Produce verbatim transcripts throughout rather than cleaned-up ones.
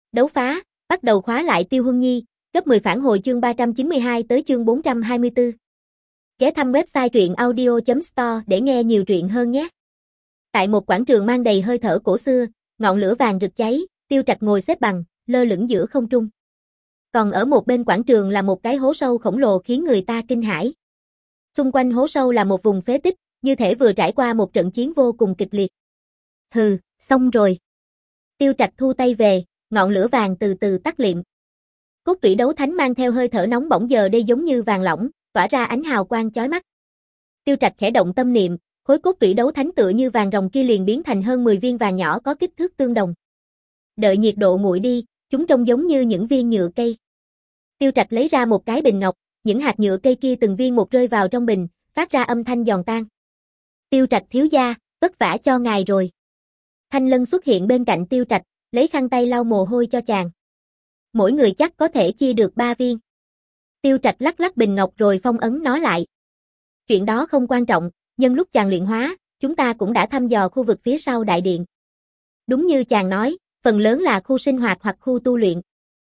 Đấu phá, bắt đầu khóa lại Tiêu Huân Nhi, gấp mười phản hồi chương ba trăm chín mươi hai tới chương bốn trăm hai mươi tư. Ghé thăm website truyện audio chấm store để nghe nhiều truyện hơn nhé. Tại một quảng trường mang đầy hơi thở cổ xưa, ngọn lửa vàng rực cháy, Tiêu Trạch ngồi xếp bằng, lơ lửng giữa không trung. Còn ở một bên quảng trường là một cái hố sâu khổng lồ khiến người ta kinh hãi. Xung quanh hố sâu là một vùng phế tích, như thể vừa trải qua một trận chiến vô cùng kịch liệt. Hừ, xong rồi. Tiêu Trạch thu tay về, ngọn lửa vàng từ từ tắt liệm. Cốt tủy đấu thánh mang theo hơi thở nóng bỏng giờ đây giống như vàng lỏng, tỏa ra ánh hào quang chói mắt. Tiêu Trạch khẽ động tâm niệm, khối cốt tủy đấu thánh tựa như vàng ròng kia liền biến thành hơn mười viên vàng nhỏ có kích thước tương đồng. Đợi nhiệt độ nguội đi, chúng trông giống như những viên nhựa cây. Tiêu Trạch lấy ra một cái bình ngọc, những hạt nhựa cây kia từng viên một rơi vào trong bình, phát ra âm thanh giòn tan. Tiêu Trạch thiếu gia, vất vả cho ngài rồi. Thanh Lân xuất hiện bên cạnh Tiêu Trạch, lấy khăn tay lau mồ hôi cho chàng. Mỗi người chắc có thể chia được ba viên. Tiêu Trạch lắc lắc bình ngọc rồi phong ấn nó lại. Chuyện đó không quan trọng, nhân lúc chàng luyện hóa, chúng ta cũng đã thăm dò khu vực phía sau đại điện. Đúng như chàng nói, phần lớn là khu sinh hoạt hoặc khu tu luyện.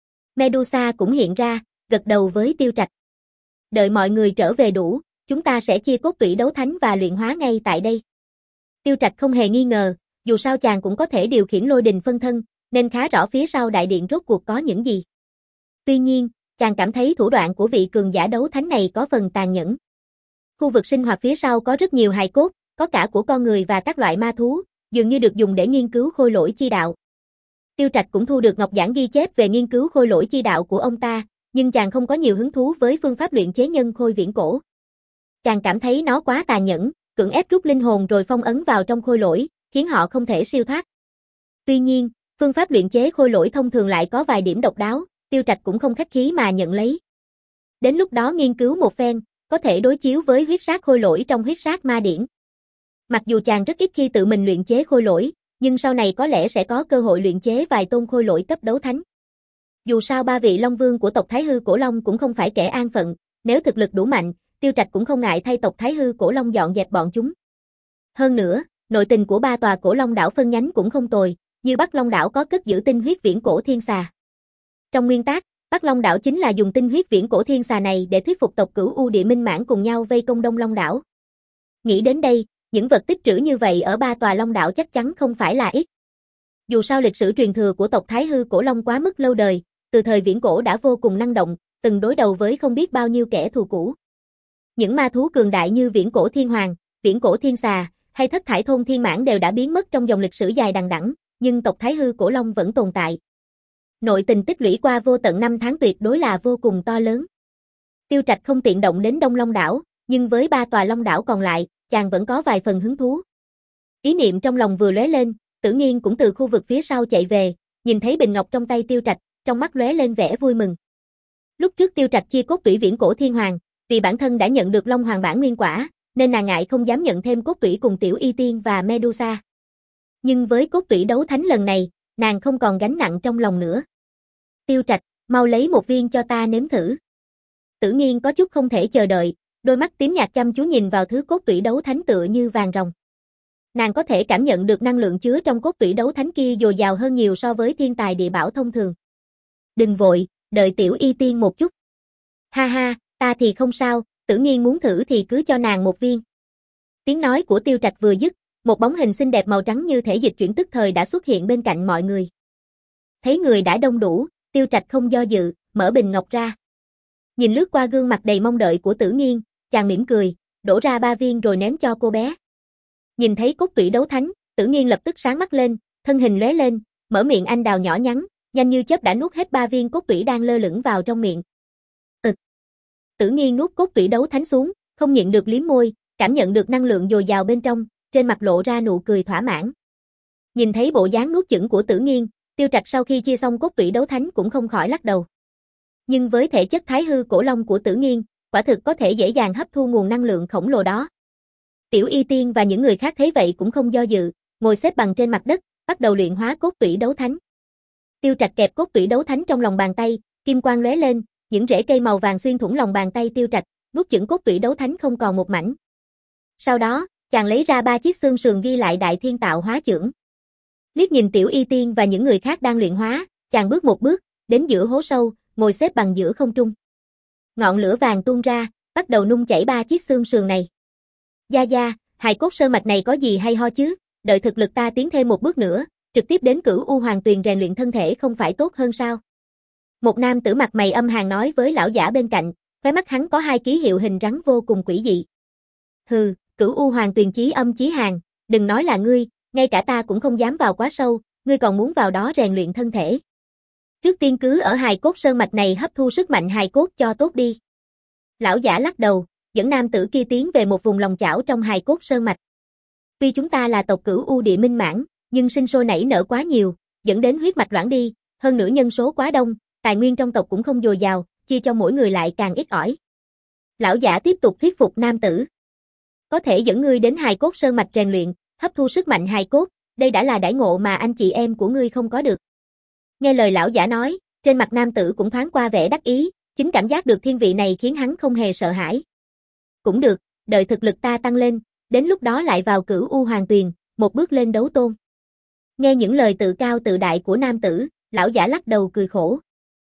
Medusa cũng hiện ra, gật đầu với Tiêu Trạch. Đợi mọi người trở về đủ, chúng ta sẽ chia cốt tủy đấu thánh và luyện hóa ngay tại đây. Tiêu Trạch không hề nghi ngờ, dù sao chàng cũng có thể điều khiển lôi đình phân thân, nên khá rõ phía sau đại điện rốt cuộc có những gì. Tuy nhiên, chàng cảm thấy thủ đoạn của vị cường giả đấu thánh này có phần tàn nhẫn. Khu vực sinh hoạt phía sau có rất nhiều hài cốt, có cả của con người và các loại ma thú, dường như được dùng để nghiên cứu khôi lỗi chi đạo. Tiêu Trạch cũng thu được ngọc giản ghi chép về nghiên cứu khôi lỗi chi đạo của ông ta, nhưng chàng không có nhiều hứng thú với phương pháp luyện chế nhân khôi viễn cổ. Chàng cảm thấy nó quá tàn nhẫn, cưỡng ép rút linh hồn rồi phong ấn vào trong khôi lỗi, khiến họ không thể siêu thoát. Tuy nhiên, phương pháp luyện chế khôi lỗi thông thường lại có vài điểm độc đáo, Tiêu Trạch cũng không khách khí mà nhận lấy. Đến lúc đó nghiên cứu một phen, có thể đối chiếu với huyết sát khôi lỗi trong huyết sát ma điển. Mặc dù chàng rất ít khi tự mình luyện chế khôi lỗi, nhưng sau này có lẽ sẽ có cơ hội luyện chế vài tôn khôi lỗi cấp đấu thánh. Dù sao ba vị Long Vương của tộc Thái Hư Cổ Long cũng không phải kẻ an phận, nếu thực lực đủ mạnh, Tiêu Trạch cũng không ngại thay tộc Thái Hư Cổ Long dọn dẹp bọn chúng. Hơn nữa, nội tình của ba tòa Cổ Long đảo phân nhánh cũng không tồi, như Bắc Long đảo có cất giữ tinh huyết viễn cổ thiên xà. Trong nguyên tắc, Bắc Long đảo chính là dùng tinh huyết viễn cổ thiên xà này để thuyết phục tộc Cửu U Địa Minh Mãn cùng nhau vây công Đông Long đảo. Nghĩ đến đây, những vật tích trữ như vậy ở ba tòa Long đảo chắc chắn không phải là ít. Dù sao lịch sử truyền thừa của tộc Thái Hư Cổ Long quá mức lâu đời, từ thời viễn cổ đã vô cùng năng động, từng đối đầu với không biết bao nhiêu kẻ thù cũ. Những ma thú cường đại như viễn cổ thiên hoàng, viễn cổ thiên xà, hay thất thải thôn thiên mãn đều đã biến mất trong dòng lịch sử dài đằng đẵng, nhưng tộc Thái Hư Cổ Long vẫn tồn tại. Nội tình tích lũy qua vô tận năm tháng tuyệt đối là vô cùng to lớn. Tiêu Trạch không tiện động đến Đông Long đảo, nhưng với ba tòa Long đảo còn lại, chàng vẫn có vài phần hứng thú. Ý niệm trong lòng vừa lóe lên, Tử Nghiên cũng từ khu vực phía sau chạy về, nhìn thấy bình ngọc trong tay Tiêu Trạch, trong mắt lóe lên vẻ vui mừng. Lúc trước Tiêu Trạch chia cốt tủy viễn cổ thiên hoàng, vì bản thân đã nhận được Long Hoàng bản nguyên quả, nên nàng ngại không dám nhận thêm cốt tủy cùng Tiểu Y Tiên và Medusa. Nhưng với cốt tủy đấu thánh lần này, nàng không còn gánh nặng trong lòng nữa. Tiêu Trạch, mau lấy một viên cho ta nếm thử. Tử Nghiên có chút không thể chờ đợi, đôi mắt tím nhạt chăm chú nhìn vào thứ cốt tủy đấu thánh tựa như vàng ròng. Nàng có thể cảm nhận được năng lượng chứa trong cốt tủy đấu thánh kia dồi dào hơn nhiều so với thiên tài địa bảo thông thường. Đừng vội, đợi Tiểu Y Tiên một chút. Ha ha, ta thì không sao, Tử Nghiên muốn thử thì cứ cho nàng một viên. Tiếng nói của Tiêu Trạch vừa dứt, một bóng hình xinh đẹp màu trắng như thể dịch chuyển tức thời đã xuất hiện bên cạnh mọi người. Thấy người đã đông đủ, Tiêu Trạch không do dự, mở bình ngọc ra. Nhìn lướt qua gương mặt đầy mong đợi của Tử Nghiên, chàng mỉm cười, đổ ra ba viên rồi ném cho cô bé. Nhìn thấy cốt tủy đấu thánh, Tử Nghiên lập tức sáng mắt lên, thân hình lóe lên, mở miệng anh đào nhỏ nhắn, nhanh như chớp đã nuốt hết ba viên cốt tủy đang lơ lửng vào trong miệng. Ừ. Tử Nghiên nuốt cốt tủy đấu thánh xuống, không nhịn được liếm môi, cảm nhận được năng lượng dồi dào bên trong, trên mặt lộ ra nụ cười thỏa mãn. Nhìn thấy bộ dáng nuốt chửng của Tử Nghiên, Tiêu Trạch sau khi chia xong cốt tủy đấu thánh cũng không khỏi lắc đầu. Nhưng với thể chất Thái Hư Cổ Long của Tử Nghiên, quả thực có thể dễ dàng hấp thu nguồn năng lượng khổng lồ đó. Tiểu Y Tiên và những người khác thấy vậy cũng không do dự, ngồi xếp bằng trên mặt đất, bắt đầu luyện hóa cốt tủy đấu thánh. Tiêu Trạch kẹp cốt tủy đấu thánh trong lòng bàn tay, kim quang lóe lên, những rễ cây màu vàng xuyên thủng lòng bàn tay Tiêu Trạch, nuốt chửng cốt tủy đấu thánh không còn một mảnh. Sau đó, chàng lấy ra ba chiếc xương sườn ghi lại Đại Thiên Tạo Hóa Chưởng. Liếc nhìn Tiểu Y Tiên và những người khác đang luyện hóa, Chàng bước một bước, đến giữa hố sâu, ngồi xếp bằng giữa không trung. Ngọn lửa vàng tuôn ra, bắt đầu nung chảy ba chiếc xương sườn này. Gia Gia, hài cốt sơn mạch này có gì hay ho chứ? Đợi thực lực ta tiến thêm một bước nữa, trực tiếp đến Cửu U Hoàng Tuyền rèn luyện thân thể không phải tốt hơn sao? Một nam tử mặt mày âm hàn nói với lão giả bên cạnh, khóe mắt hắn có hai ký hiệu hình rắn vô cùng quỷ dị. Hừ, Cửu U Hoàng Tuyền chí âm chí hàn, đừng nói là ngươi, ngay cả ta cũng không dám vào quá sâu, ngươi còn muốn vào đó rèn luyện thân thể. Trước tiên cứ ở hài cốt sơn mạch này hấp thu sức mạnh hài cốt cho tốt đi. Lão giả lắc đầu, dẫn nam tử kia tiến về một vùng lòng chảo trong hài cốt sơn mạch. Tuy chúng ta là tộc Cửu U Địa Minh Mãn, nhưng sinh sôi nảy nở quá nhiều, dẫn đến huyết mạch loãng đi, hơn nữa nhân số quá đông, tài nguyên trong tộc cũng không dồi dào, chia cho mỗi người lại càng ít ỏi. Lão giả tiếp tục thuyết phục nam tử. Có thể dẫn ngươi đến hài cốt sơn mạch rèn luyện, hấp thu sức mạnh hài cốt, đây đã là đãi ngộ mà anh chị em của ngươi không có được. Nghe lời lão giả nói, trên mặt nam tử cũng thoáng qua vẻ đắc ý, chính cảm giác được thiên vị này khiến hắn không hề sợ hãi. Cũng được, đợi thực lực ta tăng lên, đến lúc đó lại vào Cửu U Hoàng Tuyền, một bước lên đấu tôn. Nghe những lời tự cao tự đại của nam tử, lão giả lắc đầu cười khổ.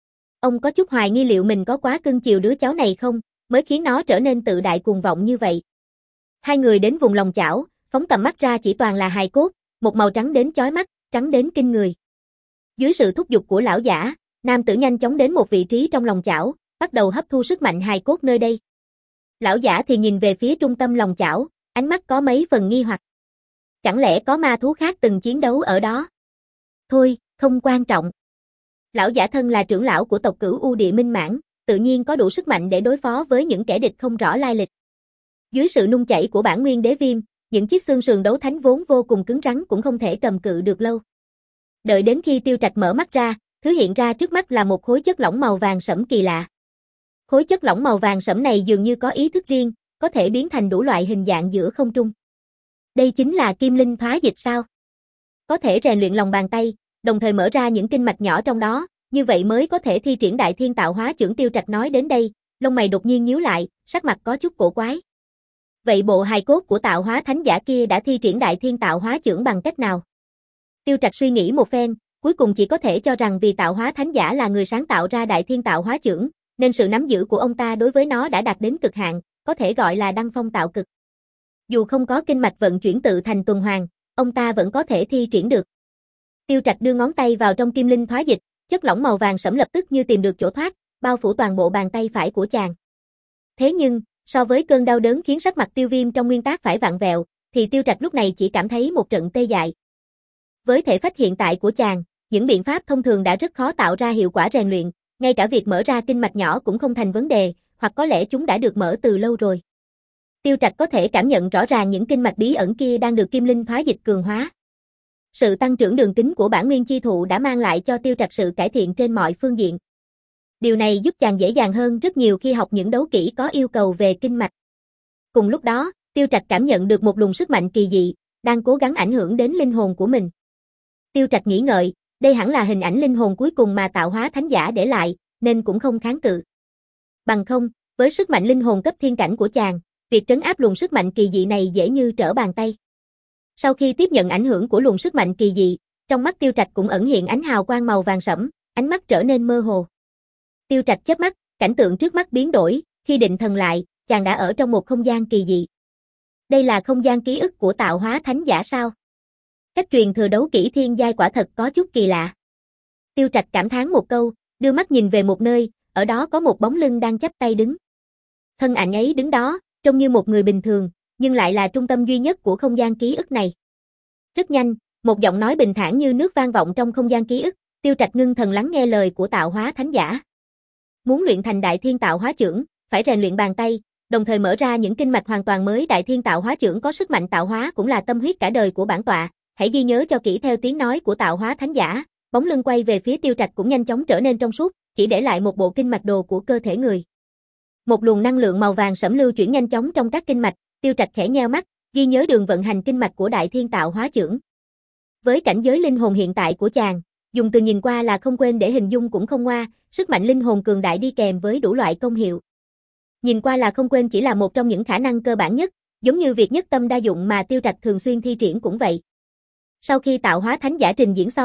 Ông có chút hoài nghi liệu mình có quá cưng chiều đứa cháu này không, mới khiến nó trở nên tự đại cuồng vọng như vậy. Hai người đến vùng lòng chảo, phóng tầm mắt ra chỉ toàn là hài cốt, một màu trắng đến chói mắt, trắng đến kinh người. Dưới sự thúc giục của lão giả, nam tử nhanh chóng đến một vị trí trong lòng chảo, bắt đầu hấp thu sức mạnh hài cốt nơi đây. Lão giả thì nhìn về phía trung tâm lòng chảo, ánh mắt có mấy phần nghi hoặc. Chẳng lẽ có ma thú khác từng chiến đấu ở đó? Thôi, không quan trọng. Lão giả thân là trưởng lão của tộc Cửu U Địa Minh Mãn, tự nhiên có đủ sức mạnh để đối phó với những kẻ địch không rõ lai lịch. Dưới sự nung chảy của bản nguyên đế viêm, những chiếc xương sườn đấu thánh vốn vô cùng cứng rắn cũng không thể cầm cự được lâu. Đợi đến khi Tiêu Trạch mở mắt ra, thứ hiện ra trước mắt là một khối chất lỏng màu vàng sẫm kỳ lạ. Khối chất lỏng màu vàng sẫm này dường như có ý thức riêng, có thể biến thành đủ loại hình dạng giữa không trung. Đây chính là kim linh thoá dịch sao? Có thể rèn luyện lòng bàn tay, đồng thời mở ra những kinh mạch nhỏ trong đó, như vậy mới có thể thi triển đại thiên tạo hóa chưởng. Tiêu Trạch nói đến đây, lông mày đột nhiên nhíu lại, sắc mặt có chút cổ quái. Vậy bộ hài cốt của tạo hóa thánh giả kia đã thi triển đại thiên tạo hóa chưởng bằng cách nào? Tiêu Trạch suy nghĩ một phen, cuối cùng chỉ có thể cho rằng vì tạo hóa thánh giả là người sáng tạo ra đại thiên tạo hóa chưởng, nên sự nắm giữ của ông ta đối với nó đã đạt đến cực hạn, có thể gọi là đăng phong tạo cực. Dù không có kinh mạch vận chuyển tự thành tuần hoàn, ông ta vẫn có thể thi triển được. Tiêu Trạch đưa ngón tay vào trong kim linh thoá dịch, chất lỏng màu vàng sẫm lập tức như tìm được chỗ thoát, bao phủ toàn bộ bàn tay phải của chàng. Thế nhưng, so với cơn đau đớn khiến sắc mặt Tiêu Viêm trong nguyên tác phải vặn vẹo, thì Tiêu Trạch lúc này chỉ cảm thấy một trận tê dại. Với thể phách hiện tại của chàng, những biện pháp thông thường đã rất khó tạo ra hiệu quả rèn luyện, ngay cả việc mở ra kinh mạch nhỏ cũng không thành vấn đề, hoặc có lẽ chúng đã được mở từ lâu rồi. Tiêu Trạch có thể cảm nhận rõ ràng những kinh mạch bí ẩn kia đang được kim linh thoá dịch cường hóa. Sự tăng trưởng đường kính của bản nguyên chi thụ đã mang lại cho Tiêu Trạch sự cải thiện trên mọi phương diện. Điều này giúp chàng dễ dàng hơn rất nhiều khi học những đấu kỹ có yêu cầu về kinh mạch. Cùng lúc đó, Tiêu Trạch cảm nhận được một luồng sức mạnh kỳ dị, đang cố gắng ảnh hưởng đến linh hồn của mình. Tiêu Trạch nghĩ ngợi, đây hẳn là hình ảnh linh hồn cuối cùng mà tạo hóa thánh giả để lại, nên cũng không kháng cự. Bằng không, với sức mạnh linh hồn cấp thiên cảnh của chàng, việc trấn áp luồng sức mạnh kỳ dị này dễ như trở bàn tay. Sau khi tiếp nhận ảnh hưởng của luồng sức mạnh kỳ dị, trong mắt Tiêu Trạch cũng ẩn hiện ánh hào quang màu vàng sẫm, ánh mắt trở nên mơ hồ. Tiêu Trạch chớp mắt, cảnh tượng trước mắt biến đổi, khi định thần lại, chàng đã ở trong một không gian kỳ dị. Đây là không gian ký ức của tạo hóa thánh giả sao? Cách truyền thừa đấu kỹ thiên giai quả thật có chút kỳ lạ. Tiêu Trạch cảm thán một câu, đưa mắt nhìn về một nơi, ở đó có một bóng lưng đang chắp tay đứng. Thân ảnh ấy đứng đó, trông như một người bình thường, nhưng lại là trung tâm duy nhất của không gian ký ức này. Rất nhanh, một giọng nói bình thản như nước vang vọng trong không gian ký ức, Tiêu Trạch ngưng thần lắng nghe lời của tạo hóa thánh giả. Muốn luyện thành đại thiên tạo hóa chưởng, phải rèn luyện bàn tay, đồng thời mở ra những kinh mạch hoàn toàn mới. Đại thiên tạo hóa chưởng có sức mạnh tạo hóa cũng là tâm huyết cả đời của bản tọa, hãy ghi nhớ cho kỹ. Theo tiếng nói của tạo hóa thánh giả, bóng lưng quay về phía Tiêu Trạch cũng nhanh chóng trở nên trong suốt, chỉ để lại một bộ kinh mạch đồ của cơ thể người. Một luồng năng lượng màu vàng sẫm lưu chuyển nhanh chóng trong các kinh mạch, Tiêu Trạch khẽ nheo mắt, ghi nhớ đường vận hành kinh mạch của đại thiên tạo hóa chưởng. Với cảnh giới linh hồn hiện tại của chàng, dùng từ nhìn qua là không quên để hình dung cũng không ngoa, sức mạnh linh hồn cường đại đi kèm với đủ loại công hiệu. Nhìn qua là không quên chỉ là một trong những khả năng cơ bản nhất, giống như việc nhất tâm đa dụng mà Tiêu Trạch thường xuyên thi triển cũng vậy. Sau khi tạo hóa thánh giả trình diễn xong,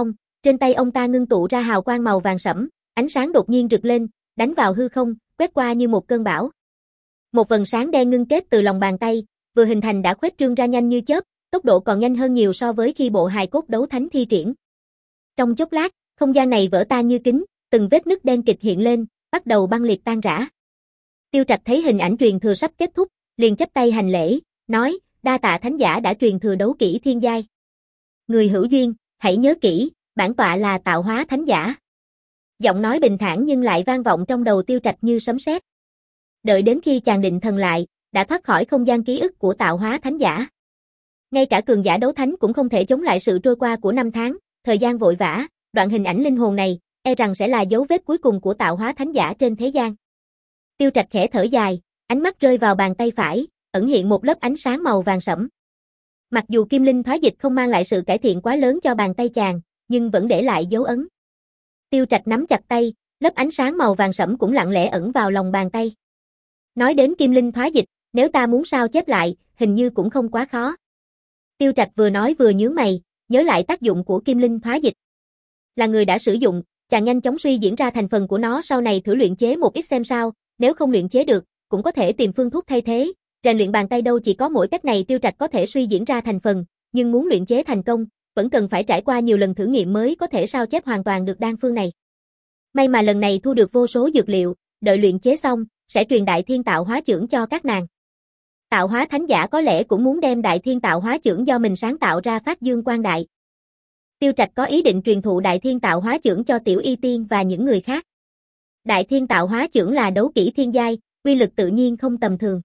Trên tay ông ta ngưng tụ ra hào quang màu vàng sẫm, ánh sáng đột nhiên rực lên, đánh vào hư không, quét qua như một cơn bão. Một vầng sáng đen ngưng kết từ lòng bàn tay, vừa hình thành đã khuếch trương ra nhanh như chớp, tốc độ còn nhanh hơn nhiều so với khi bộ hài cốt đấu thánh thi triển. Trong chốc lát, không gian này vỡ tan như kính, từng vết nứt đen kịt hiện lên, bắt đầu băng liệt tan rã. Tiêu Trạch thấy hình ảnh truyền thừa sắp kết thúc, liền chắp tay hành lễ, nói, đa tạ thánh giả đã truyền thừa đấu kỹ thiên giai. Người hữu duyên, hãy nhớ kỹ, bản tọa là tạo hóa thánh giả. Giọng nói bình thản nhưng lại vang vọng trong đầu Tiêu Trạch như sấm sét. Đợi đến khi chàng định thần lại, đã thoát khỏi không gian ký ức của tạo hóa thánh giả. Ngay cả cường giả đấu thánh cũng không thể chống lại sự trôi qua của năm tháng, thời gian vội vã, đoạn hình ảnh linh hồn này, e rằng sẽ là dấu vết cuối cùng của tạo hóa thánh giả trên thế gian. Tiêu Trạch khẽ thở dài, ánh mắt rơi vào bàn tay phải, ẩn hiện một lớp ánh sáng màu vàng sẫm. Mặc dù kim linh thoái dịch không mang lại sự cải thiện quá lớn cho bàn tay chàng, nhưng vẫn để lại dấu ấn. Tiêu Trạch nắm chặt tay, lớp ánh sáng màu vàng sẫm cũng lặng lẽ ẩn vào lòng bàn tay. Nói đến kim linh thoái dịch, nếu ta muốn sao chép lại, hình như cũng không quá khó. Tiêu Trạch vừa nói vừa nhướng mày, nhớ lại tác dụng của kim linh thoái dịch. Là người đã sử dụng, chàng nhanh chóng suy diễn ra thành phần của nó, sau này thử luyện chế một ít xem sao, nếu không luyện chế được, cũng có thể tìm phương thuốc thay thế. Rèn luyện bàn tay đâu chỉ có mỗi cách này. Tiêu Trạch có thể suy diễn ra thành phần, nhưng muốn luyện chế thành công, vẫn cần phải trải qua nhiều lần thử nghiệm mới có thể sao chép hoàn toàn được đan phương này. May mà lần này thu được vô số dược liệu, đợi luyện chế xong, sẽ truyền đại thiên tạo hóa chưởng cho các nàng. Tạo hóa thánh giả có lẽ cũng muốn đem đại thiên tạo hóa chưởng do mình sáng tạo ra phát dương quang đại. Tiêu Trạch có ý định truyền thụ đại thiên tạo hóa chưởng cho Tiểu Y Tiên và những người khác. Đại thiên tạo hóa chưởng là đấu kỹ thiên giai, uy lực tự nhiên không tầm thường.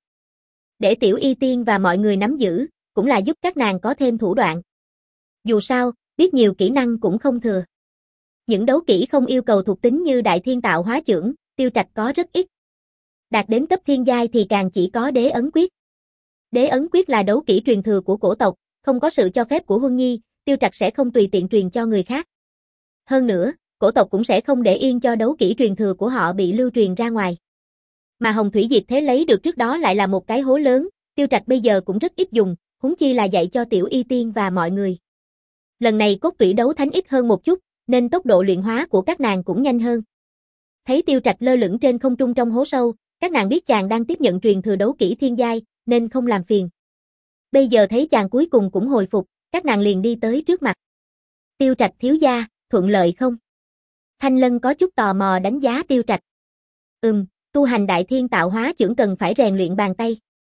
Để Tiểu Y Tiên và mọi người nắm giữ, cũng là giúp các nàng có thêm thủ đoạn. Dù sao, biết nhiều kỹ năng cũng không thừa. Những đấu kỹ không yêu cầu thuộc tính như đại thiên tạo hóa chưởng, Tiêu Trạch có rất ít. Đạt đến cấp thiên giai thì càng chỉ có đế ấn quyết. Đế ấn quyết là đấu kỹ truyền thừa của cổ tộc, không có sự cho phép của Huân Nhi, Tiêu Trạch sẽ không tùy tiện truyền cho người khác. Hơn nữa, cổ tộc cũng sẽ không để yên cho đấu kỹ truyền thừa của họ bị lưu truyền ra ngoài. Mà Hồng Thủy Diệt Thế lấy được trước đó lại là một cái hố lớn, Tiêu Trạch bây giờ cũng rất ít dùng, huống chi là dạy cho Tiểu Y Tiên và mọi người. Lần này cốt tủy đấu thánh ít hơn một chút, nên tốc độ luyện hóa của các nàng cũng nhanh hơn. Thấy Tiêu Trạch lơ lửng trên không trung trong hố sâu, các nàng biết chàng đang tiếp nhận truyền thừa đấu kỹ thiên giai, nên không làm phiền. Bây giờ thấy chàng cuối cùng cũng hồi phục, các nàng liền đi tới trước mặt. Tiêu Trạch thiếu gia, thuận lợi không? Thanh Lân có chút tò mò đánh giá Tiêu Trạch. Ừm, tu hành đại thiên tạo hóa chưởng cần phải rèn luyện bàn tay.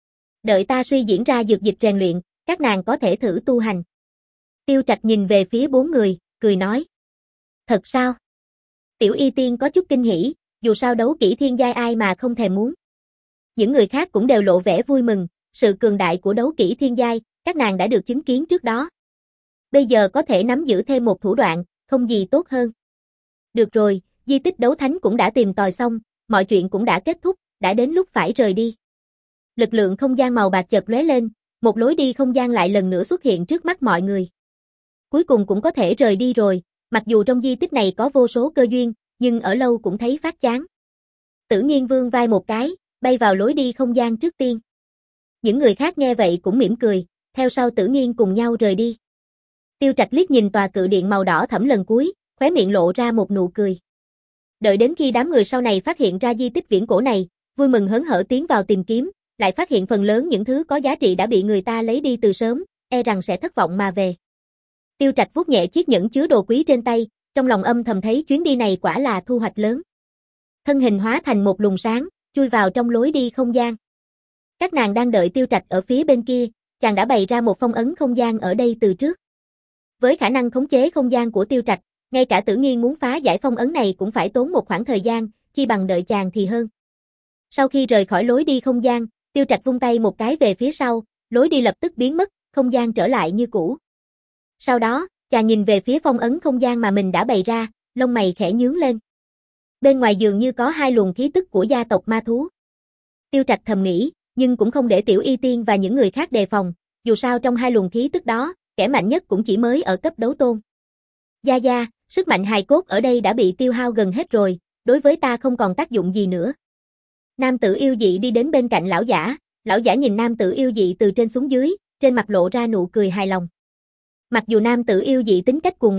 Đợi ta suy diễn ra dược dịch rèn luyện, các nàng có thể thử tu hành. Tiêu Trạch nhìn về phía bốn người, cười nói. Thật sao? Tiểu Y Tiên có chút kinh hỉ, dù sao đấu kỹ thiên giai ai mà không thèm muốn. Những người khác cũng đều lộ vẻ vui mừng, sự cường đại của đấu kỹ thiên giai, các nàng đã được chứng kiến trước đó. Bây giờ có thể nắm giữ thêm một thủ đoạn, không gì tốt hơn. Được rồi, di tích đấu thánh cũng đã tìm tòi xong, mọi chuyện cũng đã kết thúc, đã đến lúc phải rời đi. Lực lượng không gian màu bạc chợt lóe lên, một lối đi không gian lại lần nữa xuất hiện trước mắt mọi người. Cuối cùng cũng có thể rời đi rồi, mặc dù trong di tích này có vô số cơ duyên, nhưng ở lâu cũng thấy phát chán. Tử Nghiên vươn vai một cái, bay vào lối đi không gian trước tiên. Những người khác nghe vậy cũng mỉm cười, theo sau Tử Nghiên cùng nhau rời đi. Tiêu Trạch liếc nhìn tòa cự điện màu đỏ thẫm lần cuối, khóe miệng lộ ra một nụ cười. Đợi đến khi đám người sau này phát hiện ra di tích viễn cổ này, vui mừng hớn hở tiến vào tìm kiếm, lại phát hiện phần lớn những thứ có giá trị đã bị người ta lấy đi từ sớm, e rằng sẽ thất vọng mà về. Tiêu Trạch vuốt nhẹ chiếc nhẫn chứa đồ quý trên tay, trong lòng âm thầm thấy chuyến đi này quả là thu hoạch lớn. Thân hình hóa thành một luồng sáng, chui vào trong lối đi không gian. Các nàng đang đợi Tiêu Trạch ở phía bên kia, chàng đã bày ra một phong ấn không gian ở đây từ trước. Với khả năng khống chế không gian của Tiêu Trạch, ngay cả Tử Nghiên muốn phá giải phong ấn này cũng phải tốn một khoảng thời gian, chi bằng đợi chàng thì hơn. Sau khi rời khỏi lối đi không gian, Tiêu Trạch vung tay một cái về phía sau, lối đi lập tức biến mất, không gian trở lại như cũ. Sau đó, chàng nhìn về phía phong ấn không gian mà mình đã bày ra, lông mày khẽ nhướng lên. Bên ngoài dường như có hai luồng khí tức của gia tộc ma thú. Tiêu Trạch thầm nghĩ, nhưng cũng không để Tiểu Y Tiên và những người khác đề phòng, dù sao trong hai luồng khí tức đó, kẻ mạnh nhất cũng chỉ mới ở cấp đấu tôn. Gia Gia, sức mạnh hài cốt ở đây đã bị tiêu hao gần hết rồi, đối với ta không còn tác dụng gì nữa. Nam tử yêu dị đi đến bên cạnh lão giả, lão giả nhìn nam tử yêu dị từ trên xuống dưới, trên mặt lộ ra nụ cười hài lòng. Mặc dù nam tử yêu dị tính cách cuồng ngạo,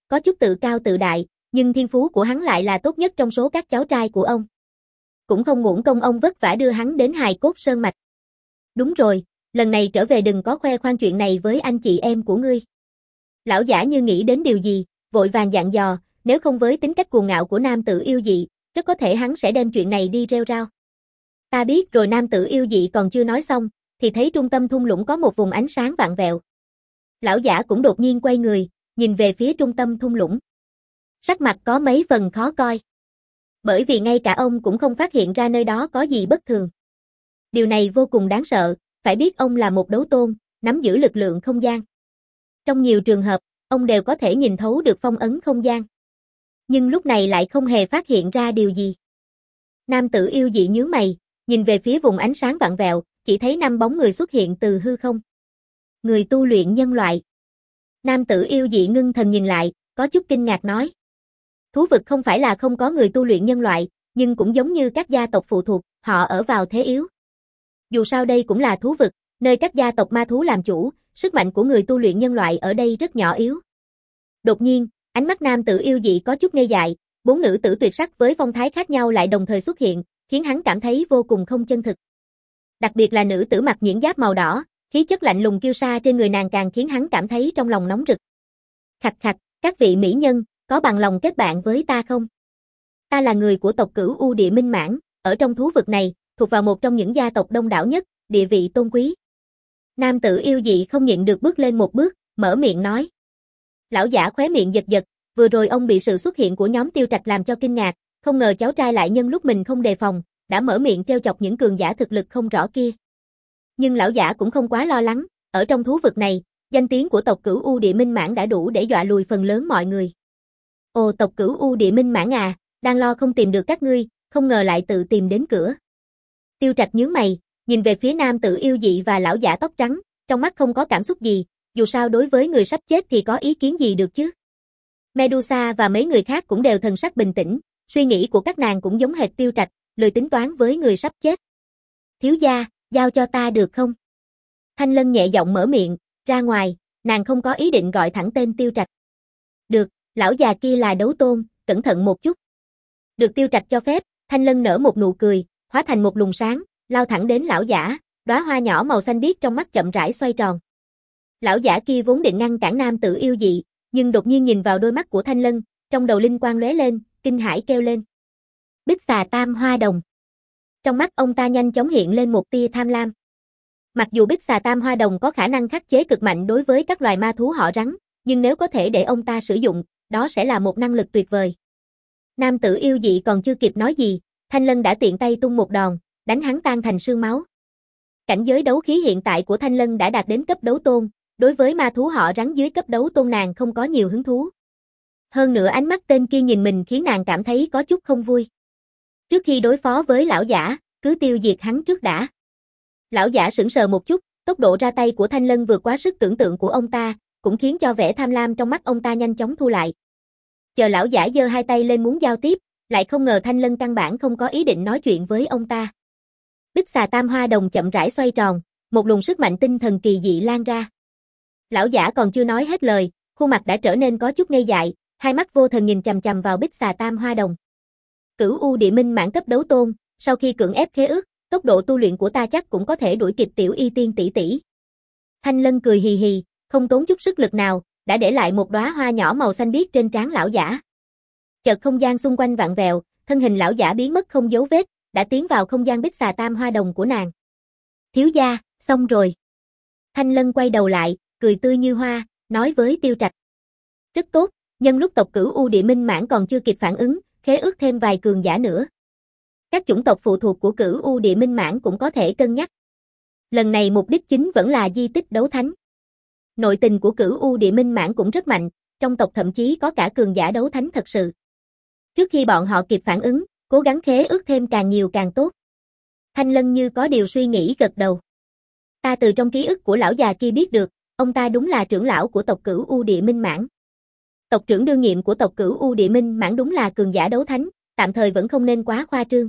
có chút tự cao tự đại, nhưng thiên phú của hắn lại là tốt nhất trong số các cháu trai của ông. Cũng không uổng công ông vất vả đưa hắn đến hài cốt sơn mạch. Đúng rồi, lần này trở về đừng có khoe khoang chuyện này với anh chị em của ngươi. Lão giả như nghĩ đến điều gì, vội vàng dặn dò, nếu không với tính cách cuồng ngạo của nam tử yêu dị, rất có thể hắn sẽ đem chuyện này đi rêu rao. Ta biết rồi. Nam tử yêu dị còn chưa nói xong, thì thấy trung tâm thung lũng có một vùng ánh sáng vạn vẹo. Lão giả cũng đột nhiên quay người, nhìn về phía trung tâm thung lũng. Sắc mặt có mấy phần khó coi. Bởi vì ngay cả ông cũng không phát hiện ra nơi đó có gì bất thường. Điều này vô cùng đáng sợ, phải biết ông là một đấu tôn, nắm giữ lực lượng không gian. Trong nhiều trường hợp, ông đều có thể nhìn thấu được phong ấn không gian. Nhưng lúc này lại không hề phát hiện ra điều gì. Nam tử yêu dị nhướng mày, nhìn về phía vùng ánh sáng vặn vẹo, chỉ thấy năm bóng người xuất hiện từ hư không. Người tu luyện nhân loại. Nam tử yêu dị ngưng thần nhìn lại, có chút kinh ngạc nói. Thú vực không phải là không có người tu luyện nhân loại, nhưng cũng giống như các gia tộc phụ thuộc, họ ở vào thế yếu. Dù sao đây cũng là thú vực, nơi các gia tộc ma thú làm chủ, sức mạnh của người tu luyện nhân loại ở đây rất nhỏ yếu. Đột nhiên, ánh mắt nam tử yêu dị có chút ngây dại, bốn nữ tử tuyệt sắc với phong thái khác nhau lại đồng thời xuất hiện, khiến hắn cảm thấy vô cùng không chân thực. Đặc biệt là nữ tử mặc nhuyễn giáp màu đỏ, khí chất lạnh lùng kiêu sa trên người nàng càng khiến hắn cảm thấy trong lòng nóng rực. Khạch khạch, các vị mỹ nhân, có bằng lòng kết bạn với ta không? Ta là người của tộc Cửu U Địa Minh Mãn, ở trong thú vực này, thuộc vào một trong những gia tộc đông đảo nhất, địa vị tôn quý. Nam tử yêu dị không nhịn được bước lên một bước, mở miệng nói. Lão giả khóe miệng giật giật, vừa rồi ông bị sự xuất hiện của nhóm Tiêu Trạch làm cho kinh ngạc, không ngờ cháu trai lại nhân lúc mình không đề phòng, đã mở miệng trêu chọc những cường giả thực lực không rõ kia. Nhưng lão giả cũng không quá lo lắng, ở trong thú vực này, danh tiếng của tộc Cửu U Địa Minh Mãn đã đủ để dọa lùi phần lớn mọi người. Ồ, tộc Cửu U Địa Minh Mãn à, đang lo không tìm được các ngươi, không ngờ lại tự tìm đến cửa. Tiêu Trạch nhướng mày, nhìn về phía nam tử yêu dị và lão giả tóc trắng, trong mắt không có cảm xúc gì, dù sao đối với người sắp chết thì có ý kiến gì được chứ. Medusa và mấy người khác cũng đều thần sắc bình tĩnh, suy nghĩ của các nàng cũng giống hệt Tiêu Trạch, lười tính toán với người sắp chết. Thiếu gia, giao cho ta được không? Thanh Lân nhẹ giọng mở miệng, ra ngoài, nàng không có ý định gọi thẳng tên Tiêu Trạch. Được, lão già kia là đấu tôn, cẩn thận một chút. Được Tiêu Trạch cho phép, Thanh Lân nở một nụ cười, hóa thành một luồng sáng, lao thẳng đến lão giả, đóa hoa nhỏ màu xanh biếc trong mắt chậm rãi xoay tròn. Lão giả kia vốn định ngăn cản nam tử yêu dị, nhưng đột nhiên nhìn vào đôi mắt của Thanh Lân, trong đầu linh quang lóe lên, kinh hãi kêu lên. Bích xà tam hoa đồng. Trong mắt ông ta nhanh chóng hiện lên một tia tham lam. Mặc dù Bích xà tam hoa đồng có khả năng khắc chế cực mạnh đối với các loài ma thú họ rắn, nhưng nếu có thể để ông ta sử dụng, đó sẽ là một năng lực tuyệt vời. Nam tử yêu dị còn chưa kịp nói gì, Thanh Lân đã tiện tay tung một đòn, đánh hắn tan thành sương máu. Cảnh giới đấu khí hiện tại của Thanh Lân đã đạt đến cấp đấu tôn, đối với ma thú họ rắn dưới cấp đấu tôn nàng không có nhiều hứng thú. Hơn nữa ánh mắt tên kia nhìn mình khiến nàng cảm thấy có chút không vui. Trước khi đối phó với lão giả, cứ tiêu diệt hắn trước đã. Lão giả sững sờ một chút, tốc độ ra tay của Thanh Lân vượt quá sức tưởng tượng của ông ta, cũng khiến cho vẻ tham lam trong mắt ông ta nhanh chóng thu lại. Chờ lão giả giơ hai tay lên muốn giao tiếp, lại không ngờ Thanh Lân căn bản không có ý định nói chuyện với ông ta. Bích xà tam hoa đồng chậm rãi xoay tròn, một luồng sức mạnh tinh thần kỳ dị lan ra. Lão giả còn chưa nói hết lời, khuôn mặt đã trở nên có chút ngây dại, hai mắt vô thần nhìn chằm chằm vào Bích xà tam hoa đồng. Cửu U Địa Minh Mãn cấp đấu tôn, sau khi cưỡng ép khế ước, tốc độ tu luyện của ta chắc cũng có thể đuổi kịp tiểu y tiên tỷ tỷ. Thanh Lân cười hì hì, không tốn chút sức lực nào, đã để lại một đóa hoa nhỏ màu xanh biếc trên trán lão giả. Chợt không gian xung quanh vặn vẹo, thân hình lão giả biến mất không dấu vết, đã tiến vào không gian Bích xà tam hoa đồng của nàng. Thiếu gia, xong rồi. Thanh Lân quay đầu lại, cười tươi như hoa, nói với Tiêu Trạch. Rất tốt, nhân lúc tộc Cửu U Địa Minh Mãn còn chưa kịp phản ứng, khế ước thêm vài cường giả nữa. Các chủng tộc phụ thuộc của Cửu U Địa Minh Mãn cũng có thể cân nhắc. Lần này mục đích chính vẫn là di tích đấu thánh. Nội tình của Cửu U Địa Minh Mãn cũng rất mạnh, trong tộc thậm chí có cả cường giả đấu thánh thật sự. Trước khi bọn họ kịp phản ứng, cố gắng khế ước thêm càng nhiều càng tốt. Thanh Lân như có điều suy nghĩ gật đầu. Ta từ trong ký ức của lão già kia biết được, ông ta đúng là trưởng lão của tộc Cửu U Địa Minh Mãn. Tộc trưởng đương nhiệm của tộc Cửu U Địa Minh Mãn đúng là cường giả đấu thánh, tạm thời vẫn không nên quá khoa trương.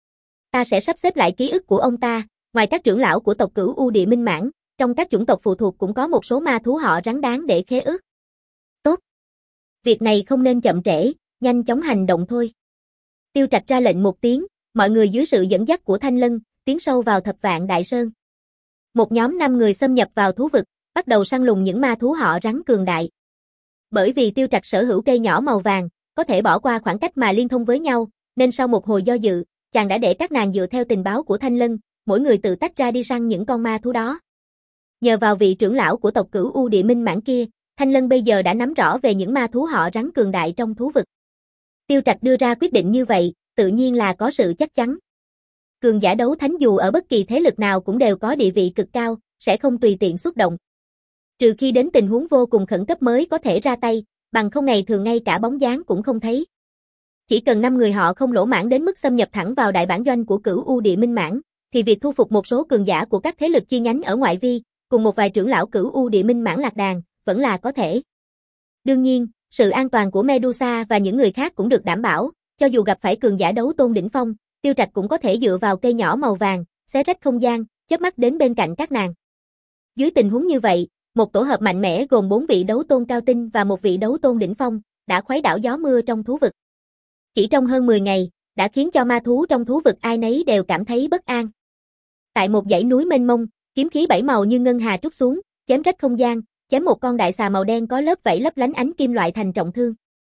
Ta sẽ sắp xếp lại ký ức của ông ta, ngoài các trưởng lão của tộc Cửu U Địa Minh Mãn, trong các chủng tộc phụ thuộc cũng có một số ma thú họ rắn đáng để khế ước. Tốt. Việc này không nên chậm trễ, nhanh chóng hành động thôi. Tiêu Trạch ra lệnh một tiếng, mọi người dưới sự dẫn dắt của Thanh Lân, tiến sâu vào Thập Vạn Đại Sơn. Một nhóm năm người xâm nhập vào thú vực, bắt đầu săn lùng những ma thú họ rắn cường đại. Bởi vì Tiêu Trạch sở hữu cây nhỏ màu vàng, có thể bỏ qua khoảng cách mà liên thông với nhau, nên sau một hồi do dự, chàng đã để các nàng dựa theo tình báo của Thanh Lân, mỗi người tự tách ra đi săn những con ma thú đó. Nhờ vào vị trưởng lão của tộc Cửu U Địa Minh Mãng kia, Thanh Lân bây giờ đã nắm rõ về những ma thú họ rắn cường đại trong thú vực. Tiêu Trạch đưa ra quyết định như vậy, tự nhiên là có sự chắc chắn. Cường giả đấu thánh dù ở bất kỳ thế lực nào cũng đều có địa vị cực cao, sẽ không tùy tiện xuất động. Trừ khi đến tình huống vô cùng khẩn cấp mới có thể ra tay, bằng không ngày thường ngay cả bóng dáng cũng không thấy. Chỉ cần năm người họ không lỗ mãng đến mức xâm nhập thẳng vào đại bản doanh của Cửu U Địa Minh Mãng, thì việc thu phục một số cường giả của các thế lực chi nhánh ở ngoại vi, cùng một vài trưởng lão Cửu U Địa Minh Mãng lạc đàn, vẫn là có thể. Đương nhiên, sự an toàn của Medusa và những người khác cũng được đảm bảo, cho dù gặp phải cường giả đấu tôn đỉnh phong, Tiêu Trạch cũng có thể dựa vào cây nhỏ màu vàng, xé rách không gian, chớp mắt đến bên cạnh các nàng. Dưới tình huống như vậy, một tổ hợp mạnh mẽ gồm bốn vị đấu tôn cao tinh và một vị đấu tôn đỉnh phong, đã khuấy đảo gió mưa trong thú vực. Chỉ trong hơn mười ngày, đã khiến cho ma thú trong thú vực ai nấy đều cảm thấy bất an. Tại một dãy núi mênh mông, kiếm khí bảy màu như ngân hà trút xuống, chém rách không gian, chém một con đại xà màu đen có lớp vảy lấp lánh ánh kim loại thành trọng thương.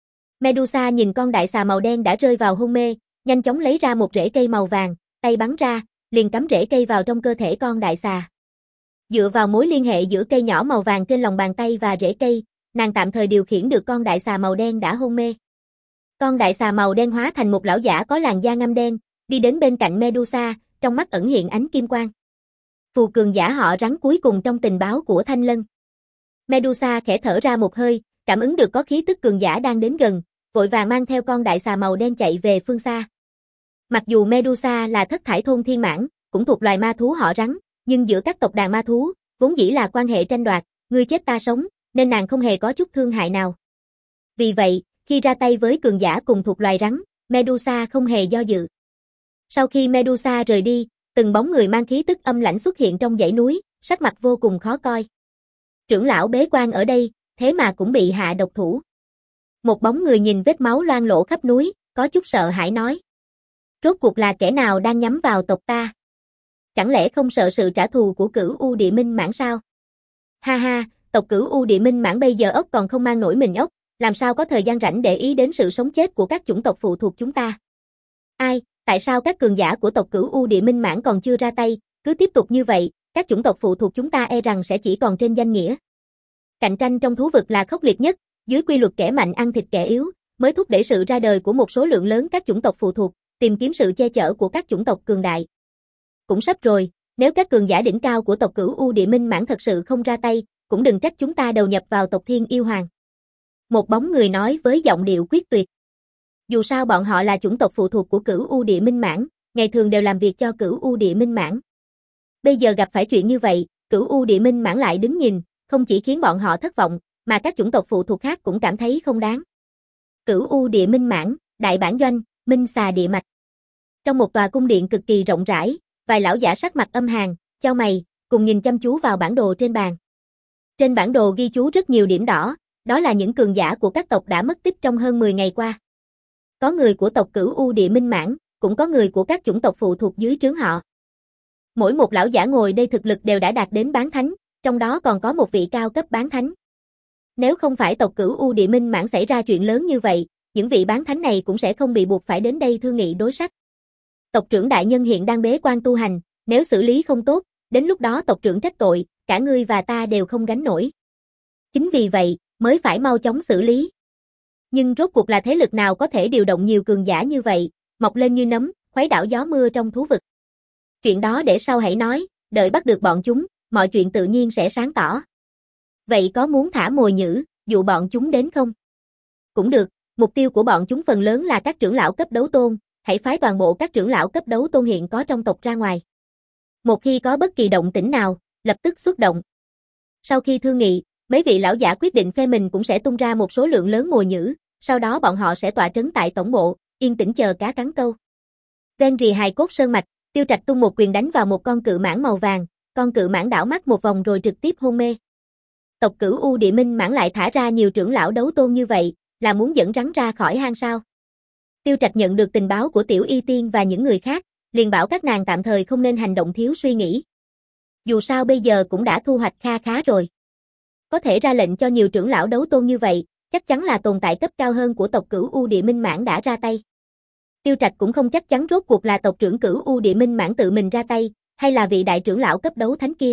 Medusa nhìn con đại xà màu đen đã rơi vào hôn mê, nhanh chóng lấy ra một rễ cây màu vàng, tay bắn ra, liền cắm rễ cây vào trong cơ thể con đại xà. Dựa vào mối liên hệ giữa cây nhỏ màu vàng trên lòng bàn tay và rễ cây, nàng tạm thời điều khiển được con đại xà màu đen đã hôn mê. Con đại xà màu đen hóa thành một lão giả có làn da ngăm đen, đi đến bên cạnh Medusa, trong mắt ẩn hiện ánh kim quang. Phù cường giả họ rắn cuối cùng trong tình báo của Thanh Lân. Medusa khẽ thở ra một hơi, cảm ứng được có khí tức cường giả đang đến gần, vội vàng mang theo con đại xà màu đen chạy về phương xa. Mặc dù Medusa là thất thải thôn thiên mãng, cũng thuộc loài ma thú họ rắn, nhưng giữa các tộc đàn ma thú, vốn dĩ là quan hệ tranh đoạt, ngươi chết ta sống, nên nàng không hề có chút thương hại nào. Vì vậy, khi ra tay với cường giả cùng thuộc loài rắn, Medusa không hề do dự. Sau khi Medusa rời đi, từng bóng người mang khí tức âm lãnh xuất hiện trong dãy núi, sắc mặt vô cùng khó coi. Trưởng lão bế quan ở đây, thế mà cũng bị hạ độc thủ. Một bóng người nhìn vết máu loang lổ khắp núi, có chút sợ hãi nói. Rốt cuộc là kẻ nào đang nhắm vào tộc ta? Chẳng lẽ không sợ sự trả thù của Cửu U Địa Minh Mãng sao? Ha ha, tộc Cửu U Địa Minh Mãng bây giờ ốc còn không mang nổi mình ốc, làm sao có thời gian rảnh để ý đến sự sống chết của các chủng tộc phụ thuộc chúng ta? Ai, tại sao các cường giả của tộc Cửu U Địa Minh Mãng còn chưa ra tay, cứ tiếp tục như vậy, các chủng tộc phụ thuộc chúng ta e rằng sẽ chỉ còn trên danh nghĩa. Cạnh tranh trong thú vực là khốc liệt nhất, dưới quy luật kẻ mạnh ăn thịt kẻ yếu, mới thúc đẩy sự ra đời của một số lượng lớn các chủng tộc phụ thuộc, tìm kiếm sự che chở của các chủng tộc cường đại. Cũng sắp rồi, nếu các cường giả đỉnh cao của tộc Cửu U Địa Minh Mãng thật sự không ra tay, cũng đừng trách chúng ta đầu nhập vào tộc Thiên Yêu Hoàng. Một bóng người nói với giọng điệu quyết tuyệt. Dù sao bọn họ là chủng tộc phụ thuộc của Cửu U Địa Minh Mãng, ngày thường đều làm việc cho Cửu U Địa Minh Mãng. Bây giờ gặp phải chuyện như vậy, Cửu U Địa Minh Mãng lại đứng nhìn, không chỉ khiến bọn họ thất vọng, mà các chủng tộc phụ thuộc khác cũng cảm thấy không đáng. Cửu U Địa Minh Mãng, đại bản doanh, Minh Xà Địa Mạch. Trong một tòa cung điện cực kỳ rộng rãi, vài lão giả sắc mặt âm hàn, chau mày, cùng nhìn chăm chú vào bản đồ trên bàn. Trên bản đồ ghi chú rất nhiều điểm đỏ, đó là những cường giả của các tộc đã mất tích trong hơn mười ngày qua. Có người của tộc Cửu U Địa Minh Mãng, cũng có người của các chủng tộc phụ thuộc dưới trướng họ. Mỗi một lão giả ngồi đây thực lực đều đã đạt đến bán thánh, trong đó còn có một vị cao cấp bán thánh. Nếu không phải tộc Cửu U Địa Minh Mãng xảy ra chuyện lớn như vậy, những vị bán thánh này cũng sẽ không bị buộc phải đến đây thương nghị đối sách. Tộc trưởng đại nhân hiện đang bế quan tu hành, nếu xử lý không tốt, đến lúc đó tộc trưởng trách tội, cả ngươi và ta đều không gánh nổi. Chính vì vậy, mới phải mau chóng xử lý. Nhưng rốt cuộc là thế lực nào có thể điều động nhiều cường giả như vậy, mọc lên như nấm, khuấy đảo gió mưa trong thú vực. Chuyện đó để sau hãy nói, đợi bắt được bọn chúng, mọi chuyện tự nhiên sẽ sáng tỏ. Vậy có muốn thả mồi nhử, dụ bọn chúng đến không? Cũng được, mục tiêu của bọn chúng phần lớn là các trưởng lão cấp đấu tôn, hãy phái toàn bộ các trưởng lão cấp đấu tôn hiện có trong tộc ra ngoài. Một khi có bất kỳ động tĩnh nào, lập tức xuất động. Sau khi thương nghị, mấy vị lão giả quyết định phe mình cũng sẽ tung ra một số lượng lớn mồi nhử, sau đó bọn họ sẽ tọa trấn tại tổng bộ, yên tĩnh chờ cá cắn câu. Ven rì hài cốt sơn mạch, Tiêu Trạch tung một quyền đánh vào một con cự mãng màu vàng, con cự mãng đảo mắt một vòng rồi trực tiếp hôn mê. Tộc Cửu U Địa Minh Mãng lại thả ra nhiều trưởng lão đấu tôn như vậy, Là muốn dẫn rắn ra khỏi hang sao? Tiêu Trạch nhận được tình báo của Tiểu Y Tiên và những người khác, liền bảo các nàng tạm thời không nên hành động thiếu suy nghĩ. Dù sao bây giờ cũng đã thu hoạch kha khá rồi. Có thể ra lệnh cho nhiều trưởng lão đấu tôn như vậy, chắc chắn là tồn tại cấp cao hơn của tộc Cửu U Địa Minh Mãn đã ra tay. Tiêu Trạch cũng không chắc chắn rốt cuộc là tộc trưởng Cửu U Địa Minh Mãn tự mình ra tay, hay là vị đại trưởng lão cấp đấu thánh kia.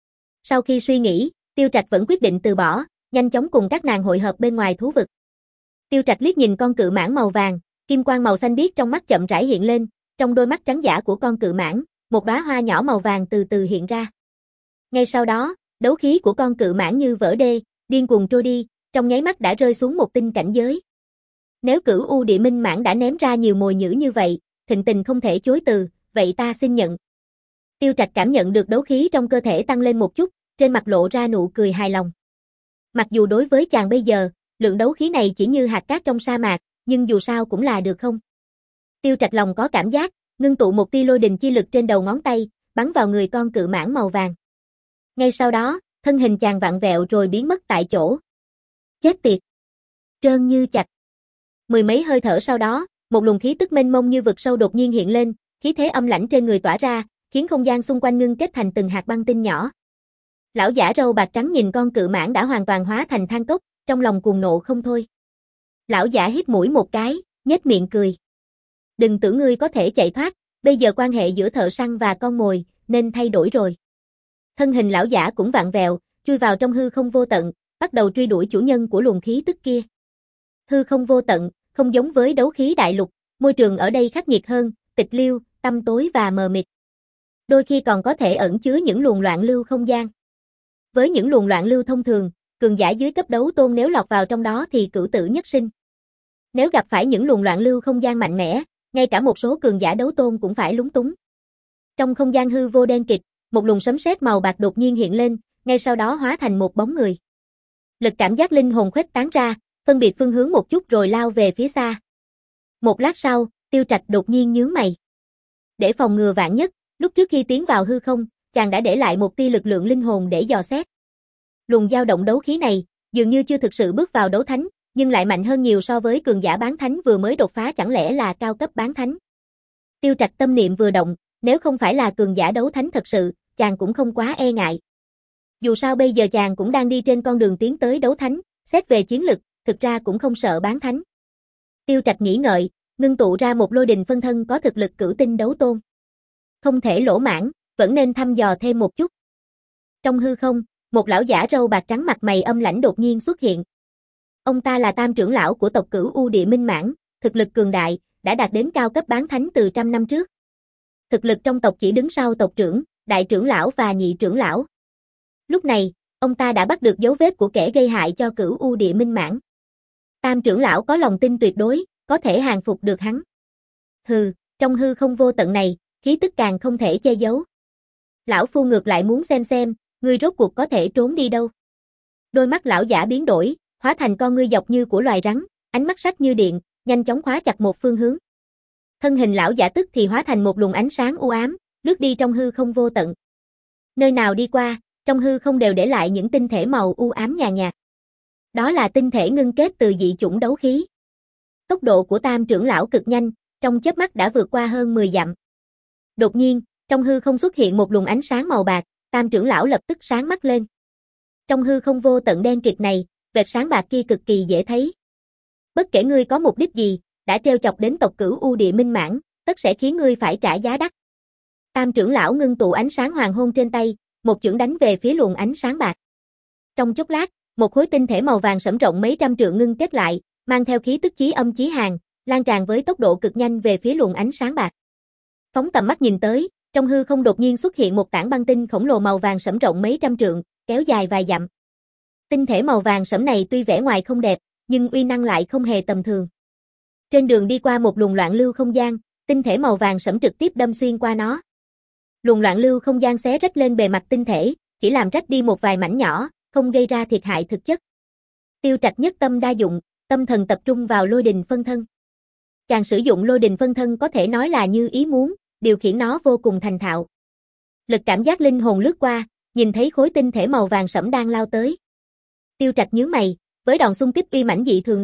Sau khi suy nghĩ, Tiêu Trạch vẫn quyết định từ bỏ, nhanh chóng cùng các nàng hội hợp bên ngoài thú vực. Tiêu Trạch liếc nhìn con cự mãng màu vàng, kim quang màu xanh biếc trong mắt chậm rãi hiện lên, trong đôi mắt trắng dã của con cự mãng, một đóa hoa nhỏ màu vàng từ từ hiện ra. Ngay sau đó, đấu khí của con cự mãng như vỡ đê, điên cuồng trôi đi, trong nháy mắt đã rơi xuống một tinh cảnh giới. Nếu Cửu U Địa Minh Mãn đã ném ra nhiều mồi nhữ như vậy, Thịnh Tình không thể chối từ, vậy ta xin nhận. Tiêu Trạch cảm nhận được đấu khí trong cơ thể tăng lên một chút, trên mặt lộ ra nụ cười hài lòng. Mặc dù đối với chàng bây giờ, lượng đấu khí này chỉ như hạt cát trong sa mạc, nhưng dù sao cũng là được không? Tiêu Trạch lòng có cảm giác, ngưng tụ một tia lôi đình chi lực trên đầu ngón tay, bắn vào người con cự mãng màu vàng. Ngay sau đó, thân hình chàng vặn vẹo rồi biến mất tại chỗ. Chết tiệt! Trơn như chạch. Mười mấy hơi thở sau đó, một luồng khí tức mênh mông như vực sâu đột nhiên hiện lên, khí thế âm lãnh trên người tỏa ra, khiến không gian xung quanh ngưng kết thành từng hạt băng tinh nhỏ. Lão giả râu bạc trắng nhìn con cự mãng đã hoàn toàn hóa thành than cốc, trong lòng cuồng nộ không thôi. Lão giả hít mũi một cái, nhếch miệng cười. Đừng tưởng ngươi có thể chạy thoát, bây giờ quan hệ giữa thợ săn và con mồi, nên thay đổi rồi. Thân hình lão giả cũng vặn vẹo, chui vào trong hư không vô tận, bắt đầu truy đuổi chủ nhân của luồng khí tức kia. Hư không vô tận, không giống với đấu khí đại lục, môi trường ở đây khắc nghiệt hơn, tịch liêu, tăm tối và mờ mịt. Đôi khi còn có thể ẩn chứa những luồng loạn lưu không gian. Với những luồng loạn lưu thông thường, cường giả dưới cấp đấu tôn nếu lọt vào trong đó thì cửu tử nhất sinh. Nếu gặp phải những luồng loạn lưu không gian mạnh mẽ, ngay cả một số cường giả đấu tôn cũng phải lúng túng. Trong không gian hư vô đen kịt, một luồng sấm sét màu bạc đột nhiên hiện lên, ngay sau đó hóa thành một bóng người. Lực cảm giác linh hồn khuếch tán ra, phân biệt phương hướng một chút rồi lao về phía xa. Một lát sau, Tiêu Trạch đột nhiên nhướng mày. Để phòng ngừa vạn nhất, lúc trước khi tiến vào hư không, chàng đã để lại một tia lực lượng linh hồn để dò xét. Luồng dao động đấu khí này, dường như chưa thực sự bước vào đấu thánh, nhưng lại mạnh hơn nhiều so với cường giả bán thánh vừa mới đột phá, chẳng lẽ là cao cấp bán thánh. Tiêu Trạch tâm niệm vừa động, nếu không phải là cường giả đấu thánh thật sự, chàng cũng không quá e ngại. Dù sao bây giờ chàng cũng đang đi trên con đường tiến tới đấu thánh, xét về chiến lực, thực ra cũng không sợ bán thánh. Tiêu Trạch nghĩ ngợi, ngưng tụ ra một lôi đình phân thân có thực lực cửu tinh đấu tôn. Không thể lỗ mãn, vẫn nên thăm dò thêm một chút. Trong hư không, một lão giả râu bạc trắng mặt mày âm lãnh đột nhiên xuất hiện. Ông ta là tam trưởng lão của tộc Cửu U Địa Minh Mãn, thực lực cường đại, đã đạt đến cao cấp bán thánh từ trăm năm trước. Thực lực trong tộc chỉ đứng sau tộc trưởng, đại trưởng lão và nhị trưởng lão. Lúc này, ông ta đã bắt được dấu vết của kẻ gây hại cho Cửu U Địa Minh Mãn. Tam trưởng lão có lòng tin tuyệt đối, có thể hàng phục được hắn. Hừ, trong hư không vô tận này, khí tức càng không thể che giấu. Lão phu ngược lại muốn xem xem, ngươi rốt cuộc có thể trốn đi đâu. Đôi mắt lão giả biến đổi, hóa thành con ngươi dọc như của loài rắn, ánh mắt sắc như điện, nhanh chóng khóa chặt một phương hướng. Thân hình lão giả tức thì hóa thành một luồng ánh sáng u ám, lướt đi trong hư không vô tận. Nơi nào đi qua, trong hư không đều để lại những tinh thể màu u ám nhàn nhạt. Đó là tinh thể ngưng kết từ dị chủng đấu khí. Tốc độ của tam trưởng lão cực nhanh, trong chớp mắt đã vượt qua hơn mười dặm. Đột nhiên, trong hư không xuất hiện một luồng ánh sáng màu bạc, tam trưởng lão lập tức sáng mắt lên. Trong hư không vô tận đen kịt này, vệt sáng bạc kia cực kỳ dễ thấy. Bất kể ngươi có mục đích gì, đã trêu chọc đến tộc Cửu U Địa Minh Mãn, tất sẽ khiến ngươi phải trả giá đắt. Tam trưởng lão ngưng tụ ánh sáng hoàng hôn trên tay, một chưởng đánh về phía luồng ánh sáng bạc. Trong chốc lát, một khối tinh thể màu vàng sẫm rộng mấy trăm trượng ngưng kết lại, mang theo khí tức chí âm chí hàn, lan tràn với tốc độ cực nhanh về phía luồng ánh sáng bạc. Phóng tầm mắt nhìn tới, trong hư không đột nhiên xuất hiện một tảng băng tinh khổng lồ màu vàng sẫm rộng mấy trăm trượng, kéo dài vài dặm. Tinh thể màu vàng sẫm này tuy vẻ ngoài không đẹp, nhưng uy năng lại không hề tầm thường. Trên đường đi qua một luồng loạn lưu không gian, tinh thể màu vàng sẫm trực tiếp đâm xuyên qua nó. Luồng loạn lưu không gian xé rách lên bề mặt tinh thể, chỉ làm rách đi một vài mảnh nhỏ, không gây ra thiệt hại thực chất. Tiêu Trạch nhất tâm đa dụng, tâm thần tập trung vào lôi đình phân thân. Chàng sử dụng lôi đình phân thân có thể nói là như ý muốn, điều khiển nó vô cùng thành thạo. Lực cảm giác linh hồn lướt qua, nhìn thấy khối tinh thể màu vàng sẫm đang lao tới. Tiêu Trạch nhướng mày, với đòn xung kích uy mãnh dị thường này,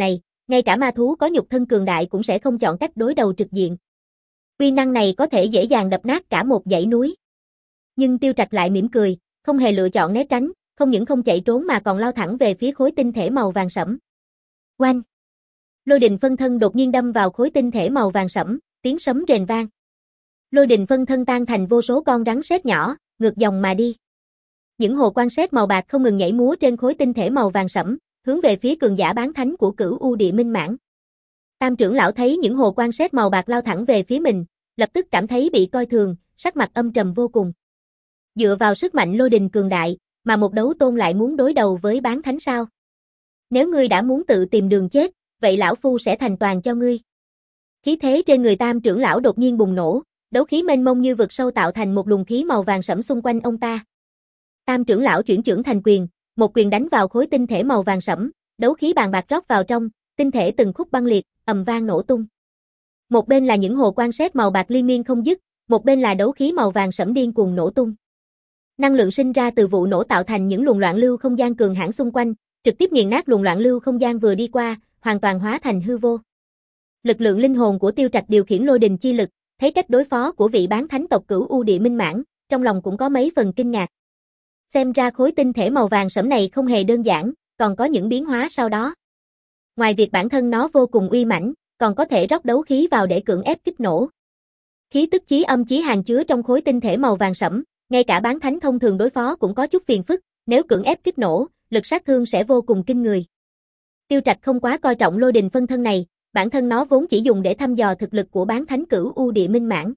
Ngay cả ma thú có nhục thân cường đại cũng sẽ không chọn cách đối đầu trực diện. Uy năng này có thể dễ dàng đập nát cả một dãy núi. Nhưng Tiêu Trạch lại mỉm cười, không hề lựa chọn né tránh, không những không chạy trốn mà còn lao thẳng về phía khối tinh thể màu vàng sẫm. Oanh! Lôi đình phân thân đột nhiên đâm vào khối tinh thể màu vàng sẫm, tiếng sấm rền vang. Lôi đình phân thân tan thành vô số con rắn sét nhỏ, ngược dòng mà đi. Những hồ quang sét màu bạc không ngừng nhảy múa trên khối tinh thể màu vàng sẫm, hướng về phía cường giả bán thánh của Cửu U Địa Minh Mãn. Tam trưởng lão thấy những hồ quang sét màu bạc lao thẳng về phía mình, lập tức cảm thấy bị coi thường, sắc mặt âm trầm vô cùng. Dựa vào sức mạnh lôi đình cường đại, mà một đấu tôn lại muốn đối đầu với bán thánh sao? Nếu ngươi đã muốn tự tìm đường chết, vậy lão phu sẽ thành toàn cho ngươi. Khí thế trên người Tam trưởng lão đột nhiên bùng nổ, đấu khí mênh mông như vực sâu tạo thành một luồng khí màu vàng sẫm xung quanh ông ta. Tam trưởng lão chuyển trưởng thành quyền, một quyền đánh vào khối tinh thể màu vàng sẫm, đấu khí bàn bạc rót vào trong, tinh thể từng khúc băng liệt, ầm vang nổ tung. Một bên là những hồ quang sét màu bạc liên miên không dứt, một bên là đấu khí màu vàng sẫm điên cuồng nổ tung. Năng lượng sinh ra từ vụ nổ tạo thành những luồng loạn lưu không gian cường hãn xung quanh, trực tiếp nghiền nát luồng loạn lưu không gian vừa đi qua, hoàn toàn hóa thành hư vô. Lực lượng linh hồn của Tiêu Trạch điều khiển lôi đình chi lực, thấy cách đối phó của vị bán thánh tộc Cửu U Địa Minh Mãn, trong lòng cũng có mấy phần kinh ngạc. Xem ra khối tinh thể màu vàng sẫm này không hề đơn giản, còn có những biến hóa sau đó. Ngoài việc bản thân nó vô cùng uy mãnh, còn có thể rót đấu khí vào để cưỡng ép kích nổ. Khí tức chí âm chí hàn chứa trong khối tinh thể màu vàng sẫm, ngay cả bán thánh thông thường đối phó cũng có chút phiền phức, nếu cưỡng ép kích nổ, lực sát thương sẽ vô cùng kinh người. Tiêu Trạch không quá coi trọng lôi đình phân thân này, bản thân nó vốn chỉ dùng để thăm dò thực lực của bán thánh Cửu U Địa Minh Mãn.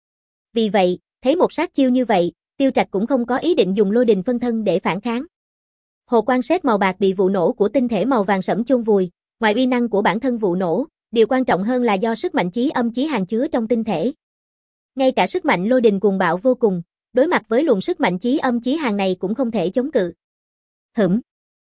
Vì vậy, thấy một sát chiêu như vậy, Tiêu Trạch cũng không có ý định dùng lôi đình phân thân để phản kháng. Hồ quang sét màu bạc bị vụ nổ của tinh thể màu vàng sẫm chôn vùi, ngoài uy năng của bản thân vụ nổ, điều quan trọng hơn là do sức mạnh chí âm chí hàn chứa trong tinh thể. Ngay cả sức mạnh lôi đình cuồng bạo vô cùng, đối mặt với luồng sức mạnh chí âm chí hàn này cũng không thể chống cự. Hửm.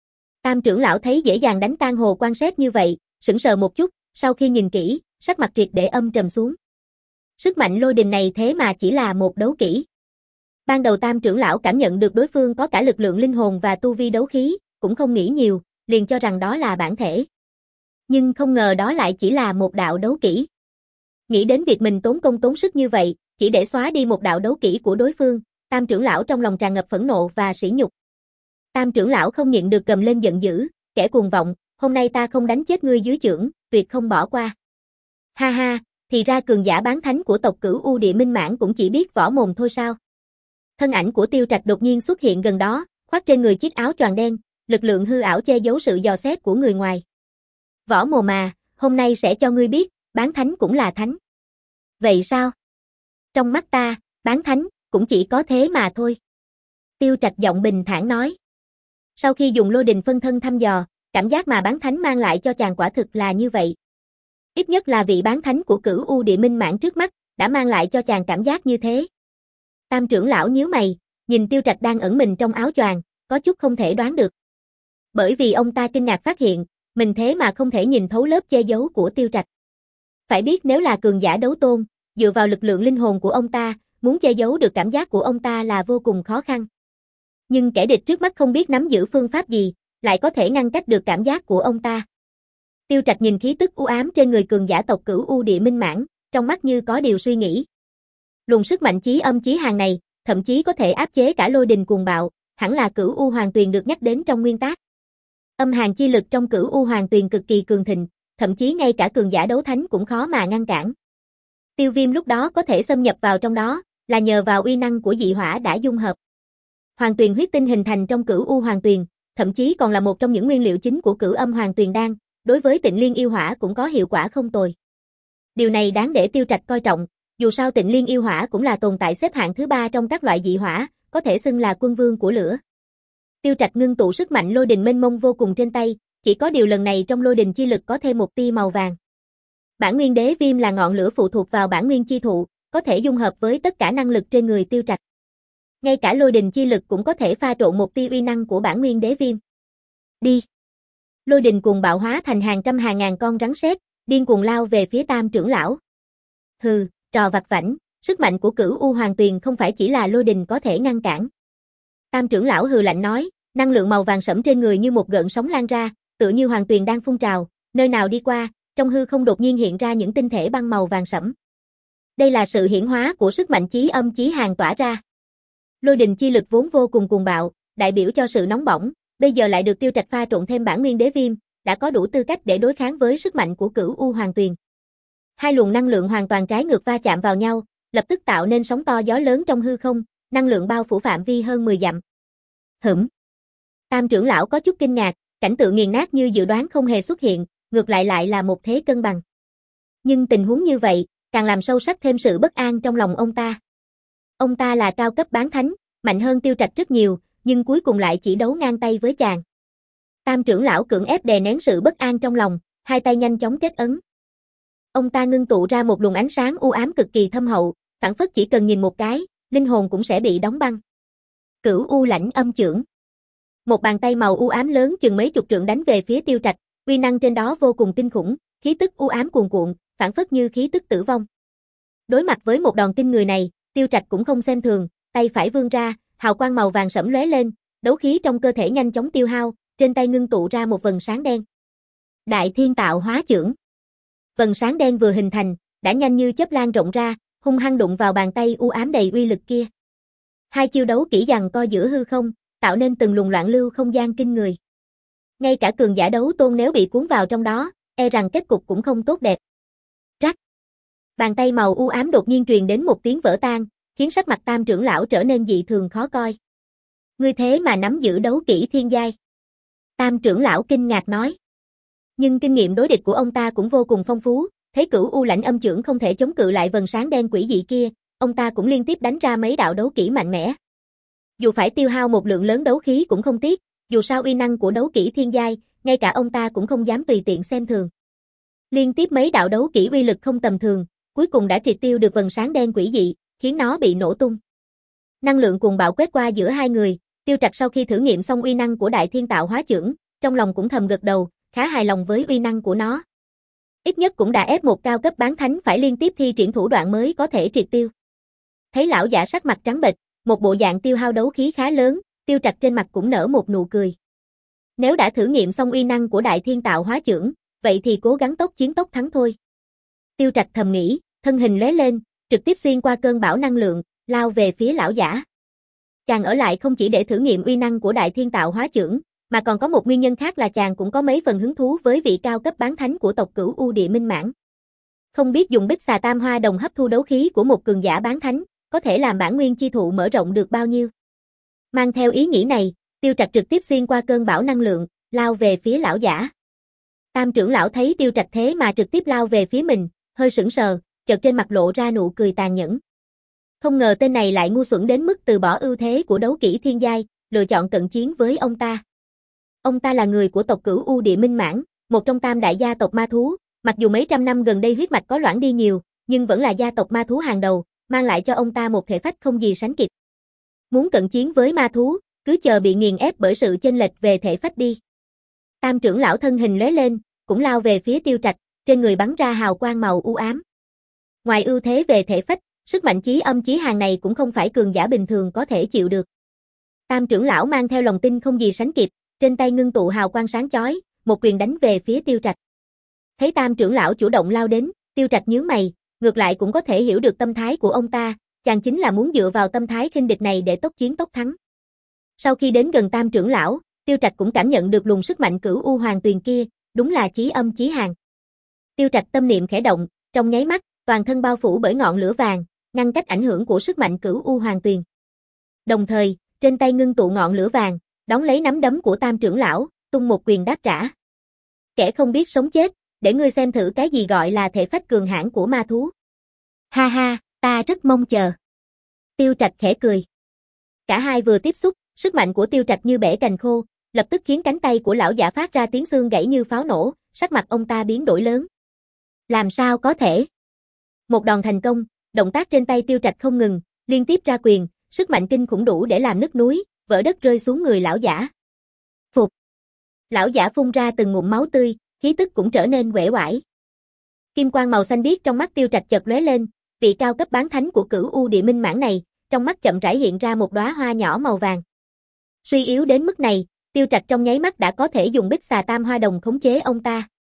Tam trưởng lão thấy dễ dàng đánh tan hồ quang sét như vậy, sững sờ một chút, sau khi nhìn kỹ, sắc mặt triệt để âm trầm xuống. Sức mạnh lôi đình này thế mà chỉ là một đấu kỹ. Ban đầu Tam trưởng lão cảm nhận được đối phương có cả lực lượng linh hồn và tu vi đấu khí, cũng không nghĩ nhiều, liền cho rằng đó là bản thể. Nhưng không ngờ đó lại chỉ là một đạo đấu kỹ. Nghĩ đến việc mình tốn công tốn sức như vậy, chỉ để xóa đi một đạo đấu kỹ của đối phương, Tam trưởng lão trong lòng tràn ngập phẫn nộ và sỉ nhục. Tam trưởng lão không nhịn được gầm lên giận dữ, kẻ cuồng vọng, hôm nay ta không đánh chết ngươi dưới chưởng, tuyệt không bỏ qua. Ha ha, thì ra cường giả bán thánh của tộc Cửu U Địa Minh Mãn cũng chỉ biết võ mồm thôi sao? Thân ảnh của Tiêu Trạch đột nhiên xuất hiện gần đó, khoác trên người chiếc áo choàng đen, lực lượng hư ảo che giấu sự dò xét của người ngoài. Võ mồm mà, hôm nay sẽ cho ngươi biết, bán thánh cũng là thánh. Vậy sao? Trong mắt ta, bán thánh, cũng chỉ có thế mà thôi. Tiêu Trạch giọng bình thản nói. Sau khi dùng lôi đình phân thân thăm dò, cảm giác mà bán thánh mang lại cho chàng quả thực là như vậy. Ít nhất là vị bán thánh của Cửu U Địa Minh Mãn trước mắt, đã mang lại cho chàng cảm giác như thế. Tam trưởng lão nhíu mày, nhìn Tiêu Trạch đang ẩn mình trong áo choàng, có chút không thể đoán được. Bởi vì ông ta kinh ngạc phát hiện, mình thế mà không thể nhìn thấu lớp che giấu của Tiêu Trạch. Phải biết nếu là cường giả đấu tôn, dựa vào lực lượng linh hồn của ông ta, muốn che giấu được cảm giác của ông ta là vô cùng khó khăn. Nhưng kẻ địch trước mắt không biết nắm giữ phương pháp gì, lại có thể ngăn cách được cảm giác của ông ta. Tiêu Trạch nhìn khí tức u ám trên người cường giả tộc Cửu U Địa Minh Mãn, trong mắt như có điều suy nghĩ. Luồng sức mạnh chí âm chí hàn này, thậm chí có thể áp chế cả lôi đình cuồng bạo, hẳn là Cửu U Hoàng Tuyền được nhắc đến trong nguyên tác. Âm hàn chi lực trong Cửu U Hoàng Tuyền cực kỳ cường thịnh, thậm chí ngay cả cường giả đấu thánh cũng khó mà ngăn cản. Tiêu Viêm lúc đó có thể xâm nhập vào trong đó, là nhờ vào uy năng của dị hỏa đã dung hợp. Hoàng Tuyền huyết tinh hình thành trong Cửu U Hoàng Tuyền, thậm chí còn là một trong những nguyên liệu chính của Cửu Âm Hoàng Tuyền đan, đối với Tịnh Liên yêu hỏa cũng có hiệu quả không tồi. Điều này đáng để Tiêu Trạch coi trọng, dù sao Tịnh Liên yêu hỏa cũng là tồn tại xếp hạng thứ ba trong các loại dị hỏa, có thể xưng là quân vương của lửa. Tiêu Trạch ngưng tụ sức mạnh lôi đình mênh mông vô cùng trên tay, chỉ có điều lần này trong lôi đình chi lực có thêm một tia màu vàng. Bản nguyên đế viêm là ngọn lửa phụ thuộc vào bản nguyên chi thụ, có thể dung hợp với tất cả năng lực trên người Tiêu Trạch. Ngay cả lôi đình chi lực cũng có thể pha trộn một tia uy năng của bản nguyên đế viêm. Đi! Lôi đình cuồng bạo hóa thành hàng trăm hàng ngàn con rắn sét, điên cuồng lao về phía Tam trưởng lão. Hừ, trò vặt vãnh, sức mạnh của Cửu U Hoàng Tuyền không phải chỉ là lôi đình có thể ngăn cản. Tam trưởng lão hừ lạnh nói, năng lượng màu vàng sẫm trên người như một gợn sóng lan ra, tựa như hoàng tuyền đang phun trào, Nơi nào đi qua, trong hư không đột nhiên hiện ra những tinh thể băng màu vàng sẫm. Đây là sự hiển hóa của sức mạnh chí âm chí hàn tỏa ra. Lôi đình chi lực vốn vô cùng cuồng bạo, đại biểu cho sự nóng bỏng, bây giờ lại được Tiêu Trạch pha trộn thêm bản nguyên đế viêm, đã có đủ tư cách để đối kháng với sức mạnh của Cửu U Hoàng Tuyền. Hai luồng năng lượng hoàn toàn trái ngược va chạm vào nhau, lập tức tạo nên sóng to gió lớn trong hư không, năng lượng bao phủ phạm vi hơn mười dặm. Hửm. Tam trưởng lão có chút kinh ngạc, cảnh tượng nghiền nát như dự đoán không hề xuất hiện, ngược lại lại là một thế cân bằng. Nhưng tình huống như vậy, càng làm sâu sắc thêm sự bất an trong lòng ông ta. Ông ta là cao cấp bán thánh, mạnh hơn Tiêu Trạch rất nhiều, nhưng cuối cùng lại chỉ đấu ngang tay với chàng. Tam trưởng lão cưỡng ép đè nén sự bất an trong lòng, hai tay nhanh chóng kết ấn. Ông ta ngưng tụ ra một luồng ánh sáng u ám cực kỳ thâm hậu, phảng phất chỉ cần nhìn một cái, linh hồn cũng sẽ bị đóng băng. Cửu U Lãnh Âm Chưởng. Một bàn tay màu u ám lớn chừng mấy chục trượng đánh về phía Tiêu Trạch, uy năng trên đó vô cùng kinh khủng, khí tức u ám cuồn cuộn, phảng phất như khí tức tử vong. Đối mặt với một đòn kinh người này, Tiêu Trạch cũng không xem thường, tay phải vươn ra, hào quang màu vàng sẫm lóe lên, đấu khí trong cơ thể nhanh chóng tiêu hao, trên tay ngưng tụ ra một vầng sáng đen. Đại Thiên Tạo Hóa Chưởng. Vầng sáng đen vừa hình thành, đã nhanh như chớp lan rộng ra, hung hăng đụng vào bàn tay u ám đầy uy lực kia. Hai chiêu đấu kỹ giằng co giữa hư không, tạo nên từng luồng loạn lưu không gian kinh người. Ngay cả cường giả đấu tôn nếu bị cuốn vào trong đó, e rằng kết cục cũng không tốt đẹp. Rắc. Bàn tay màu u ám đột nhiên truyền đến một tiếng vỡ tan, khiến sắc mặt Tam trưởng lão trở nên dị thường khó coi. Ngươi thế mà nắm giữ đấu kỹ thiên giai. Tam trưởng lão kinh ngạc nói. Nhưng kinh nghiệm đối địch của ông ta cũng vô cùng phong phú, thấy Cửu U Lãnh Âm Chưởng không thể chống cự lại vầng sáng đen quỷ dị kia, ông ta cũng liên tiếp đánh ra mấy đạo đấu kỹ mạnh mẽ. Dù phải tiêu hao một lượng lớn đấu khí cũng không tiếc, dù sao uy năng của đấu kỹ thiên giai, ngay cả ông ta cũng không dám tùy tiện xem thường. Liên tiếp mấy đạo đấu kỹ uy lực không tầm thường, cuối cùng đã triệt tiêu được vầng sáng đen quỷ dị, khiến nó bị nổ tung. Năng lượng cuồng bạo quét qua giữa hai người, Tiêu Trạch sau khi thử nghiệm xong uy năng của Đại Thiên Tạo Hóa Chưởng, trong lòng cũng thầm gật đầu, khá hài lòng với uy năng của nó. Ít nhất cũng đã ép một cao cấp bán thánh phải liên tiếp thi triển thủ đoạn mới có thể triệt tiêu. Thấy lão giả sắc mặt trắng bệch, một bộ dạng tiêu hao đấu khí khá lớn, Tiêu Trạch trên mặt cũng nở một nụ cười. Nếu đã thử nghiệm xong uy năng của Đại Thiên Tạo Hóa Chưởng, vậy thì cố gắng tốc chiến tốc thắng thôi. Tiêu Trạch thầm nghĩ, thân hình lóe lên, trực tiếp xuyên qua cơn bão năng lượng, lao về phía lão giả. Chàng ở lại không chỉ để thử nghiệm uy năng của Đại Thiên Tạo Hóa Chưởng, mà còn có một nguyên nhân khác là chàng cũng có mấy phần hứng thú với vị cao cấp bán thánh của tộc Cửu U Địa Minh Mãn. Không biết dùng Bích Xà Tam Hoa Đồng hấp thu đấu khí của một cường giả bán thánh, có thể làm bản nguyên chi thụ mở rộng được bao nhiêu. Mang theo ý nghĩ này, Tiêu Trạch trực tiếp xuyên qua cơn bão năng lượng, lao về phía lão giả. Tam trưởng lão thấy Tiêu Trạch thế mà trực tiếp lao về phía mình, hơi sững sờ, chợt trên mặt lộ ra nụ cười tàn nhẫn. Không ngờ tên này lại ngu xuẩn đến mức từ bỏ ưu thế của đấu kỹ thiên giai, lựa chọn cận chiến với ông ta. Ông ta là người của tộc Cửu U Địa Minh Mãn, một trong tam đại gia tộc ma thú, mặc dù mấy trăm năm gần đây huyết mạch có loãng đi nhiều, nhưng vẫn là gia tộc ma thú hàng đầu, mang lại cho ông ta một thể phách không gì sánh kịp. Muốn cận chiến với ma thú, cứ chờ bị nghiền ép bởi sự chênh lệch về thể phách đi. Tam trưởng lão thân hình lóe lên, cũng lao về phía Tiêu Trạch, trên người bắn ra hào quang màu u ám. Ngoài ưu thế về thể phách, sức mạnh chí âm chí hàn này cũng không phải cường giả bình thường có thể chịu được. Tam trưởng lão mang theo lòng tin không gì sánh kịp, trên tay ngưng tụ hào quang sáng chói, một quyền đánh về phía Tiêu Trạch. Thấy Tam trưởng lão chủ động lao đến, Tiêu Trạch nhướng mày, ngược lại cũng có thể hiểu được tâm thái của ông ta, chàng chính là muốn dựa vào tâm thái khinh địch này để tốc chiến tốc thắng. Sau khi đến gần Tam trưởng lão, Tiêu Trạch cũng cảm nhận được luồng sức mạnh Cửu U Hoàng Tuyền kia, đúng là chí âm chí hàn. Tiêu Trạch tâm niệm khẽ động, trong nháy mắt, toàn thân bao phủ bởi ngọn lửa vàng, ngăn cách ảnh hưởng của sức mạnh Cửu U Hoàng Tuyền. Đồng thời, trên tay ngưng tụ ngọn lửa vàng, đón lấy nắm đấm của Tam trưởng lão, tung một quyền đáp trả. Kẻ không biết sống chết, để ngươi xem thử cái gì gọi là thể phách cường hãn của ma thú. Ha ha, ta rất mong chờ. Tiêu Trạch khẽ cười. Cả hai vừa tiếp xúc, sức mạnh của Tiêu Trạch như bẻ cành khô, lập tức khiến cánh tay của lão giả phát ra tiếng xương gãy như pháo nổ, sắc mặt ông ta biến đổi lớn. Làm sao có thể? Một đòn thành công, động tác trên tay Tiêu Trạch không ngừng, liên tiếp ra quyền, sức mạnh kinh khủng đủ để làm nứt núi, vỡ đất rơi xuống người lão giả. Phục. Lão giả phun ra từng ngụm máu tươi, khí tức cũng trở nên uể oải. Kim quang màu xanh biếc trong mắt Tiêu Trạch chợt lóe lên, vị cao cấp bán thánh của Cửu U Địa Minh Mãn này, trong mắt chậm rãi hiện ra một đóa hoa nhỏ màu vàng. Suy yếu đến mức này, Tiêu Trạch trong nháy mắt đã có thể dùng Bích Xà Tam Hoa Đồng khống chế ông ta.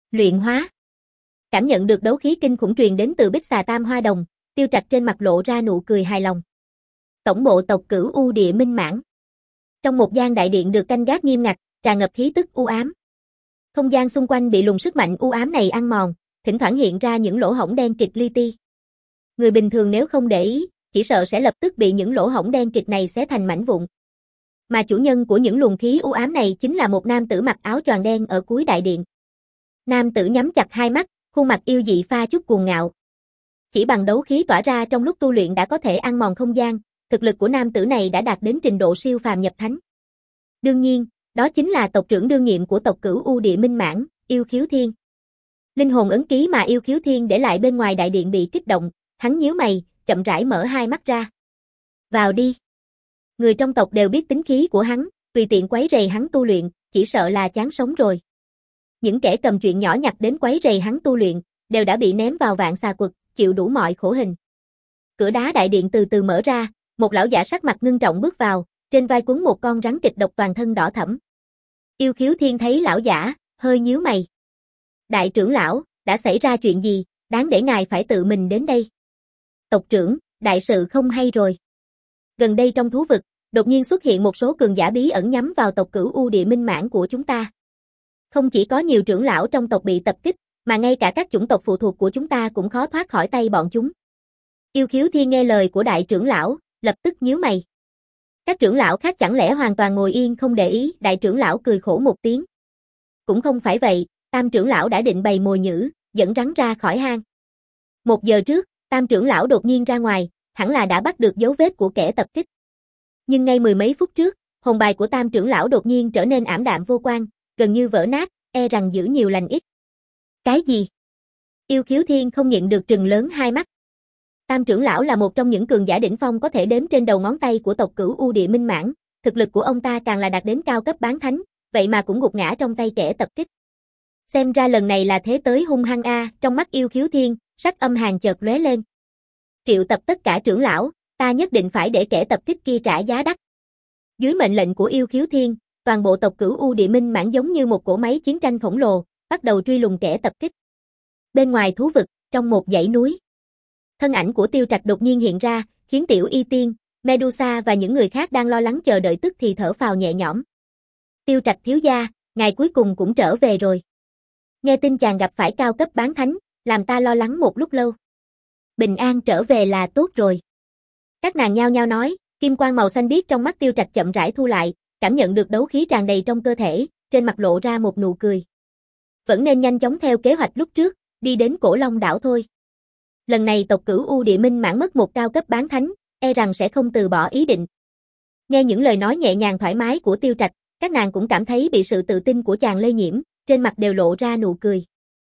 Luyện hóa. Cảm nhận được đấu khí kinh khủng truyền đến từ Bích Xà Tam Hoa Đồng, Tiêu Trạch trên mặt lộ ra nụ cười hài lòng. Tổng bộ tộc Cửu U Địa Minh Mãn. Trong một gian đại điện được canh gác nghiêm ngặt, tràn ngập khí tức u ám. Không gian xung quanh bị luồng sức mạnh u ám này ăn mòn, thỉnh thoảng hiện ra những lỗ hổng đen kịt li ti. Người bình thường nếu không để ý, chỉ sợ sẽ lập tức bị những lỗ hổng đen kịt này xé thành mảnh vụn. Mà chủ nhân của những luồng khí u ám này chính là một nam tử mặc áo choàng đen ở cuối đại điện. Nam tử nhắm chặt hai mắt, khuôn mặt yêu dị pha chút cuồng ngạo. Chỉ bằng đấu khí tỏa ra trong lúc tu luyện đã có thể ăn mòn không gian, thực lực của nam tử này đã đạt đến trình độ siêu phàm nhập thánh. Đương nhiên, đó chính là tộc trưởng đương nhiệm của tộc Cửu U Địa Minh Mãn, Yêu Khiếu Thiên. Linh hồn ấn ký mà Yêu Khiếu Thiên để lại bên ngoài đại điện bị kích động, hắn nhíu mày, chậm rãi mở hai mắt ra. Vào đi. Người trong tộc đều biết tính khí của hắn, tùy tiện quấy rầy hắn tu luyện, chỉ sợ là chán sống rồi. Những kẻ cầm chuyện nhỏ nhặt đến quấy rầy hắn tu luyện, đều đã bị ném vào vạn xà quật, chịu đủ mọi khổ hình. Cửa đá đại điện từ từ mở ra, một lão giả sắc mặt ngưng trọng bước vào, trên vai quấn một con rắn kịch độc toàn thân đỏ thẫm. Yêu Khiếu Thiên thấy lão giả, hơi nhíu mày. Đại trưởng lão, đã xảy ra chuyện gì, đáng để ngài phải tự mình đến đây? Tộc trưởng, đại sự không hay rồi. Gần đây trong thú vực, đột nhiên xuất hiện một số cường giả bí ẩn nhắm vào tộc Cửu U Địa Minh Mãn của chúng ta. Không chỉ có nhiều trưởng lão trong tộc bị tập kích, mà ngay cả các chủng tộc phụ thuộc của chúng ta cũng khó thoát khỏi tay bọn chúng. Yêu Khiếu Thiên nghe lời của đại trưởng lão, lập tức nhíu mày. Các trưởng lão khác chẳng lẽ hoàn toàn ngồi yên không để ý? Đại trưởng lão cười khổ một tiếng. Cũng không phải vậy, tam trưởng lão đã định bày mồi nhử, dẫn rắn ra khỏi hang. Một giờ trước, tam trưởng lão đột nhiên ra ngoài, hẳn là đã bắt được dấu vết của kẻ tập kích. Nhưng ngay mười mấy phút trước, hồn bài của tam trưởng lão đột nhiên trở nên ảm đạm vô quang, gần như vỡ nát, e rằng giữ nhiều lành ít. Cái gì? Yêu Khiếu Thiên không nhịn được trừng lớn hai mắt. Tam trưởng lão là một trong những cường giả đỉnh phong có thể đếm trên đầu ngón tay của tộc Cửu U Địa Minh Mãn, thực lực của ông ta càng là đạt đến cao cấp bán thánh, vậy mà cũng gục ngã trong tay kẻ tập kích. Xem ra lần này là thế tới hung hăng a, trong mắt Yêu Khiếu Thiên, sắc âm hàn chợt lóe lên. Triệu tập tất cả trưởng lão, ta nhất định phải để kẻ tập kích kia trả giá đắt. Dưới mệnh lệnh của Yêu Khiếu Thiên, toàn bộ tộc Cửu U Địa Minh Mãn giống như một cỗ máy chiến tranh khổng lồ, bắt đầu truy lùng kẻ tập kích. Bên ngoài thú vực, trong một dãy núi, thân ảnh của Tiêu Trạch đột nhiên hiện ra, khiến Tiểu Y Tiên, Medusa và những người khác đang lo lắng chờ đợi tức thì thở phào nhẹ nhõm. Tiêu Trạch thiếu gia, ngài cuối cùng cũng trở về rồi. Nghe tin chàng gặp phải cao cấp bán thánh, làm ta lo lắng một lúc lâu. Bình an trở về là tốt rồi. Các nàng nhao nhao nói, kim quang màu xanh biếc trong mắt Tiêu Trạch chậm rãi thu lại, cảm nhận được đấu khí tràn đầy trong cơ thể, trên mặt lộ ra một nụ cười. Vẫn nên nhanh chóng theo kế hoạch lúc trước, đi đến Cổ Long đảo thôi. Lần này tộc Cửu U Địa Minh Mãn mất một cao cấp bán thánh, e rằng sẽ không từ bỏ ý định. Nghe những lời nói nhẹ nhàng thoải mái của Tiêu Trạch, các nàng cũng cảm thấy bị sự tự tin của chàng lây nhiễm, trên mặt đều lộ ra nụ cười.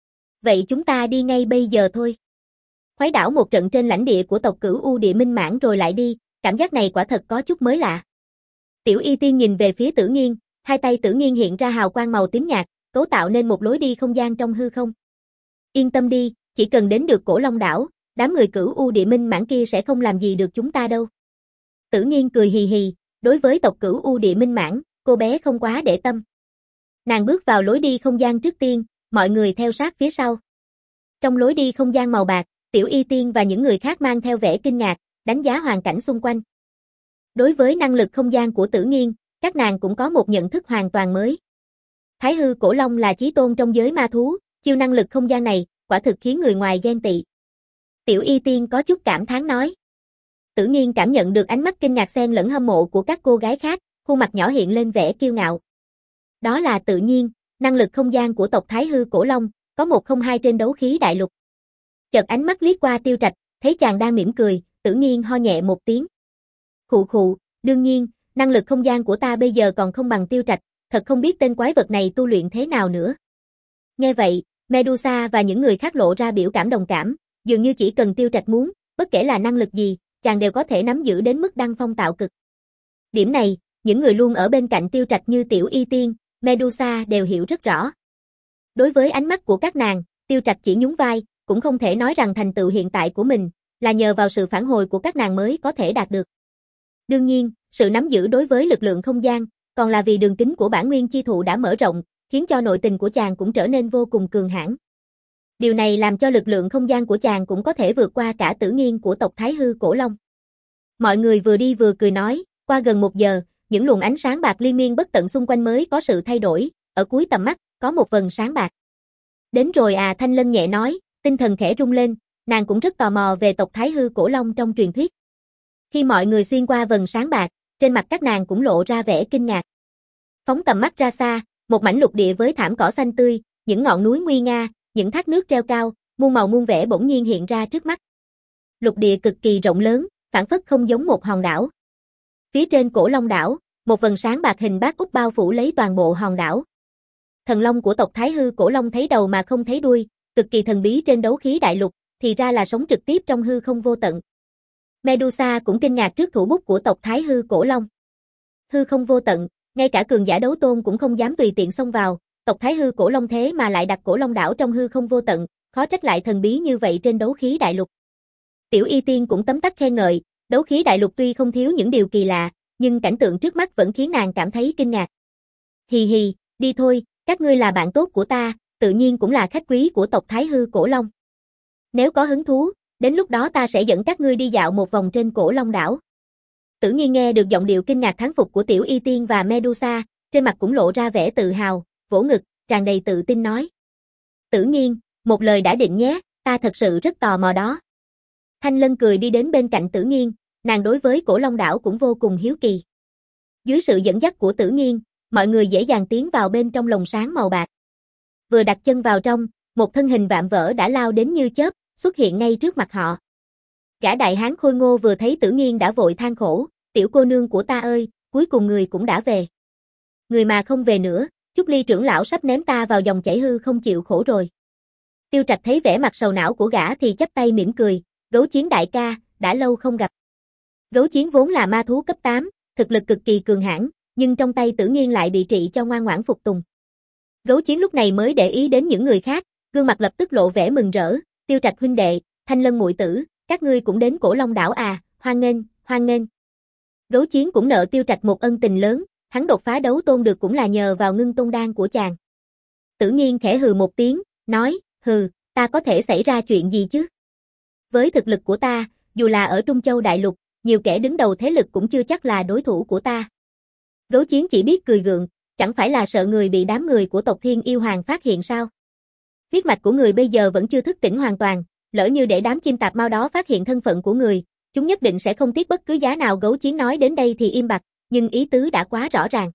Vậy chúng ta đi ngay bây giờ thôi. Khuấy đảo một trận trên lãnh địa của tộc Cửu U Địa Minh Mãn rồi lại đi, cảm giác này quả thật có chút mới lạ. Tiểu Y Tiên nhìn về phía Tử Nghiên, hai tay Tử Nghiên hiện ra hào quang màu tím nhạt, cấu tạo nên một lối đi không gian trong hư không. Yên tâm đi, chỉ cần đến được Cổ Long đảo, đám người Cửu U Địa Minh Mãn kia sẽ không làm gì được chúng ta đâu. Tử Nghiên cười hì hì, đối với tộc Cửu U Địa Minh Mãn, cô bé không quá để tâm. Nàng bước vào lối đi không gian trước tiên, mọi người theo sát phía sau. Trong lối đi không gian màu bạc, Tiểu Y Tiên và những người khác mang theo vẻ kinh ngạc, đánh giá hoàn cảnh xung quanh. Đối với năng lực không gian của Tử Nghiên, các nàng cũng có một nhận thức hoàn toàn mới. Thái hư cổ long là chí tôn trong giới ma thú, chiêu năng lực không gian này, quả thực khiến người ngoài ghen tị. Tiểu Y Tiên có chút cảm thán nói. Tử Nghiên cảm nhận được ánh mắt kinh ngạc xen lẫn hâm mộ của các cô gái khác, khuôn mặt nhỏ hiện lên vẻ kiêu ngạo. Đó là tự nhiên, năng lực không gian của tộc Thái hư cổ long, có một không hai trên đấu khí đại lục. Chợt ánh mắt liếc qua Tiêu Trạch, thấy chàng đang mỉm cười, Tử Nghiên ho nhẹ một tiếng. Khụ khụ, đương nhiên, năng lực không gian của ta bây giờ còn không bằng Tiêu Trạch, thật không biết tên quái vật này tu luyện thế nào nữa. Nghe vậy, Medusa và những người khác lộ ra biểu cảm đồng cảm, dường như chỉ cần Tiêu Trạch muốn, bất kể là năng lực gì, chàng đều có thể nắm giữ đến mức đăng phong tạo cực. Điểm này, những người luôn ở bên cạnh Tiêu Trạch như Tiểu Y Tiên, Medusa đều hiểu rất rõ. Đối với ánh mắt của các nàng, Tiêu Trạch chỉ nhún vai, cũng không thể nói rằng thành tựu hiện tại của mình là nhờ vào sự phản hồi của các nàng mới có thể đạt được. Đương nhiên, sự nắm giữ đối với lực lượng không gian, còn là vì đường kính của bản nguyên chi thụ đã mở rộng, khiến cho nội tình của chàng cũng trở nên vô cùng cường hãn. Điều này làm cho lực lượng không gian của chàng cũng có thể vượt qua cả Tử Nghiên của tộc Thái Hư Cổ Long. Mọi người vừa đi vừa cười nói, qua gần một giờ, những luồng ánh sáng bạc liên miên bất tận xung quanh mới có sự thay đổi, ở cuối tầm mắt, có một vầng sáng bạc. Đến rồi à, Thanh Lân nhẹ nói, tinh thần khẽ rung lên, nàng cũng rất tò mò về tộc Thái Hư Cổ Long trong truyền thuyết. Khi mọi người xuyên qua vầng sáng bạc, trên mặt các nàng cũng lộ ra vẻ kinh ngạc. Phóng tầm mắt ra xa, một mảnh lục địa với thảm cỏ xanh tươi, những ngọn núi nguy nga, những thác nước treo cao, muôn màu muôn vẻ bỗng nhiên hiện ra trước mắt. Lục địa cực kỳ rộng lớn, phảng phất không giống một hòn đảo. Phía trên Cổ Long đảo, một vầng sáng bạc hình bát úp bao phủ lấy toàn bộ hòn đảo. Thần long của tộc Thái Hư Cổ Long thấy đầu mà không thấy đuôi, cực kỳ thần bí trên đấu khí đại lục, thì ra là sống trực tiếp trong hư không vô tận. Medusa cũng kinh ngạc trước thủ bút của tộc Thái Hư Cổ Long. Hư không vô tận, ngay cả cường giả đấu tôn cũng không dám tùy tiện xông vào, tộc Thái Hư Cổ Long thế mà lại đặt Cổ Long đảo trong hư không vô tận, khó trách lại thần bí như vậy trên đấu khí đại lục. Tiểu Y Tiên cũng tấm tắc khen ngợi, đấu khí đại lục tuy không thiếu những điều kỳ lạ, nhưng cảnh tượng trước mắt vẫn khiến nàng cảm thấy kinh ngạc. Hì hì, đi thôi, các ngươi là bạn tốt của ta, tự nhiên cũng là khách quý của tộc Thái Hư Cổ Long. Nếu có hứng thú, đến lúc đó ta sẽ dẫn các ngươi đi dạo một vòng trên Cổ Long đảo. Tử Nghiên nghe được giọng điệu kinh ngạc thán phục của Tiểu Y Tiên và Medusa, trên mặt cũng lộ ra vẻ tự hào, vỗ ngực, tràn đầy tự tin nói. Tử Nghiên, một lời đã định nhé, ta thật sự rất tò mò đó. Thanh Lân cười đi đến bên cạnh Tử Nghiên, nàng đối với Cổ Long đảo cũng vô cùng hiếu kỳ. Dưới sự dẫn dắt của Tử Nghiên, mọi người dễ dàng tiến vào bên trong lồng sáng màu bạc. Vừa đặt chân vào trong, một thân hình vạm vỡ đã lao đến như chớp, xuất hiện ngay trước mặt họ. Gã đại hán khôi ngô vừa thấy Tử Nghiên đã vội than khổ, tiểu cô nương của ta ơi, cuối cùng người cũng đã về. Người mà không về nữa, Chúc Ly trưởng lão sắp ném ta vào dòng chảy hư không chịu khổ rồi. Tiêu Trạch thấy vẻ mặt sầu não của gã thì chắp tay mỉm cười, Gấu Chiến đại ca, đã lâu không gặp. Gấu Chiến vốn là ma thú cấp tám, thực lực cực kỳ cường hãn, nhưng trong tay Tử Nghiên lại bị trị cho ngoan ngoãn phục tùng. Gấu Chiến lúc này mới để ý đến những người khác, gương mặt lập tức lộ vẻ mừng rỡ, Tiêu Trạch huynh đệ, Thanh Lân muội tử, các ngươi cũng đến Cổ Long đảo à, hoan nghênh, hoan nghênh. Gấu Chiến cũng nợ Tiêu Trạch một ân tình lớn, hắn đột phá đấu tôn được cũng là nhờ vào ngưng tôn đan của chàng. Tử Nghiên khẽ hừ một tiếng, nói, hừ, ta có thể xảy ra chuyện gì chứ? Với thực lực của ta, dù là ở Trung Châu Đại Lục, nhiều kẻ đứng đầu thế lực cũng chưa chắc là đối thủ của ta. Gấu Chiến chỉ biết cười gượng, chẳng phải là sợ người bị đám người của tộc Thiên Yêu Hoàng phát hiện sao? Huyết mạch của người bây giờ vẫn chưa thức tỉnh hoàn toàn, lỡ như để đám chim tạp mau đó phát hiện thân phận của người, chúng nhất định sẽ không tiếc bất cứ giá nào. Gấu Chiến nói đến đây thì im bặt, nhưng ý tứ đã quá rõ ràng.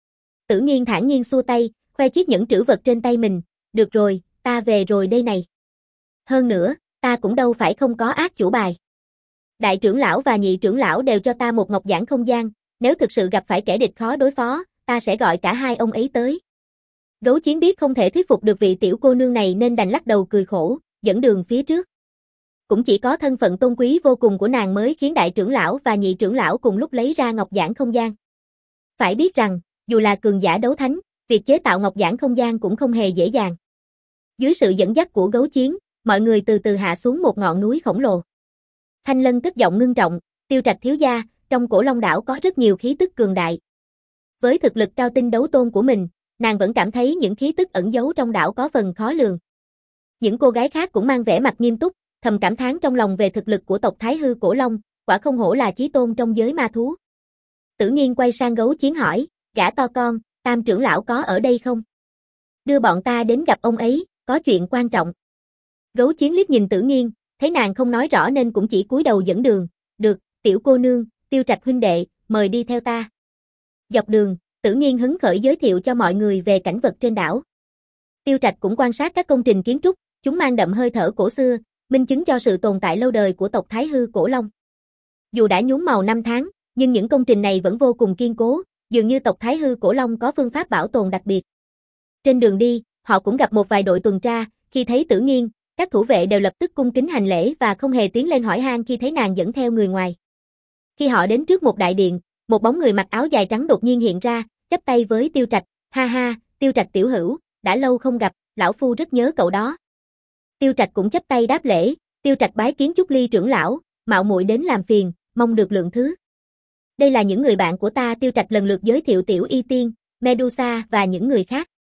Tử Nghiên thản nhiên xua tay, khoe chiếc nhẫn trữ vật trên tay mình, được rồi, ta về rồi đây này. Hơn nữa, ta cũng đâu phải không có ác chủ bài. Đại trưởng lão và nhị trưởng lão đều cho ta một ngọc giản không gian, nếu thực sự gặp phải kẻ địch khó đối phó, ta sẽ gọi cả hai ông ấy tới. Gấu Chiến biết không thể thuyết phục được vị tiểu cô nương này nên đành lắc đầu cười khổ, dẫn đường phía trước. Cũng chỉ có thân phận tôn quý vô cùng của nàng mới khiến đại trưởng lão và nhị trưởng lão cùng lúc lấy ra ngọc giản không gian. Phải biết rằng, dù là cường giả đấu thánh, việc chế tạo ngọc giản không gian cũng không hề dễ dàng. Dưới sự dẫn dắt của Gấu Chiến, mọi người từ từ hạ xuống một ngọn núi khổng lồ. Thanh Lân cất giọng ngưng trọng, Tiêu Trạch thiếu gia, trong Cổ Long đảo có rất nhiều khí tức cường đại. Với thực lực cao tinh đấu tôn của mình, nàng vẫn cảm thấy những khí tức ẩn giấu trong đảo có phần khó lường. Những cô gái khác cũng mang vẻ mặt nghiêm túc, thầm cảm thán trong lòng về thực lực của tộc Thái Hư Cổ Long, quả không hổ là chí tôn trong giới ma thú. Tử Nghiên quay sang Gấu Chiến hỏi, gã to con, Tam trưởng lão có ở đây không? Đưa bọn ta đến gặp ông ấy, có chuyện quan trọng. Gấu Chiến liếc nhìn Tử Nghiên, thấy nàng không nói rõ nên cũng chỉ cúi đầu dẫn đường, được, tiểu cô nương, Tiêu Trạch huynh đệ, mời đi theo ta. Dọc đường, Tử Nghiên hứng khởi giới thiệu cho mọi người về cảnh vật trên đảo. Tiêu Trạch cũng quan sát các công trình kiến trúc, chúng mang đậm hơi thở cổ xưa, minh chứng cho sự tồn tại lâu đời của tộc Thái Hư Cổ Long. Dù đã nhuốm màu năm tháng, nhưng những công trình này vẫn vô cùng kiên cố, dường như tộc Thái Hư Cổ Long có phương pháp bảo tồn đặc biệt. Trên đường đi, họ cũng gặp một vài đội tuần tra, khi thấy Tử Nghiên, các thủ vệ đều lập tức cung kính hành lễ và không hề tiến lên hỏi han khi thấy nàng dẫn theo người ngoài. Khi họ đến trước một đại điện, một bóng người mặc áo dài trắng đột nhiên hiện ra, chắp tay với Tiêu Trạch, ha ha, Tiêu Trạch tiểu hữu, đã lâu không gặp, lão phu rất nhớ cậu đó. Tiêu Trạch cũng chắp tay đáp lễ, Tiêu Trạch bái kiến Chúc Ly trưởng lão, mạo muội đến làm phiền, mong được lượng thứ. Đây là những người bạn của ta. Tiêu Trạch lần lượt giới thiệu Tiểu Y Tiên, Medusa và những người khác.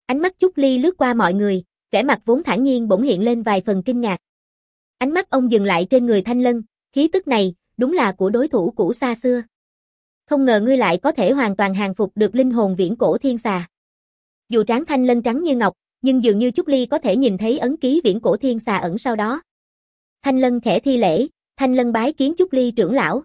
Ánh mắt Chúc Ly lướt qua mọi người, vẻ mặt vốn thản nhiên bỗng hiện lên vài phần kinh ngạc. Ánh mắt ông dừng lại trên người Thanh Lân, khí tức này, đúng là của đối thủ cũ xa xưa. Không ngờ ngươi lại có thể hoàn toàn hàng phục được linh hồn viễn cổ thiên xà. Dù trán Thanh Lân trắng như ngọc, nhưng dường như Chúc Ly có thể nhìn thấy ấn ký viễn cổ thiên xà ẩn sau đó. Thanh Lân khẽ thi lễ, Thanh Lân bái kiến Chúc Ly trưởng lão.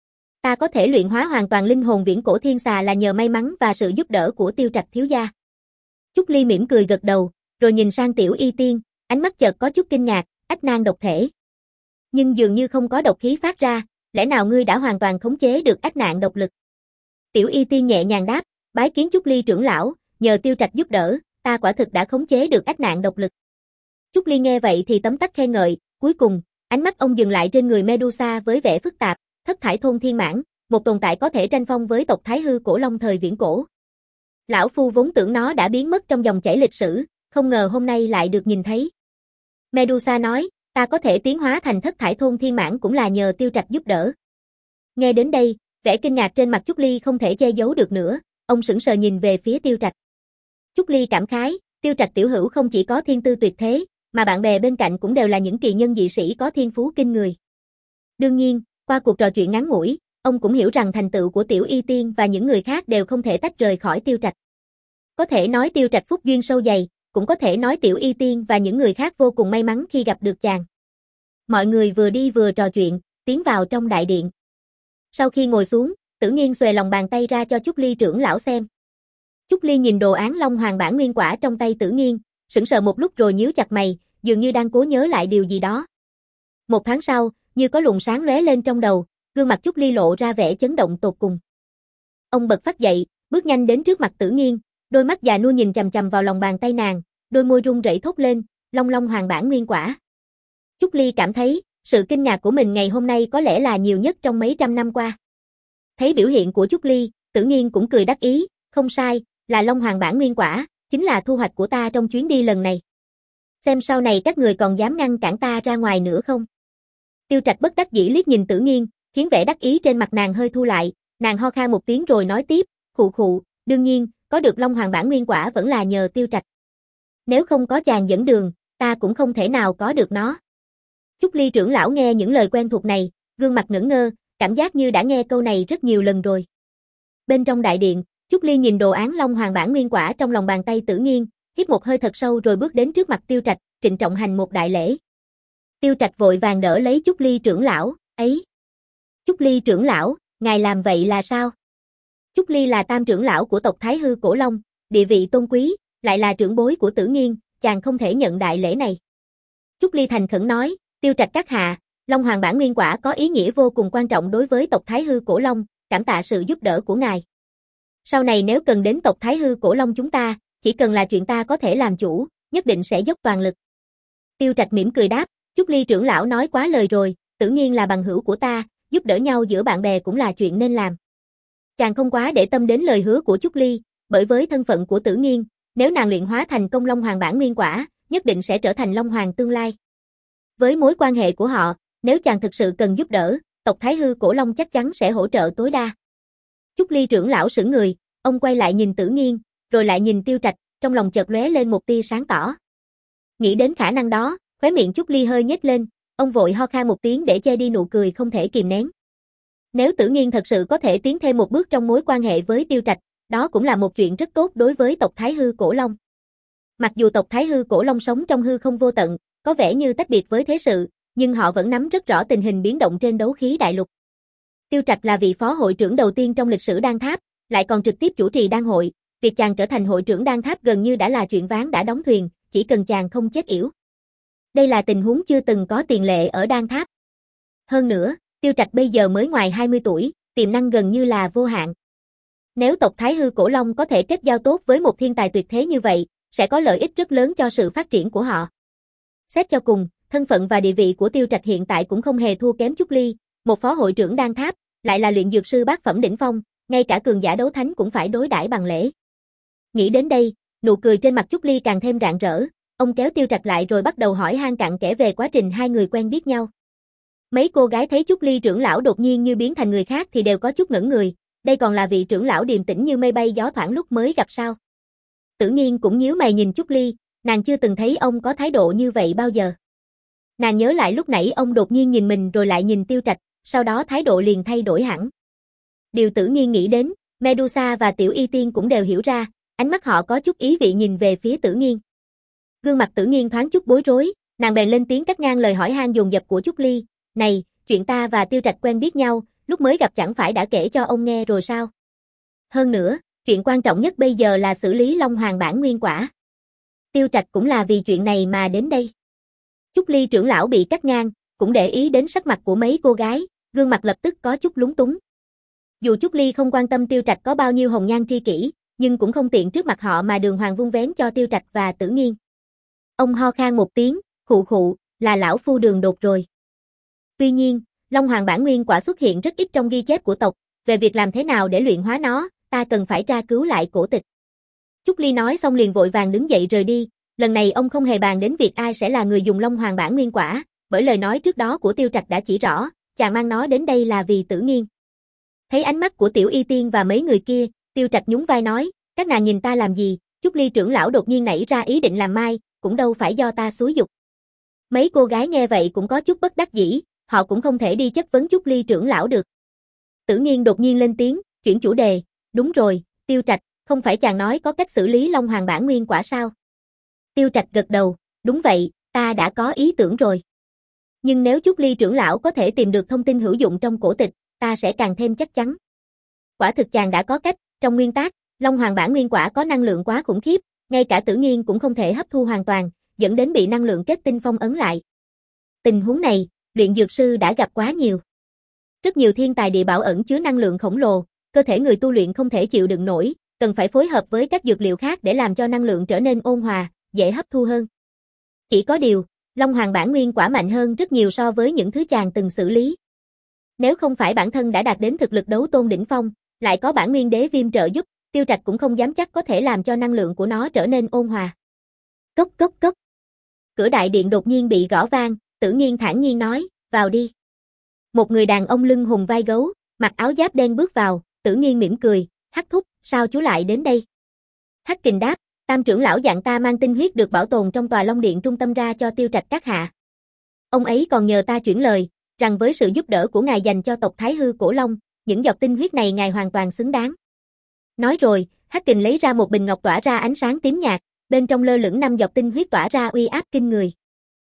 Ta có thể luyện hóa hoàn toàn linh hồn viễn cổ thiên xà là nhờ may mắn và sự giúp đỡ của Tiêu Trạch thiếu gia. Chúc Ly mỉm cười gật đầu, rồi nhìn sang Tiểu Y Tiên, ánh mắt chợt có chút kinh ngạc, ách nan độc thể. Nhưng dường như không có độc khí phát ra, lẽ nào ngươi đã hoàn toàn khống chế được ách nạn độc lực? Tiểu Y Tiên nhẹ nhàng đáp, bái kiến Chúc Ly trưởng lão, nhờ Tiêu Trạch giúp đỡ, ta quả thực đã khống chế được ách nạn độc lực. Chúc Ly nghe vậy thì tấm tắc khen ngợi, cuối cùng, ánh mắt ông dừng lại trên người Medusa với vẻ phức tạp, thất thải thôn thiên mãn, một tồn tại có thể tranh phong với tộc Thái Hư Cổ Long thời viễn cổ. Lão phu vốn tưởng nó đã biến mất trong dòng chảy lịch sử, không ngờ hôm nay lại được nhìn thấy. Medusa nói, ta có thể tiến hóa thành thất thải thôn thiên mãn cũng là nhờ Tiêu Trạch giúp đỡ. Nghe đến đây, vẻ kinh ngạc trên mặt Chúc Ly không thể che giấu được nữa, ông sững sờ nhìn về phía Tiêu Trạch. Chúc Ly cảm khái, Tiêu Trạch tiểu hữu không chỉ có thiên tư tuyệt thế, mà bạn bè bên cạnh cũng đều là những kỳ nhân dị sĩ có thiên phú kinh người. Đương nhiên, qua cuộc trò chuyện ngắn ngủi, ông cũng hiểu rằng thành tựu của Tiểu Y Tiên và những người khác đều không thể tách rời khỏi Tiêu Trạch. Có thể nói Tiêu Trạch phúc duyên sâu dày, cũng có thể nói Tiểu Y Tiên và những người khác vô cùng may mắn khi gặp được chàng. Mọi người vừa đi vừa trò chuyện, tiến vào trong đại điện. Sau khi ngồi xuống, Tử Nghiên xuề lòng bàn tay ra cho Chúc Ly trưởng lão xem. Chúc Ly nhìn đồ án Long Hoàng bản nguyên quả trong tay Tử Nghiên, sững sờ một lúc rồi nhíu chặt mày, dường như đang cố nhớ lại điều gì đó. Một tháng sau, như có luồng sáng lóe lên trong đầu, gương mặt Chúc Ly lộ ra vẻ chấn động tột cùng. Ông bật phát dậy, bước nhanh đến trước mặt Tử Nghiên, đôi mắt già nua nhìn chằm chằm vào lòng bàn tay nàng, đôi môi run rẩy thốt lên, Long Long Hoàng bản nguyên quả. Chúc Ly cảm thấy, sự kinh ngạc của mình ngày hôm nay có lẽ là nhiều nhất trong mấy trăm năm qua. Thấy biểu hiện của Chúc Ly, Tử Nghiên cũng cười đắc ý, không sai, là Long Hoàng bản nguyên quả, chính là thu hoạch của ta trong chuyến đi lần này. Xem sau này các người còn dám ngăn cản ta ra ngoài nữa không? Tiêu Trạch bất đắc dĩ liếc nhìn Tử Nghiên, khiến vẻ đắc ý trên mặt nàng hơi thu lại, nàng ho khan một tiếng rồi nói tiếp, khụ khụ, đương nhiên, có được Long Hoàng bản nguyên quả vẫn là nhờ Tiêu Trạch. Nếu không có chàng dẫn đường, ta cũng không thể nào có được nó. Chúc Ly trưởng lão nghe những lời quen thuộc này, gương mặt ngẩn ngơ, cảm giác như đã nghe câu này rất nhiều lần rồi. Bên trong đại điện, Chúc Ly nhìn đồ án Long Hoàng bản nguyên quả trong lòng bàn tay Tử Nghiên, hít một hơi thật sâu rồi bước đến trước mặt Tiêu Trạch, trịnh trọng hành một đại lễ. Tiêu Trạch vội vàng đỡ lấy Chúc Ly trưởng lão, ấy. Chúc Ly trưởng lão, ngài làm vậy là sao? Chúc Ly là tam trưởng lão của tộc Thái Hư Cổ Long, địa vị tôn quý, lại là trưởng bối của Tử Nghiên, chàng không thể nhận đại lễ này. Chúc Ly thành khẩn nói, Tiêu Trạch các hạ, Long Hoàng bản nguyên quả có ý nghĩa vô cùng quan trọng đối với tộc Thái Hư Cổ Long, cảm tạ sự giúp đỡ của ngài. Sau này nếu cần đến tộc Thái Hư Cổ Long chúng ta, chỉ cần là chuyện ta có thể làm chủ, nhất định sẽ dốc toàn lực. Tiêu Trạch mỉm cười đáp, Chúc Ly trưởng lão nói quá lời rồi, Tử Nghiên là bằng hữu của ta, giúp đỡ nhau giữa bạn bè cũng là chuyện nên làm. Chàng không quá để tâm đến lời hứa của Chúc Ly, bởi với thân phận của Tử Nghiên, nếu nàng luyện hóa thành công Long Hoàng bản nguyên quả, nhất định sẽ trở thành Long Hoàng tương lai. Với mối quan hệ của họ, nếu chàng thực sự cần giúp đỡ, tộc Thái Hư Cổ Long chắc chắn sẽ hỗ trợ tối đa. Chúc Ly trưởng lão sững người, ông quay lại nhìn Tử Nghiên, rồi lại nhìn Tiêu Trạch, trong lòng chợt lóe lên một tia sáng tỏ. Nghĩ đến khả năng đó, khóe miệng Chúc Ly hơi nhếch lên, ông vội ho khan một tiếng để che đi nụ cười không thể kìm nén. Nếu Tử Nghiên thật sự có thể tiến thêm một bước trong mối quan hệ với Tiêu Trạch, đó cũng là một chuyện rất tốt đối với tộc Thái Hư Cổ Long. Mặc dù tộc Thái Hư Cổ Long sống trong hư không vô tận, có vẻ như tách biệt với thế sự, nhưng họ vẫn nắm rất rõ tình hình biến động trên đấu khí đại lục. Tiêu Trạch là vị phó hội trưởng đầu tiên trong lịch sử Đan Tháp, lại còn trực tiếp chủ trì đan hội, việc chàng trở thành hội trưởng Đan Tháp gần như đã là chuyện ván đã đóng thuyền, chỉ cần chàng không chết yểu. Đây là tình huống chưa từng có tiền lệ ở Đan Tháp. Hơn nữa, Tiêu Trạch bây giờ mới ngoài hai mươi tuổi, tiềm năng gần như là vô hạn. Nếu tộc Thái Hư Cổ Long có thể kết giao tốt với một thiên tài tuyệt thế như vậy, sẽ có lợi ích rất lớn cho sự phát triển của họ. Xét cho cùng, thân phận và địa vị của Tiêu Trạch hiện tại cũng không hề thua kém Chúc Ly, một phó hội trưởng Đan Tháp, lại là luyện dược sư bát phẩm đỉnh phong, ngay cả cường giả đấu thánh cũng phải đối đãi bằng lễ. Nghĩ đến đây, nụ cười trên mặt Chúc Ly càng thêm rạng rỡ, ông kéo Tiêu Trạch lại rồi bắt đầu hỏi han cặn kẽ về quá trình hai người quen biết nhau. Mấy cô gái thấy Chúc Ly trưởng lão đột nhiên như biến thành người khác thì đều có chút ngẩn người, đây còn là vị trưởng lão điềm tĩnh như mây bay gió thoảng lúc mới gặp sao. Tử Nghiên cũng nhíu mày nhìn Trúc Ly, nàng chưa từng thấy ông có thái độ như vậy bao giờ. Nàng nhớ lại lúc nãy ông đột nhiên nhìn mình rồi lại nhìn Tiêu Trạch, sau đó thái độ liền thay đổi hẳn. Điều Tử Nghiên nghĩ đến, Medusa và Tiểu Y Tiên cũng đều hiểu ra, ánh mắt họ có chút ý vị nhìn về phía Tử Nghiên. Gương mặt Tử Nghiên thoáng chút bối rối, nàng bèn lên tiếng cắt ngang lời hỏi han dồn dập của Trúc Ly, "Này, chuyện ta và Tiêu Trạch quen biết nhau, lúc mới gặp chẳng phải đã kể cho ông nghe rồi sao? Hơn nữa, chuyện quan trọng nhất bây giờ là xử lý Long Hoàng bản nguyên quả. Tiêu Trạch cũng là vì chuyện này mà đến đây." Trúc Ly trưởng lão bị cắt ngang, cũng để ý đến sắc mặt của mấy cô gái, gương mặt lập tức có chút lúng túng. Dù Trúc Ly không quan tâm Tiêu Trạch có bao nhiêu hồng nhan tri kỷ, nhưng cũng không tiện trước mặt họ mà đường hoàng vung vén cho Tiêu Trạch và Tử Nghiên. Ông ho khan một tiếng, khụ khụ, là lão phu đường đột rồi. Tuy nhiên, Long Hoàng bản nguyên quả xuất hiện rất ít trong ghi chép của tộc, về việc làm thế nào để luyện hóa nó, ta cần phải tra cứu lại cổ tịch. Trúc Ly nói xong liền vội vàng đứng dậy rời đi, lần này ông không hề bàn đến việc ai sẽ là người dùng Long Hoàng bản nguyên quả, bởi lời nói trước đó của Tiêu Trạch đã chỉ rõ, chàng mang nó đến đây là vì Tử Nghiên. Thấy ánh mắt của Tiểu Y Tiên và mấy người kia, Tiêu Trạch nhún vai nói, các nàng nhìn ta làm gì? Trúc Ly trưởng lão đột nhiên nảy ra ý định làm mai, cũng đâu phải do ta xúi giục. Mấy cô gái nghe vậy cũng có chút bất đắc dĩ, họ cũng không thể đi chất vấn Trúc Ly trưởng lão được. Tử Nghiên đột nhiên lên tiếng, chuyển chủ đề, đúng rồi, Tiêu Trạch, không phải chàng nói có cách xử lý Long Hoàng bản nguyên quả sao? Tiêu Trạch gật đầu, đúng vậy, ta đã có ý tưởng rồi. Nhưng nếu Trúc Ly trưởng lão có thể tìm được thông tin hữu dụng trong cổ tịch, ta sẽ càng thêm chắc chắn. Quả thực chàng đã có cách, trong nguyên tắc, Long Hoàng bản nguyên quả có năng lượng quá khủng khiếp, ngay cả Tử Nghiên cũng không thể hấp thu hoàn toàn, dẫn đến bị năng lượng kết tinh phong ấn lại. Tình huống này, luyện dược sư đã gặp quá nhiều. Rất nhiều thiên tài địa bảo ẩn chứa năng lượng khổng lồ, cơ thể người tu luyện không thể chịu đựng nổi, cần phải phối hợp với các dược liệu khác để làm cho năng lượng trở nên ôn hòa, dễ hấp thu hơn. Chỉ có điều, Long Hoàng bản nguyên quả mạnh hơn rất nhiều so với những thứ chàng từng xử lý. Nếu không phải bản thân đã đạt đến thực lực đấu tôn đỉnh phong, lại có bản nguyên đế viêm trợ giúp, Tiêu Trạch cũng không dám chắc có thể làm cho năng lượng của nó trở nên ôn hòa. Cốc cốc cốc. Cửa đại điện đột nhiên bị gõ vang, Tử Nghiên thản nhiên nói, vào đi. Một người đàn ông lưng hùng vai gấu, mặc áo giáp đen bước vào, Tử Nghiên mỉm cười, Hắc thúc, sao chú lại đến đây? Hắc Kình đáp, Tam trưởng lão dặn ta mang tinh huyết được bảo tồn trong tòa Long Điện trung tâm ra cho Tiêu Trạch các hạ. Ông ấy còn nhờ ta chuyển lời, rằng với sự giúp đỡ của ngài dành cho tộc Thái Hư Cổ Long, những giọt tinh huyết này ngài hoàn toàn xứng đáng. Nói rồi, Hắc Kình lấy ra một bình ngọc tỏa ra ánh sáng tím nhạt, bên trong lơ lửng năm giọt tinh huyết tỏa ra uy áp kinh người.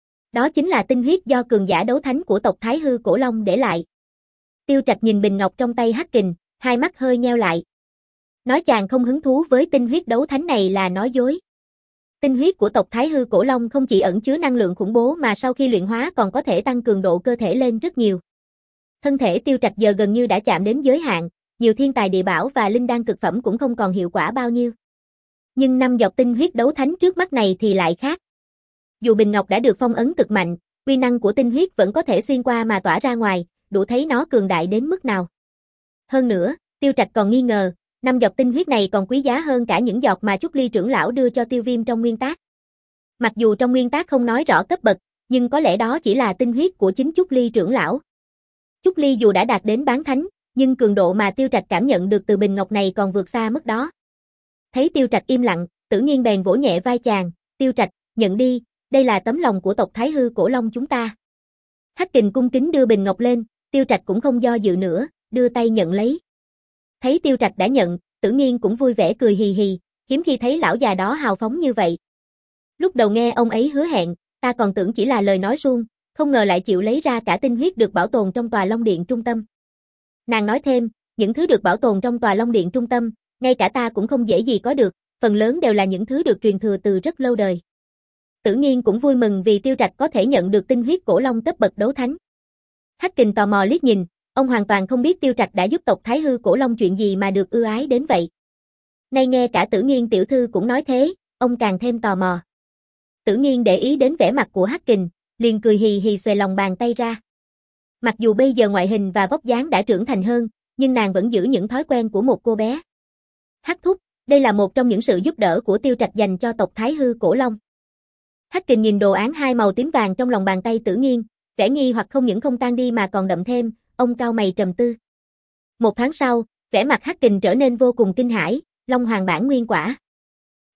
Đó chính là tinh huyết do cường giả đấu thánh của tộc Thái Hư Cổ Long để lại. Tiêu Trạch nhìn bình ngọc trong tay Hắc Kình, hai mắt hơi nheo lại. Nói chàng không hứng thú với tinh huyết đấu thánh này là nói dối. Tinh huyết của tộc Thái Hư Cổ Long không chỉ ẩn chứa năng lượng khủng bố mà sau khi luyện hóa còn có thể tăng cường độ cơ thể lên rất nhiều. Thân thể Tiêu Trạch giờ gần như đã chạm đến giới hạn, nhiều thiên tài địa bảo và linh đan cực phẩm cũng không còn hiệu quả bao nhiêu. Nhưng năm giọt tinh huyết đấu thánh trước mắt này thì lại khác. Dù bình ngọc đã được phong ấn cực mạnh, uy năng của tinh huyết vẫn có thể xuyên qua mà tỏa ra ngoài, đủ thấy nó cường đại đến mức nào. Hơn nữa, Tiêu Trạch còn nghi ngờ, năm giọt tinh huyết này còn quý giá hơn cả những giọt mà Trúc Ly trưởng lão đưa cho Tiêu Viêm trong nguyên tắc. Mặc dù trong nguyên tắc không nói rõ cấp bậc, nhưng có lẽ đó chỉ là tinh huyết của chính Trúc Ly trưởng lão. Trúc Ly dù đã đạt đến bán thánh, nhưng cường độ mà Tiêu Trạch cảm nhận được từ bình ngọc này còn vượt xa mức đó. Thấy Tiêu Trạch im lặng, Tử Nghiên bèn vỗ nhẹ vai chàng, Tiêu Trạch, nhận đi, đây là tấm lòng của tộc Thái Hư Cổ Long chúng ta. Hắc Kình cung kính đưa bình ngọc lên, Tiêu Trạch cũng không do dự nữa, đưa tay nhận lấy. Thấy Tiêu Trạch đã nhận, Tử Nghiên cũng vui vẻ cười hì hì, hiếm khi thấy lão già đó hào phóng như vậy. Lúc đầu nghe ông ấy hứa hẹn, ta còn tưởng chỉ là lời nói suông, không ngờ lại chịu lấy ra cả tinh huyết được bảo tồn trong tòa Long Điện trung tâm. Nàng nói thêm, những thứ được bảo tồn trong tòa Long Điện trung tâm, ngay cả ta cũng không dễ gì có được, phần lớn đều là những thứ được truyền thừa từ rất lâu đời. Tử Nghiên cũng vui mừng vì Tiêu Trạch có thể nhận được tinh huyết cổ long cấp bậc đấu thánh. Hắc Kình tò mò liếc nhìn, ông hoàn toàn không biết Tiêu Trạch đã giúp tộc Thái Hư Cổ Long chuyện gì mà được ưa ái đến vậy. Nay nghe cả Tử Nghiên tiểu thư cũng nói thế, ông càng thêm tò mò. Tử Nghiên để ý đến vẻ mặt của Hắc Kình, liền cười hì hì xuề lòng bàn tay ra. Mặc dù bây giờ ngoại hình và vóc dáng đã trưởng thành hơn, nhưng nàng vẫn giữ những thói quen của một cô bé. Hắc thúc, đây là một trong những sự giúp đỡ của Tiêu Trạch dành cho tộc Thái Hư Cổ Long. Hắc Kình nhìn đồ án hai màu tím vàng trong lòng bàn tay Tử Nghiên, vẻ nghi hoặc không những không tan đi mà còn đậm thêm, ông cau mày trầm tư. Một tháng sau, vẻ mặt Hắc Kình trở nên vô cùng kinh hãi, Long Hoàng bản nguyên quả.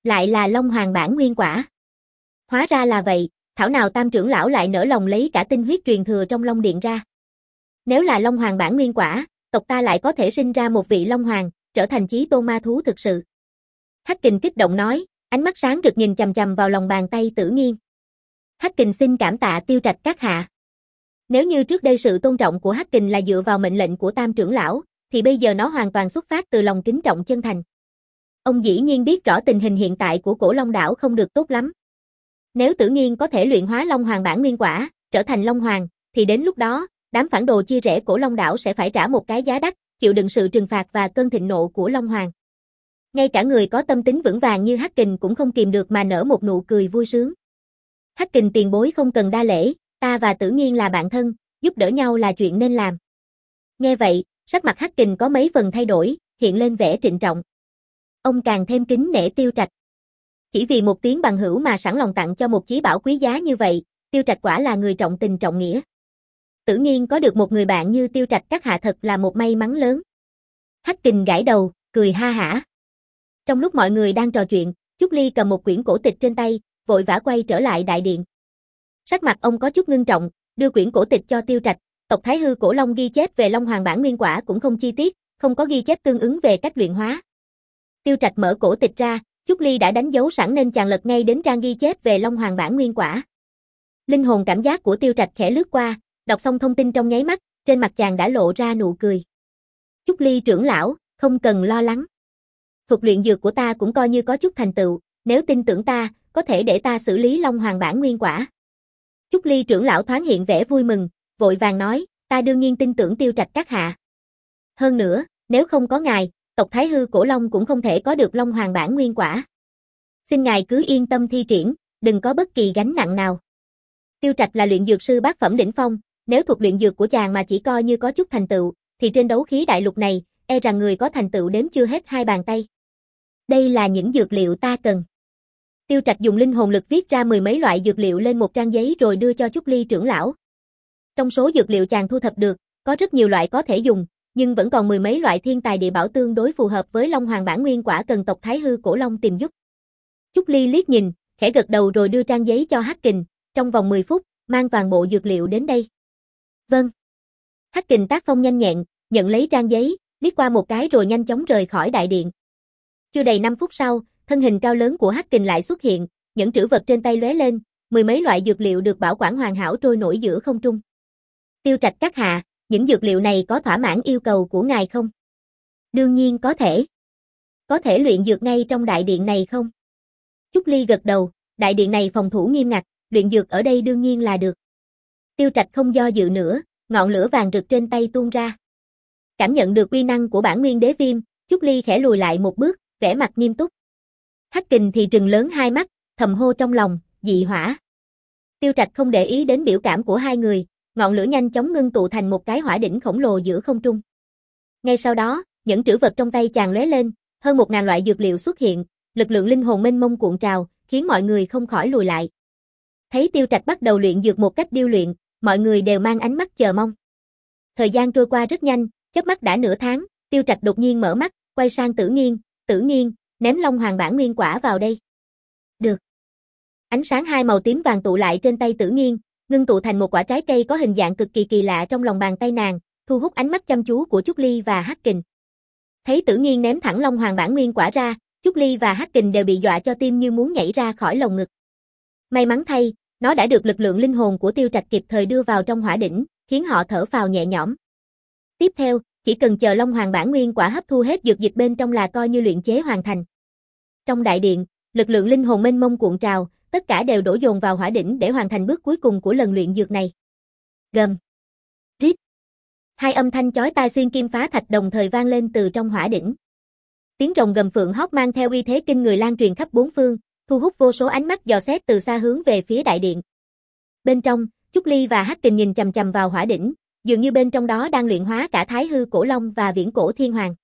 Lại là Long Hoàng bản nguyên quả. Hóa ra là vậy, thảo nào Tam trưởng lão lại nỡ lòng lấy cả tinh huyết truyền thừa trong Long Điện ra. Nếu là Long Hoàng bản nguyên quả, tộc ta lại có thể sinh ra một vị Long Hoàng, trở thành chí tôn ma thú thực sự. Hắc Kình kích động nói, ánh mắt sáng rực nhìn chằm chằm vào lòng bàn tay Tử Nghiên. Hắc Kình xin cảm tạ Tiêu Trạch các hạ. Nếu như trước đây sự tôn trọng của Hắc Kình là dựa vào mệnh lệnh của Tam trưởng lão, thì bây giờ nó hoàn toàn xuất phát từ lòng kính trọng chân thành. Ông dĩ nhiên biết rõ tình hình hiện tại của Cổ Long đảo không được tốt lắm. Nếu Tử Nghiên có thể luyện hóa Long Hoàng bản nguyên quả, trở thành Long Hoàng, thì đến lúc đó, đám phản đồ chia rẽ Cổ Long đảo sẽ phải trả một cái giá đắt, chịu đựng sự trừng phạt và cơn thịnh nộ của Long Hoàng. Ngay cả người có tâm tính vững vàng như Hắc Kình cũng không kìm được mà nở một nụ cười vui sướng. Hắc Kình tiền bối không cần đa lễ, ta và Tử Nghiên là bạn thân, giúp đỡ nhau là chuyện nên làm. Nghe vậy, sắc mặt Hắc Kình có mấy phần thay đổi, hiện lên vẻ trịnh trọng. Ông càng thêm kính nể Tiêu Trạch. Chỉ vì một tiếng bằng hữu mà sẵn lòng tặng cho một chí bảo quý giá như vậy, Tiêu Trạch quả là người trọng tình trọng nghĩa. Tử Nghiên có được một người bạn như Tiêu Trạch các hạ thật là một may mắn lớn. Hắc Kình gãi đầu, cười ha hả. Trong lúc mọi người đang trò chuyện, Chúc Ly cầm một quyển cổ tịch trên tay, vội vã quay trở lại đại điện. Sắc mặt ông có chút ngưng trọng, đưa quyển cổ tịch cho Tiêu Trạch, tộc Thái Hư Cổ Long ghi chép về Long Hoàng bản nguyên quả cũng không chi tiết, không có ghi chép tương ứng về cách luyện hóa. Tiêu Trạch mở cổ tịch ra, Chúc Ly đã đánh dấu sẵn nên chàng lật ngay đến trang ghi chép về Long Hoàng bản nguyên quả. Linh hồn cảm giác của Tiêu Trạch khẽ lướt qua, đọc xong thông tin trong nháy mắt, trên mặt chàng đã lộ ra nụ cười. Chúc Ly trưởng lão, không cần lo lắng. Thuật luyện dược của ta cũng coi như có chút thành tựu, nếu tin tưởng ta, có thể để ta xử lý Long Hoàng bản nguyên quả. Chúc Ly trưởng lão thoáng hiện vẻ vui mừng, vội vàng nói, ta đương nhiên tin tưởng Tiêu Trạch các hạ. Hơn nữa, nếu không có ngài, tộc Thái Hư Cổ Long cũng không thể có được Long Hoàng bản nguyên quả. Xin ngài cứ yên tâm thi triển, đừng có bất kỳ gánh nặng nào. Tiêu Trạch là luyện dược sư bát phẩm đỉnh phong, nếu thuật luyện dược của chàng mà chỉ coi như có chút thành tựu, thì trên đấu khí đại lục này, e rằng người có thành tựu đếm chưa hết hai bàn tay. Đây là những dược liệu ta cần. Tiêu Trạch dùng linh hồn lực viết ra mười mấy loại dược liệu lên một trang giấy rồi đưa cho Chúc Ly trưởng lão. Trong số dược liệu chàng thu thập được, có rất nhiều loại có thể dùng, nhưng vẫn còn mười mấy loại thiên tài địa bảo tương đối phù hợp với Long Hoàng bản nguyên quả cần tộc Thái Hư Cổ Long tìm giúp. Chúc Ly liếc nhìn, khẽ gật đầu rồi đưa trang giấy cho Hắc Kình, trong vòng mười phút, mang toàn bộ dược liệu đến đây. Vâng. Hắc Kình tác phong nhanh nhẹn, nhận lấy trang giấy, liếc qua một cái rồi nhanh chóng rời khỏi đại điện. Chưa đầy năm phút sau, thân hình cao lớn của Hắc Kình lại xuất hiện, những trữ vật trên tay lóe lên, mười mấy loại dược liệu được bảo quản hoàn hảo trôi nổi giữa không trung. Tiêu Trạch các hạ, những dược liệu này có thỏa mãn yêu cầu của ngài không? Đương nhiên có thể. Có thể luyện dược ngay trong đại điện này không? Chúc Ly gật đầu, đại điện này phòng thủ nghiêm ngặt, luyện dược ở đây đương nhiên là được. Tiêu Trạch không do dự nữa, ngọn lửa vàng rực trên tay tuôn ra. Cảm nhận được uy năng của bản nguyên đế viêm, Chúc Ly khẽ lùi lại một bước, vẻ mặt nghiêm túc. Hắc Kình thì trừng lớn hai mắt, thầm hô trong lòng, dị hỏa. Tiêu Trạch không để ý đến biểu cảm của hai người, ngọn lửa nhanh chóng ngưng tụ thành một cái hỏa đỉnh khổng lồ giữa không trung. Ngay sau đó, những trữ vật trong tay chàng lóe lên, hơn một ngàn loại dược liệu xuất hiện, lực lượng linh hồn mênh mông cuộn trào, khiến mọi người không khỏi lùi lại. Thấy Tiêu Trạch bắt đầu luyện dược một cách điêu luyện, mọi người đều mang ánh mắt chờ mong. Thời gian trôi qua rất nhanh, chớp mắt đã nửa tháng, Tiêu Trạch đột nhiên mở mắt, quay sang Tử Nghiên, Tử Nghiên, ném Long Hoàng bản nguyên quả vào đây. Được. Ánh sáng hai màu tím vàng tụ lại trên tay Tử Nghiên, ngưng tụ thành một quả trái cây có hình dạng cực kỳ kỳ lạ trong lòng bàn tay nàng, thu hút ánh mắt chăm chú của Chúc Ly và Hắc Kình. Thấy Tử Nghiên ném thẳng Long Hoàng bản nguyên quả ra, Chúc Ly và Hắc Kình đều bị dọa cho tim như muốn nhảy ra khỏi lồng ngực. May mắn thay, nó đã được lực lượng linh hồn của Tiêu Trạch kịp thời đưa vào trong hỏa đỉnh, khiến họ thở phào nhẹ nhõm. Tiếp theo, chỉ cần chờ Long Hoàng bản nguyên quả hấp thu hết dược dịch bên trong là coi như luyện chế hoàn thành. Trong đại điện, lực lượng linh hồn mênh mông cuộn trào, tất cả đều đổ dồn vào hỏa đỉnh để hoàn thành bước cuối cùng của lần luyện dược này. Gầm, rít. Hai âm thanh chói tai xuyên kim phá thạch đồng thời vang lên từ trong hỏa đỉnh. Tiếng rồng gầm phượng hót mang theo uy thế kinh người lan truyền khắp bốn phương, thu hút vô số ánh mắt dò xét từ xa hướng về phía đại điện. Bên trong, Chúc Ly và Hắc Kình nhìn chằm chằm vào hỏa đỉnh, dường như bên trong đó đang luyện hóa cả Thái Hư Cổ Long và Viễn Cổ Thiên Hoàng.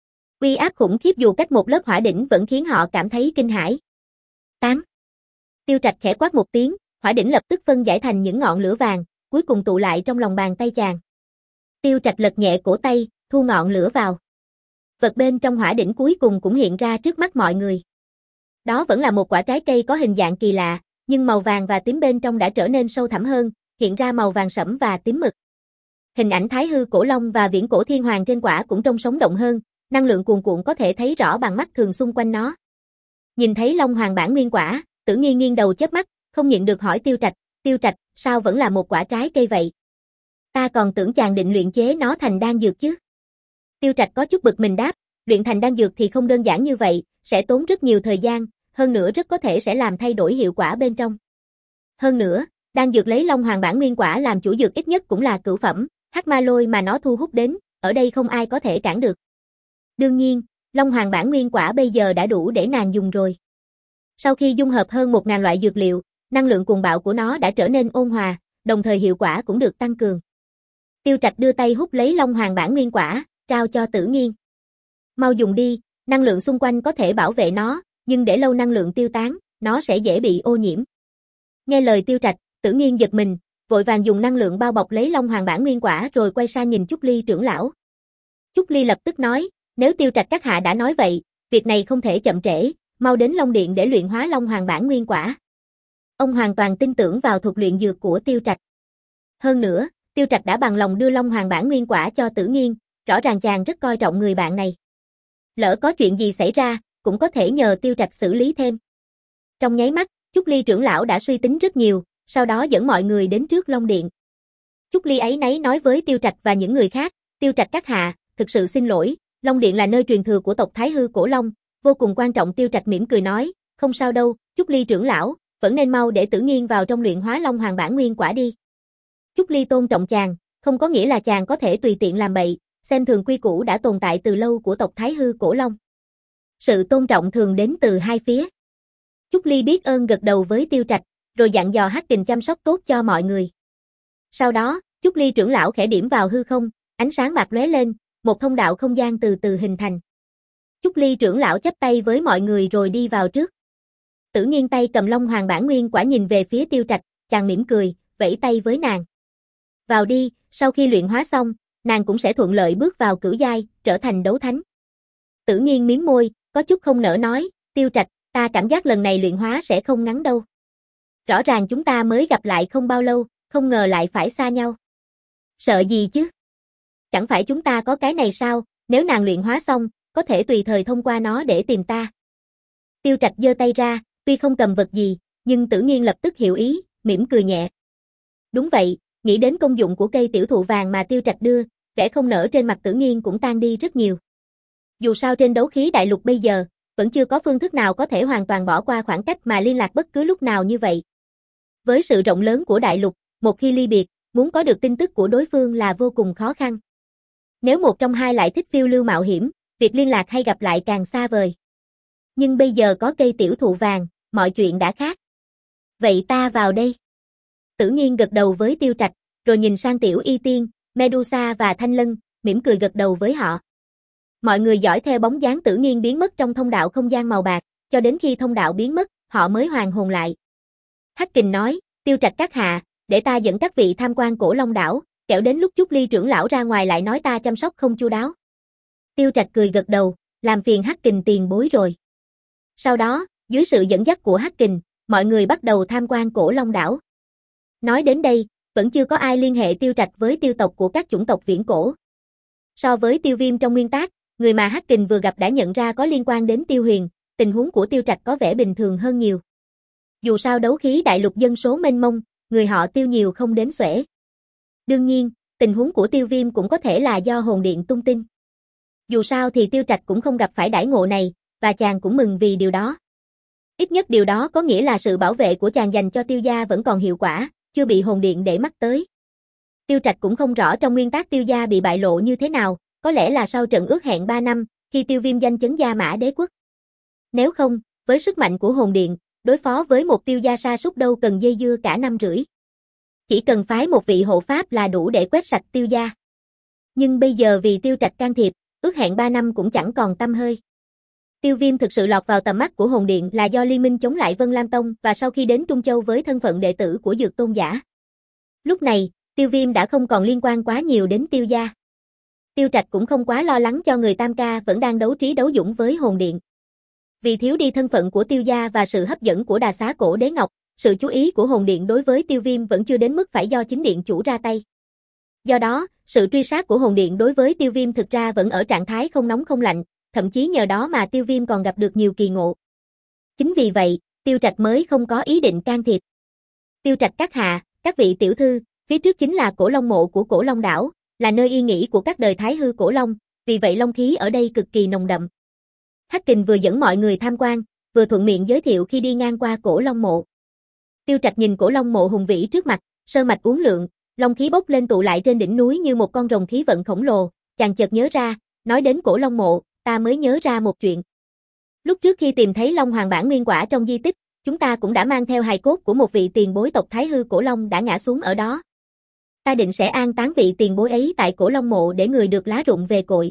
Uy áp khủng khiếp dù cách một lớp hỏa đỉnh vẫn khiến họ cảm thấy kinh hãi. Tám. Tiêu Trạch khẽ quát một tiếng, hỏa đỉnh lập tức phân giải thành những ngọn lửa vàng, cuối cùng tụ lại trong lòng bàn tay chàng. Tiêu Trạch lật nhẹ cổ tay, thu ngọn lửa vào. Vật bên trong hỏa đỉnh cuối cùng cũng hiện ra trước mắt mọi người. Đó vẫn là một quả trái cây có hình dạng kỳ lạ, nhưng màu vàng và tím bên trong đã trở nên sâu thẳm hơn, hiện ra màu vàng sẫm và tím mực. Hình ảnh Thái hư cổ long và viễn cổ thiên hoàng trên quả cũng trông sống động hơn, năng lượng cuồn cuộn có thể thấy rõ bằng mắt thường xung quanh nó. Nhìn thấy Long Hoàng bản nguyên quả, Tử Nghiên nghiêng đầu chớp mắt, không nhịn được hỏi Tiêu Trạch, Tiêu Trạch, sao vẫn là một quả trái cây vậy? Ta còn tưởng chàng định luyện chế nó thành đan dược chứ. Tiêu Trạch có chút bực mình đáp, luyện thành đan dược thì không đơn giản như vậy, sẽ tốn rất nhiều thời gian, hơn nữa rất có thể sẽ làm thay đổi hiệu quả bên trong. Hơn nữa, đan dược lấy Long Hoàng bản nguyên quả làm chủ dược ít nhất cũng là cửu phẩm, hắc ma lôi mà nó thu hút đến, ở đây không ai có thể cản được. Đương nhiên, Long Hoàng bản nguyên quả bây giờ đã đủ để nàng dùng rồi. Sau khi dung hợp hơn một nghìn loại dược liệu, năng lượng cuồng bạo của nó đã trở nên ôn hòa, đồng thời hiệu quả cũng được tăng cường. Tiêu Trạch đưa tay hút lấy Long Hoàng bản nguyên quả, trao cho Tử Nghiên. Mau dùng đi, năng lượng xung quanh có thể bảo vệ nó, nhưng để lâu năng lượng tiêu tán, nó sẽ dễ bị ô nhiễm. Nghe lời Tiêu Trạch, Tử Nghiên giật mình, vội vàng dùng năng lượng bao bọc lấy Long Hoàng bản nguyên quả rồi quay sang nhìn Chúc Ly trưởng lão. Chúc Ly lập tức nói, nếu Tiêu Trạch các hạ đã nói vậy, việc này không thể chậm trễ, mau đến Long Điện để luyện hóa Long Hoàng bản nguyên quả. Ông hoàn toàn tin tưởng vào thuật luyện dược của Tiêu Trạch. Hơn nữa, Tiêu Trạch đã bằng lòng đưa Long Hoàng bản nguyên quả cho Tử Nghiên, rõ ràng chàng rất coi trọng người bạn này. Lỡ có chuyện gì xảy ra, cũng có thể nhờ Tiêu Trạch xử lý thêm. Trong nháy mắt, Chúc Ly trưởng lão đã suy tính rất nhiều, sau đó dẫn mọi người đến trước Long Điện. Chúc Ly ấy nấy nói với Tiêu Trạch và những người khác, Tiêu Trạch các hạ, thực sự xin lỗi, Long Điện là nơi truyền thừa của tộc Thái hư cổ long, vô cùng quan trọng. Tiêu Trạch mỉm cười nói, không sao đâu, Chúc Ly trưởng lão, vẫn nên mau để Tử Nghiên vào trong luyện hóa Long Hoàng bản nguyên quả đi. Chúc Ly tôn trọng chàng, không có nghĩa là chàng có thể tùy tiện làm bậy, xem thường quy củ đã tồn tại từ lâu của tộc Thái hư cổ long. Sự tôn trọng thường đến từ hai phía. Chúc Ly biết ơn gật đầu với Tiêu Trạch, rồi dặn dò Hắc Kình chăm sóc tốt cho mọi người. Sau đó, Chúc Ly trưởng lão khẽ điểm vào hư không, ánh sáng bạc lóe lên, một thông đạo không gian từ từ hình thành. Chúc Ly trưởng lão chắp tay với mọi người rồi đi vào trước. Tử Nghiên tay cầm Long Hoàng bản nguyên quả nhìn về phía Tiêu Trạch, chàng mỉm cười, vẫy tay với nàng. Vào đi, sau khi luyện hóa xong, nàng cũng sẽ thuận lợi bước vào cửu giai, trở thành đấu thánh. Tử Nghiên mím môi, có chút không nỡ nói, Tiêu Trạch, ta cảm giác lần này luyện hóa sẽ không ngắn đâu. Rõ ràng chúng ta mới gặp lại không bao lâu, không ngờ lại phải xa nhau. Sợ gì chứ? Chẳng phải chúng ta có cái này sao, nếu nàng luyện hóa xong, có thể tùy thời thông qua nó để tìm ta. Tiêu Trạch giơ tay ra, tuy không cầm vật gì, nhưng Tử Nghiên lập tức hiểu ý, mỉm cười nhẹ. Đúng vậy, nghĩ đến công dụng của cây tiểu thụ vàng mà Tiêu Trạch đưa, vẻ không nở trên mặt Tử Nghiên cũng tan đi rất nhiều. Dù sao trên đấu khí đại lục bây giờ, vẫn chưa có phương thức nào có thể hoàn toàn bỏ qua khoảng cách mà liên lạc bất cứ lúc nào như vậy. Với sự rộng lớn của đại lục, một khi ly biệt, muốn có được tin tức của đối phương là vô cùng khó khăn. Nếu một trong hai lại thích phiêu lưu mạo hiểm, việc liên lạc hay gặp lại càng xa vời. Nhưng bây giờ có cây tiểu thụ vàng, mọi chuyện đã khác. Vậy ta vào đây. Tử Nghiên gật đầu với Tiêu Trạch, rồi nhìn sang Tiểu Y Tiên, Medusa và Thanh Lân, mỉm cười gật đầu với họ. Mọi người dõi theo bóng dáng Tử Nghiên biến mất trong thông đạo không gian màu bạc, cho đến khi thông đạo biến mất, họ mới hoàn hồn lại. Hắc Kình nói, Tiêu Trạch các hạ, để ta dẫn các vị tham quan Cổ Long đảo, kẻo đến lúc Chúc Ly trưởng lão ra ngoài lại nói ta chăm sóc không chu đáo. Tiêu Trạch cười gật đầu, làm phiền Hắc Kình tiền bối rồi. Sau đó, dưới sự dẫn dắt của Hắc Kình, mọi người bắt đầu tham quan Cổ Long đảo. Nói đến đây, vẫn chưa có ai liên hệ Tiêu Trạch với tiêu tộc của các chủng tộc viễn cổ. So với Tiêu Viêm trong nguyên tác, người mà Hắc Kình vừa gặp đã nhận ra có liên quan đến Tiêu Huyền, tình huống của Tiêu Trạch có vẻ bình thường hơn nhiều. Dù sao đấu khí đại lục dân số mênh mông, người họ Tiêu nhiều không đếm xuể. Đương nhiên, tình huống của Tiêu Viêm cũng có thể là do hồn điện tung tin. Dù sao thì Tiêu Trạch cũng không gặp phải đãi ngộ này, và chàng cũng mừng vì điều đó. Ít nhất điều đó có nghĩa là sự bảo vệ của chàng dành cho Tiêu gia vẫn còn hiệu quả, chưa bị hồn điện để mắt tới. Tiêu Trạch cũng không rõ trong nguyên tác Tiêu gia bị bại lộ như thế nào, có lẽ là sau trận ước hẹn ba năm, khi Tiêu Viêm danh chấn Gia Mã Đế quốc. Nếu không, với sức mạnh của hồn điện, đối phó với một Tiêu gia sa sút đâu cần dây dưa cả năm rưỡi. Chỉ cần phái một vị hộ pháp là đủ để quét sạch Tiêu gia. Nhưng bây giờ vì Tiêu Trạch can thiệp, ước hẹn ba năm cũng chẳng còn tăm hơi. Tiêu Viêm thực sự lọt vào tầm mắt của hồn điện là do liên minh chống lại Vân Lam Tông và sau khi đến Trung Châu với thân phận đệ tử của Dược Tôn giả. Lúc này, Tiêu Viêm đã không còn liên quan quá nhiều đến Tiêu gia. Tiêu Trạch cũng không quá lo lắng cho người Tam Ca vẫn đang đấu trí đấu dũng với hồn điện. Vì thiếu đi thân phận của Tiêu gia và sự hấp dẫn của Đà Xá Cổ Đế Ngọc, sự chú ý của hồn điện đối với Tiêu Viêm vẫn chưa đến mức phải do chính điện chủ ra tay. Do đó, sự truy sát của hồn điện đối với Tiêu Viêm thực ra vẫn ở trạng thái không nóng không lạnh, thậm chí nhờ đó mà Tiêu Viêm còn gặp được nhiều kỳ ngộ. Chính vì vậy, Tiêu Trạch mới không có ý định can thiệp. Tiêu Trạch các hạ, các vị tiểu thư, phía trước chính là Cổ Long mộ của Cổ Long đảo, là nơi yên nghỉ của các đời Thái hư Cổ Long, vì vậy long khí ở đây cực kỳ nồng đậm. Hắc Kình vừa dẫn mọi người tham quan, vừa thuận miệng giới thiệu khi đi ngang qua Cổ Long mộ. Tiêu Trạch nhìn Cổ Long mộ hùng vĩ trước mặt, sơn mạch uốn lượn, long khí bốc lên tụ lại trên đỉnh núi như một con rồng khí vận khổng lồ, chàng chợt nhớ ra, nói đến Cổ Long mộ, ta mới nhớ ra một chuyện. Lúc trước khi tìm thấy Long Hoàng bản nguyên quả trong di tích, chúng ta cũng đã mang theo hài cốt của một vị tiền bối tộc Thái hư Cổ Long đã ngã xuống ở đó. Ta định sẽ an táng vị tiền bối ấy tại Cổ Long mộ để người được lá rụng về cội.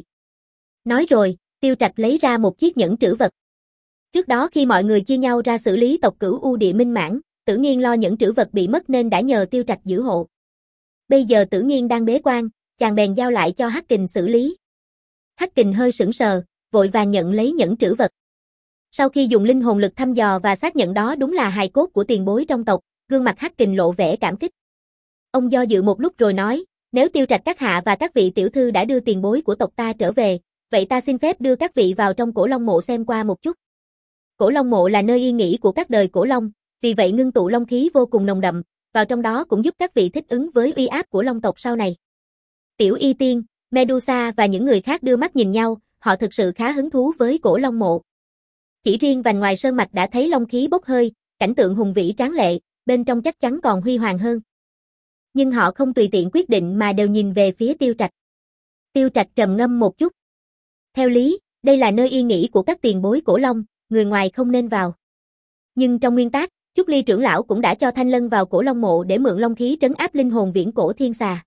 Nói rồi, Tiêu Trạch lấy ra một chiếc nhẫn trữ vật. Trước đó khi mọi người chia nhau ra xử lý tộc Cửu U Địa Minh Mãn, Tử Nghiên lo nhẫn trữ vật bị mất nên đã nhờ Tiêu Trạch giữ hộ. Bây giờ Tử Nghiên đang bế quan, chàng bèn giao lại cho Hắc Kình xử lý. Hắc Kình hơi sững sờ, vội vàng nhận lấy nhẫn trữ vật. Sau khi dùng linh hồn lực thăm dò và xác nhận đó đúng là hài cốt của tiền bối trong tộc, gương mặt Hắc Kình lộ vẻ cảm kích. Ông do dự một lúc rồi nói, nếu Tiêu Trạch các hạ và các vị tiểu thư đã đưa tiền bối của tộc ta trở về, vậy ta xin phép đưa các vị vào trong Cổ Long mộ xem qua một chút. Cổ Long mộ là nơi yên nghỉ của các đời Cổ Long, vì vậy ngưng tụ long khí vô cùng nồng đậm, vào trong đó cũng giúp các vị thích ứng với uy áp của Long tộc sau này. Tiểu Y Tiên, Medusa và những người khác đưa mắt nhìn nhau, họ thực sự khá hứng thú với Cổ Long mộ. Chỉ riêng vành ngoài sơn mạch đã thấy long khí bốc hơi, cảnh tượng hùng vĩ tráng lệ, bên trong chắc chắn còn huy hoàng hơn. Nhưng họ không tùy tiện quyết định mà đều nhìn về phía Tiêu Trạch. Tiêu Trạch trầm ngâm một chút. Theo lý, đây là nơi yên nghỉ của các tiền bối Cổ Long, người ngoài không nên vào. Nhưng trong nguyên tắc, Chúc Ly trưởng lão cũng đã cho Thanh Lân vào Cổ Long mộ để mượn long khí trấn áp linh hồn viễn cổ thiên xà.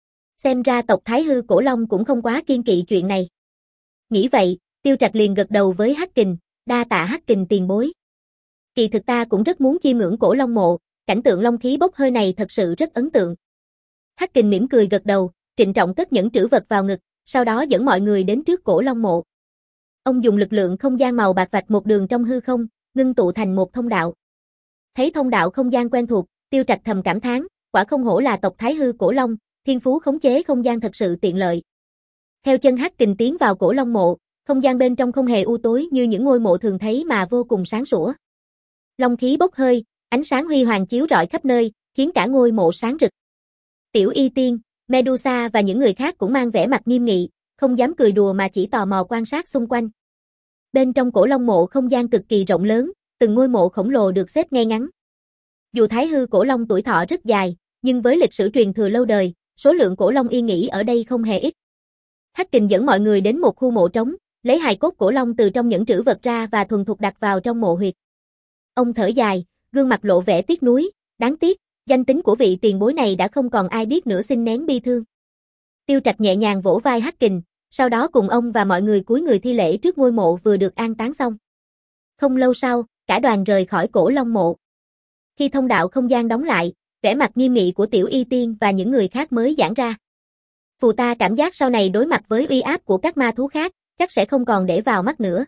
Xem ra tộc Thái hư Cổ Long cũng không quá kiên kỵ chuyện này. Nghĩ vậy, Tiêu Trạch liền gật đầu với Hắc Kình, đa tạ Hắc Kình tiền bối. Kỳ thực ta cũng rất muốn chiêm ngưỡng Cổ Long mộ, cảnh tượng long khí bốc hơi này thật sự rất ấn tượng. Hắc Kình mỉm cười gật đầu, trịnh trọng cất nhẫn trữ vật vào ngực, sau đó dẫn mọi người đến trước Cổ Long mộ. Ông dùng lực lượng không gian màu bạc vạch một đường trong hư không, ngưng tụ thành một thông đạo. Thấy thông đạo không gian quen thuộc, Tiêu Trạch thầm cảm thán, quả không hổ là tộc Thái hư Cổ Long, thiên phú khống chế không gian thật sự tiện lợi. Theo chân Hắc Kình tiến vào Cổ Long mộ, không gian bên trong không hề u tối như những ngôi mộ thường thấy mà vô cùng sáng sủa. Long khí bốc hơi, ánh sáng huy hoàng chiếu rọi khắp nơi, khiến cả ngôi mộ sáng rực. Tiểu Y Tiên, Medusa và những người khác cũng mang vẻ mặt nghiêm nghị, không dám cười đùa mà chỉ tò mò quan sát xung quanh. Bên trong Cổ Long mộ không gian cực kỳ rộng lớn, từng ngôi mộ khổng lồ được xếp ngay ngắn. Dù Thái hư Cổ Long tuổi thọ rất dài, nhưng với lịch sử truyền thừa lâu đời, số lượng Cổ Long yên nghỉ ở đây không hề ít. Hắc Kình dẫn mọi người đến một khu mộ trống, lấy hài cốt Cổ Long từ trong nhẫn trữ vật ra và thuần thục đặt vào trong mộ huyệt. Ông thở dài, gương mặt lộ vẻ tiếc nuối, đáng tiếc, danh tính của vị tiền bối này đã không còn ai biết nữa, xin nén bi thương. Tiêu Trạch nhẹ nhàng vỗ vai Hắc Kình, sau đó cùng ông và mọi người cúi người thi lễ trước ngôi mộ vừa được an táng xong. Không lâu sau, cả đoàn rời khỏi Cổ Long mộ. Khi thông đạo không gian đóng lại, vẻ mặt nghiêm nghị của Tiểu Y Tiên và những người khác mới giãn ra. Phù ta cảm giác sau này đối mặt với uy áp của các ma thú khác, chắc sẽ không còn để vào mắt nữa.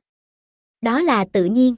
Đó là tự nhiên.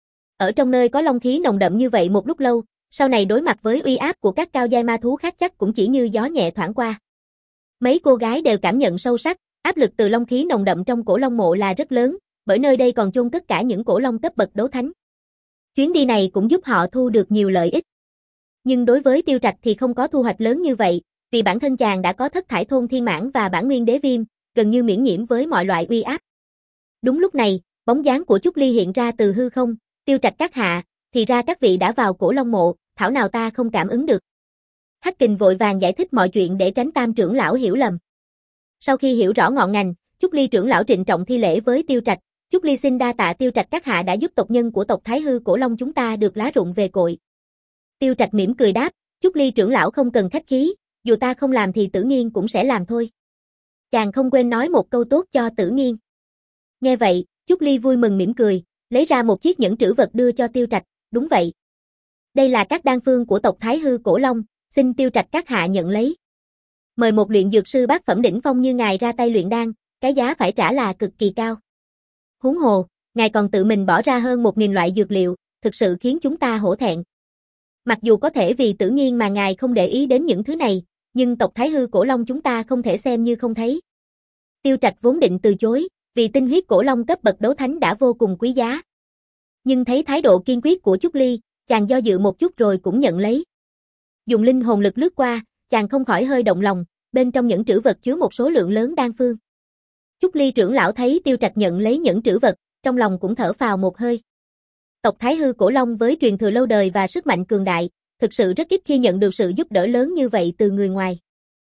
Ở trong nơi có long khí nồng đậm như vậy một lúc lâu, sau này đối mặt với uy áp của các cao giai ma thú khác chắc cũng chỉ như gió nhẹ thoảng qua. Mấy cô gái đều cảm nhận sâu sắc, áp lực từ long khí nồng đậm trong Cổ Long mộ là rất lớn, bởi nơi đây còn chôn cất cả những cổ long cấp bậc đấu thánh. Chuyến đi này cũng giúp họ thu được nhiều lợi ích. Nhưng đối với Tiêu Trạch thì không có thu hoạch lớn như vậy, vì bản thân chàng đã có Thất Thải Thôn Thiên Mãn và Bản Nguyên Đế Viêm, gần như miễn nhiễm với mọi loại uy áp. Đúng lúc này, bóng dáng của Chúc Ly hiện ra từ hư không, Tiêu Trạch các hạ, thì ra các vị đã vào Cổ Long mộ, thảo nào ta không cảm ứng được. Hắc Kình vội vàng giải thích mọi chuyện để tránh Tam trưởng lão hiểu lầm. Sau khi hiểu rõ ngọn ngành, Chúc Ly trưởng lão trịnh trọng thi lễ với Tiêu Trạch, Chúc Ly xin đa tạ Tiêu Trạch các hạ đã giúp tộc nhân của tộc Thái hư Cổ Long chúng ta được lá rụng về cội. Tiêu Trạch mỉm cười đáp, Chúc Ly trưởng lão không cần khách khí, dù ta không làm thì Tử Nghiên cũng sẽ làm thôi. Chàng không quên nói một câu tốt cho Tử Nghiên. Nghe vậy, Chúc Ly vui mừng mỉm cười, lấy ra một chiếc nhẫn trữ vật đưa cho Tiêu Trạch, đúng vậy. Đây là các đan phương của tộc Thái hư Cổ Long, xin Tiêu Trạch các hạ nhận lấy. Mời một luyện dược sư bát phẩm đỉnh phong như ngài ra tay luyện đan, cái giá phải trả là cực kỳ cao. Huống hồ, Ngài còn tự mình bỏ ra hơn một nghìn loại dược liệu, thực sự khiến chúng ta hổ thẹn. Mặc dù có thể vì Tử Nghiên mà ngài không để ý đến những thứ này, nhưng tộc Thái Hư Cổ Long chúng ta không thể xem như không thấy. Tiêu Trạch vốn định từ chối, vì tinh huyết cổ long cấp bậc đấu thánh đã vô cùng quý giá. Nhưng thấy thái độ kiên quyết của Chúc Ly, chàng do dự một chút rồi cũng nhận lấy. Dùng linh hồn lực lướt qua, chàng không khỏi hơi động lòng, bên trong nhẫn trữ vật chứa một số lượng lớn đan phương. Chúc Ly trưởng lão thấy Tiêu Trạch nhận lấy nhẫn trữ vật, trong lòng cũng thở phào một hơi. Tộc Thái Hư Cổ Long với truyền thừa lâu đời và sức mạnh cường đại, thực sự rất ít khi nhận được sự giúp đỡ lớn như vậy từ người ngoài.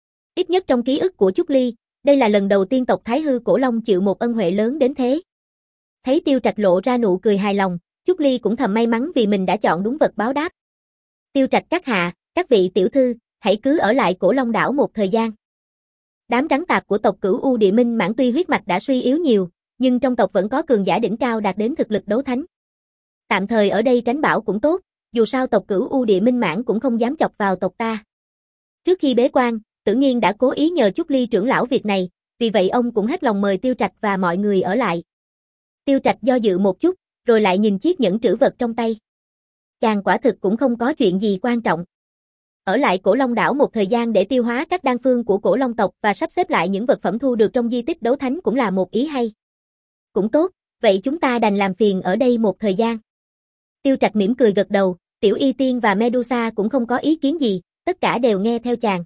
Ít nhất trong ký ức của Chúc Ly, đây là lần đầu tiên tộc Thái Hư Cổ Long chịu một ân huệ lớn đến thế. Thấy Tiêu Trạch lộ ra nụ cười hài lòng, Chúc Ly cũng thầm may mắn vì mình đã chọn đúng vật báo đáp. Tiêu Trạch các hạ, các vị tiểu thư, hãy cứ ở lại Cổ Long đảo một thời gian. Đám rắn tạp của tộc Cửu U Địa Minh Mãn tuy huyết mạch đã suy yếu nhiều, nhưng trong tộc vẫn có cường giả đỉnh cao đạt đến thực lực đấu thánh. Tạm thời ở đây tránh bão cũng tốt, dù sao tộc Cửu U Địa Minh Mãn cũng không dám chọc vào tộc ta. Trước khi bế quan, Tử Nghiên đã cố ý nhờ Chúc Ly trưởng lão việc này, vì vậy ông cũng hết lòng mời Tiêu Trạch và mọi người ở lại. Tiêu Trạch do dự một chút, rồi lại nhìn chiếc nhẫn trữ vật trong tay. Chàng quả thực cũng không có chuyện gì quan trọng. Ở lại Cổ Long đảo một thời gian để tiêu hóa các đan phương của Cổ Long tộc và sắp xếp lại những vật phẩm thu được trong di tích đấu thánh cũng là một ý hay. Cũng tốt, vậy chúng ta đành làm phiền ở đây một thời gian. Tiêu Trạch mỉm cười gật đầu, Tiểu Y Tiên và Medusa cũng không có ý kiến gì, tất cả đều nghe theo chàng.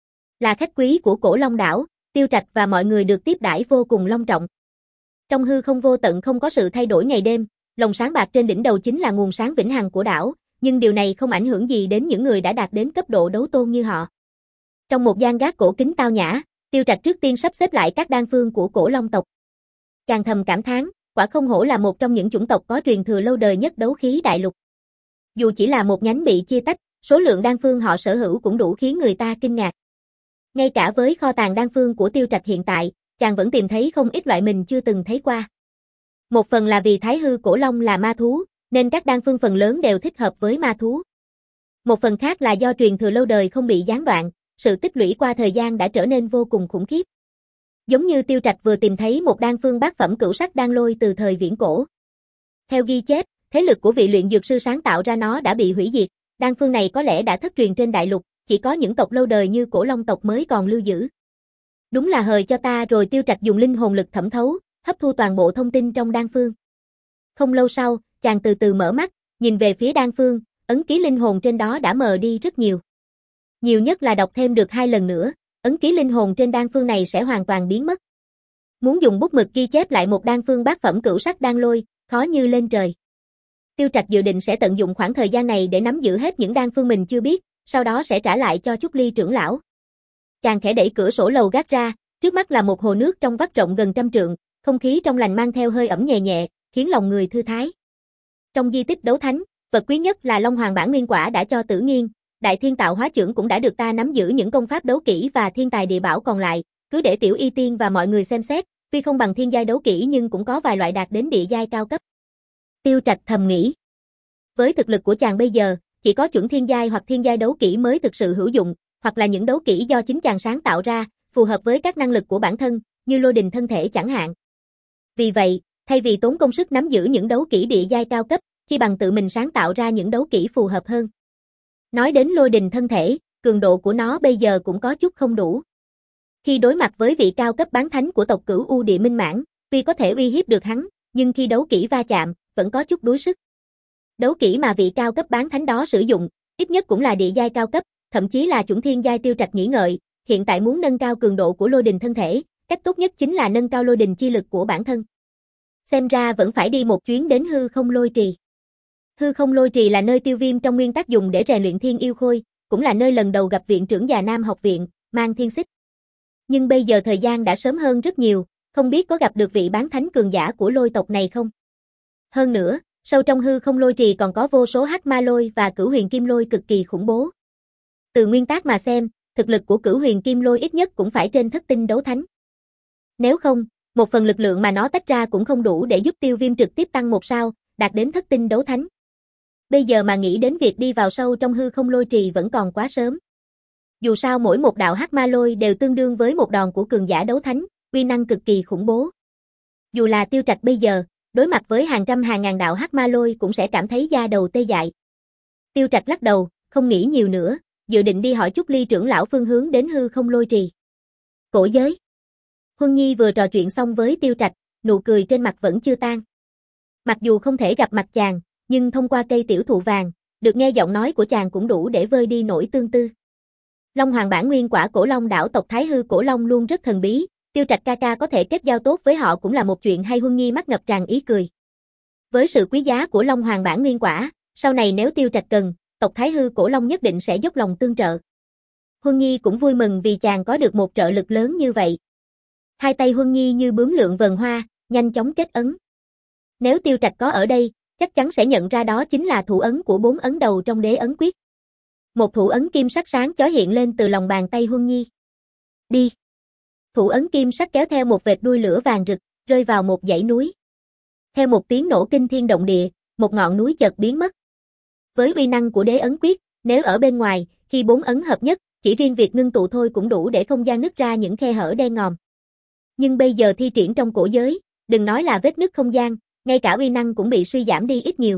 Là khách quý của Cổ Long đảo, Tiêu Trạch và mọi người được tiếp đãi vô cùng long trọng. Trong hư không vô tận không có sự thay đổi ngày đêm, lồng sáng bạc trên đỉnh đầu chính là nguồn sáng vĩnh hằng của đảo, nhưng điều này không ảnh hưởng gì đến những người đã đạt đến cấp độ đấu tôn như họ. Trong một gian gác cổ kính tao nhã, Tiêu Trạch trước tiên sắp xếp lại các đan phương của Cổ Long tộc. Chàng thầm cảm thán, quả không hổ là một trong những chủng tộc có truyền thừa lâu đời nhất đấu khí đại lục. Dù chỉ là một nhánh bị chia tách, số lượng đan phương họ sở hữu cũng đủ khiến người ta kinh ngạc. Ngay cả với kho tàng đan phương của Tiêu Trạch hiện tại, chàng vẫn tìm thấy không ít loại mình chưa từng thấy qua. Một phần là vì Thái Hư Cổ Long là ma thú, nên các đan phương phần lớn đều thích hợp với ma thú. Một phần khác là do truyền thừa lâu đời không bị gián đoạn, sự tích lũy qua thời gian đã trở nên vô cùng khủng khiếp. Giống như Tiêu Trạch vừa tìm thấy một đan phương bát phẩm cửu sắc đan lôi từ thời viễn cổ. Theo ghi chép, thế lực của vị luyện dược sư sáng tạo ra nó đã bị hủy diệt, đan phương này có lẽ đã thất truyền trên đại lục, chỉ có những tộc lâu đời như Cổ Long tộc mới còn lưu giữ. Đúng là hời cho ta rồi. Tiêu Trạch dùng linh hồn lực thẩm thấu, hấp thu toàn bộ thông tin trong đan phương. Không lâu sau, chàng từ từ mở mắt, nhìn về phía đan phương, ấn ký linh hồn trên đó đã mờ đi rất nhiều. Nhiều nhất là đọc thêm được hai lần nữa, ấn ký linh hồn trên đan phương này sẽ hoàn toàn biến mất. Muốn dùng bút mực ghi chép lại một đan phương bát phẩm cửu sắc đan lôi, khó như lên trời. Tiêu Trạch dự định sẽ tận dụng khoảng thời gian này để nắm giữ hết những đan phương mình chưa biết, sau đó sẽ trả lại cho Chúc Ly trưởng lão. Chàng khẽ đẩy cửa sổ lầu gác ra, trước mắt là một hồ nước trong vắt rộng gần trăm trượng, không khí trong lành mang theo hơi ẩm nhẹ nhẹ, khiến lòng người thư thái. Trong di tích đấu thánh, vật quý nhất là Long Hoàng bản nguyên quả đã cho Tử Nghiên, Đại Thiên Tạo Hóa Chưởng cũng đã được ta nắm giữ những công pháp đấu kỹ và thiên tài địa bảo còn lại, cứ để Tiểu Y Tiên và mọi người xem xét, tuy không bằng thiên giai đấu kỹ nhưng cũng có vài loại đạt đến địa giai cao cấp. Tiêu Trạch thầm nghĩ. Với thực lực của chàng bây giờ, chỉ có chuẩn thiên giai hoặc thiên giai đấu kỹ mới thực sự hữu dụng, hoặc là những đấu kỹ do chính chàng sáng tạo ra, phù hợp với các năng lực của bản thân, như lôi đình thân thể chẳng hạn. Vì vậy, thay vì tốn công sức nắm giữ những đấu kỹ địa giai cao cấp, chi bằng tự mình sáng tạo ra những đấu kỹ phù hợp hơn. Nói đến lôi đình thân thể, cường độ của nó bây giờ cũng có chút không đủ. Khi đối mặt với vị cao cấp bán thánh của tộc Cửu U Địa Minh Mãn, tuy có thể uy hiếp được hắn, nhưng khi đấu kỹ va chạm, vẫn có chút đuối sức. Đấu kỹ mà vị cao cấp bán thánh đó sử dụng, ít nhất cũng là địa giai cao cấp, thậm chí là chuẩn thiên giai. Tiêu Trạch nghĩ ngợi, hiện tại muốn nâng cao cường độ của lôi đình thân thể, cách tốt nhất chính là nâng cao lôi đình chi lực của bản thân. Xem ra vẫn phải đi một chuyến đến hư không lôi trì. Hư không lôi trì là nơi Tiêu Viêm trong nguyên tắc dùng để rèn luyện thiên yêu khôi, cũng là nơi lần đầu gặp viện trưởng già Nam học viện, Mang Thiên Xích. Nhưng bây giờ thời gian đã sớm hơn rất nhiều, không biết có gặp được vị bán thánh cường giả của lôi tộc này không? Hơn nữa, sâu trong hư không lôi trì còn có vô số hắc ma lôi và cửu huyền kim lôi cực kỳ khủng bố. Từ nguyên tắc mà xem, thực lực của cửu huyền kim lôi ít nhất cũng phải trên thất tinh đấu thánh. Nếu không, một phần lực lượng mà nó tách ra cũng không đủ để giúp Tiêu Viêm trực tiếp tăng một sao, đạt đến thất tinh đấu thánh. Bây giờ mà nghĩ đến việc đi vào sâu trong hư không lôi trì vẫn còn quá sớm. Dù sao mỗi một đạo hắc ma lôi đều tương đương với một đòn của cường giả đấu thánh, uy năng cực kỳ khủng bố. Dù là Tiêu Trạch bây giờ, đối mặt với hàng trăm hàng ngàn đạo hắc ma lôi cũng sẽ cảm thấy da đầu tê dại. Tiêu Trạch lắc đầu, không nghĩ nhiều nữa, dự định đi hỏi Chúc Ly trưởng lão phương hướng đến hư không lôi trì. Cổ giới. Huân Nhi vừa trò chuyện xong với Tiêu Trạch, nụ cười trên mặt vẫn chưa tan. Mặc dù không thể gặp mặt chàng, nhưng thông qua cây tiểu thụ vàng, được nghe giọng nói của chàng cũng đủ để vơi đi nỗi tương tư. Long Hoàng bản nguyên quả Cổ Long đảo tộc Thái Hư Cổ Long luôn rất thần bí, Tiêu Trạch ca ca có thể kết giao tốt với họ cũng là một chuyện hay. Huân Nhi mắt ngập tràn ý cười. Với sự quý giá của Long Hoàng bản nguyên quả, sau này nếu Tiêu Trạch cần, tộc Thái Hư Cổ Long nhất định sẽ dốc lòng tương trợ. Huân Nhi cũng vui mừng vì chàng có được một trợ lực lớn như vậy. Hai tay Huân Nhi như bướm lượn vần hoa, nhanh chóng kết ấn. Nếu Tiêu Trạch có ở đây, chắc chắn sẽ nhận ra đó chính là thủ ấn của bốn ấn đầu trong đế ấn quyết. Một thủ ấn kim sắc sáng chói hiện lên từ lòng bàn tay Huân Nhi. Đi. Thủ ấn kim sắc kéo theo một vệt đuôi lửa vàng rực, rơi vào một dãy núi. Theo một tiếng nổ kinh thiên động địa, một ngọn núi chợt biến mất. Với uy năng của đế ấn quyết, nếu ở bên ngoài, khi bốn ấn hợp nhất, chỉ riêng việc ngưng tụ thôi cũng đủ để không gian nứt ra những khe hở đen ngòm. Nhưng bây giờ thi triển trong cổ giới, đừng nói là vết nứt không gian, ngay cả uy năng cũng bị suy giảm đi ít nhiều.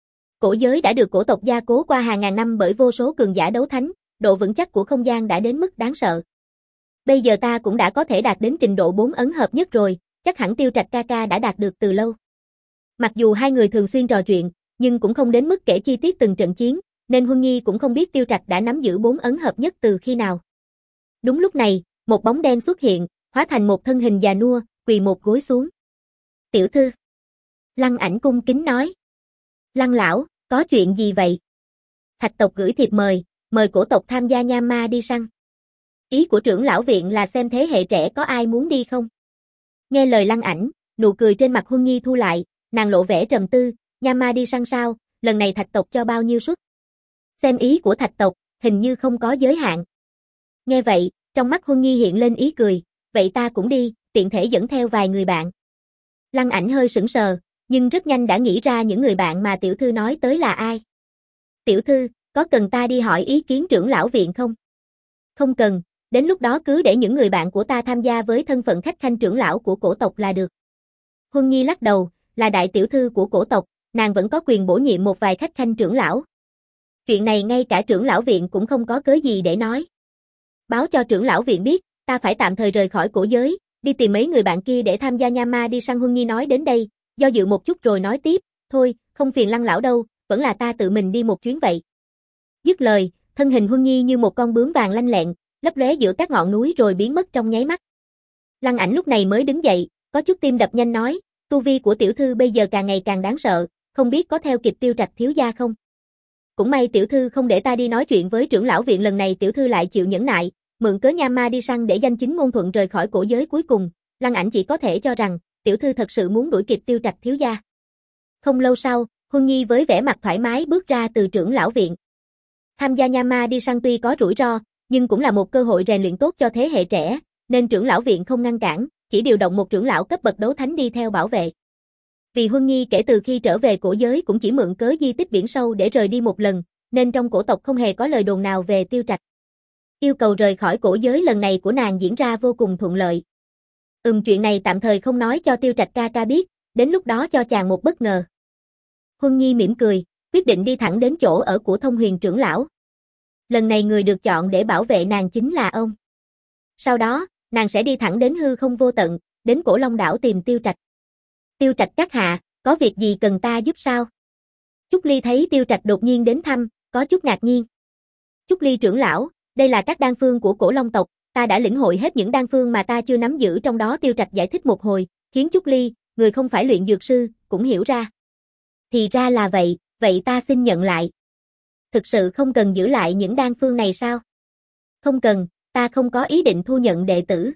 Cổ giới đã được cổ tộc gia cố qua hàng ngàn năm bởi vô số cường giả đấu thánh, độ vững chắc của không gian đã đến mức đáng sợ. Bây giờ ta cũng đã có thể đạt đến trình độ bốn ấn hợp nhất rồi, chắc hẳn Tiêu Trạch ca ca đã đạt được từ lâu. Mặc dù hai người thường xuyên trò chuyện, nhưng cũng không đến mức kể chi tiết từng trận chiến, nên Huân Nhi cũng không biết Tiêu Trạch đã nắm giữ bốn ấn hợp nhất từ khi nào. Đúng lúc này, một bóng đen xuất hiện, hóa thành một thân hình già nua, quỳ một gối xuống. Tiểu thư. Lăng Ảnh cung kính nói. Lăng lão, có chuyện gì vậy? Thạch tộc gửi thiệp mời, mời cổ tộc tham gia Nham Ma đi săn. Ý của trưởng lão viện là xem thế hệ trẻ có ai muốn đi không? Nghe lời Lăng Ảnh, nụ cười trên mặt Huân Nhi thu lại, nàng lộ vẻ trầm tư, Nham Ma đi săn sao, lần này Thạch tộc cho bao nhiêu suất? Xem ý của Thạch tộc, hình như không có giới hạn. Nghe vậy, trong mắt Huân Nhi hiện lên ý cười, vậy ta cũng đi, tiện thể dẫn theo vài người bạn. Lăng Ảnh hơi sững sờ, nhưng rất nhanh đã nghĩ ra những người bạn mà tiểu thư nói tới là ai. Tiểu thư, có cần ta đi hỏi ý kiến trưởng lão viện không? Không cần, đến lúc đó cứ để những người bạn của ta tham gia với thân phận khách khanh trưởng lão của cổ tộc là được. Huân Nhi lắc đầu, là đại tiểu thư của cổ tộc, nàng vẫn có quyền bổ nhiệm một vài khách khanh trưởng lão. Chuyện này ngay cả trưởng lão viện cũng không có cớ gì để nói. Báo cho trưởng lão viện biết, ta phải tạm thời rời khỏi cổ giới, đi tìm mấy người bạn kia để tham gia Nham Ma đi săn. Huân Nhi nói đến đây, do dự một chút rồi nói tiếp, thôi, không phiền Lăng lão đâu, vẫn là ta tự mình đi một chuyến vậy. Dứt lời, thân hình Huân Nhi như một con bướm vàng lanh lẹn, lấp lóe giữa các ngọn núi rồi biến mất trong nháy mắt. Lăng Ảnh lúc này mới đứng dậy, có chút tim đập nhanh nói, tu vi của tiểu thư bây giờ càng ngày càng đáng sợ, không biết có theo kịp Tiêu Trạch thiếu gia không? Cũng may tiểu thư không để ta đi nói chuyện với trưởng lão viện, lần này tiểu thư lại chịu nhẫn nại, mượn cớ Nham Ma đi săn để danh chính ngôn thuận rời khỏi cổ giới. Cuối cùng, Lăng Ảnh chỉ có thể cho rằng, tiểu thư thật sự muốn đuổi kịp Tiêu Trạch thiếu gia. Không lâu sau, Huân Nhi với vẻ mặt thoải mái bước ra từ trưởng lão viện. Tham gia Nham Ma đi săn tuy có rủi ro, nhưng cũng là một cơ hội rèn luyện tốt cho thế hệ trẻ, nên trưởng lão viện không ngăn cản, chỉ điều động một trưởng lão cấp bậc đấu thánh đi theo bảo vệ. Vì Huân Nhi kể từ khi trở về cổ giới cũng chỉ mượn cớ di tích biển sâu để rời đi một lần, nên trong cổ tộc không hề có lời đồn nào về Tiêu Trạch. Yêu cầu rời khỏi cổ giới lần này của nàng diễn ra vô cùng thuận lợi. Ừm chuyện này tạm thời không nói cho Tiêu Trạch ca ca biết, đến lúc đó cho chàng một bất ngờ. Huân Nhi mỉm cười, quyết định đi thẳng đến chỗ ở của Thông Huyền trưởng lão. Lần này người được chọn để bảo vệ nàng chính là ông. Sau đó, nàng sẽ đi thẳng đến hư không vô tận, đến Cổ Long đảo tìm Tiêu Trạch. Tiêu Trạch các hạ, có việc gì cần ta giúp sao? Chúc Ly thấy Tiêu Trạch đột nhiên đến thăm, có chút ngạc nhiên. Chúc Ly trưởng lão, đây là các đan phương của Cổ Long tộc, ta đã lĩnh hội hết những đan phương mà ta chưa nắm giữ trong đó. Tiêu Trạch giải thích một hồi, khiến Chúc Ly, người không phải luyện dược sư, cũng hiểu ra. Thì ra là vậy, vậy ta xin nhận lại. Thực sự không cần giữ lại những đan phương này sao? Không cần, ta không có ý định thu nhận đệ tử.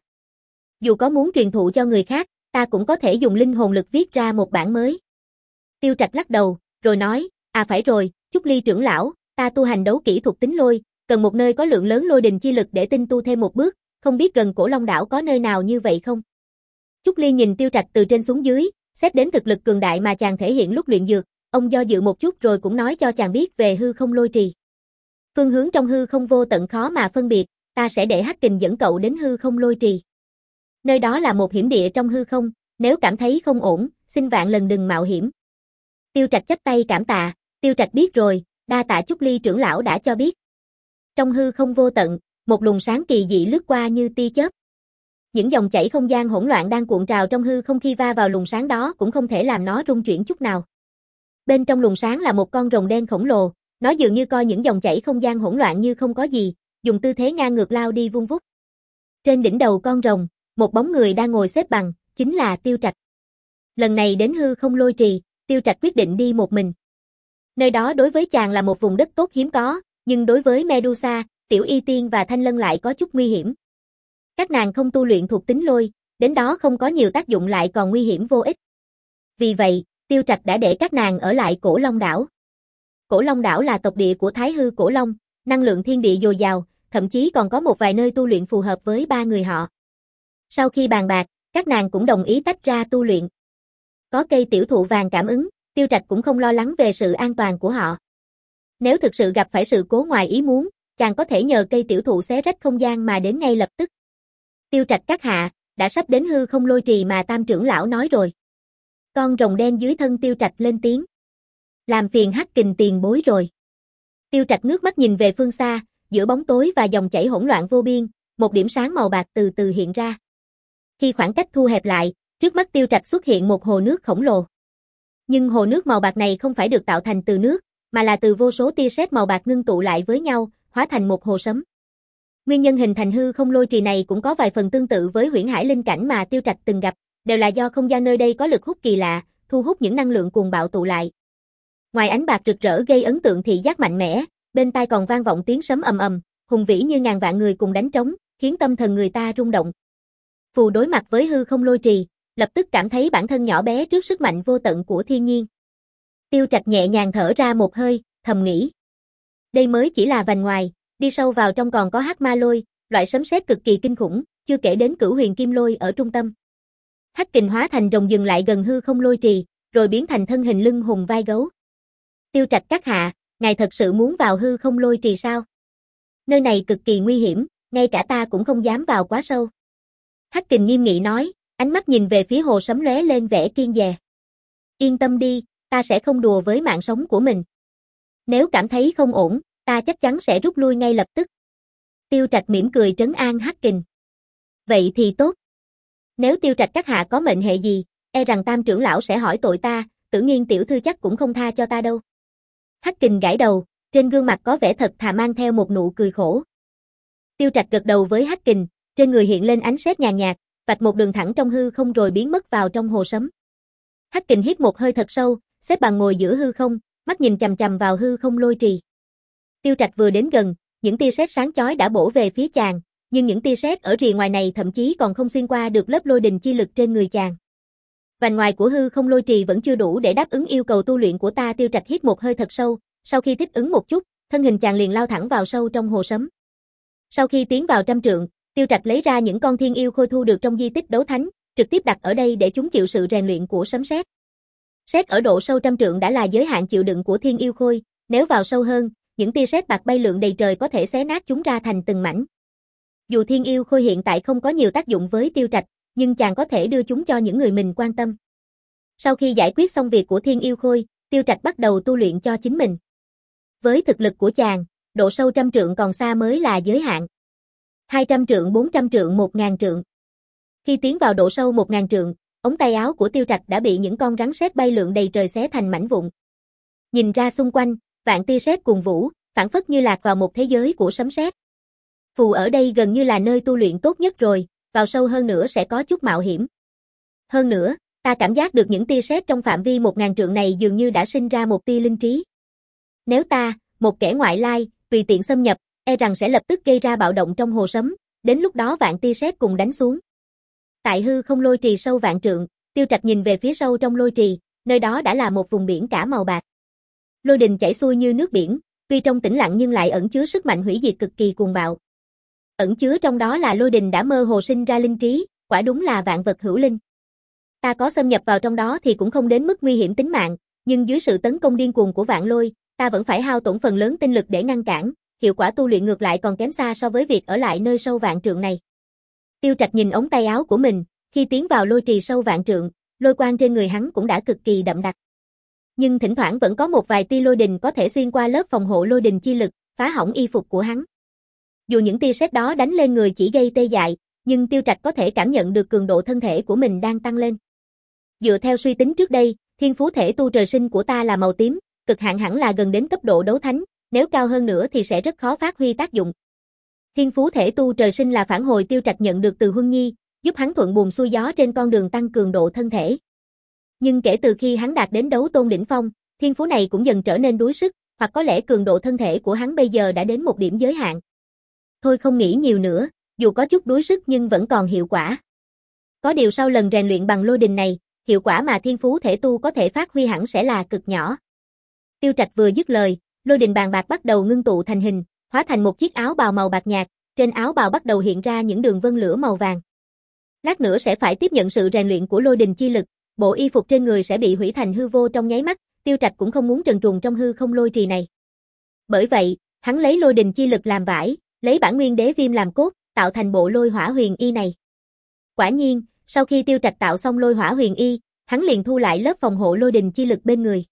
Dù có muốn truyền thụ cho người khác, ta cũng có thể dùng linh hồn lực viết ra một bản mới. Tiêu Trạch lắc đầu, rồi nói, à phải rồi, Chúc Ly trưởng lão, ta tu hành đấu kỹ thuật tính lôi, cần một nơi có lượng lớn lôi đình chi lực để tinh tu thêm một bước, không biết gần Cổ Long đảo có nơi nào như vậy không? Chúc Ly nhìn Tiêu Trạch từ trên xuống dưới, xét đến thực lực cường đại mà chàng thể hiện lúc luyện dược, ông do dự một chút rồi cũng nói cho chàng biết về hư không lôi trì. Phương hướng trong hư không vô tận khó mà phân biệt, ta sẽ để Hắc Kình dẫn cậu đến hư không lôi trì. Nơi đó là một hiểm địa trong hư không, nếu cảm thấy không ổn, xin vạn lần đừng mạo hiểm. Tiêu Trạch chắp tay cảm tạ, Tiêu Trạch biết rồi, đa tạ Chúc Ly trưởng lão đã cho biết. Trong hư không vô tận, một luồng sáng kỳ dị lướt qua như tia chớp. Những dòng chảy không gian hỗn loạn đang cuộn trào trong hư không khi va vào luồng sáng đó cũng không thể làm nó rung chuyển chút nào. Bên trong luồng sáng là một con rồng đen khổng lồ, nó dường như coi những dòng chảy không gian hỗn loạn như không có gì, dùng tư thế ngang ngược lao đi vun vút. Trên đỉnh đầu con rồng, một bóng người đang ngồi xếp bằng, chính là Tiêu Trạch. Lần này đến hư không lôi trì, Tiêu Trạch quyết định đi một mình. Nơi đó đối với chàng là một vùng đất tốt hiếm có, nhưng đối với Medusa, Tiểu Y Tiên và Thanh Lân lại có chút nguy hiểm. Các nàng không tu luyện thuộc tính lôi, đến đó không có nhiều tác dụng lại còn nguy hiểm vô ích. Vì vậy, Tiêu Trạch đã để các nàng ở lại Cổ Long đảo. Cổ Long đảo là tộc địa của Thái Hư Cổ Long, năng lượng thiên địa dồi dào, thậm chí còn có một vài nơi tu luyện phù hợp với ba người họ. Sau khi bàn bạc, các nàng cũng đồng ý tách ra tu luyện. Có cây tiểu thụ vàng cảm ứng, Tiêu Trạch cũng không lo lắng về sự an toàn của họ. Nếu thực sự gặp phải sự cố ngoài ý muốn, chàng có thể nhờ cây tiểu thụ xé rách không gian mà đến ngay lập tức. Tiêu Trạch các hạ, đã sắp đến hư không lôi trì mà Tam trưởng lão nói rồi. Con rồng đen dưới thân Tiêu Trạch lên tiếng. Làm phiền Hắc Kình tiền bối rồi. Tiêu Trạch ngước mắt nhìn về phương xa, giữa bóng tối và dòng chảy hỗn loạn vô biên, một điểm sáng màu bạc từ từ hiện ra. Khi khoảng cách thu hẹp lại, trước mắt Tiêu Trạch xuất hiện một hồ nước khổng lồ. Nhưng hồ nước màu bạc này không phải được tạo thành từ nước, mà là từ vô số tia sét màu bạc ngưng tụ lại với nhau, hóa thành một hồ sấm. Nguyên nhân hình thành hư không lôi trì này cũng có vài phần tương tự với Huyễn Hải linh cảnh mà Tiêu Trạch từng gặp, đều là do không gian nơi đây có lực hút kỳ lạ, thu hút những năng lượng cuồng bạo tụ lại. Ngoài ánh bạc rực rỡ gây ấn tượng thị giác mạnh mẽ, bên tai còn vang vọng tiếng sấm ầm ầm, hùng vĩ như ngàn vạn người cùng đánh trống, khiến tâm thần người ta rung động. Phù đối mặt với hư không lôi trì, lập tức cảm thấy bản thân nhỏ bé trước sức mạnh vô tận của thiên nhiên. Tiêu Trạch nhẹ nhàng thở ra một hơi, thầm nghĩ. Đây mới chỉ là vành ngoài, đi sâu vào trong còn có hắc ma lôi, loại sấm sét cực kỳ kinh khủng, chưa kể đến cửu huyền kim lôi ở trung tâm. Hắc kình hóa thành rồng dừng lại gần hư không lôi trì, rồi biến thành thân hình lưng hùng vai gấu. Tiêu Trạch các hạ, ngài thật sự muốn vào hư không lôi trì sao? Nơi này cực kỳ nguy hiểm, ngay cả ta cũng không dám vào quá sâu. Hắc kình nghiêm nghị nói, ánh mắt nhìn về phía hồ sấm lóe lên vẻ kiên dè. Yên tâm đi, ta sẽ không đùa với mạng sống của mình. Nếu cảm thấy không ổn, ta chắc chắn sẽ rút lui ngay lập tức. Tiêu Trạch mỉm cười trấn an Hắc kình. Vậy thì tốt. Nếu Tiêu Trạch các hạ có mệnh hệ gì, e rằng Tam trưởng lão sẽ hỏi tội ta, Tử Nghiên tiểu thư chắc cũng không tha cho ta đâu. Hắc kình gãi đầu, trên gương mặt có vẻ thật thà mang theo một nụ cười khổ. Tiêu Trạch gật đầu với Hắc kình, trên người hiện lên ánh sét nhàn nhạt, vạch một đường thẳng trong hư không rồi biến mất vào trong hồ sấm. Hắc kình hít một hơi thật sâu, xếp bằng ngồi giữa hư không, mắt nhìn chằm chằm vào hư không lôi trì. Tiêu Trạch vừa đến gần, những tia sét sáng chói đã bổ về phía chàng, nhưng những tia sét ở rìa ngoài này thậm chí còn không xuyên qua được lớp lôi đình chi lực trên người chàng. Vành ngoài của hư không lôi trì vẫn chưa đủ để đáp ứng yêu cầu tu luyện của ta. Tiêu Trạch hít một hơi thật sâu, sau khi thích ứng một chút, thân hình chàng liền lao thẳng vào sâu trong hồ sấm. Sau khi tiến vào trăm trượng, Tiêu Trạch lấy ra những con thiên yêu khôi thu được trong di tích đấu thánh, trực tiếp đặt ở đây để chúng chịu sự rèn luyện của sấm sét. Sét ở độ sâu trăm trượng đã là giới hạn chịu đựng của thiên yêu khôi, nếu vào sâu hơn, những tia sét bạc bay lượn đầy trời có thể xé nát chúng ra thành từng mảnh. Dù thiên yêu khôi hiện tại không có nhiều tác dụng với Tiêu Trạch, nhưng chàng có thể đưa chúng cho những người mình quan tâm. Sau khi giải quyết xong việc của thiên yêu khôi, Tiêu Trạch bắt đầu tu luyện cho chính mình. Với thực lực của chàng, độ sâu trăm trượng còn xa mới là giới hạn. hai trăm trượng, bốn trăm trượng, một nghìn trượng. Khi tiến vào độ sâu một nghìn trượng, ống tay áo của Tiêu Trạch đã bị những con rắn sét bay lượn đầy trời xé thành mảnh vụn. Nhìn ra xung quanh, vạn tia sét cuồn vũ, phảng phất như lạc vào một thế giới của sấm sét. Phù ở đây gần như là nơi tu luyện tốt nhất rồi, vào sâu hơn nữa sẽ có chút mạo hiểm. Hơn nữa, ta cảm giác được những tia sét trong phạm vi một nghìn trượng này dường như đã sinh ra một tia linh trí. Nếu ta, một kẻ ngoại lai, tùy tiện xâm nhập, e rằng sẽ lập tức gây ra bạo động trong hồ sấm, đến lúc đó vạn tia sét cùng đánh xuống. Tại hư không lôi trì sâu vạn trượng, Tiêu Trạch nhìn về phía sâu trong lôi trì, nơi đó đã là một vùng biển cả màu bạc. Lôi đình chảy xuôi như nước biển, tuy trong tĩnh lặng nhưng lại ẩn chứa sức mạnh hủy diệt cực kỳ cuồng bạo. Ẩn chứa trong đó là lôi đình đã mơ hồ sinh ra linh trí, quả đúng là vạn vật hữu linh. Ta có xâm nhập vào trong đó thì cũng không đến mức nguy hiểm tính mạng, nhưng dưới sự tấn công điên cuồng của vạn lôi, ta vẫn phải hao tổn phần lớn tinh lực để ngăn cản, hiệu quả tu luyện ngược lại còn kém xa so với việc ở lại nơi sâu vạn trượng này. Tiêu Trạch nhìn ống tay áo của mình, khi tiến vào lôi trì sâu vạn trượng, lôi quang trên người hắn cũng đã cực kỳ đậm đặc. Nhưng thỉnh thoảng vẫn có một vài tia lôi đình có thể xuyên qua lớp phòng hộ lôi đình chi lực, phá hỏng y phục của hắn. Dù những tia sét đó đánh lên người chỉ gây tê dại, nhưng Tiêu Trạch có thể cảm nhận được cường độ thân thể của mình đang tăng lên. Dựa theo suy tính trước đây, thiên phú thể tu trời sinh của ta là màu tím, cực hạn hẳn là gần đến cấp độ đấu thánh, nếu cao hơn nữa thì sẽ rất khó phát huy tác dụng. Thiên phú thể tu trời sinh là phản hồi Tiêu Trạch nhận được từ Huân Nhi, giúp hắn thuận buồm xuôi gió trên con đường tăng cường độ thân thể. Nhưng kể từ khi hắn đạt đến đấu tôn đỉnh phong, thiên phú này cũng dần trở nên đuối sức, hoặc có lẽ cường độ thân thể của hắn bây giờ đã đến một điểm giới hạn. Thôi không nghĩ nhiều nữa, dù có chút đuối sức nhưng vẫn còn hiệu quả. Có điều sau lần rèn luyện bằng lôi đình này, hiệu quả mà thiên phú thể tu có thể phát huy hẳn sẽ là cực nhỏ. Tiêu Trạch vừa dứt lời, lôi đình bàn bạc bắt đầu ngưng tụ thành hình, hóa thành một chiếc áo bào màu bạc nhạt, trên áo bào bắt đầu hiện ra những đường vân lửa màu vàng. Lát nữa sẽ phải tiếp nhận sự rèn luyện của lôi đình chi lực, bộ y phục trên người sẽ bị hủy thành hư vô trong nháy mắt, Tiêu Trạch cũng không muốn trần truồng trong hư không lôi trì này. Bởi vậy, hắn lấy lôi đình chi lực làm vải, lấy bản nguyên đế viêm làm cốt, tạo thành bộ lôi hỏa huyền y này. Quả nhiên, sau khi Tiêu Trạch tạo xong lôi hỏa huyền y, hắn liền thu lại lớp phòng hộ lôi đình chi lực bên người.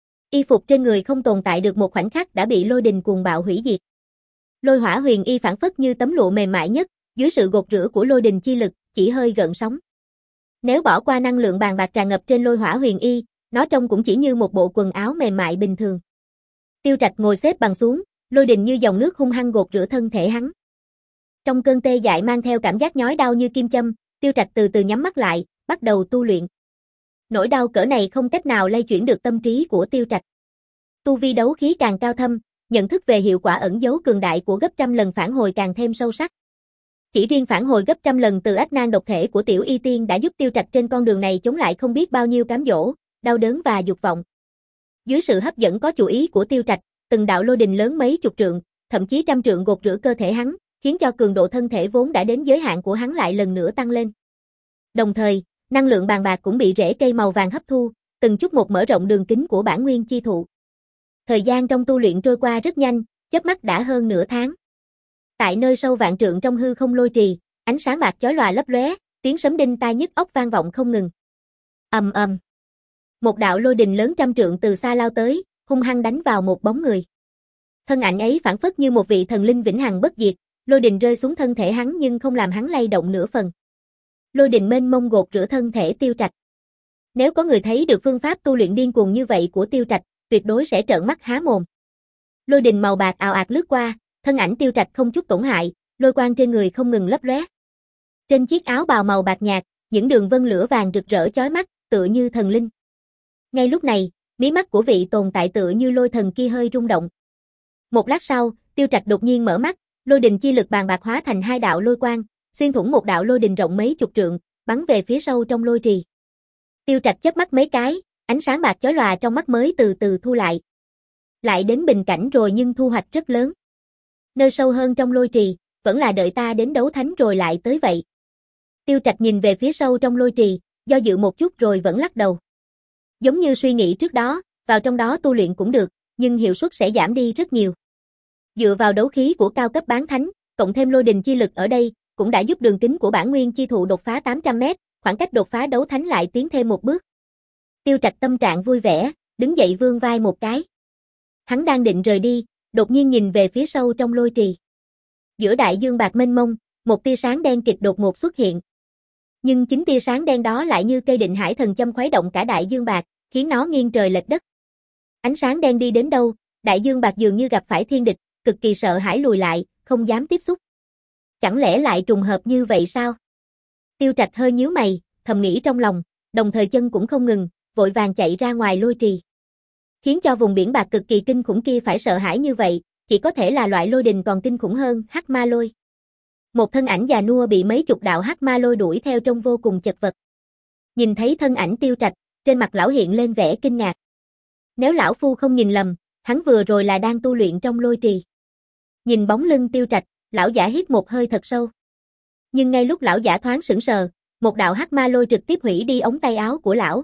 Y phục trên người không tồn tại được một khoảnh khắc đã bị lôi đình cuồng bạo hủy diệt. Lôi hỏa huyền y phản phất như tấm lụa mềm mại nhất, dưới sự gột rửa của lôi đình chi lực, chỉ hơi gợn sóng. Nếu bỏ qua năng lượng bàn bạc tràn ngập trên lôi hỏa huyền y, nó trông cũng chỉ như một bộ quần áo mềm mại bình thường. Tiêu Trạch ngồi xếp bằng xuống, lôi đình như dòng nước hung hăng gột rửa thân thể hắn. Trong cơn tê dại mang theo cảm giác nhói đau như kim châm, Tiêu Trạch từ từ nhắm mắt lại, bắt đầu tu luyện. Nỗi đau cỡ này không cách nào lay chuyển được tâm trí của Tiêu Trạch. Tu vi đấu khí càng cao thâm, nhận thức về hiệu quả ẩn giấu cường đại của gấp trăm lần phản hồi càng thêm sâu sắc. Chỉ riêng phản hồi gấp trăm lần từ ách nan độc thể của Tiểu Y Tiên đã giúp Tiêu Trạch trên con đường này chống lại không biết bao nhiêu cám dỗ, đau đớn và dục vọng. Dưới sự hấp dẫn có chủ ý của Tiêu Trạch, từng đạo lôi đình lớn mấy chục trượng, thậm chí trăm trượng gột rửa cơ thể hắn, khiến cho cường độ thân thể vốn đã đến giới hạn của hắn lại lần nữa tăng lên. Đồng thời, năng lượng bàn bạc cũng bị rễ cây màu vàng hấp thu, từng chút một mở rộng đường kính của bản nguyên chi thụ. Thời gian trong tu luyện trôi qua rất nhanh, chớp mắt đã hơn nửa tháng. Tại nơi sâu vạn trượng trong hư không lôi trì, ánh sáng bạc chói lòa lấp lóe, tiếng sấm đinh tai nhức óc vang vọng không ngừng. Ầm ầm. Một đạo lôi đình lớn trăm trượng từ xa lao tới, hung hăng đánh vào một bóng người. Thân ảnh ấy phản phất như một vị thần linh vĩnh hằng bất diệt, lôi đình rơi xuống thân thể hắn nhưng không làm hắn lay động nửa phần. Lôi đình mênh mông gột rửa thân thể Tiêu Trạch. Nếu có người thấy được phương pháp tu luyện điên cuồng như vậy của Tiêu Trạch, tuyệt đối sẽ trợn mắt há mồm. Lôi đình màu bạc ào ạt lướt qua, thân ảnh Tiêu Trạch không chút tổn hại, lôi quang trên người không ngừng lấp lóe. Trên chiếc áo bào màu bạc nhạt, những đường vân lửa vàng rực rỡ chói mắt, tựa như thần linh. Ngay lúc này, mí mắt của vị tồn tại tựa như lôi thần kia hơi rung động. Một lát sau, Tiêu Trạch đột nhiên mở mắt, lôi đình chi lực bàn bạc hóa thành hai đạo lôi quang, xuyên thủng một đạo lôi đình rộng mấy chục trượng, bắn về phía sâu trong lôi trì. Tiêu Trạch chớp mắt mấy cái, ánh sáng bạc chói lòa trong mắt mới từ từ thu lại. Lại đến bình cảnh rồi nhưng thu hoạch rất lớn. Nơi sâu hơn trong lôi trì, vẫn là đợi ta đến đấu thánh rồi lại tới vậy. Tiêu Trạch nhìn về phía sâu trong lôi trì, do dự một chút rồi vẫn lắc đầu. Giống như suy nghĩ trước đó, vào trong đó tu luyện cũng được, nhưng hiệu suất sẽ giảm đi rất nhiều. Dựa vào đấu khí của cao cấp bán thánh, cộng thêm lôi đình chi lực ở đây, cũng đã giúp đường kính của bản nguyên chi thụ đột phá tám trăm mét, khoảng cách đột phá đấu thánh lại tiến thêm một bước. Tiêu Trạch tâm trạng vui vẻ, đứng dậy vươn vai một cái. Hắn đang định rời đi, đột nhiên nhìn về phía sâu trong lôi trì. Giữa đại dương bạc mênh mông, một tia sáng đen kịt đột ngột xuất hiện. Nhưng chính tia sáng đen đó lại như cây định hải thần châm khuấy động cả đại dương bạc, khiến nó nghiêng trời lệch đất. Ánh sáng đen đi đến đâu, đại dương bạc dường như gặp phải thiên địch, cực kỳ sợ hãi lùi lại, không dám tiếp xúc. Chẳng lẽ lại trùng hợp như vậy sao? Tiêu Trạch hơi nhíu mày, thầm nghĩ trong lòng, đồng thời chân cũng không ngừng, vội vàng chạy ra ngoài lôi trì. Khiến cho vùng biển bạc cực kỳ kinh khủng kia phải sợ hãi như vậy, chỉ có thể là loại lôi đình còn kinh khủng hơn, hắc ma lôi. Một thân ảnh già nua bị mấy chục đạo hắc ma lôi đuổi theo trông vô cùng chật vật. Nhìn thấy thân ảnh Tiêu Trạch, trên mặt lão hiện lên vẻ kinh ngạc. Nếu lão phu không nhìn lầm, hắn vừa rồi là đang tu luyện trong lôi trì. Nhìn bóng lưng Tiêu Trạch, lão giả hít một hơi thật sâu. Nhưng ngay lúc lão giả thoáng sững sờ, một đạo hắc ma lôi trực tiếp hủy đi ống tay áo của lão.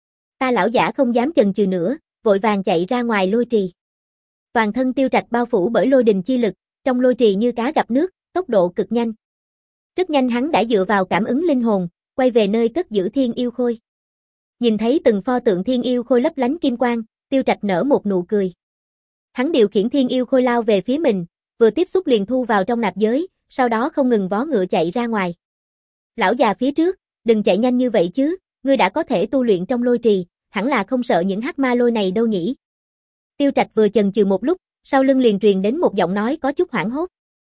Ta lão giả không dám chần chừ nữa, vội vàng chạy ra ngoài lôi trì. Toàn thân Tiêu Trạch bao phủ bởi lôi đình chi lực, trong lôi trì như cá gặp nước, tốc độ cực nhanh. Rất nhanh hắn đã dựa vào cảm ứng linh hồn, quay về nơi cất giữ thiên yêu khôi. Nhìn thấy từng pho tượng thiên yêu khôi lấp lánh kim quang, Tiêu Trạch nở một nụ cười. Hắn điều khiển thiên yêu khôi lao về phía mình, vừa tiếp xúc liền thu vào trong nạp giới, sau đó không ngừng vó ngựa chạy ra ngoài. Lão già phía trước, đừng chạy nhanh như vậy chứ, ngươi đã có thể tu luyện trong lôi trì, hẳn là không sợ những hắc ma lôi này đâu nhỉ. Tiêu Trạch vừa chần chừ một lúc, sau lưng liền truyền đến một giọng nói có chút hoảng hốt.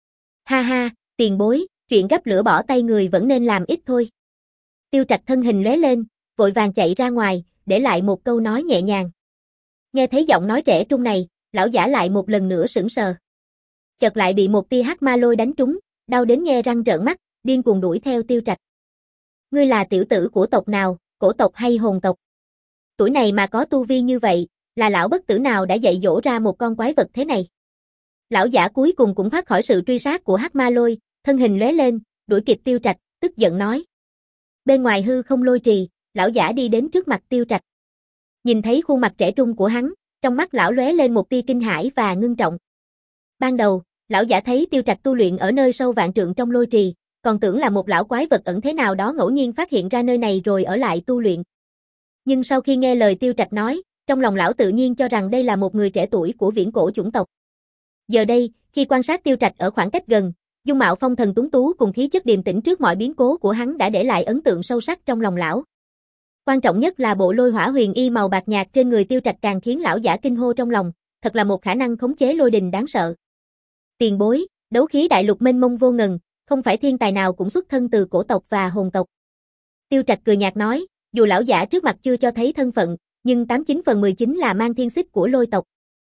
Ha ha, tiền bối, chuyện gấp lửa bỏ tay người vẫn nên làm ít thôi. Tiêu Trạch thân hình lóe lên, vội vàng chạy ra ngoài, để lại một câu nói nhẹ nhàng. Nghe thấy giọng nói trẻ trung này, lão giả lại một lần nữa sững sờ. Chợt lại bị một tia hắc ma lôi đánh trúng, đau đến nhe răng trợn mắt, điên cuồng đuổi theo Tiêu Trạch. Ngươi là tiểu tử của tộc nào, cổ tộc hay hồn tộc? Tuổi này mà có tu vi như vậy, là lão bất tử nào đã dạy dỗ ra một con quái vật thế này? Lão giả cuối cùng cũng thoát khỏi sự truy sát của hắc ma lôi, thân hình lóe lên, đuổi kịp Tiêu Trạch, tức giận nói. Bên ngoài hư không lôi trì, lão giả đi đến trước mặt Tiêu Trạch. Nhìn thấy khuôn mặt trẻ trung của hắn, trong mắt lão lóe lên một tia kinh hãi và ngưng trọng. Ban đầu, lão giả thấy Tiêu Trạch tu luyện ở nơi sâu vạn trượng trong lôi trì, còn tưởng là một lão quái vật ẩn thế nào đó ngẫu nhiên phát hiện ra nơi này rồi ở lại tu luyện. Nhưng sau khi nghe lời Tiêu Trạch nói, trong lòng lão tự nhiên cho rằng đây là một người trẻ tuổi của viễn cổ chủng tộc. Giờ đây, khi quan sát Tiêu Trạch ở khoảng cách gần, dung mạo phong thần tuấn tú cùng khí chất điềm tĩnh trước mọi biến cố của hắn đã để lại ấn tượng sâu sắc trong lòng lão. Quan trọng nhất là bộ lôi hỏa huyền y màu bạc nhạt trên người Tiêu Trạch càng khiến lão giả kinh hô trong lòng, thật là một khả năng khống chế lôi đình đáng sợ. Tiền bối, đấu khí đại lục mênh mông vô ngần, không phải thiên tài nào cũng xuất thân từ cổ tộc và hồn tộc. Tiêu Trạch cười nhạt nói, dù lão giả trước mặt chưa cho thấy thân phận, nhưng tám chín phần mười chính là mang thiên xích của lôi tộc.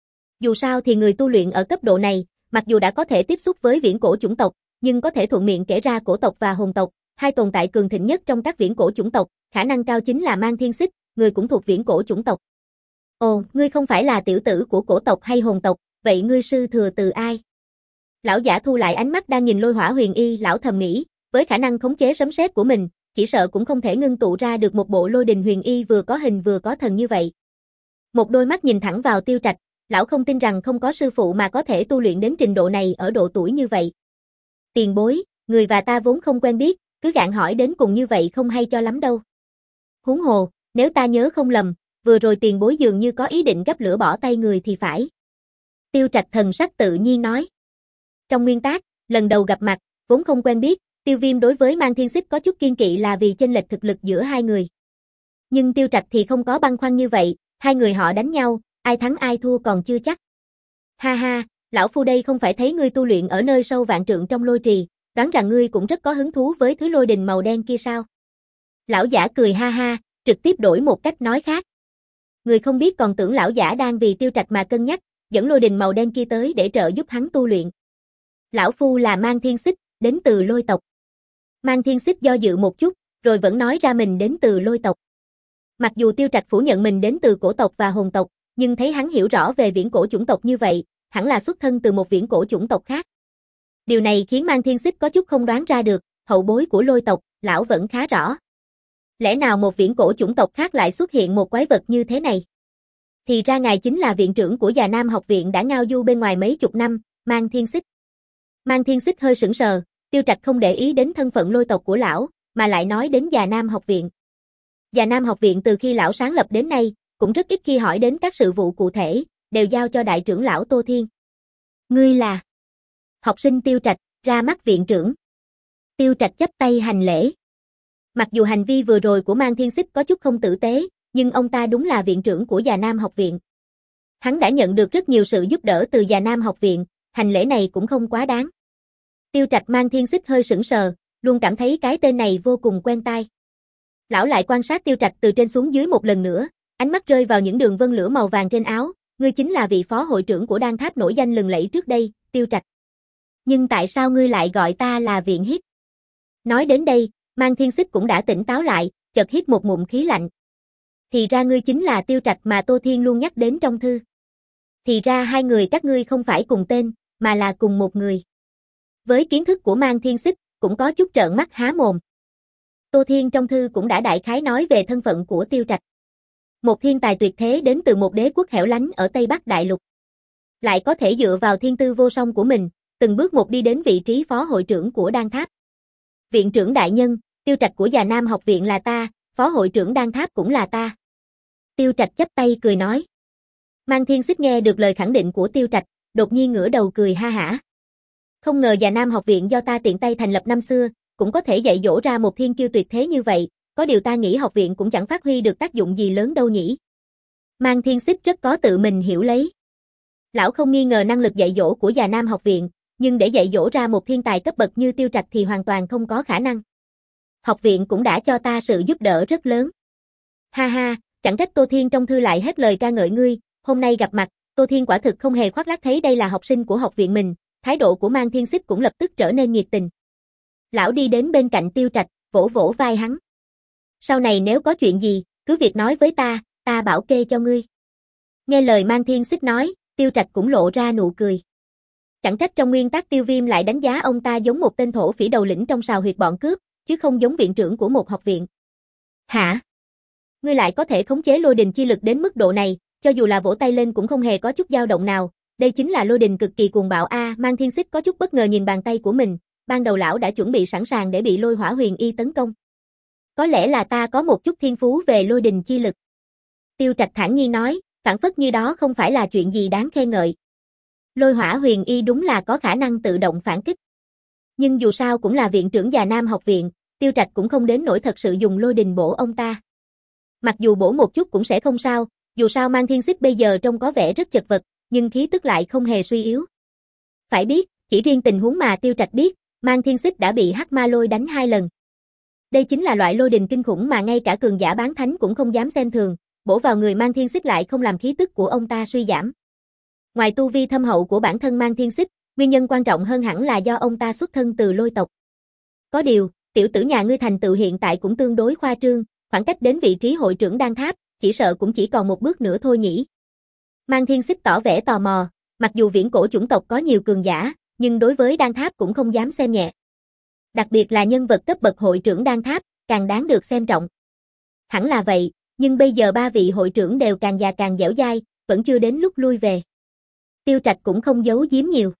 Dù sao thì người tu luyện ở cấp độ này, mặc dù đã có thể tiếp xúc với viễn cổ chủng tộc, nhưng có thể thuận miệng kể ra cổ tộc và hồn tộc, hai tồn tại cường thịnh nhất trong các viễn cổ chủng tộc, khả năng cao chính là mang thiên xích, người cũng thuộc viễn cổ chủng tộc. Ồ, ngươi không phải là tiểu tử của cổ tộc hay hồn tộc, vậy ngươi sư thừa từ ai? Lão giả thu lại ánh mắt đang nhìn lôi hỏa huyền y, lão thầm nghĩ, với khả năng khống chế sấm sét của mình, chỉ sợ cũng không thể ngưng tụ ra được một bộ lôi đình huyền y vừa có hình vừa có thần như vậy. Một đôi mắt nhìn thẳng vào Tiêu Trạch, lão không tin rằng không có sư phụ mà có thể tu luyện đến trình độ này ở độ tuổi như vậy. Tiền bối, người và ta vốn không quen biết, cứ gạn hỏi đến cùng như vậy không hay cho lắm đâu. Huống hồ, nếu ta nhớ không lầm, vừa rồi tiền bối dường như có ý định gấp lửa bỏ tay người thì phải. Tiêu Trạch thần sắc tự nhiên nói. Trong nguyên tác, lần đầu gặp mặt, vốn không quen biết, Tiêu Viêm đối với mang thiên xích có chút kiên kỵ là vì chênh lệch thực lực giữa hai người. Nhưng Tiêu Trạch thì không có băn khoăn như vậy, hai người họ đánh nhau, ai thắng ai thua còn chưa chắc. Ha ha, lão phu đây không phải thấy ngươi tu luyện ở nơi sâu vạn trượng trong lôi trì, đoán rằng ngươi cũng rất có hứng thú với thứ lôi đình màu đen kia sao? Lão giả cười ha ha, trực tiếp đổi một cách nói khác. Người không biết còn tưởng lão giả đang vì Tiêu Trạch mà cân nhắc, dẫn lôi đình màu đen kia tới để trợ giúp hắn tu luyện. Lão phu là mang thiên xích, đến từ lôi tộc. Mang thiên xích do dự một chút, rồi vẫn nói ra mình đến từ lôi tộc. Mặc dù Tiêu Trạch phủ nhận mình đến từ cổ tộc và hồn tộc, nhưng thấy hắn hiểu rõ về viễn cổ chủng tộc như vậy, hẳn là xuất thân từ một viễn cổ chủng tộc khác. Điều này khiến mang thiên xích có chút không đoán ra được, hậu bối của lôi tộc, lão vẫn khá rõ. Lẽ nào một viễn cổ chủng tộc khác lại xuất hiện một quái vật như thế này? Thì ra ngài chính là viện trưởng của Già Nam học viện đã ngao du bên ngoài mấy chục năm, mang thiên xích. Mang thiên xích hơi sững sờ, Tiêu Trạch không để ý đến thân phận lôi tộc của lão, mà lại nói đến Già Nam học viện. Già Nam học viện từ khi lão sáng lập đến nay, cũng rất ít khi hỏi đến các sự vụ cụ thể, đều giao cho đại trưởng lão Tô Thiên. Ngươi là học sinh Tiêu Trạch, ra mắt viện trưởng. Tiêu Trạch chắp tay hành lễ. Mặc dù hành vi vừa rồi của mang thiên xích có chút không tử tế, nhưng ông ta đúng là viện trưởng của Già Nam học viện. Hắn đã nhận được rất nhiều sự giúp đỡ từ Già Nam học viện, hành lễ này cũng không quá đáng. Tiêu Trạch mang thiên xích hơi sững sờ, luôn cảm thấy cái tên này vô cùng quen tai. Lão lại quan sát Tiêu Trạch từ trên xuống dưới một lần nữa, ánh mắt rơi vào những đường vân lửa màu vàng trên áo, ngươi chính là vị phó hội trưởng của Đan Tháp nổi danh lừng lẫy trước đây, Tiêu Trạch. Nhưng tại sao ngươi lại gọi ta là Viện Hít? Nói đến đây, mang thiên xích cũng đã tỉnh táo lại, chợt hít một ngụm khí lạnh. Thì ra ngươi chính là Tiêu Trạch mà Tô Thiên luôn nhắc đến trong thư. Thì ra hai người các ngươi không phải cùng tên, mà là cùng một người. Với kiến thức của mang thiên xích, cũng có chút trợn mắt há mồm. Tô Thiên trong thư cũng đã đại khái nói về thân phận của Tiêu Trạch. Một thiên tài tuyệt thế đến từ một đế quốc hẻo lánh ở Tây Bắc Đại Lục. Lại có thể dựa vào thiên tư vô song của mình, từng bước một đi đến vị trí phó hội trưởng của Đan Tháp. Viện trưởng đại nhân, Tiêu Trạch của Già Nam học viện là ta, phó hội trưởng Đan Tháp cũng là ta. Tiêu Trạch chắp tay cười nói. Mang Thiên Xích nghe được lời khẳng định của Tiêu Trạch, đột nhiên ngửa đầu cười ha hả. Không ngờ Già Nam học viện do ta tiện tay thành lập năm xưa, cũng có thể dạy dỗ ra một thiên kiêu tuyệt thế như vậy, có điều ta nghĩ học viện cũng chẳng phát huy được tác dụng gì lớn đâu nhỉ. Mang Thiên Xích rất có tự mình hiểu lấy. Lão không nghi ngờ năng lực dạy dỗ của Già Nam học viện, nhưng để dạy dỗ ra một thiên tài cấp bậc như Tiêu Trạch thì hoàn toàn không có khả năng. Học viện cũng đã cho ta sự giúp đỡ rất lớn. Ha ha, chẳng trách Tô Thiên trong thư lại hết lời ca ngợi ngươi, hôm nay gặp mặt, Tô Thiên quả thực không hề khoác lác thấy đây là học sinh của học viện mình, thái độ của Mang Thiên Xích cũng lập tức trở nên nhiệt tình. Lão đi đến bên cạnh Tiêu Trạch, vỗ vỗ vai hắn. Sau này nếu có chuyện gì, cứ việc nói với ta, ta bảo kê cho ngươi. Nghe lời Mang Thiên Xích nói, Tiêu Trạch cũng lộ ra nụ cười. Chẳng trách trong nguyên tắc Tiêu Viêm lại đánh giá ông ta giống một tên thổ phỉ đầu lĩnh trong sào huyệt bọn cướp, chứ không giống viện trưởng của một học viện. Hả? Ngươi lại có thể khống chế lôi đình chi lực đến mức độ này, cho dù là vỗ tay lên cũng không hề có chút dao động nào, đây chính là lôi đình cực kỳ cuồng bạo a. À, Mang Thiên Xích có chút bất ngờ nhìn bàn tay của mình, ban đầu lão đã chuẩn bị sẵn sàng để bị lôi hỏa huyền y tấn công. Có lẽ là ta có một chút thiên phú về lôi đình chi lực. Tiêu Trạch thản nhiên nói, phản phất như đó không phải là chuyện gì đáng khen ngợi. Lôi hỏa huyền y đúng là có khả năng tự động phản kích. Nhưng dù sao cũng là viện trưởng Già Nam học viện, Tiêu Trạch cũng không đến nỗi thật sự dùng lôi đình bổ ông ta. Mặc dù bổ một chút cũng sẽ không sao, dù sao Mang Thiên Xích bây giờ trông có vẻ rất chật vật, nhưng khí tức lại không hề suy yếu. Phải biết, chỉ riêng tình huống mà Tiêu Trạch biết, Mang Thiên Xích đã bị hắc ma lôi đánh hai lần. Đây chính là loại lôi đình kinh khủng mà ngay cả cường giả bán thánh cũng không dám xem thường, bổ vào người Mang Thiên Xích lại không làm khí tức của ông ta suy giảm. Ngoài tu vi thâm hậu của bản thân Mang Thiên Xích, nguyên nhân quan trọng hơn hẳn là do ông ta xuất thân từ lôi tộc. Có điều, tiểu tử nhà ngươi thành tựu hiện tại cũng tương đối khoa trương, khoảng cách đến vị trí hội trưởng Đan Tháp, chỉ sợ cũng chỉ còn một bước nữa thôi nhỉ. Mang Thiên Xích tỏ vẻ tò mò, mặc dù viễn cổ chủng tộc có nhiều cường giả, nhưng đối với Đan Tháp cũng không dám xem nhẹ. Đặc biệt là nhân vật cấp bậc hội trưởng Đan Tháp, càng đáng được xem trọng. Hẳn là vậy, nhưng bây giờ ba vị hội trưởng đều càng già càng dẻo dai, vẫn chưa đến lúc lui về. Tiêu Trạch cũng không giấu giếm nhiều.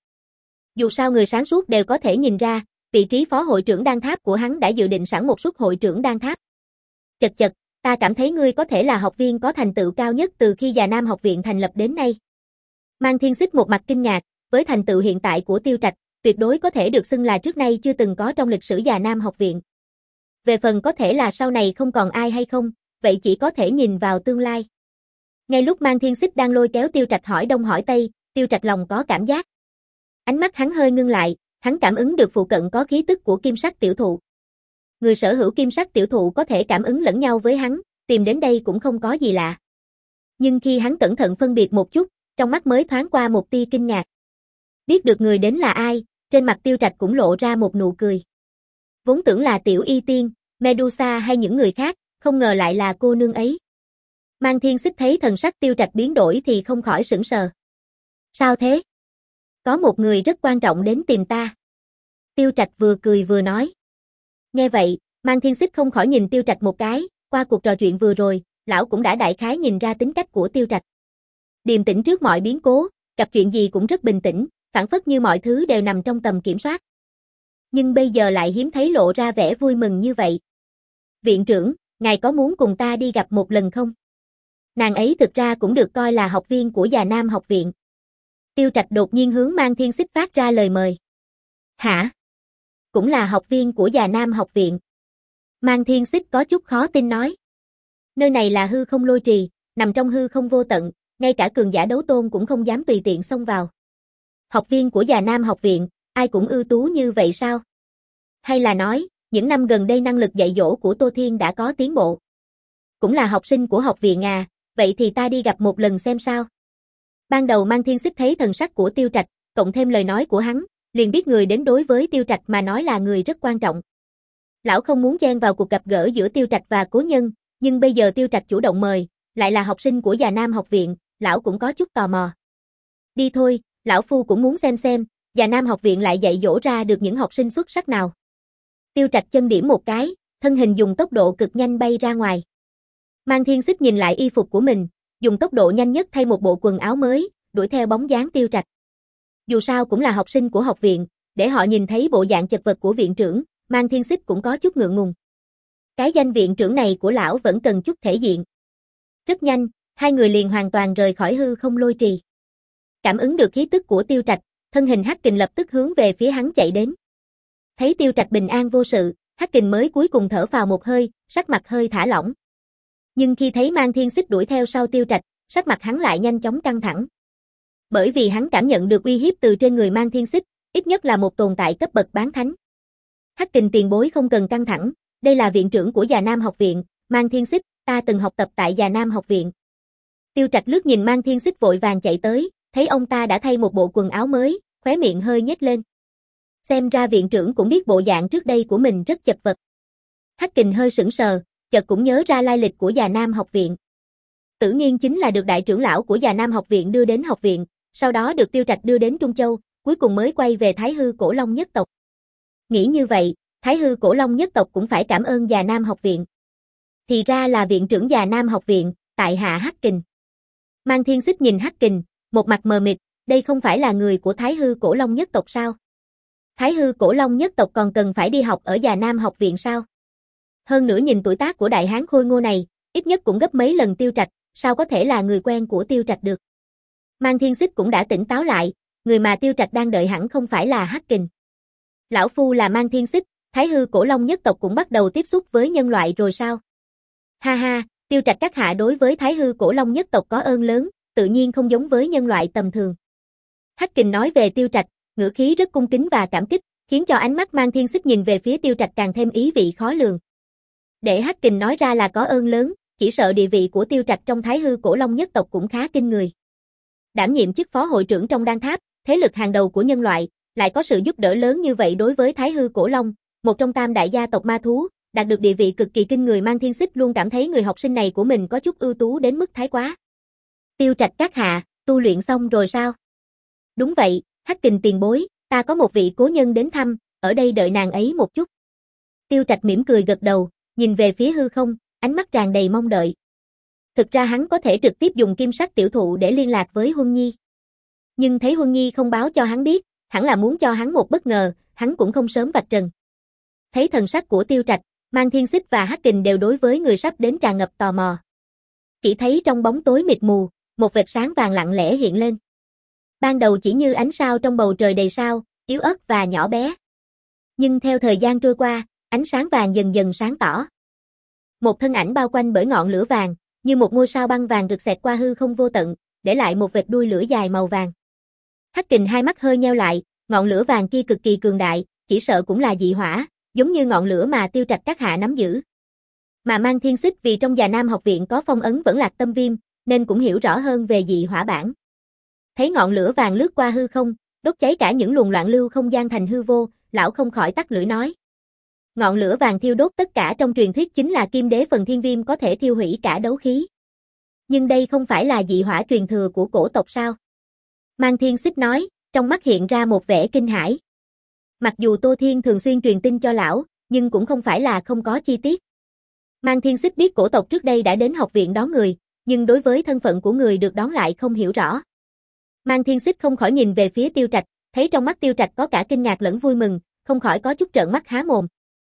Dù sao người sáng suốt đều có thể nhìn ra, vị trí phó hội trưởng Đan Tháp của hắn đã dự định sẵn một suất hội trưởng Đan Tháp. Chật chật, ta cảm thấy ngươi có thể là học viên có thành tựu cao nhất từ khi Già Nam học viện thành lập đến nay. Mang Thiên Xích một mặt kinh ngạc, với thành tựu hiện tại của Tiêu Trạch, tuyệt đối có thể được xưng là trước nay chưa từng có trong lịch sử Già Nam học viện. Về phần có thể là sau này không còn ai hay không, vậy chỉ có thể nhìn vào tương lai. Ngay lúc Mang Thiên Xích đang lôi kéo Tiêu Trạch hỏi đông hỏi tây, Tiêu Trạch lòng có cảm giác. Ánh mắt hắn hơi ngưng lại, hắn cảm ứng được phụ cận có khí tức của kim sắc tiểu thụ. Người sở hữu kim sắc tiểu thụ có thể cảm ứng lẫn nhau với hắn, tìm đến đây cũng không có gì lạ. Nhưng khi hắn cẩn thận phân biệt một chút, trong mắt mới thoáng qua một tia kinh ngạc. Biết được người đến là ai, trên mặt Tiêu Trạch cũng lộ ra một nụ cười. Vốn tưởng là Tiểu Y Tiên, Medusa hay những người khác, không ngờ lại là cô nương ấy. Mang Thiên Xích thấy thần sắc Tiêu Trạch biến đổi thì không khỏi sửng sờ. Sao thế? Có một người rất quan trọng đến tìm ta. Tiêu Trạch vừa cười vừa nói. Nghe vậy, Mang Thiên Xích không khỏi nhìn Tiêu Trạch một cái, qua cuộc trò chuyện vừa rồi, lão cũng đã đại khái nhìn ra tính cách của Tiêu Trạch. Điềm tĩnh trước mọi biến cố, gặp chuyện gì cũng rất bình tĩnh, phản phất như mọi thứ đều nằm trong tầm kiểm soát. Nhưng bây giờ lại hiếm thấy lộ ra vẻ vui mừng như vậy. Viện trưởng, ngài có muốn cùng ta đi gặp một lần không? Nàng ấy thực ra cũng được coi là học viên của Già Nam học viện. Tiêu Trạch đột nhiên hướng Mang Thiên Xích phát ra lời mời. Hả? Cũng là học viên của Già Nam học viện. Mang Thiên Xích có chút khó tin nói. Nơi này là hư không lôi trì, nằm trong hư không vô tận, ngay cả cường giả đấu tôn cũng không dám tùy tiện xông vào. Học viên của Già Nam học viện, ai cũng ưu tú như vậy sao? Hay là nói, những năm gần đây năng lực dạy dỗ của Tô Thiên đã có tiến bộ? Cũng là học sinh của học viện à, vậy thì ta đi gặp một lần xem sao? Ban đầu Mang Thiên Xích thấy thần sắc của Tiêu Trạch, cộng thêm lời nói của hắn, liền biết người đến đối với Tiêu Trạch mà nói là người rất quan trọng. Lão không muốn chen vào cuộc gặp gỡ giữa Tiêu Trạch và cố nhân, nhưng bây giờ Tiêu Trạch chủ động mời, lại là học sinh của Già Nam học viện, lão cũng có chút tò mò. Đi thôi, lão phu cũng muốn xem xem, Già Nam học viện lại dạy dỗ ra được những học sinh xuất sắc nào. Tiêu Trạch chân điểm một cái, thân hình dùng tốc độ cực nhanh bay ra ngoài. Mang Thiên Xích nhìn lại y phục của mình, dùng tốc độ nhanh nhất thay một bộ quần áo mới, đuổi theo bóng dáng Tiêu Trạch. Dù sao cũng là học sinh của học viện, để họ nhìn thấy bộ dạng chật vật của viện trưởng, Mang Thiên Xích cũng có chút ngượng ngùng. Cái danh viện trưởng này của lão vẫn cần chút thể diện. Rất nhanh, hai người liền hoàn toàn rời khỏi hư không lôi trì. Cảm ứng được khí tức của Tiêu Trạch, thân hình Hắc Kình lập tức hướng về phía hắn chạy đến. Thấy Tiêu Trạch bình an vô sự, Hắc Kình mới cuối cùng thở phào một hơi, sắc mặt hơi thả lỏng. Nhưng khi thấy Mang Thiên Xích đuổi theo sau Tiêu Trạch, sắc mặt hắn lại nhanh chóng căng thẳng. Bởi vì hắn cảm nhận được uy hiếp từ trên người Mang Thiên Xích, ít nhất là một tồn tại cấp bậc bán thánh. Hắc Kình tiền bối không cần căng thẳng, đây là viện trưởng của Già Nam học viện, Mang Thiên Xích, ta từng học tập tại Già Nam học viện. Tiêu Trạch lướt nhìn Mang Thiên Xích vội vàng chạy tới, thấy ông ta đã thay một bộ quần áo mới, khóe miệng hơi nhếch lên. Xem ra viện trưởng cũng biết bộ dạng trước đây của mình rất chật vật. Hắc Kình hơi sững sờ, chợt cũng nhớ ra lai lịch của Già Nam học viện. Tử Nghiên chính là được đại trưởng lão của Già Nam học viện đưa đến học viện, sau đó được Tiêu Trạch đưa đến Trung Châu, cuối cùng mới quay về Thái Hư Cổ Long nhất tộc. Nghĩ như vậy, Thái Hư Cổ Long nhất tộc cũng phải cảm ơn Già Nam học viện. Thì ra là viện trưởng Già Nam học viện, tại hạ Hắc Kình. Mang Thiên Xích nhìn Hắc Kình, một mặt mờ mịt, đây không phải là người của Thái Hư Cổ Long nhất tộc sao? Thái Hư Cổ Long nhất tộc còn cần phải đi học ở Già Nam học viện sao? Hơn nữa nhìn tuổi tác của đại hán khôi ngô này, ít nhất cũng gấp mấy lần Tiêu Trạch, sao có thể là người quen của Tiêu Trạch được? Mang Thiên Xích cũng đã tỉnh táo lại, người mà Tiêu Trạch đang đợi hẳn không phải là Hắc Kình. Lão phu là Mang Thiên Xích, Thái Hư Cổ Long nhất tộc cũng bắt đầu tiếp xúc với nhân loại rồi sao? Ha ha, Tiêu Trạch các hạ đối với Thái Hư Cổ Long nhất tộc có ơn lớn, tự nhiên không giống với nhân loại tầm thường. Hắc Kình nói về Tiêu Trạch, ngữ khí rất cung kính và cảm kích, khiến cho ánh mắt Mang Thiên Xích nhìn về phía Tiêu Trạch càng thêm ý vị khó lường. Để Hắc Kình nói ra là có ơn lớn, chỉ sợ địa vị của Tiêu Trạch trong Thái Hư Cổ Long nhất tộc cũng khá kinh người. Đảm nhiệm chức phó hội trưởng trong Đan Tháp, thế lực hàng đầu của nhân loại, lại có sự giúp đỡ lớn như vậy đối với Thái Hư Cổ Long, một trong tam đại gia tộc ma thú, đạt được địa vị cực kỳ kinh người. Mang Thiên Xích luôn cảm thấy người học sinh này của mình có chút ưu tú đến mức thái quá. Tiêu Trạch các hạ, tu luyện xong rồi sao? Đúng vậy, Hắc Kình tiền bối, ta có một vị cố nhân đến thăm, ở đây đợi nàng ấy một chút. Tiêu Trạch mỉm cười gật đầu, nhìn về phía hư không, ánh mắt tràn đầy mong đợi. Thực ra hắn có thể trực tiếp dùng kim sắc tiểu thụ để liên lạc với Huân Nhi. Nhưng thấy Huân Nhi không báo cho hắn biết, hẳn là muốn cho hắn một bất ngờ, hắn cũng không sớm vạch trần. Thấy thần sắc của Tiêu Trạch, Mang Thiên Xích và Hắc Kình đều đối với người sắp đến tràn ngập tò mò. Chỉ thấy trong bóng tối mịt mù, một vệt sáng vàng lặng lẽ hiện lên. Ban đầu chỉ như ánh sao trong bầu trời đầy sao, yếu ớt và nhỏ bé. Nhưng theo thời gian trôi qua, ánh sáng vàng dần dần sáng tỏ. Một thân ảnh bao quanh bởi ngọn lửa vàng, như một ngôi sao băng vàng rực xẹt qua hư không vô tận, để lại một vệt đuôi lửa dài màu vàng. Hắc Kình hai mắt hơi nheo lại, ngọn lửa vàng kia cực kỳ cường đại, chỉ sợ cũng là dị hỏa, giống như ngọn lửa mà Tiêu Trạch các hạ nắm giữ. Mà Mang Thiên Xích vì trong Già Nam học viện có phong ấn Vẫn Lạc Tâm Viêm, nên cũng hiểu rõ hơn về dị hỏa bản. Thấy ngọn lửa vàng lướt qua hư không, đốt cháy cả những luồng loạn lưu không gian thành hư vô, lão không khỏi tắt lưỡi nói. Ngọn lửa vàng thiêu đốt tất cả trong truyền thuyết chính là Kim Đế Phần Thiên Viêm có thể thiêu hủy cả đấu khí. Nhưng đây không phải là dị hỏa truyền thừa của cổ tộc sao? Mang Thiên Xích nói, trong mắt hiện ra một vẻ kinh hãi. Mặc dù Tô Thiên thường xuyên truyền tin cho lão, nhưng cũng không phải là không có chi tiết. Mang Thiên Xích biết cổ tộc trước đây đã đến học viện đón người, nhưng đối với thân phận của người được đón lại không hiểu rõ. Mang Thiên Xích không khỏi nhìn về phía Tiêu Trạch, thấy trong mắt Tiêu Trạch có cả kinh ngạc lẫn vui mừng, không khỏi có chút trợn mắt há mồm.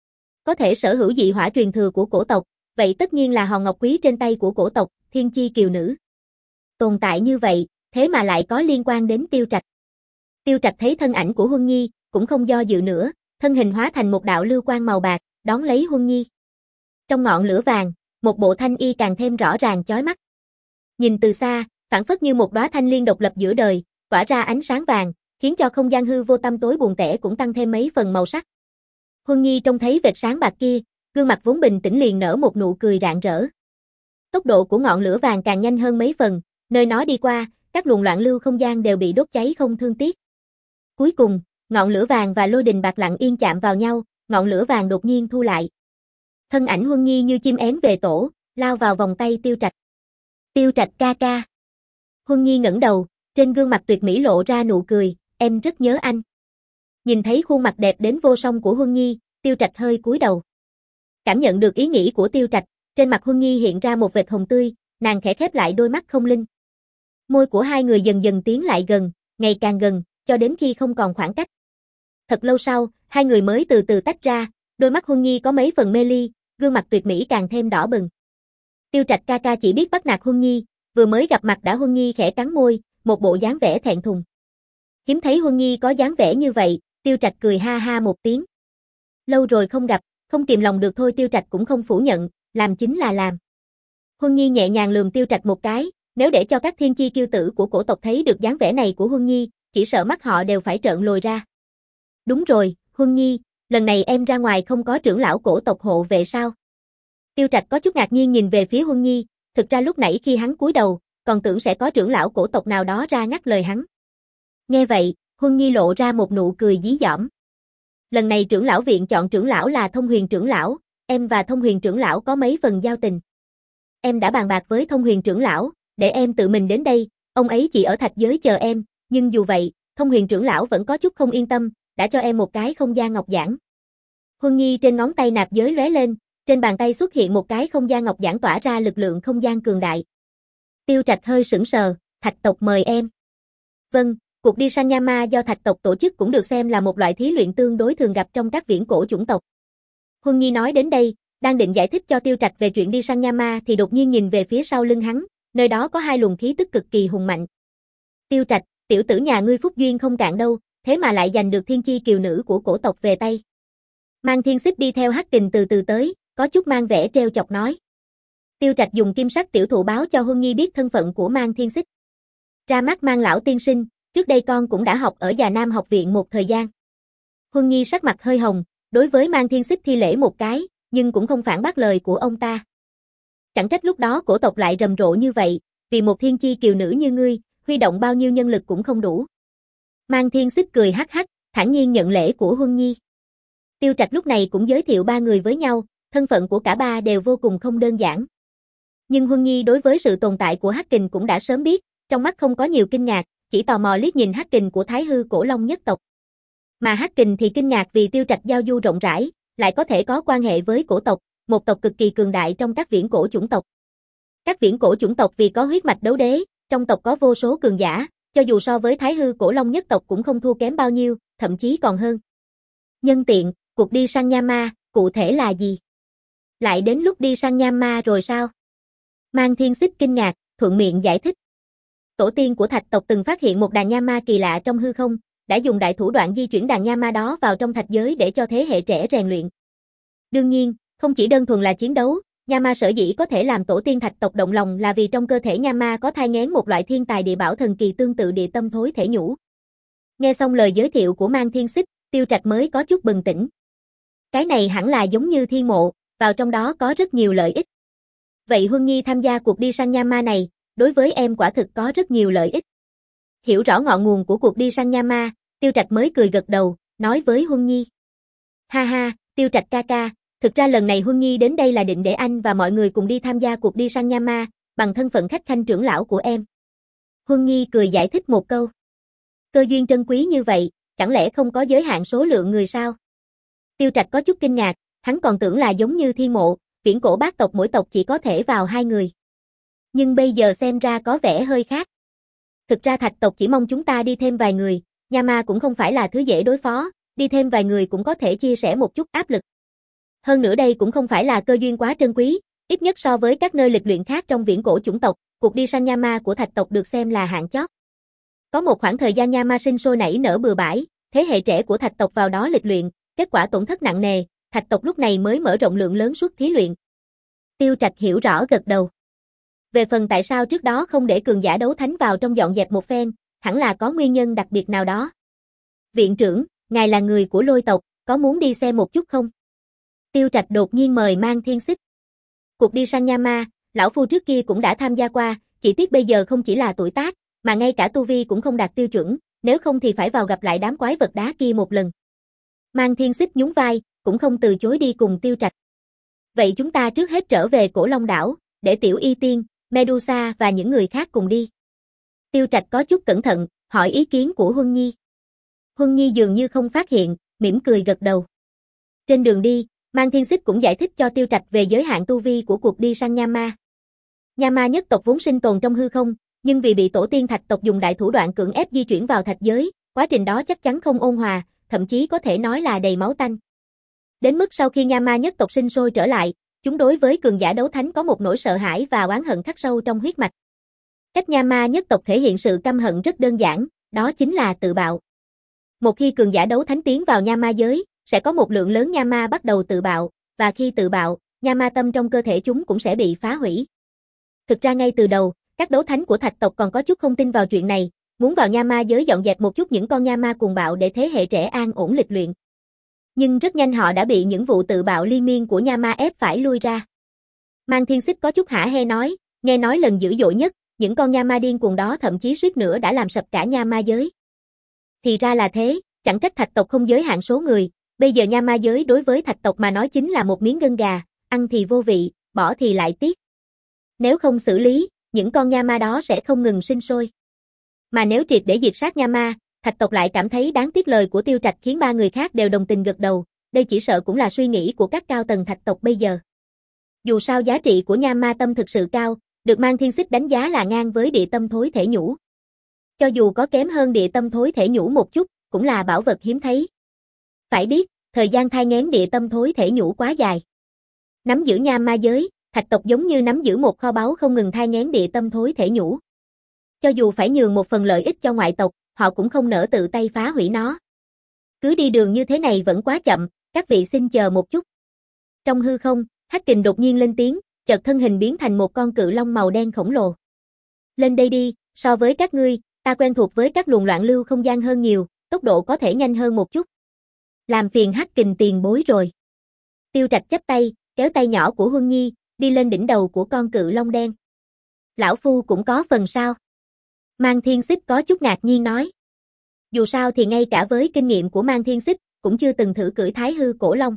Có thể sở hữu dị hỏa truyền thừa của cổ tộc, vậy tất nhiên là hòn ngọc quý trên tay của cổ tộc, Thiên Chi Kiều Nữ. Tồn tại như vậy, thế mà lại có liên quan đến Tiêu Trạch. Tiêu Trạch thấy thân ảnh của Huân Nhi, cũng không do dự nữa, thân hình hóa thành một đạo lưu quang màu bạc, đón lấy Huân Nhi. Trong ngọn lửa vàng, một bộ thanh y càng thêm rõ ràng chói mắt. Nhìn từ xa, phảng phất như một đóa thanh liên độc lập giữa đời, tỏa ra ánh sáng vàng, khiến cho không gian hư vô tăm tối buồn tẻ cũng tăng thêm mấy phần màu sắc. Huân Nhi trông thấy vệt sáng bạc kia, gương mặt vốn bình tĩnh liền nở một nụ cười rạng rỡ. Tốc độ của ngọn lửa vàng càng nhanh hơn mấy phần, nơi nó đi qua, các luồng loạn lưu không gian đều bị đốt cháy không thương tiếc. Cuối cùng, ngọn lửa vàng và lôi đình bạc lặng yên chạm vào nhau, ngọn lửa vàng đột nhiên thu lại. Thân ảnh Huân Nhi như chim én về tổ, lao vào vòng tay Tiêu Trạch. Tiêu Trạch ca ca. Huân Nhi ngẩng đầu, trên gương mặt tuyệt mỹ lộ ra nụ cười, em rất nhớ anh. Nhìn thấy khuôn mặt đẹp đến vô song của Huân Nhi, Tiêu Trạch hơi cúi đầu. Cảm nhận được ý nghĩ của Tiêu Trạch, trên mặt Huân Nhi hiện ra một vệt hồng tươi, nàng khẽ khép lại đôi mắt không linh. Môi của hai người dần dần tiến lại gần, ngày càng gần, cho đến khi không còn khoảng cách. Thật lâu sau, hai người mới từ từ tách ra, đôi mắt Huân Nhi có mấy phần mê ly, gương mặt tuyệt mỹ càng thêm đỏ bừng. Tiêu Trạch ca ca chỉ biết bắt nạt Huân Nhi, vừa mới gặp mặt đã Huân Nhi khẽ cắn môi, một bộ dáng vẻ thẹn thùng. Hiếm thấy Huân Nhi có dáng vẻ như vậy, Tiêu Trạch cười ha ha một tiếng. Lâu rồi không gặp, không kìm lòng được thôi, Tiêu Trạch cũng không phủ nhận, làm chính là làm. Huân Nhi nhẹ nhàng lườm Tiêu Trạch một cái, nếu để cho các thiên chi kiêu tử của cổ tộc thấy được dáng vẻ này của Huân Nhi, chỉ sợ mắt họ đều phải trợn lồi ra. Đúng rồi, Huân Nhi, lần này em ra ngoài không có trưởng lão cổ tộc hộ vệ sao? Tiêu Trạch có chút ngạc nhiên nhìn về phía Huân Nhi, thực ra lúc nãy khi hắn cúi đầu, còn tưởng sẽ có trưởng lão cổ tộc nào đó ra ngắt lời hắn. Nghe vậy, Huân Nhi lộ ra một nụ cười dí dỏm. Lần này trưởng lão viện chọn trưởng lão là Thông Huyền trưởng lão, em và Thông Huyền trưởng lão có mấy phần giao tình. Em đã bàn bạc với Thông Huyền trưởng lão, để em tự mình đến đây, ông ấy chỉ ở thạch giới chờ em, nhưng dù vậy, Thông Huyền trưởng lão vẫn có chút không yên tâm, đã cho em một cái không gian ngọc giản. Huân Nhi trên ngón tay nạp giới lóe lên, trên bàn tay xuất hiện một cái không gian ngọc giản tỏa ra lực lượng không gian cường đại. Tiêu Trạch hơi sững sờ, thạch tộc mời em. Vâng, cuộc đi sang Nha do thạch tộc tổ chức cũng được xem là một loại thí luyện tương đối thường gặp trong các viễn cổ chủng tộc. Huân Nhi nói đến đây, đang định giải thích cho Tiêu Trạch về chuyện đi sang Nha thì đột nhiên nhìn về phía sau lưng hắn, nơi đó có hai luồng khí tức cực kỳ hùng mạnh. Tiêu Trạch, tiểu tử nhà ngươi phúc duyên không cạn đâu, thế mà lại giành được thiên chi kiều nữ của cổ tộc về tay. Mang Thiên Xích đi theo Hắc Kình từ từ tới, có chút mang vẻ trêu chọc nói. Tiêu Trạch dùng kim sắc tiểu thụ báo cho Huân Nhi biết thân phận của Mang Thiên Xích. Ra mắt Mang lão tiên sinh, trước đây con cũng đã học ở Già Nam học viện một thời gian. Huân Nhi sắc mặt hơi hồng, đối với Mang Thiên Xích thi lễ một cái, nhưng cũng không phản bác lời của ông ta. Chẳng trách lúc đó cổ tộc lại rầm rộ như vậy, vì một thiên chi kiều nữ như ngươi, huy động bao nhiêu nhân lực cũng không đủ. Mang Thiên Xích cười hắc hắc, thản nhiên nhận lễ của Huân Nhi. Tiêu Trạch lúc này cũng giới thiệu ba người với nhau, thân phận của cả ba đều vô cùng không đơn giản. Nhưng Huân Nhi đối với sự tồn tại của Hắc Kình cũng đã sớm biết, trong mắt không có nhiều kinh ngạc, chỉ tò mò liếc nhìn Hắc Kình của Thái Hư Cổ Long nhất tộc. Mà Hắc Kình thì kinh ngạc vì Tiêu Trạch giao du rộng rãi, lại có thể có quan hệ với cổ tộc, một tộc cực kỳ cường đại trong các viễn cổ chủng tộc. Các viễn cổ chủng tộc vì có huyết mạch đấu đế, trong tộc có vô số cường giả, cho dù so với Thái Hư Cổ Long nhất tộc cũng không thua kém bao nhiêu, thậm chí còn hơn. Nhân tiện, cuộc đi sang Nha cụ thể là gì? Lại đến lúc đi sang Nha rồi sao? Mang Thiên Xích kinh ngạc, thuận miệng giải thích. Tổ tiên của thạch tộc từng phát hiện một đàn Nha kỳ lạ trong hư không, đã dùng đại thủ đoạn di chuyển đàn Nha đó vào trong thạch giới để cho thế hệ trẻ rèn luyện. Đương nhiên, không chỉ đơn thuần là chiến đấu, Nha sở dĩ có thể làm tổ tiên thạch tộc động lòng là vì trong cơ thể Nha có thai nghén một loại thiên tài địa bảo thần kỳ tương tự địa tâm thối thể nhũ. Nghe xong lời giới thiệu của Mang Thiên Xích, Tiêu Trạch mới có chút bừng tỉnh. Cái này hẳn là giống như thiên mộ, vào trong đó có rất nhiều lợi ích. Vậy Huân Nhi tham gia cuộc đi sang Nha này, đối với em quả thực có rất nhiều lợi ích. Hiểu rõ ngọn nguồn của cuộc đi sang Nha, Tiêu Trạch mới cười gật đầu, nói với Huân Nhi. Ha ha, Tiêu Trạch ca ca, thực ra lần này Huân Nhi đến đây là định để anh và mọi người cùng đi tham gia cuộc đi sang Nha, bằng thân phận khách khanh trưởng lão của em. Huân Nhi cười giải thích một câu. Cơ duyên trân quý như vậy, chẳng lẽ không có giới hạn số lượng người sao? Tiêu Trạch có chút kinh ngạc, hắn còn tưởng là giống như thiên mộ, viễn cổ bát tộc mỗi tộc chỉ có thể vào hai người. Nhưng bây giờ xem ra có vẻ hơi khác. Thực ra thạch tộc chỉ mong chúng ta đi thêm vài người, Nha cũng không phải là thứ dễ đối phó, đi thêm vài người cũng có thể chia sẻ một chút áp lực. Hơn nữa đây cũng không phải là cơ duyên quá trân quý, ít nhất so với các nơi lịch luyện khác trong viễn cổ chủng tộc, cuộc đi sang Nha của thạch tộc được xem là hạng chót. Có một khoảng thời gian Nha sinh sôi nảy nở bừa bãi, thế hệ trẻ của thạch tộc vào đó lịch luyện, kết quả tổn thất nặng nề, thạch tộc lúc này mới mở rộng lượng lớn suất thí luyện. Tiêu Trạch hiểu rõ gật đầu. Về phần tại sao trước đó không để cường giả đấu thánh vào trong dọn dẹp một phen, hẳn là có nguyên nhân đặc biệt nào đó. Viện trưởng, ngài là người của Lôi tộc, có muốn đi xem một chút không? Tiêu Trạch đột nhiên mời Mang Thiên Xích. Cuộc đi sang Nha, lão phu trước kia cũng đã tham gia qua, chỉ tiếc bây giờ không chỉ là tuổi tác, mà ngay cả tu vi cũng không đạt tiêu chuẩn, nếu không thì phải vào gặp lại đám quái vật đá kia một lần. Mang Thiên Xích nhún vai, cũng không từ chối đi cùng Tiêu Trạch. Vậy chúng ta trước hết trở về Cổ Long đảo, để Tiểu Y Tiên, Medusa và những người khác cùng đi. Tiêu Trạch có chút cẩn thận, hỏi ý kiến của Huân Nhi. Huân Nhi dường như không phát hiện, mỉm cười gật đầu. Trên đường đi, Mang Thiên Xích cũng giải thích cho Tiêu Trạch về giới hạn tu vi của cuộc đi sang Nha. Nha nhất tộc vốn sinh tồn trong hư không, nhưng vì bị tổ tiên thạch tộc dùng đại thủ đoạn cưỡng ép di chuyển vào thạch giới, quá trình đó chắc chắn không ôn hòa, thậm chí có thể nói là đầy máu tanh. Đến mức sau khi Nha nhất tộc sinh sôi trở lại, chúng đối với cường giả đấu thánh có một nỗi sợ hãi và oán hận khắc sâu trong huyết mạch. Cách Nha Ma nhất tộc thể hiện sự căm hận rất đơn giản, đó chính là tự bạo. Một khi cường giả đấu thánh tiến vào Nha Ma giới, sẽ có một lượng lớn Nha Ma bắt đầu tự bạo, và khi tự bạo, Nha Ma tâm trong cơ thể chúng cũng sẽ bị phá hủy. Thực ra ngay từ đầu, các đấu thánh của Thạch tộc còn có chút không tin vào chuyện này, muốn vào Nha Ma giới dọn dẹp một chút những con Nha Ma cuồng bạo để thế hệ trẻ an ổn lịch luyện. Nhưng rất nhanh họ đã bị những vụ tự bạo liên miên của Nha Ma ép phải lui ra. Mang Thiên Xích có chút hả hê nói, nghe nói lần dữ dội nhất, những con Nha Ma điên cuồng đó thậm chí suýt nữa đã làm sập cả Nha Ma giới. Thì ra là thế, chẳng trách Thạch tộc không giới hạn số người, bây giờ Nha Ma giới đối với Thạch tộc mà nói chính là một miếng gân gà, ăn thì vô vị, bỏ thì lại tiếc. Nếu không xử lý, những con Nha Ma đó sẽ không ngừng sinh sôi. Mà nếu triệt để diệt sát Nha Ma, Thạch tộc lại cảm thấy đáng tiếc. Lời của Tiêu Trạch khiến ba người khác đều đồng tình gật đầu, đây chỉ sợ cũng là suy nghĩ của các cao tầng Thạch tộc bây giờ. Dù sao giá trị của Nha Ma tâm thực sự cao, được Mang Thiên Xích đánh giá là ngang với địa tâm thối thể nhũ. Cho dù có kém hơn địa tâm thối thể nhũ một chút, cũng là bảo vật hiếm thấy. Phải biết, thời gian thai nghén địa tâm thối thể nhũ quá dài. Nắm giữ Nha Ma giới, Thạch tộc giống như nắm giữ một kho báu không ngừng thai nghén địa tâm thối thể nhũ. Cho dù phải nhường một phần lợi ích cho ngoại tộc, họ cũng không nỡ tự tay phá hủy nó. Cứ đi đường như thế này vẫn quá chậm, các vị xin chờ một chút. Trong hư không, Hắc Kình đột nhiên lên tiếng, chợt thân hình biến thành một con cự long màu đen khổng lồ. Lên đây đi, so với các ngươi, ta quen thuộc với các luồng loạn lưu không gian hơn nhiều, tốc độ có thể nhanh hơn một chút. Làm phiền Hắc Kình tiền bối rồi. Tiêu Trạch chắp tay, kéo tay nhỏ của Huân Nhi, đi lên đỉnh đầu của con cự long đen. Lão Phu cũng có phần sao? Mang Thiên Xích có chút ngạc nhiên nói. Dù sao thì ngay cả với kinh nghiệm của Mang Thiên Xích, cũng chưa từng thử cưỡi Thái Hư cổ long.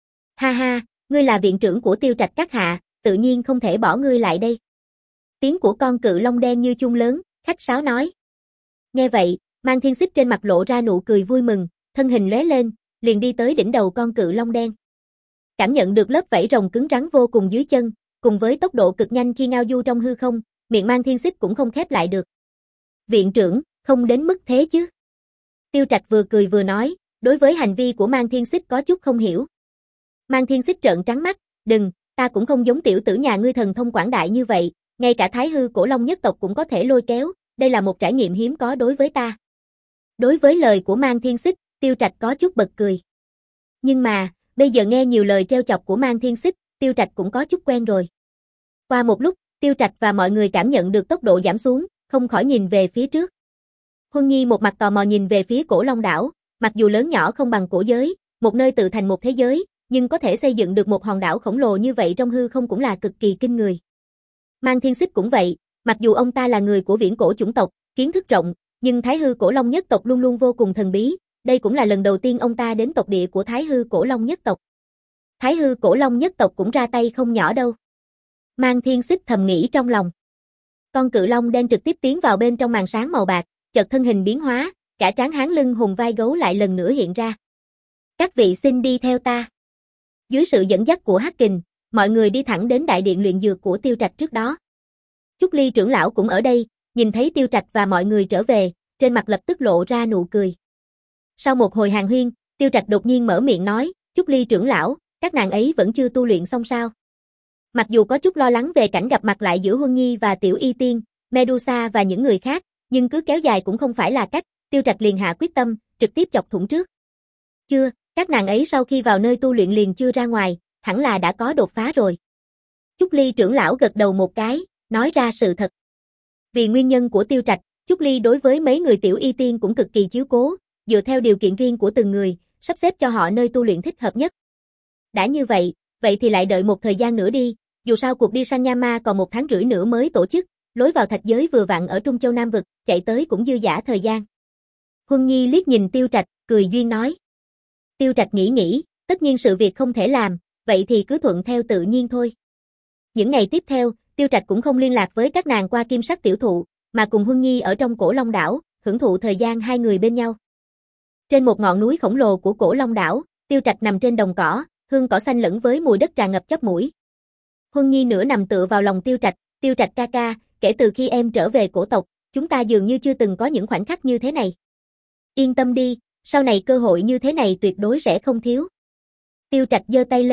Ha ha, ngươi là viện trưởng của Tiêu Trạch các hạ, tự nhiên không thể bỏ ngươi lại đây. Tiếng của con cự long đen như chuông lớn, khách sáo nói. Nghe vậy, Mang Thiên Xích trên mặt lộ ra nụ cười vui mừng, thân hình lóe lên, liền đi tới đỉnh đầu con cự long đen. Cảm nhận được lớp vảy rồng cứng rắn vô cùng dưới chân, cùng với tốc độ cực nhanh khi ngao du trong hư không, miệng Mang Thiên Xích cũng không khép lại được. Viện trưởng, không đến mức thế chứ. Tiêu Trạch vừa cười vừa nói, đối với hành vi của Mang Thiên Xích có chút không hiểu. Mang Thiên Xích trợn trắng mắt, đừng, ta cũng không giống tiểu tử nhà ngươi thần thông quảng đại như vậy, ngay cả Thái Hư cổ long nhất tộc cũng có thể lôi kéo, đây là một trải nghiệm hiếm có đối với ta. Đối với lời của Mang Thiên Xích, Tiêu Trạch có chút bật cười. Nhưng mà, bây giờ nghe nhiều lời trêu chọc của Mang Thiên Xích, Tiêu Trạch cũng có chút quen rồi. Qua một lúc, Tiêu Trạch và mọi người cảm nhận được tốc độ giảm xuống, không khỏi nhìn về phía trước. Huân Nhi một mặt tò mò nhìn về phía cổ Long đảo, mặc dù lớn nhỏ không bằng cổ giới, một nơi tự thành một thế giới, nhưng có thể xây dựng được một hòn đảo khổng lồ như vậy trong hư không cũng là cực kỳ kinh người. Mang Thiên Xích cũng vậy, mặc dù ông ta là người của viễn cổ chủng tộc, kiến thức rộng, nhưng Thái Hư cổ Long nhất tộc luôn luôn vô cùng thần bí, đây cũng là lần đầu tiên ông ta đến tộc địa của Thái Hư cổ Long nhất tộc. Thái Hư cổ Long nhất tộc cũng ra tay không nhỏ đâu. Mang Thiên Xích thầm nghĩ trong lòng. Con cự long đen trực tiếp tiến vào bên trong màn sáng màu bạc, chợt thân hình biến hóa, cả trán hán lưng hùng vai gấu lại lần nữa hiện ra. Các vị xin đi theo ta. Dưới sự dẫn dắt của Hắc Kình, mọi người đi thẳng đến đại điện luyện dược của Tiêu Trạch trước đó. Trúc Ly trưởng lão cũng ở đây, nhìn thấy Tiêu Trạch và mọi người trở về, trên mặt lập tức lộ ra nụ cười. Sau một hồi hàn huyên, Tiêu Trạch đột nhiên mở miệng nói, Trúc Ly trưởng lão, các nàng ấy vẫn chưa tu luyện xong sao? Mặc dù có chút lo lắng về cảnh gặp mặt lại giữa Huân Nhi và Tiểu Y Tiên, Medusa và những người khác, nhưng cứ kéo dài cũng không phải là cách, Tiêu Trạch liền hạ quyết tâm, trực tiếp chọc thủng trước. Chưa, các nàng ấy sau khi vào nơi tu luyện liền chưa ra ngoài, hẳn là đã có đột phá rồi. Trúc Ly trưởng lão gật đầu một cái, nói ra sự thật. Vì nguyên nhân của Tiêu Trạch, Trúc Ly đối với mấy người Tiểu Y Tiên cũng cực kỳ chiếu cố, dựa theo điều kiện riêng của từng người, sắp xếp cho họ nơi tu luyện thích hợp nhất. Đã như vậy, vậy thì lại đợi một thời gian nữa đi, dù sao cuộc đi săn Nha Ma còn một tháng rưỡi nữa mới tổ chức, lối vào thạch giới vừa vặn ở Trung Châu Nam Vực, chạy tới cũng dư dả thời gian. Huân Nhi liếc nhìn Tiêu Trạch, cười duyên nói. Tiêu Trạch nghĩ nghĩ, tất nhiên sự việc không thể làm, vậy thì cứ thuận theo tự nhiên thôi. Những ngày tiếp theo, Tiêu Trạch cũng không liên lạc với các nàng qua Kim Sắc tiểu thụ, mà cùng Huân Nhi ở trong cổ Long đảo, hưởng thụ thời gian hai người bên nhau. Trên một ngọn núi khổng lồ của cổ Long đảo, Tiêu Trạch nằm trên đồng cỏ, hương cỏ xanh lẫn với mùi đất tràn ngập chóp mũi. Huân Nhi nửa nằm tựa vào lòng Tiêu Trạch, Tiêu Trạch ca ca, kể từ khi em trở về cổ tộc, chúng ta dường như chưa từng có những khoảnh khắc như thế này. Yên tâm đi, sau này cơ hội như thế này tuyệt đối sẽ không thiếu. Tiêu Trạch giơ tay lên,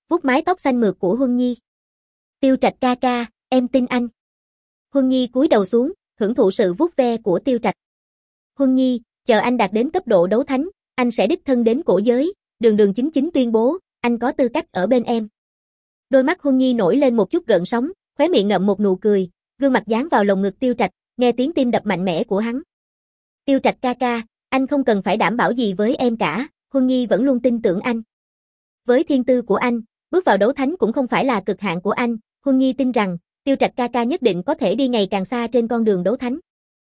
vuốt mái tóc xanh mượt của Huân Nhi. Tiêu Trạch ca ca, em tin anh. Huân Nhi cúi đầu xuống, hưởng thụ sự vuốt ve của Tiêu Trạch. Huân Nhi, chờ anh đạt đến cấp độ đấu thánh, anh sẽ đích thân đến cổ giới, đường đường chính chính tuyên bố, anh có tư cách ở bên em. Đôi mắt Huân Nhi nổi lên một chút gợn sóng, khóe miệng ngậm một nụ cười, gương mặt dán vào lồng ngực Tiêu Trạch, nghe tiếng tim đập mạnh mẽ của hắn. Tiêu Trạch ca ca, anh không cần phải đảm bảo gì với em cả, Huân Nhi vẫn luôn tin tưởng anh. Với thiên tư của anh, bước vào đấu thánh cũng không phải là cực hạn của anh, Huân Nhi tin rằng, Tiêu Trạch ca ca nhất định có thể đi ngày càng xa trên con đường đấu thánh.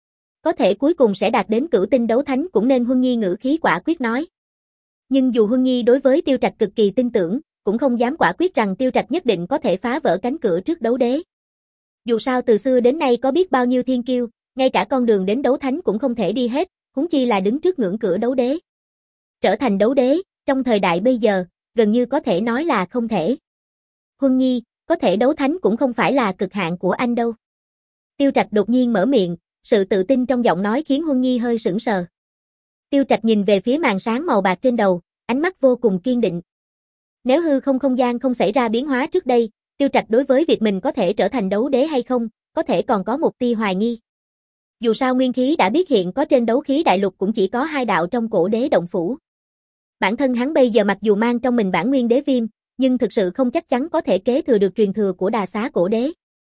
Có thể cuối cùng sẽ đạt đến cửu tinh đấu thánh cũng nên Huân Nhi ngữ khí quả quyết nói. Nhưng dù Huân Nhi đối với Tiêu Trạch cực kỳ tin tưởng, cũng không dám quả quyết rằng Tiêu Trạch nhất định có thể phá vỡ cánh cửa trước đấu đế. Dù sao từ xưa đến nay có biết bao nhiêu thiên kiêu, ngay cả con đường đến đấu thánh cũng không thể đi hết, huống chi là đứng trước ngưỡng cửa đấu đế. Trở thành đấu đế, trong thời đại bây giờ, gần như có thể nói là không thể. Huân Nhi, có thể đấu thánh cũng không phải là cực hạn của anh đâu. Tiêu Trạch đột nhiên mở miệng, sự tự tin trong giọng nói khiến Huân Nhi hơi sững sờ. Tiêu Trạch nhìn về phía màn sáng màu bạc trên đầu, ánh mắt vô cùng kiên định. Nếu hư không không gian không xảy ra biến hóa trước đây, Tiêu Trạch đối với việc mình có thể trở thành đấu đế hay không, có thể còn có một tia hoài nghi. Dù sao nguyên khí đã biết hiện có trên đấu khí đại lục cũng chỉ có hai đạo trong cổ đế động phủ. Bản thân hắn bây giờ mặc dù mang trong mình bản nguyên đế viêm, nhưng thực sự không chắc chắn có thể kế thừa được truyền thừa của Đà Xá cổ đế.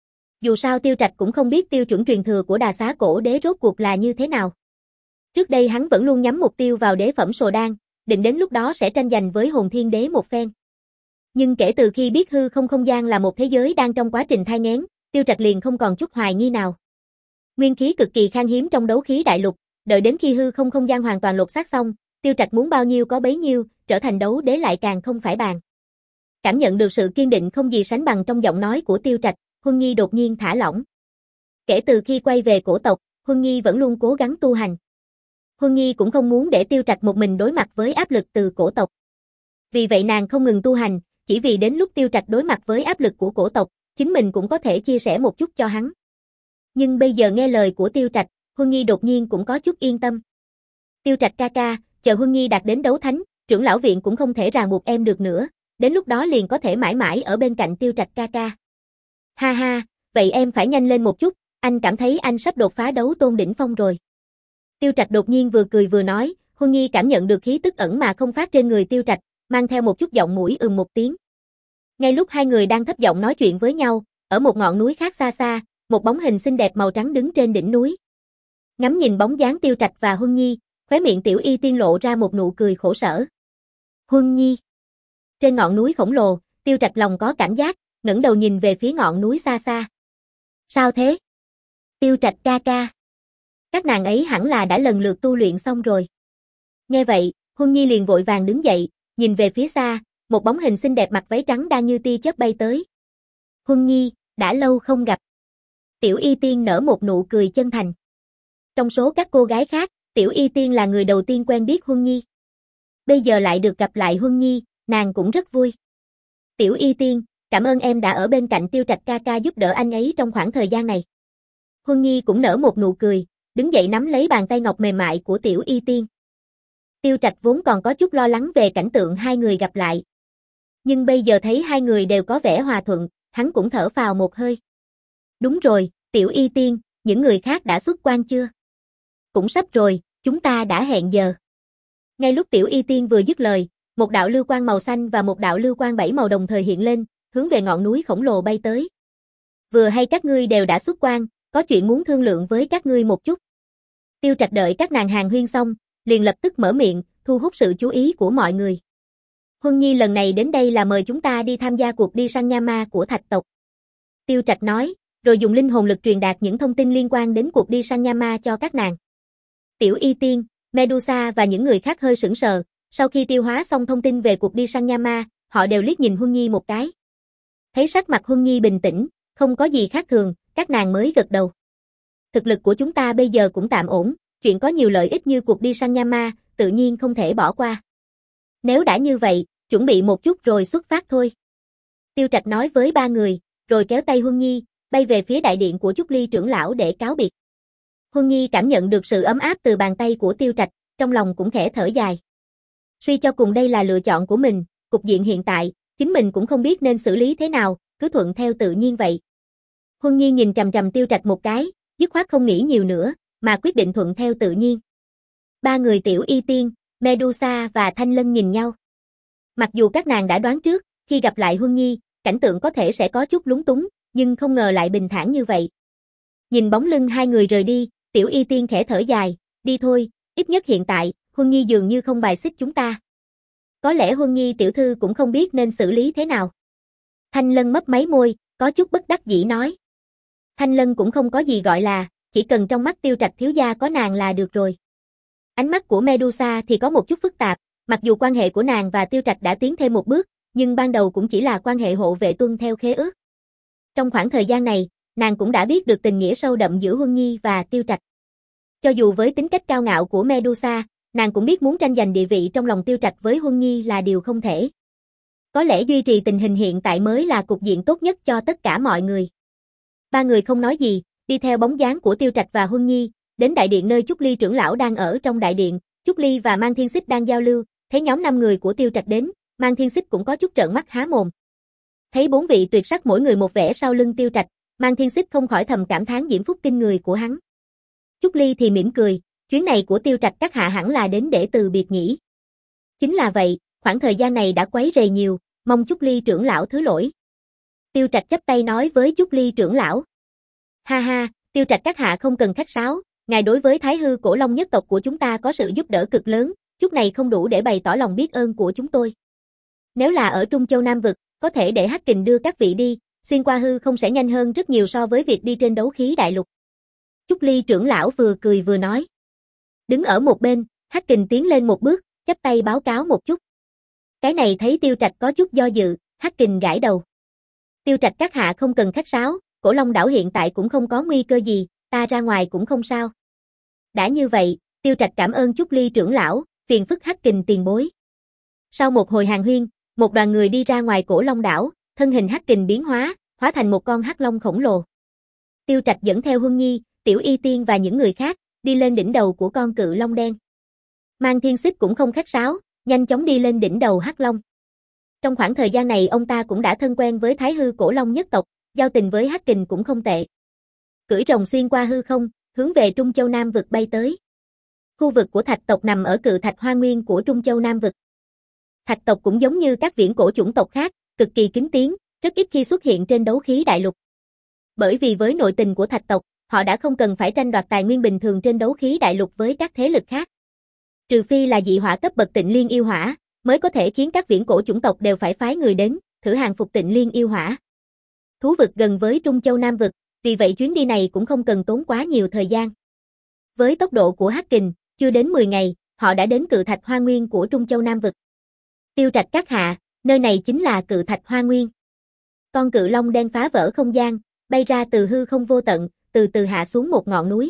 Dù sao Tiêu Trạch cũng không biết tiêu chuẩn truyền thừa của Đà Xá cổ đế rốt cuộc là như thế nào. Trước đây hắn vẫn luôn nhắm mục tiêu vào đế phẩm Sồ Đan, định đến lúc đó sẽ tranh giành với Hồn Thiên Đế một phen. Nhưng kể từ khi biết hư không không gian là một thế giới đang trong quá trình thai nghén, Tiêu Trạch liền không còn chút hoài nghi nào. Nguyên khí cực kỳ khan hiếm trong đấu khí đại lục, đợi đến khi hư không không gian hoàn toàn lột xác xong, Tiêu Trạch muốn bao nhiêu có bấy nhiêu, trở thành đấu đế lại càng không phải bàn. Cảm nhận được sự kiên định không gì sánh bằng trong giọng nói của Tiêu Trạch, Huân Nhi đột nhiên thả lỏng. Kể từ khi quay về cổ tộc, Huân Nhi vẫn luôn cố gắng tu hành. Huân Nhi cũng không muốn để Tiêu Trạch một mình đối mặt với áp lực từ cổ tộc. Vì vậy nàng không ngừng tu hành, chỉ vì đến lúc Tiêu Trạch đối mặt với áp lực của cổ tộc, chính mình cũng có thể chia sẻ một chút cho hắn. Nhưng bây giờ nghe lời của Tiêu Trạch, Huân Nhi đột nhiên cũng có chút yên tâm. Tiêu Trạch ca ca, chờ Huân Nhi đạt đến đấu thánh, trưởng lão viện cũng không thể ràng buộc em được nữa, đến lúc đó liền có thể mãi mãi ở bên cạnh Tiêu Trạch ca ca. Ha ha, vậy em phải nhanh lên một chút, anh cảm thấy anh sắp đột phá đấu tôn đỉnh phong rồi. Tiêu Trạch đột nhiên vừa cười vừa nói, Huân Nhi cảm nhận được khí tức ẩn mà không phát trên người Tiêu Trạch, mang theo một chút giọng mũi ừm một tiếng. Ngay lúc hai người đang thấp giọng nói chuyện với nhau, ở một ngọn núi khác xa xa, một bóng hình xinh đẹp màu trắng đứng trên đỉnh núi. Ngắm nhìn bóng dáng Tiêu Trạch và Huân Nhi, khóe miệng Tiểu Y Tiên lộ ra một nụ cười khổ sở. Huân Nhi. Trên ngọn núi khổng lồ, Tiêu Trạch lòng có cảm giác, ngẩng đầu nhìn về phía ngọn núi xa xa. Sao thế? Tiêu Trạch ca ca. Các nàng ấy hẳn là đã lần lượt tu luyện xong rồi. Nghe vậy, Huân Nhi liền vội vàng đứng dậy, nhìn về phía xa, một bóng hình xinh đẹp mặc váy trắng đang như tia chớp bay tới. Huân Nhi, đã lâu không gặp. Tiểu Y Tiên nở một nụ cười chân thành. Trong số các cô gái khác, Tiểu Y Tiên là người đầu tiên quen biết Huân Nhi. Bây giờ lại được gặp lại Huân Nhi, nàng cũng rất vui. Tiểu Y Tiên, cảm ơn em đã ở bên cạnh Tiêu Trạch ca ca giúp đỡ anh ấy trong khoảng thời gian này. Huân Nhi cũng nở một nụ cười, đứng dậy nắm lấy bàn tay ngọc mềm mại của Tiểu Y Tiên. Tiêu Trạch vốn còn có chút lo lắng về cảnh tượng hai người gặp lại. Nhưng bây giờ thấy hai người đều có vẻ hòa thuận, hắn cũng thở phào một hơi. Đúng rồi, Tiểu Y Tiên, những người khác đã xuất quan chưa? Cũng sắp rồi, chúng ta đã hẹn giờ. Ngay lúc Tiểu Y Tiên vừa dứt lời, một đạo lưu quang màu xanh và một đạo lưu quang bảy màu đồng thời hiện lên, hướng về ngọn núi khổng lồ bay tới. Vừa hay các ngươi đều đã xuất quan, có chuyện muốn thương lượng với các ngươi một chút. Tiêu Trạch đợi các nàng hàn huyên xong, liền lập tức mở miệng, thu hút sự chú ý của mọi người. Huân Nhi lần này đến đây là mời chúng ta đi tham gia cuộc đi săn nha ma của Thạch tộc. Tiêu Trạch nói, rồi dùng linh hồn lực truyền đạt những thông tin liên quan đến cuộc đi săn nha ma cho các nàng. Tiểu Y Tiên, Medusa và những người khác hơi sững sờ, sau khi tiêu hóa xong thông tin về cuộc đi săn nha ma, họ đều liếc nhìn Huân Nhi một cái. Thấy sắc mặt Huân Nhi bình tĩnh, không có gì khác thường, các nàng mới gật đầu. Thực lực của chúng ta bây giờ cũng tạm ổn, chuyện có nhiều lợi ích như cuộc đi săn nha ma, tự nhiên không thể bỏ qua. Nếu đã như vậy, chuẩn bị một chút rồi xuất phát thôi. Tiêu Trạch nói với ba người, rồi kéo tay Huân Nhi, bay về phía đại điện của Trúc Ly trưởng lão để cáo biệt. Huân Nhi cảm nhận được sự ấm áp từ bàn tay của Tiêu Trạch, trong lòng cũng khẽ thở dài. Suy cho cùng đây là lựa chọn của mình, cục diện hiện tại, Chính mình cũng không biết nên xử lý thế nào, cứ thuận theo tự nhiên vậy. Huân Nhi nhìn trầm trầm Tiêu Trạch một cái, dứt khoát không nghĩ nhiều nữa, mà quyết định thuận theo tự nhiên. Ba người Tiểu Y Tiên, Medusa và Thanh Lân nhìn nhau. Mặc dù các nàng đã đoán trước, khi gặp lại Huân Nhi, cảnh tượng có thể sẽ có chút lúng túng, nhưng không ngờ lại bình thản như vậy. Nhìn bóng lưng hai người rời đi, Tiểu Y Tiên khẽ thở dài, đi thôi, ít nhất hiện tại, Huân Nhi dường như không bài xích chúng ta. Có lẽ Huân Nhi tiểu thư cũng không biết nên xử lý thế nào. Thanh Lân mấp máy môi, có chút bất đắc dĩ nói. Thanh Lân cũng không có gì gọi là, chỉ cần trong mắt Tiêu Trạch thiếu gia có nàng là được rồi. Ánh mắt của Medusa thì có một chút phức tạp, mặc dù quan hệ của nàng và Tiêu Trạch đã tiến thêm một bước, nhưng ban đầu cũng chỉ là quan hệ hộ vệ tuân theo khế ước. Trong khoảng thời gian này, nàng cũng đã biết được tình nghĩa sâu đậm giữa Huân Nhi và Tiêu Trạch. Cho dù với tính cách cao ngạo của Medusa, nàng cũng biết muốn tranh giành địa vị trong lòng Tiêu Trạch với Huân Nhi là điều không thể. Có lẽ duy trì tình hình hiện tại mới là cục diện tốt nhất cho tất cả mọi người. Ba người không nói gì, đi theo bóng dáng của Tiêu Trạch và Huân Nhi, đến đại điện nơi Trúc Ly trưởng lão đang ở trong đại điện. Trúc Ly và Mang Thiên Xích đang giao lưu, thấy nhóm năm người của Tiêu Trạch đến, Mang Thiên Xích cũng có chút trợn mắt há mồm. Thấy bốn vị tuyệt sắc mỗi người một vẻ sau lưng Tiêu Trạch, Mang Thiên Xích không khỏi thầm cảm thán diễm phúc kinh người của hắn. Trúc Ly thì mỉm cười, chuyến này của Tiêu Trạch các hạ hẳn là đến để từ biệt nhỉ. Chính là vậy, khoảng thời gian này đã quấy rầy nhiều, mong Trúc Ly trưởng lão thứ lỗi. Tiêu Trạch chắp tay nói với Trúc Ly trưởng lão. Ha ha, Tiêu Trạch các hạ không cần khách sáo, ngài đối với Thái Hư Cổ Long nhất tộc của chúng ta có sự giúp đỡ cực lớn, chút này không đủ để bày tỏ lòng biết ơn của chúng tôi. Nếu là ở Trung Châu Nam Vực, có thể để Hắc Kình đưa các vị đi, xuyên qua hư không sẽ nhanh hơn rất nhiều so với việc đi trên đấu khí đại lục. Trúc Ly trưởng lão vừa cười vừa nói. Đứng ở một bên, Hắc Kình tiến lên một bước, chắp tay báo cáo một chút. Cái này thấy Tiêu Trạch có chút do dự, Hắc Kình gãi đầu. Tiêu Trạch các hạ không cần khách sáo, Cổ Long đảo hiện tại cũng không có nguy cơ gì, ta ra ngoài cũng không sao. Đã như vậy, Tiêu Trạch cảm ơn Trúc Ly trưởng lão, phiền phức Hắc Kình tiền bối. Sau một hồi hàn huyên, một đoàn người đi ra ngoài Cổ Long đảo, thân hình Hắc Kình biến hóa, hóa thành một con hắc long khổng lồ. Tiêu Trạch dẫn theo Huân Nhi, Tiểu Y Tiên và những người khác, đi lên đỉnh đầu của con cự long đen. Mang Thiên Xích cũng không khách sáo, nhanh chóng đi lên đỉnh đầu hắc long. Trong khoảng thời gian này ông ta cũng đã thân quen với Thái Hư Cổ Long nhất tộc, giao tình với Hắc Kình cũng không tệ. Cưỡi rồng xuyên qua hư không, hướng về Trung Châu Nam Vực bay tới. Khu vực của Thạch tộc nằm ở Cự Thạch Hoa Nguyên của Trung Châu Nam Vực. Thạch tộc cũng giống như các viễn cổ chủng tộc khác, cực kỳ kín tiếng, rất ít khi xuất hiện trên đấu khí đại lục. Bởi vì với nội tình của Thạch tộc, họ đã không cần phải tranh đoạt tài nguyên bình thường trên đấu khí đại lục với các thế lực khác. Trừ phi là dị hỏa cấp bậc Tịnh Liên yêu hỏa, mới có thể khiến các viễn cổ chủng tộc đều phải phái người đến, thử hàng phục Tịnh Liên yêu hỏa. Thú vực gần với Trung Châu Nam Vực, vì vậy chuyến đi này cũng không cần tốn quá nhiều thời gian. Với tốc độ của Hắc Kình, chưa đến mười ngày, họ đã đến Cự Thạch Hoa Nguyên của Trung Châu Nam Vực. Tiêu Trạch các hạ, nơi này chính là Cự Thạch Hoa Nguyên. Con cự long đen phá vỡ không gian, bay ra từ hư không vô tận, từ từ hạ xuống một ngọn núi.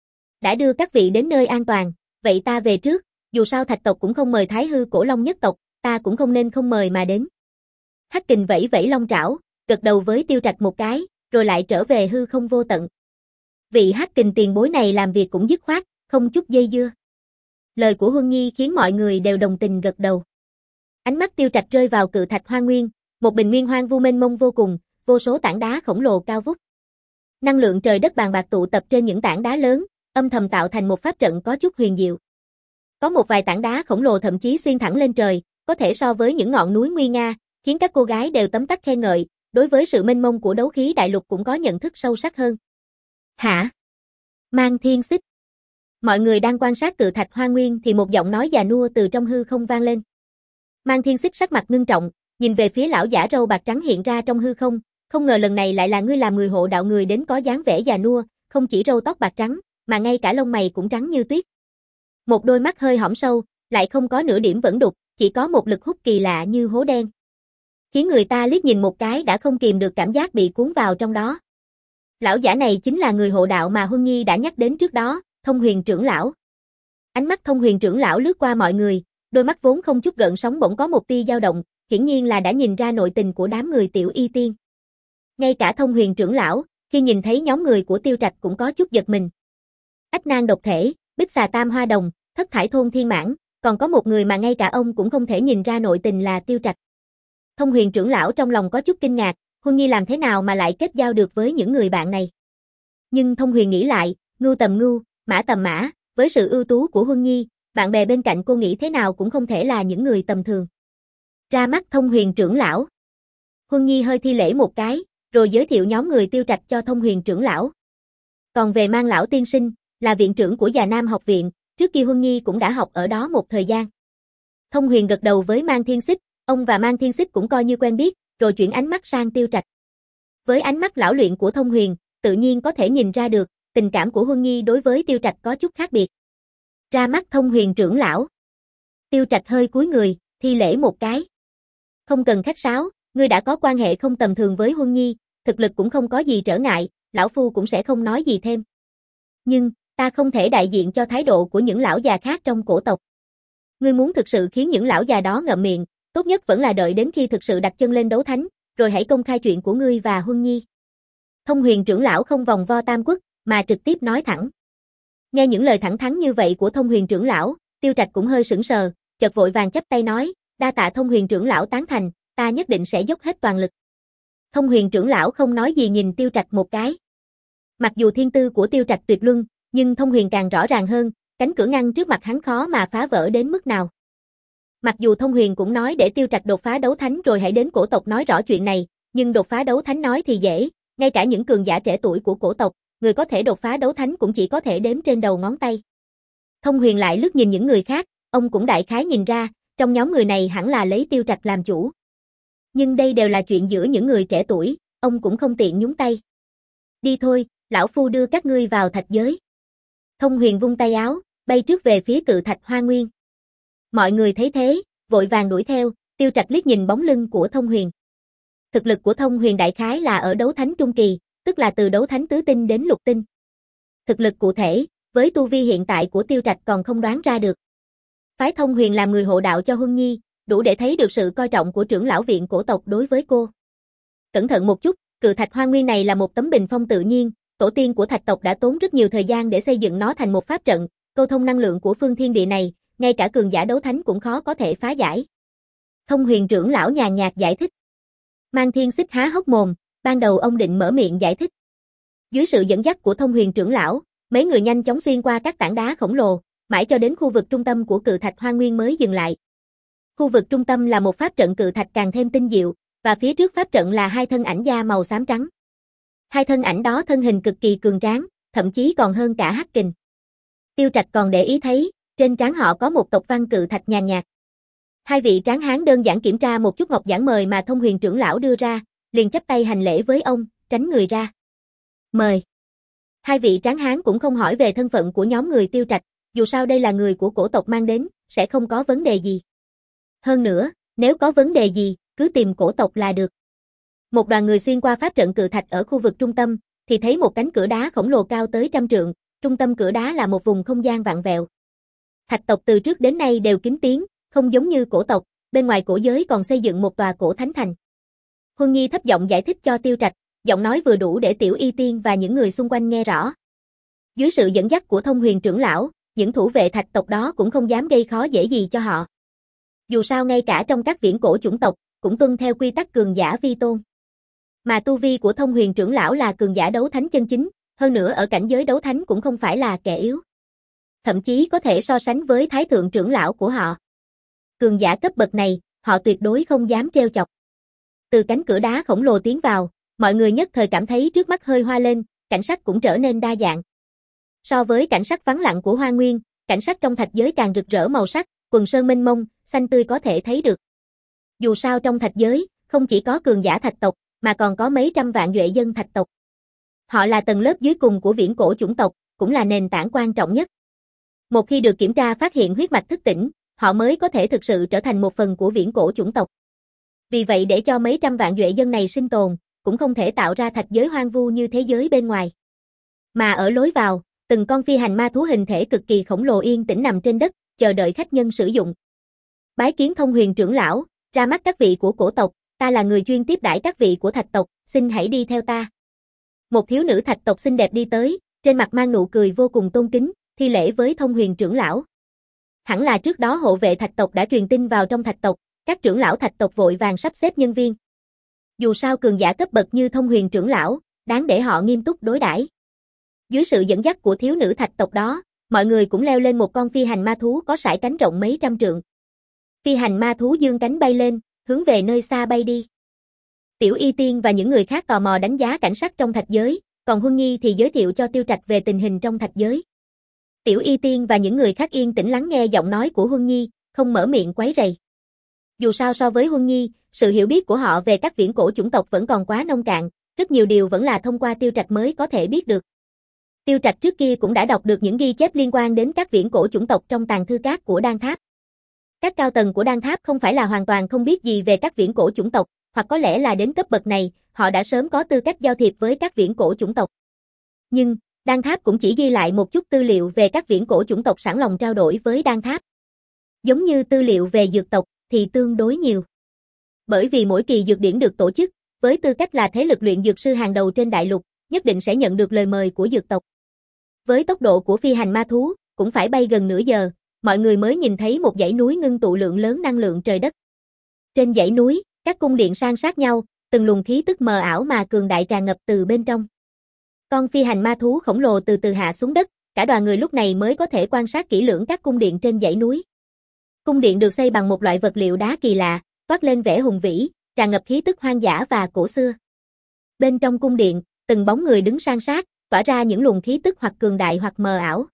Đã đưa các vị đến nơi an toàn, vậy ta về trước, dù sao Thạch tộc cũng không mời Thái Hư Cổ Long nhất tộc, ta cũng không nên không mời mà đến. Hắc Kình vẫy vẫy long trảo, gật đầu với Tiêu Trạch một cái, rồi lại trở về hư không vô tận. Vị Hắc Kình tiền bối này làm việc cũng dứt khoát, không chút dây dưa. Lời của Huân Nhi khiến mọi người đều đồng tình gật đầu. Ánh mắt Tiêu Trạch rơi vào Cự Thạch Hoa Nguyên, một bình nguyên hoang vu mênh mông vô cùng, vô số tảng đá khổng lồ cao vút. Năng lượng trời đất bàn bạc tụ tập trên những tảng đá lớn, âm thầm tạo thành một pháp trận có chút huyền diệu. Có một vài tảng đá khổng lồ thậm chí xuyên thẳng lên trời, có thể so với những ngọn núi nguy nga, khiến các cô gái đều tấm tắc khen ngợi, đối với sự mênh mông của đấu khí đại lục cũng có nhận thức sâu sắc hơn. Hả? Mang Thiên Xích. Mọi người đang quan sát Cự Thạch Hoa Nguyên thì một giọng nói già nua từ trong hư không vang lên. Mang Thiên Xích sắc mặt ngưng trọng, nhìn về phía lão giả râu bạc trắng hiện ra trong hư không, không ngờ lần này lại là ngươi làm người hộ đạo người đến có dáng vẻ già nua, không chỉ râu tóc bạc trắng, mà ngay cả lông mày cũng trắng như tuyết. Một đôi mắt hơi hõm sâu, lại không có nửa điểm vẫn đục, chỉ có một lực hút kỳ lạ như hố đen. Khiến người ta liếc nhìn một cái đã không kìm được cảm giác bị cuốn vào trong đó. Lão giả này chính là người hộ đạo mà Huân Nhi đã nhắc đến trước đó, Thông Huyền trưởng lão. Ánh mắt Thông Huyền trưởng lão lướt qua mọi người, đôi mắt vốn không chút gợn sóng bỗng có một tia dao động, hiển nhiên là đã nhìn ra nội tình của đám người Tiểu Y Tiên. Ngay cả Thông Huyền trưởng lão, khi nhìn thấy nhóm người của Tiêu Trạch cũng có chút giật mình. Ách Nang độc thể, Bích Xà Tam Hoa Đồng, Thất Thải Thôn Thiên Mãn, còn có một người mà ngay cả ông cũng không thể nhìn ra nội tình là Tiêu Trạch. Thông Huyền trưởng lão trong lòng có chút kinh ngạc, Huân Nhi làm thế nào mà lại kết giao được với những người bạn này. Nhưng Thông Huyền nghĩ lại, ngưu tầm ngưu, mã tầm mã, với sự ưu tú của Huân Nhi, bạn bè bên cạnh cô nghĩ thế nào cũng không thể là những người tầm thường. Ra mắt Thông Huyền trưởng lão. Huân Nhi hơi thi lễ một cái, rồi giới thiệu nhóm người Tiêu Trạch cho Thông Huyền trưởng lão. Còn về Mang lão tiên sinh, là viện trưởng của Già Nam học viện, trước kia Huân Nhi cũng đã học ở đó một thời gian. Thông Huyền gật đầu với Mang Thiên Xích, ông và Mang Thiên Xích cũng coi như quen biết, rồi chuyển ánh mắt sang Tiêu Trạch. Với ánh mắt lão luyện của Thông Huyền, tự nhiên có thể nhìn ra được, tình cảm của Huân Nhi đối với Tiêu Trạch có chút khác biệt. Ra mắt Thông Huyền trưởng lão. Tiêu Trạch hơi cúi người, thi lễ một cái. Không cần khách sáo, ngươi đã có quan hệ không tầm thường với Huân Nhi, thực lực cũng không có gì trở ngại, lão phu cũng sẽ không nói gì thêm. Nhưng, ta không thể đại diện cho thái độ của những lão già khác trong cổ tộc. Ngươi muốn thực sự khiến những lão già đó ngậm miệng, tốt nhất vẫn là đợi đến khi thực sự đặt chân lên đấu thánh, rồi hãy công khai chuyện của ngươi và Huân Nhi. Thông Huyền trưởng lão không vòng vo tam quốc, mà trực tiếp nói thẳng. Nghe những lời thẳng thắn như vậy của Thông Huyền trưởng lão, Tiêu Trạch cũng hơi sững sờ, chợt vội vàng chắp tay nói, đa tạ Thông Huyền trưởng lão tán thành, ta nhất định sẽ dốc hết toàn lực. Thông Huyền trưởng lão không nói gì nhìn Tiêu Trạch một cái. Mặc dù thiên tư của Tiêu Trạch tuyệt luân, nhưng Thông Huyền càng rõ ràng hơn, cánh cửa ngăn trước mặt hắn khó mà phá vỡ đến mức nào. Mặc dù Thông Huyền cũng nói để Tiêu Trạch đột phá đấu thánh rồi hãy đến cổ tộc nói rõ chuyện này, nhưng đột phá đấu thánh nói thì dễ, ngay cả những cường giả trẻ tuổi của cổ tộc, người có thể đột phá đấu thánh cũng chỉ có thể đếm trên đầu ngón tay. Thông Huyền lại lướt nhìn những người khác, ông cũng đại khái nhìn ra, trong nhóm người này hẳn là lấy Tiêu Trạch làm chủ. Nhưng đây đều là chuyện giữa những người trẻ tuổi, ông cũng không tiện nhúng tay. Đi thôi, lão phu đưa các ngươi vào thạch giới. Thông Huyền vung tay áo, bay trước về phía cự thạch Hoa Nguyên. Mọi người thấy thế, vội vàng đuổi theo, Tiêu Trạch liếc nhìn bóng lưng của Thông Huyền. Thực lực của Thông Huyền đại khái là ở đấu thánh trung kỳ, tức là từ đấu thánh tứ tinh đến lục tinh. Thực lực cụ thể, với tu vi hiện tại của Tiêu Trạch còn không đoán ra được. Phái Thông Huyền làm người hộ đạo cho Huân Nhi, đủ để thấy được sự coi trọng của trưởng lão viện cổ tộc đối với cô. Cẩn thận một chút, cự thạch Hoa Nguyên này là một tấm bình phong tự nhiên, tổ tiên của thạch tộc đã tốn rất nhiều thời gian để xây dựng nó thành một pháp trận, câu thông năng lượng của phương thiên địa này, ngay cả cường giả đấu thánh cũng khó có thể phá giải. Thông Huyền trưởng lão nhàn nhạt giải thích. Mang Thiên Xích há hốc mồm, ban đầu ông định mở miệng giải thích. Dưới sự dẫn dắt của Thông Huyền trưởng lão, mấy người nhanh chóng xuyên qua các tảng đá khổng lồ, mãi cho đến khu vực trung tâm của cự thạch Hoa Nguyên mới dừng lại. Khu vực trung tâm là một pháp trận cự thạch càng thêm tinh diệu, và phía trước pháp trận là hai thân ảnh da màu xám trắng. Hai thân ảnh đó thân hình cực kỳ cường tráng, thậm chí còn hơn cả Hắc Kình. Tiêu Trạch còn để ý thấy, trên trán họ có một tộc văn cự thạch nhàn nhạt. Hai vị tráng hán đơn giản kiểm tra một chút ngọc giản mời mà Thông Huyền trưởng lão đưa ra, liền chắp tay hành lễ với ông, tránh người ra. Mời. Hai vị tráng hán cũng không hỏi về thân phận của nhóm người Tiêu Trạch, dù sao đây là người của cổ tộc mang đến, sẽ không có vấn đề gì. Hơn nữa, nếu có vấn đề gì, cứ tìm cổ tộc là được. Một đoàn người xuyên qua pháp trận cự thạch ở khu vực trung tâm, thì thấy một cánh cửa đá khổng lồ cao tới trăm trượng, trung tâm cửa đá là một vùng không gian vặn vẹo. Thạch tộc từ trước đến nay đều kín tiếng, không giống như cổ tộc, bên ngoài cổ giới còn xây dựng một tòa cổ thánh thành. Huân Nhi thấp giọng giải thích cho Tiêu Trạch, giọng nói vừa đủ để Tiểu Y Tiên và những người xung quanh nghe rõ. Dưới sự dẫn dắt của Thông Huyền trưởng lão, những thủ vệ thạch tộc đó cũng không dám gây khó dễ gì cho họ. Dù sao ngay cả trong các viễn cổ chủng tộc, cũng tuân theo quy tắc cường giả vi tôn. Mà tu vi của Thông Huyền trưởng lão là cường giả đấu thánh chân chính, hơn nữa ở cảnh giới đấu thánh cũng không phải là kẻ yếu. Thậm chí có thể so sánh với thái thượng trưởng lão của họ. Cường giả cấp bậc này, họ tuyệt đối không dám trêu chọc. Từ cánh cửa đá khổng lồ tiến vào, mọi người nhất thời cảm thấy trước mắt hơi hoa lên, cảnh sắc cũng trở nên đa dạng. So với cảnh sắc vắng lặng của Hoa Nguyên, cảnh sắc trong thạch giới càng rực rỡ màu sắc, quần sơn mênh mông, xanh tươi có thể thấy được. Dù sao trong thạch giới, không chỉ có cường giả thạch tộc, mà còn có mấy trăm vạn duệ dân thạch tộc. Họ là tầng lớp dưới cùng của viễn cổ chủng tộc, cũng là nền tảng quan trọng nhất. Một khi được kiểm tra phát hiện huyết mạch thức tỉnh, họ mới có thể thực sự trở thành một phần của viễn cổ chủng tộc. Vì vậy để cho mấy trăm vạn duệ dân này sinh tồn, cũng không thể tạo ra thạch giới hoang vu như thế giới bên ngoài. Mà ở lối vào, từng con phi hành ma thú hình thể cực kỳ khổng lồ yên tĩnh nằm trên đất, chờ đợi khách nhân sử dụng. Bái kiến Thông Huyền trưởng lão, ra mắt các vị của cổ tộc, ta là người chuyên tiếp đãi các vị của thạch tộc, xin hãy đi theo ta. Một thiếu nữ thạch tộc xinh đẹp đi tới, trên mặt mang nụ cười vô cùng tôn kính, thi lễ với Thông Huyền trưởng lão. Hẳn là trước đó hộ vệ thạch tộc đã truyền tin vào trong thạch tộc, Các trưởng lão thạch tộc vội vàng sắp xếp nhân viên. Dù sao cường giả cấp bậc như Thông Huyền trưởng lão, đáng để họ nghiêm túc đối đãi. Dưới sự dẫn dắt của thiếu nữ thạch tộc đó, mọi người cũng leo lên một con phi hành ma thú có sải cánh rộng mấy trăm trượng. Phi hành ma thú dương cánh bay lên, hướng về nơi xa bay đi. Tiểu Y Tiên và những người khác tò mò đánh giá cảnh sắc trong thạch giới, còn Huân Nhi thì giới thiệu cho Tiêu Trạch về tình hình trong thạch giới. Tiểu Y Tiên và những người khác yên tĩnh lắng nghe giọng nói của Huân Nhi, không mở miệng quấy rầy. Dù sao so với Huân Nhi, sự hiểu biết của họ về các viễn cổ chủng tộc vẫn còn quá nông cạn, rất nhiều điều vẫn là thông qua Tiêu Trạch mới có thể biết được. Tiêu Trạch trước kia cũng đã đọc được những ghi chép liên quan đến các viễn cổ chủng tộc trong tàng thư các của Đan Tháp. Các cao tầng của Đan Tháp không phải là hoàn toàn không biết gì về các viễn cổ chủng tộc, hoặc có lẽ là đến cấp bậc này, họ đã sớm có tư cách giao thiệp với các viễn cổ chủng tộc. Nhưng, Đan Tháp cũng chỉ ghi lại một chút tư liệu về các viễn cổ chủng tộc sẵn lòng trao đổi với Đan Tháp. Giống như tư liệu về dược tộc thì tương đối nhiều. Bởi vì mỗi kỳ dược điển được tổ chức, với tư cách là thế lực luyện dược sư hàng đầu trên đại lục, nhất định sẽ nhận được lời mời của dược tộc. Với tốc độ của phi hành ma thú, cũng phải bay gần nửa giờ, mọi người mới nhìn thấy một dãy núi ngưng tụ lượng lớn năng lượng trời đất. Trên dãy núi, các cung điện san sát nhau, từng luồng khí tức mờ ảo mà cường đại tràn ngập từ bên trong. Con phi hành ma thú khổng lồ từ từ hạ xuống đất, cả đoàn người lúc này mới có thể quan sát kỹ lưỡng các cung điện trên dãy núi. Cung điện được xây bằng một loại vật liệu đá kỳ lạ, toát lên vẻ hùng vĩ, tràn ngập khí tức hoang dã và cổ xưa. Bên trong cung điện, từng bóng người đứng san sát, tỏa ra những luồng khí tức hoặc cường đại hoặc mờ ảo.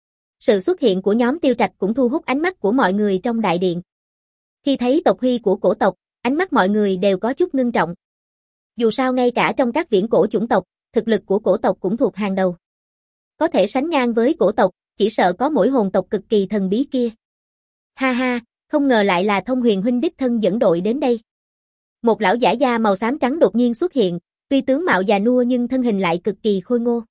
Sự xuất hiện của nhóm Tiêu Trạch cũng thu hút ánh mắt của mọi người trong đại điện. Khi thấy tộc huy của cổ tộc, ánh mắt mọi người đều có chút ngưng trọng. Dù sao ngay cả trong các viễn cổ chủng tộc, thực lực của cổ tộc cũng thuộc hàng đầu. Có thể sánh ngang với cổ tộc, chỉ sợ có mỗi hồn tộc cực kỳ thần bí kia. Ha ha, không ngờ lại là Thông Huyền huynh đích thân dẫn đội đến đây. Một lão giả da màu xám trắng đột nhiên xuất hiện, tuy tướng mạo già nua nhưng thân hình lại cực kỳ khôi ngô.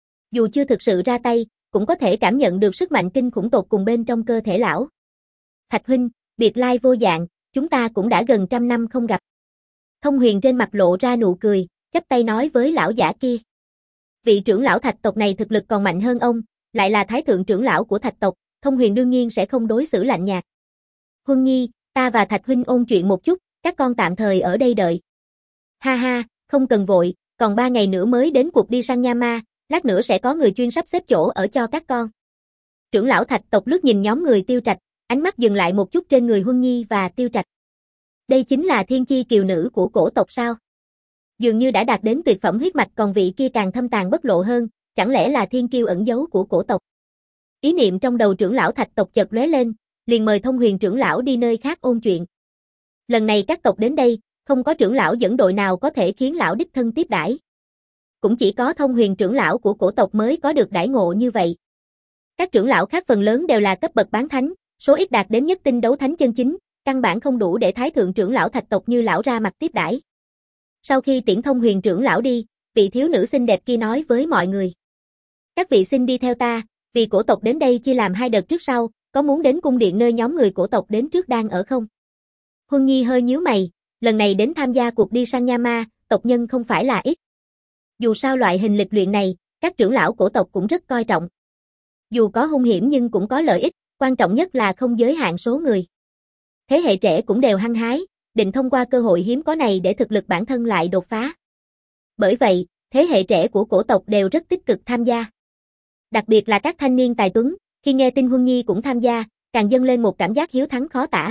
Dù chưa thực sự ra tay, cũng có thể cảm nhận được sức mạnh kinh khủng tột cùng bên trong cơ thể lão. Thạch huynh, biệt lai vô dạng, chúng ta cũng đã gần trăm năm không gặp. Thông Huyền trên mặt lộ ra nụ cười, chắp tay nói với lão giả kia. Vị trưởng lão Thạch tộc này thực lực còn mạnh hơn ông, lại là thái thượng trưởng lão của Thạch tộc, Thông Huyền đương nhiên sẽ không đối xử lạnh nhạt. Huân Nhi, ta và Thạch huynh ôn chuyện một chút, các con tạm thời ở đây đợi. Ha ha, không cần vội, còn ba ngày nữa mới đến cuộc đi săn nha ma, lát nữa sẽ có người chuyên sắp xếp chỗ ở cho các con. Trưởng lão Thạch tộc lướt nhìn nhóm người Tiêu Trạch, ánh mắt dừng lại một chút trên người Huân Nhi và Tiêu Trạch. Đây chính là thiên chi kiều nữ của cổ tộc sao? Dường như đã đạt đến tuyệt phẩm huyết mạch, còn vị kia càng thâm tàn bất lộ hơn, chẳng lẽ là thiên kiêu ẩn giấu của cổ tộc? Ý niệm trong đầu trưởng lão Thạch tộc chợt lóe lên, liền mời Thông Huyền trưởng lão đi nơi khác ôn chuyện. Lần này các tộc đến đây, không có trưởng lão dẫn đội nào có thể khiến lão đích thân tiếp đãi. Cũng chỉ có Thông Huyền trưởng lão của cổ tộc mới có được đãi ngộ như vậy. Các trưởng lão khác phần lớn đều là cấp bậc bán thánh, số ít đạt đến nhất tinh đấu thánh chân chính, căn bản không đủ để thái thượng trưởng lão Thạch tộc như lão ra mặt tiếp đãi. Sau khi tiễn Thông Huyền trưởng lão đi, vị thiếu nữ xinh đẹp kia nói với mọi người. Các vị xin đi theo ta, vì cổ tộc đến đây chia làm hai đợt trước sau, có muốn đến cung điện nơi nhóm người cổ tộc đến trước đang ở không? Huân Nhi hơi nhíu mày, lần này đến tham gia cuộc đi săn nha ma, tộc nhân không phải là ít. Dù sao loại hình lịch luyện này, các trưởng lão cổ tộc cũng rất coi trọng. Dù có hung hiểm nhưng cũng có lợi ích, quan trọng nhất là không giới hạn số người. Thế hệ trẻ cũng đều hăng hái, định thông qua cơ hội hiếm có này để thực lực bản thân lại đột phá. Bởi vậy, thế hệ trẻ của cổ tộc đều rất tích cực tham gia. Đặc biệt là các thanh niên tài tuấn, khi nghe tin Huân Nhi cũng tham gia, càng dâng lên một cảm giác hiếu thắng khó tả.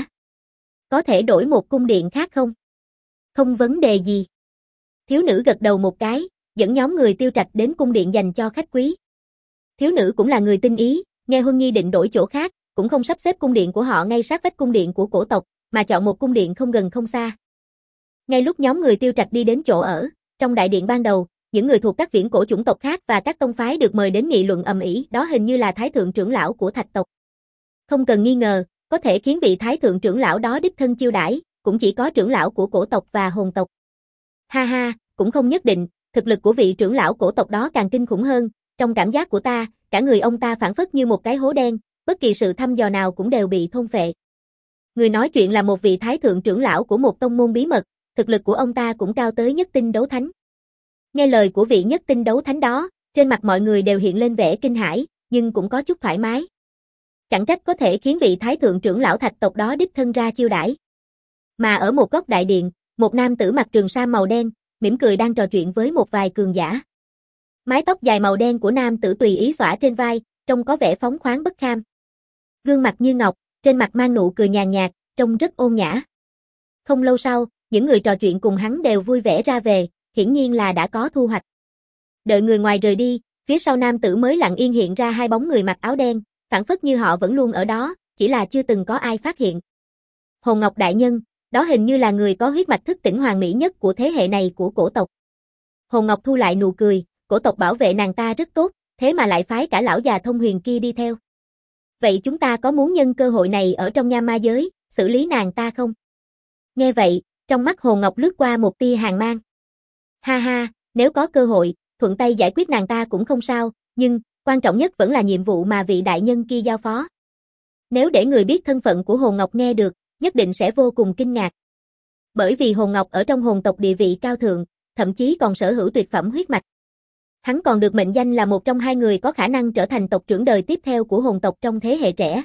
Có thể đổi một cung điện khác không? Không vấn đề gì. Thiếu nữ gật đầu một cái, dẫn nhóm người Tiêu Trạch đến cung điện dành cho khách quý. Thiếu nữ cũng là người tinh ý, nghe Huân Nhi định đổi chỗ khác, cũng không sắp xếp cung điện của họ ngay sát vách cung điện của cổ tộc, mà chọn một cung điện không gần không xa. Ngay lúc nhóm người Tiêu Trạch đi đến chỗ ở, trong đại điện ban đầu, những người thuộc các viễn cổ chủng tộc khác và các tông phái được mời đến nghị luận ầm ĩ, đó hình như là thái thượng trưởng lão của Thạch tộc. Không cần nghi ngờ, có thể khiến vị thái thượng trưởng lão đó đích thân chiêu đãi, cũng chỉ có trưởng lão của cổ tộc và hồn tộc. Ha ha, cũng không nhất định, thực lực của vị trưởng lão cổ tộc đó càng kinh khủng hơn, trong cảm giác của ta, cả người ông ta phảng phất như một cái hố đen, bất kỳ sự thăm dò nào cũng đều bị thôn phệ. Người nói chuyện là một vị thái thượng trưởng lão của một tông môn bí mật, thực lực của ông ta cũng cao tới nhất tinh đấu thánh. Nghe lời của vị nhất tinh đấu thánh đó, trên mặt mọi người đều hiện lên vẻ kinh hãi, nhưng cũng có chút thoải mái. Chẳng trách có thể khiến vị thái thượng trưởng lão Thạch tộc đó đích thân ra chiêu đãi. Mà ở một góc đại điện, một nam tử mặc trường sam màu đen, mỉm cười đang trò chuyện với một vài cường giả. Mái tóc dài màu đen của nam tử tùy ý xõa trên vai, trông có vẻ phóng khoáng bất kham. Gương mặt như ngọc, trên mặt mang nụ cười nhàn nhạt, trông rất ôn nhã. Không lâu sau, những người trò chuyện cùng hắn đều vui vẻ ra về, hiển nhiên là đã có thu hoạch. Đợi người ngoài rời đi, phía sau nam tử mới lặng yên hiện ra hai bóng người mặc áo đen, phảng phất như họ vẫn luôn ở đó, chỉ là chưa từng có ai phát hiện. Hồn Ngọc đại nhân, đó hình như là người có huyết mạch thức tỉnh hoàn mỹ nhất của thế hệ này của cổ tộc. Hồn Ngọc thu lại nụ cười, cổ tộc bảo vệ nàng ta rất tốt, thế mà lại phái cả lão già thông huyền kia đi theo. Vậy chúng ta có muốn nhân cơ hội này ở trong nha ma giới, xử lý nàng ta không? Nghe vậy, trong mắt Hồn Ngọc lướt qua một tia hàn mang. Ha ha, nếu có cơ hội, thuận tay giải quyết nàng ta cũng không sao, nhưng, quan trọng nhất vẫn là nhiệm vụ mà vị đại nhân kia giao phó. Nếu để người biết thân phận của Hồn Ngọc nghe được, nhất định sẽ vô cùng kinh ngạc. Bởi vì Hồn Ngọc ở trong hồn tộc địa vị cao thượng, thậm chí còn sở hữu tuyệt phẩm huyết mạch. Hắn còn được mệnh danh là một trong hai người có khả năng trở thành tộc trưởng đời tiếp theo của hồn tộc trong thế hệ trẻ.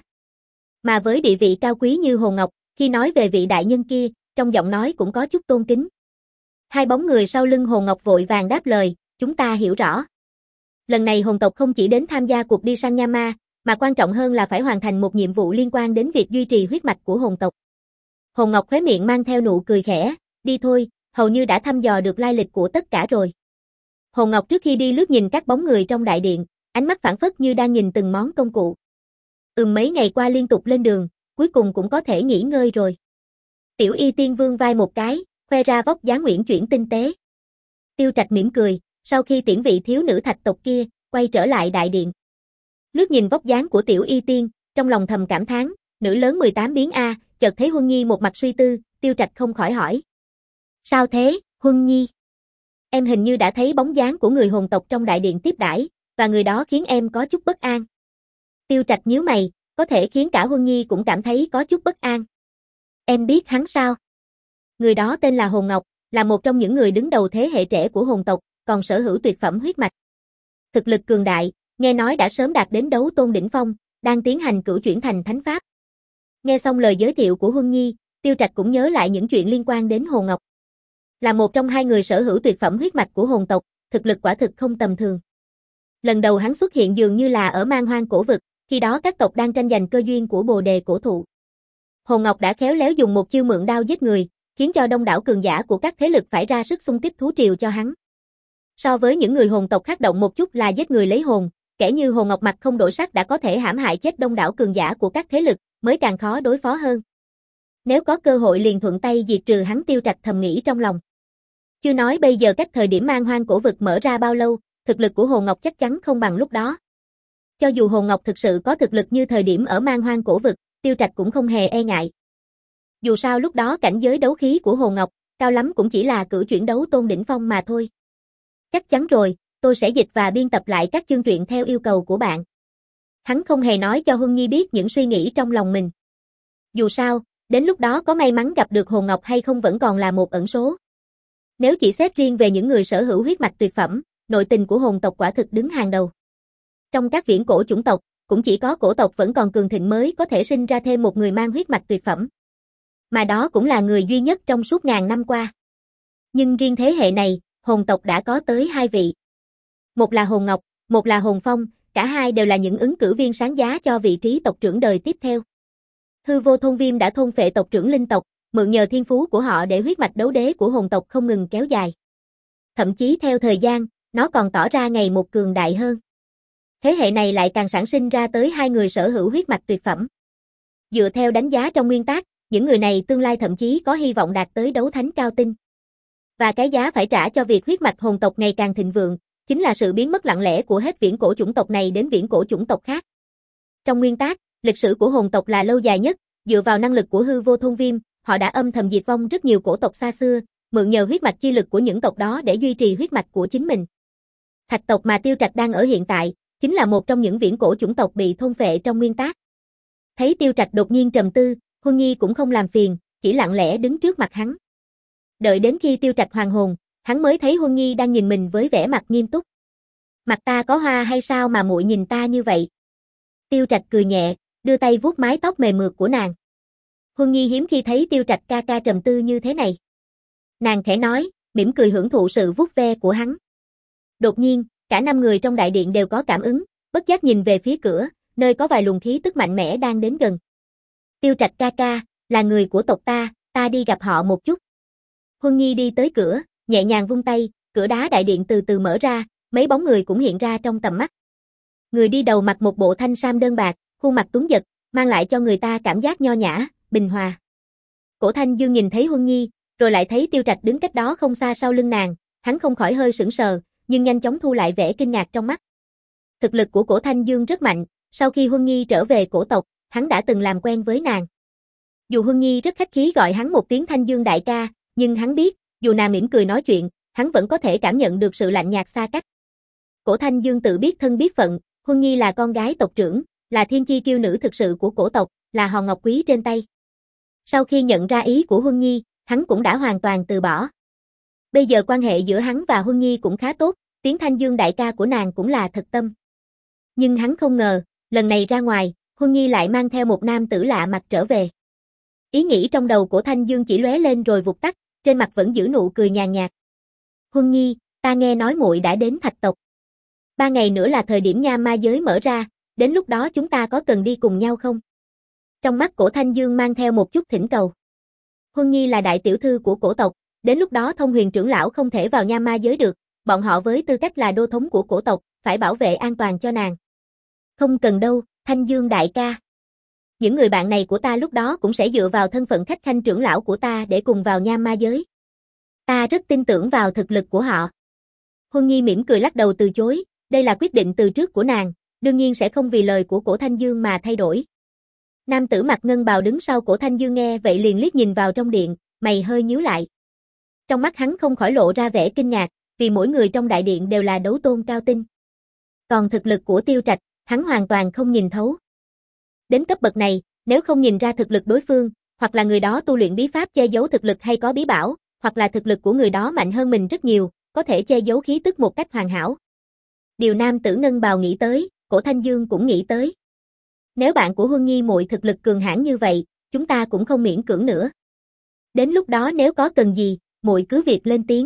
Mà với địa vị cao quý như Hồn Ngọc, khi nói về vị đại nhân kia, trong giọng nói cũng có chút tôn kính. Hai bóng người sau lưng Hồn Ngọc vội vàng đáp lời, chúng ta hiểu rõ. Lần này hồn tộc không chỉ đến tham gia cuộc đi săn nha ma, mà quan trọng hơn là phải hoàn thành một nhiệm vụ liên quan đến việc duy trì huyết mạch của hồn tộc. Hồn Ngọc khóe miệng mang theo nụ cười khẽ, đi thôi, hầu như đã thăm dò được lai lịch của tất cả rồi. Hồn Ngọc trước khi đi lướt nhìn các bóng người trong đại điện, ánh mắt phảng phất như đang nhìn từng món công cụ. Ừm mấy ngày qua liên tục lên đường, cuối cùng cũng có thể nghỉ ngơi rồi. Tiểu Y Tiên vươn vai một cái, khoe ra vóc dáng uyển chuyển tinh tế. Tiêu Trạch mỉm cười, sau khi tiễn vị thiếu nữ thạch tộc kia, quay trở lại đại điện. Lướt nhìn vóc dáng của Tiểu Y Tiên, trong lòng thầm cảm thán, nữ lớn mười tám biến A, chợt thấy Huân Nhi một mặt suy tư, Tiêu Trạch không khỏi hỏi. Sao thế, Huân Nhi? Em hình như đã thấy bóng dáng của người hồn tộc trong đại điện tiếp đãi, và người đó khiến em có chút bất an. Tiêu Trạch nhíu mày, có thể khiến cả Huân Nhi cũng cảm thấy có chút bất an. Em biết hắn sao? Người đó tên là Hồn Ngọc, là một trong những người đứng đầu thế hệ trẻ của hồn tộc, còn sở hữu tuyệt phẩm huyết mạch. Thực lực cường đại, nghe nói đã sớm đạt đến đấu tôn đỉnh phong, đang tiến hành cửu chuyển thành thánh pháp. Nghe xong lời giới thiệu của Huân Nhi, Tiêu Trạch cũng nhớ lại những chuyện liên quan đến Hồn Ngọc. Là một trong hai người sở hữu tuyệt phẩm huyết mạch của hồn tộc, thực lực quả thực không tầm thường. Lần đầu hắn xuất hiện dường như là ở Man Hoang cổ vực, khi đó các tộc đang tranh giành cơ duyên của Bồ Đề cổ thụ. Hồn Ngọc đã khéo léo dùng một chiêu mượn đao giết người, khiến cho đông đảo cường giả của các thế lực phải ra sức xung kích thú triều cho hắn. So với những người hồn tộc khác động một chút là giết người lấy hồn, kẻ như Hồn Ngọc mặt không đổi sắc đã có thể hãm hại chết đông đảo cường giả của các thế lực, mới càng khó đối phó hơn. Nếu có cơ hội liền thuận tay diệt trừ hắn, Tiêu Trạch thầm nghĩ trong lòng. Chưa nói bây giờ cách thời điểm Man Hoang cổ vực mở ra bao lâu, thực lực của Hồn Ngọc chắc chắn không bằng lúc đó. Cho dù Hồn Ngọc thực sự có thực lực như thời điểm ở Man Hoang cổ vực, Tiêu Trạch cũng không hề e ngại. Dù sao lúc đó cảnh giới đấu khí của Hồn Ngọc, cao lắm cũng chỉ là cửu chuyển đấu tôn đỉnh phong mà thôi. Chắc chắn rồi, tôi sẽ dịch và biên tập lại các chương truyện theo yêu cầu của bạn. Hắn không hề nói cho Huân Nhi biết những suy nghĩ trong lòng mình. Dù sao, đến lúc đó có may mắn gặp được Hồn Ngọc hay không vẫn còn là một ẩn số. Nếu chỉ xét riêng về những người sở hữu huyết mạch tuyệt phẩm, nội tình của hồn tộc quả thực đứng hàng đầu. Trong các viễn cổ chủng tộc, cũng chỉ có cổ tộc vẫn còn cường thịnh mới có thể sinh ra thêm một người mang huyết mạch tuyệt phẩm. Mà đó cũng là người duy nhất trong suốt ngàn năm qua. Nhưng riêng thế hệ này, hồn tộc đã có tới hai vị. Một là Hồn Ngọc, một là Hồn Phong, cả hai đều là những ứng cử viên sáng giá cho vị trí tộc trưởng đời tiếp theo. Hư Vô Thôn Viêm đã thôn phệ tộc trưởng linh tộc, mượn nhờ thiên phú của họ để huyết mạch đấu đế của hồn tộc không ngừng kéo dài. Thậm chí theo thời gian, nó còn tỏ ra ngày một cường đại hơn. Thế hệ này lại càng sản sinh ra tới hai người sở hữu huyết mạch tuyệt phẩm. Dựa theo đánh giá trong nguyên tác, những người này tương lai thậm chí có hy vọng đạt tới đấu thánh cao tinh. Và cái giá phải trả cho việc huyết mạch hồn tộc ngày càng thịnh vượng, chính là sự biến mất lặng lẽ của hết viễn cổ chủng tộc này đến viễn cổ chủng tộc khác. Trong nguyên tác, lịch sử của hồn tộc là lâu dài nhất, dựa vào năng lực của Hư Vô Thôn Viêm, họ đã âm thầm diệt vong rất nhiều cổ tộc xa xưa, mượn nhờ huyết mạch chi lực của những tộc đó để duy trì huyết mạch của chính mình. Thạch tộc mà Tiêu Trạch đang ở hiện tại, chính là một trong những viễn cổ chủng tộc bị thôn phệ trong nguyên tác. Thấy Tiêu Trạch đột nhiên trầm tư, Huân Nhi cũng không làm phiền, chỉ lặng lẽ đứng trước mặt hắn. Đợi đến khi Tiêu Trạch hoàn hồn, hắn mới thấy Huân Nhi đang nhìn mình với vẻ mặt nghiêm túc. Mặt ta có hoa hay sao mà muội nhìn ta như vậy? Tiêu Trạch cười nhẹ, đưa tay vuốt mái tóc mềm mượt của nàng. Huân Nhi hiếm khi thấy Tiêu Trạch ca ca trầm tư như thế này. Nàng khẽ nói, mỉm cười hưởng thụ sự vuốt ve của hắn. Đột nhiên, cả năm người trong đại điện đều có cảm ứng, bất giác nhìn về phía cửa, nơi có vài luồng khí tức mạnh mẽ đang đến gần. Tiêu Trạch ca ca, là người của tộc ta, ta đi gặp họ một chút. Huân Nhi đi tới cửa, nhẹ nhàng vung tay, cửa đá đại điện từ từ mở ra, mấy bóng người cũng hiện ra trong tầm mắt. Người đi đầu mặc một bộ thanh sam đơn bạc, khuôn mặt tuấn giật, mang lại cho người ta cảm giác nho nhã, bình hòa. Cổ Thanh Dương nhìn thấy Huân Nhi, rồi lại thấy Tiêu Trạch đứng cách đó không xa sau lưng nàng, hắn không khỏi hơi sững sờ, nhưng nhanh chóng thu lại vẻ kinh ngạc trong mắt. Thực lực của Cổ Thanh Dương rất mạnh, sau khi Huân Nhi trở về cổ tộc, hắn đã từng làm quen với nàng. Dù Huân Nhi rất khách khí gọi hắn một tiếng Thanh Dương đại ca, nhưng hắn biết, dù nàng mỉm cười nói chuyện, hắn vẫn có thể cảm nhận được sự lạnh nhạt xa cách. Cổ Thanh Dương tự biết thân biết phận, Huân Nhi là con gái tộc trưởng, là thiên chi kiêu nữ thực sự của cổ tộc, là hòn ngọc quý trên tay. Sau khi nhận ra ý của Huân Nhi, hắn cũng đã hoàn toàn từ bỏ. Bây giờ quan hệ giữa hắn và Huân Nhi cũng khá tốt, tiếng Thanh Dương đại ca của nàng cũng là thật tâm. Nhưng hắn không ngờ, lần này ra ngoài, Huân Nhi lại mang theo một nam tử lạ mặt trở về. Ý nghĩ trong đầu của Thanh Dương chỉ lóe lên rồi vụt tắt, trên mặt vẫn giữ nụ cười nhàn nhạt. Huân Nhi, ta nghe nói muội đã đến Thạch tộc. Ba ngày nữa là thời điểm nha ma giới mở ra, đến lúc đó chúng ta có cần đi cùng nhau không? Trong mắt cổ Thanh Dương mang theo một chút thỉnh cầu. Huân Nhi là đại tiểu thư của cổ tộc, đến lúc đó Thông Huyền trưởng lão không thể vào nha ma giới được, bọn họ với tư cách là đô thống của cổ tộc, phải bảo vệ an toàn cho nàng. Không cần đâu, Thanh Dương đại ca. Những người bạn này của ta lúc đó cũng sẽ dựa vào thân phận khách khanh trưởng lão của ta để cùng vào nha ma giới. Ta rất tin tưởng vào thực lực của họ. Huân Nhi mỉm cười lắc đầu từ chối, đây là quyết định từ trước của nàng, đương nhiên sẽ không vì lời của cổ Thanh Dương mà thay đổi. Nam tử mặc ngân bào đứng sau cổ Thanh Dương nghe vậy liền liếc nhìn vào trong điện, mày hơi nhíu lại. Trong mắt hắn không khỏi lộ ra vẻ kinh ngạc, vì mỗi người trong đại điện đều là đấu tôn cao tinh. Còn thực lực của Tiêu Trạch, hắn hoàn toàn không nhìn thấu. Đến cấp bậc này, nếu không nhìn ra thực lực đối phương, hoặc là người đó tu luyện bí pháp che giấu thực lực hay có bí bảo, hoặc là thực lực của người đó mạnh hơn mình rất nhiều, có thể che giấu khí tức một cách hoàn hảo. Điều nam tử ngân bào nghĩ tới, cổ Thanh Dương cũng nghĩ tới. Nếu bạn của Huân Nhi muội thực lực cường hãn như vậy, chúng ta cũng không miễn cưỡng nữa. Đến lúc đó nếu có cần gì, muội cứ việc lên tiếng.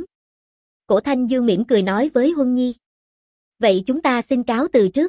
Cổ Thanh Dương mỉm cười nói với Huân Nhi. Vậy chúng ta xin cáo từ trước.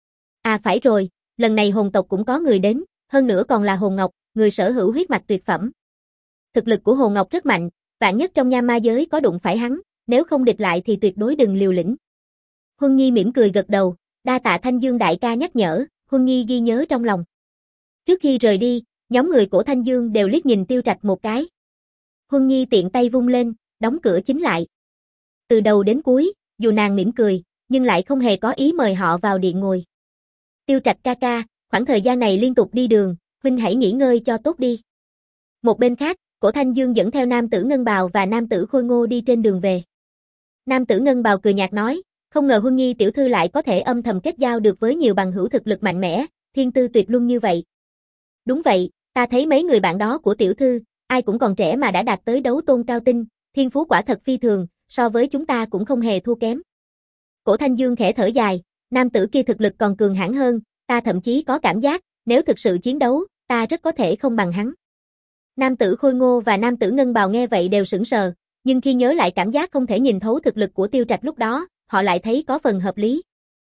À phải rồi, lần này hồn tộc cũng có người đến, hơn nữa còn là Hồn Ngọc, người sở hữu huyết mạch tuyệt phẩm. Thực lực của Hồn Ngọc rất mạnh, vạn nhất trong nha ma giới có đụng phải hắn, nếu không địch lại thì tuyệt đối đừng liều lĩnh. Huân Nhi mỉm cười gật đầu, đa tạ Thanh Dương đại ca nhắc nhở, Huân Nhi ghi nhớ trong lòng. Trước khi rời đi, nhóm người của Thanh Dương đều liếc nhìn Tiêu Trạch một cái. Huân Nhi tiện tay vung lên, đóng cửa chính lại. Từ đầu đến cuối, dù nàng mỉm cười, nhưng lại không hề có ý mời họ vào điện ngồi. Tiêu Trạch ca ca, khoảng thời gian này liên tục đi đường, huynh hãy nghỉ ngơi cho tốt đi. Một bên khác, cổ Thanh Dương dẫn theo nam tử ngân bào và nam tử khôi ngô đi trên đường về. Nam tử ngân bào cười nhạt nói, không ngờ Huân Nhi tiểu thư lại có thể âm thầm kết giao được với nhiều bằng hữu thực lực mạnh mẽ, thiên tư tuyệt luân như vậy. Đúng vậy, ta thấy mấy người bạn đó của tiểu thư, ai cũng còn trẻ mà đã đạt tới đấu tôn cao tinh, thiên phú quả thật phi thường, so với chúng ta cũng không hề thua kém. Cổ Thanh Dương khẽ thở dài, nam tử kia thực lực còn cường hãn hơn, ta thậm chí có cảm giác, nếu thực sự chiến đấu, ta rất có thể không bằng hắn. Nam tử khôi ngô và nam tử ngân bào nghe vậy đều sững sờ, nhưng khi nhớ lại cảm giác không thể nhìn thấu thực lực của Tiêu Trạch lúc đó, họ lại thấy có phần hợp lý.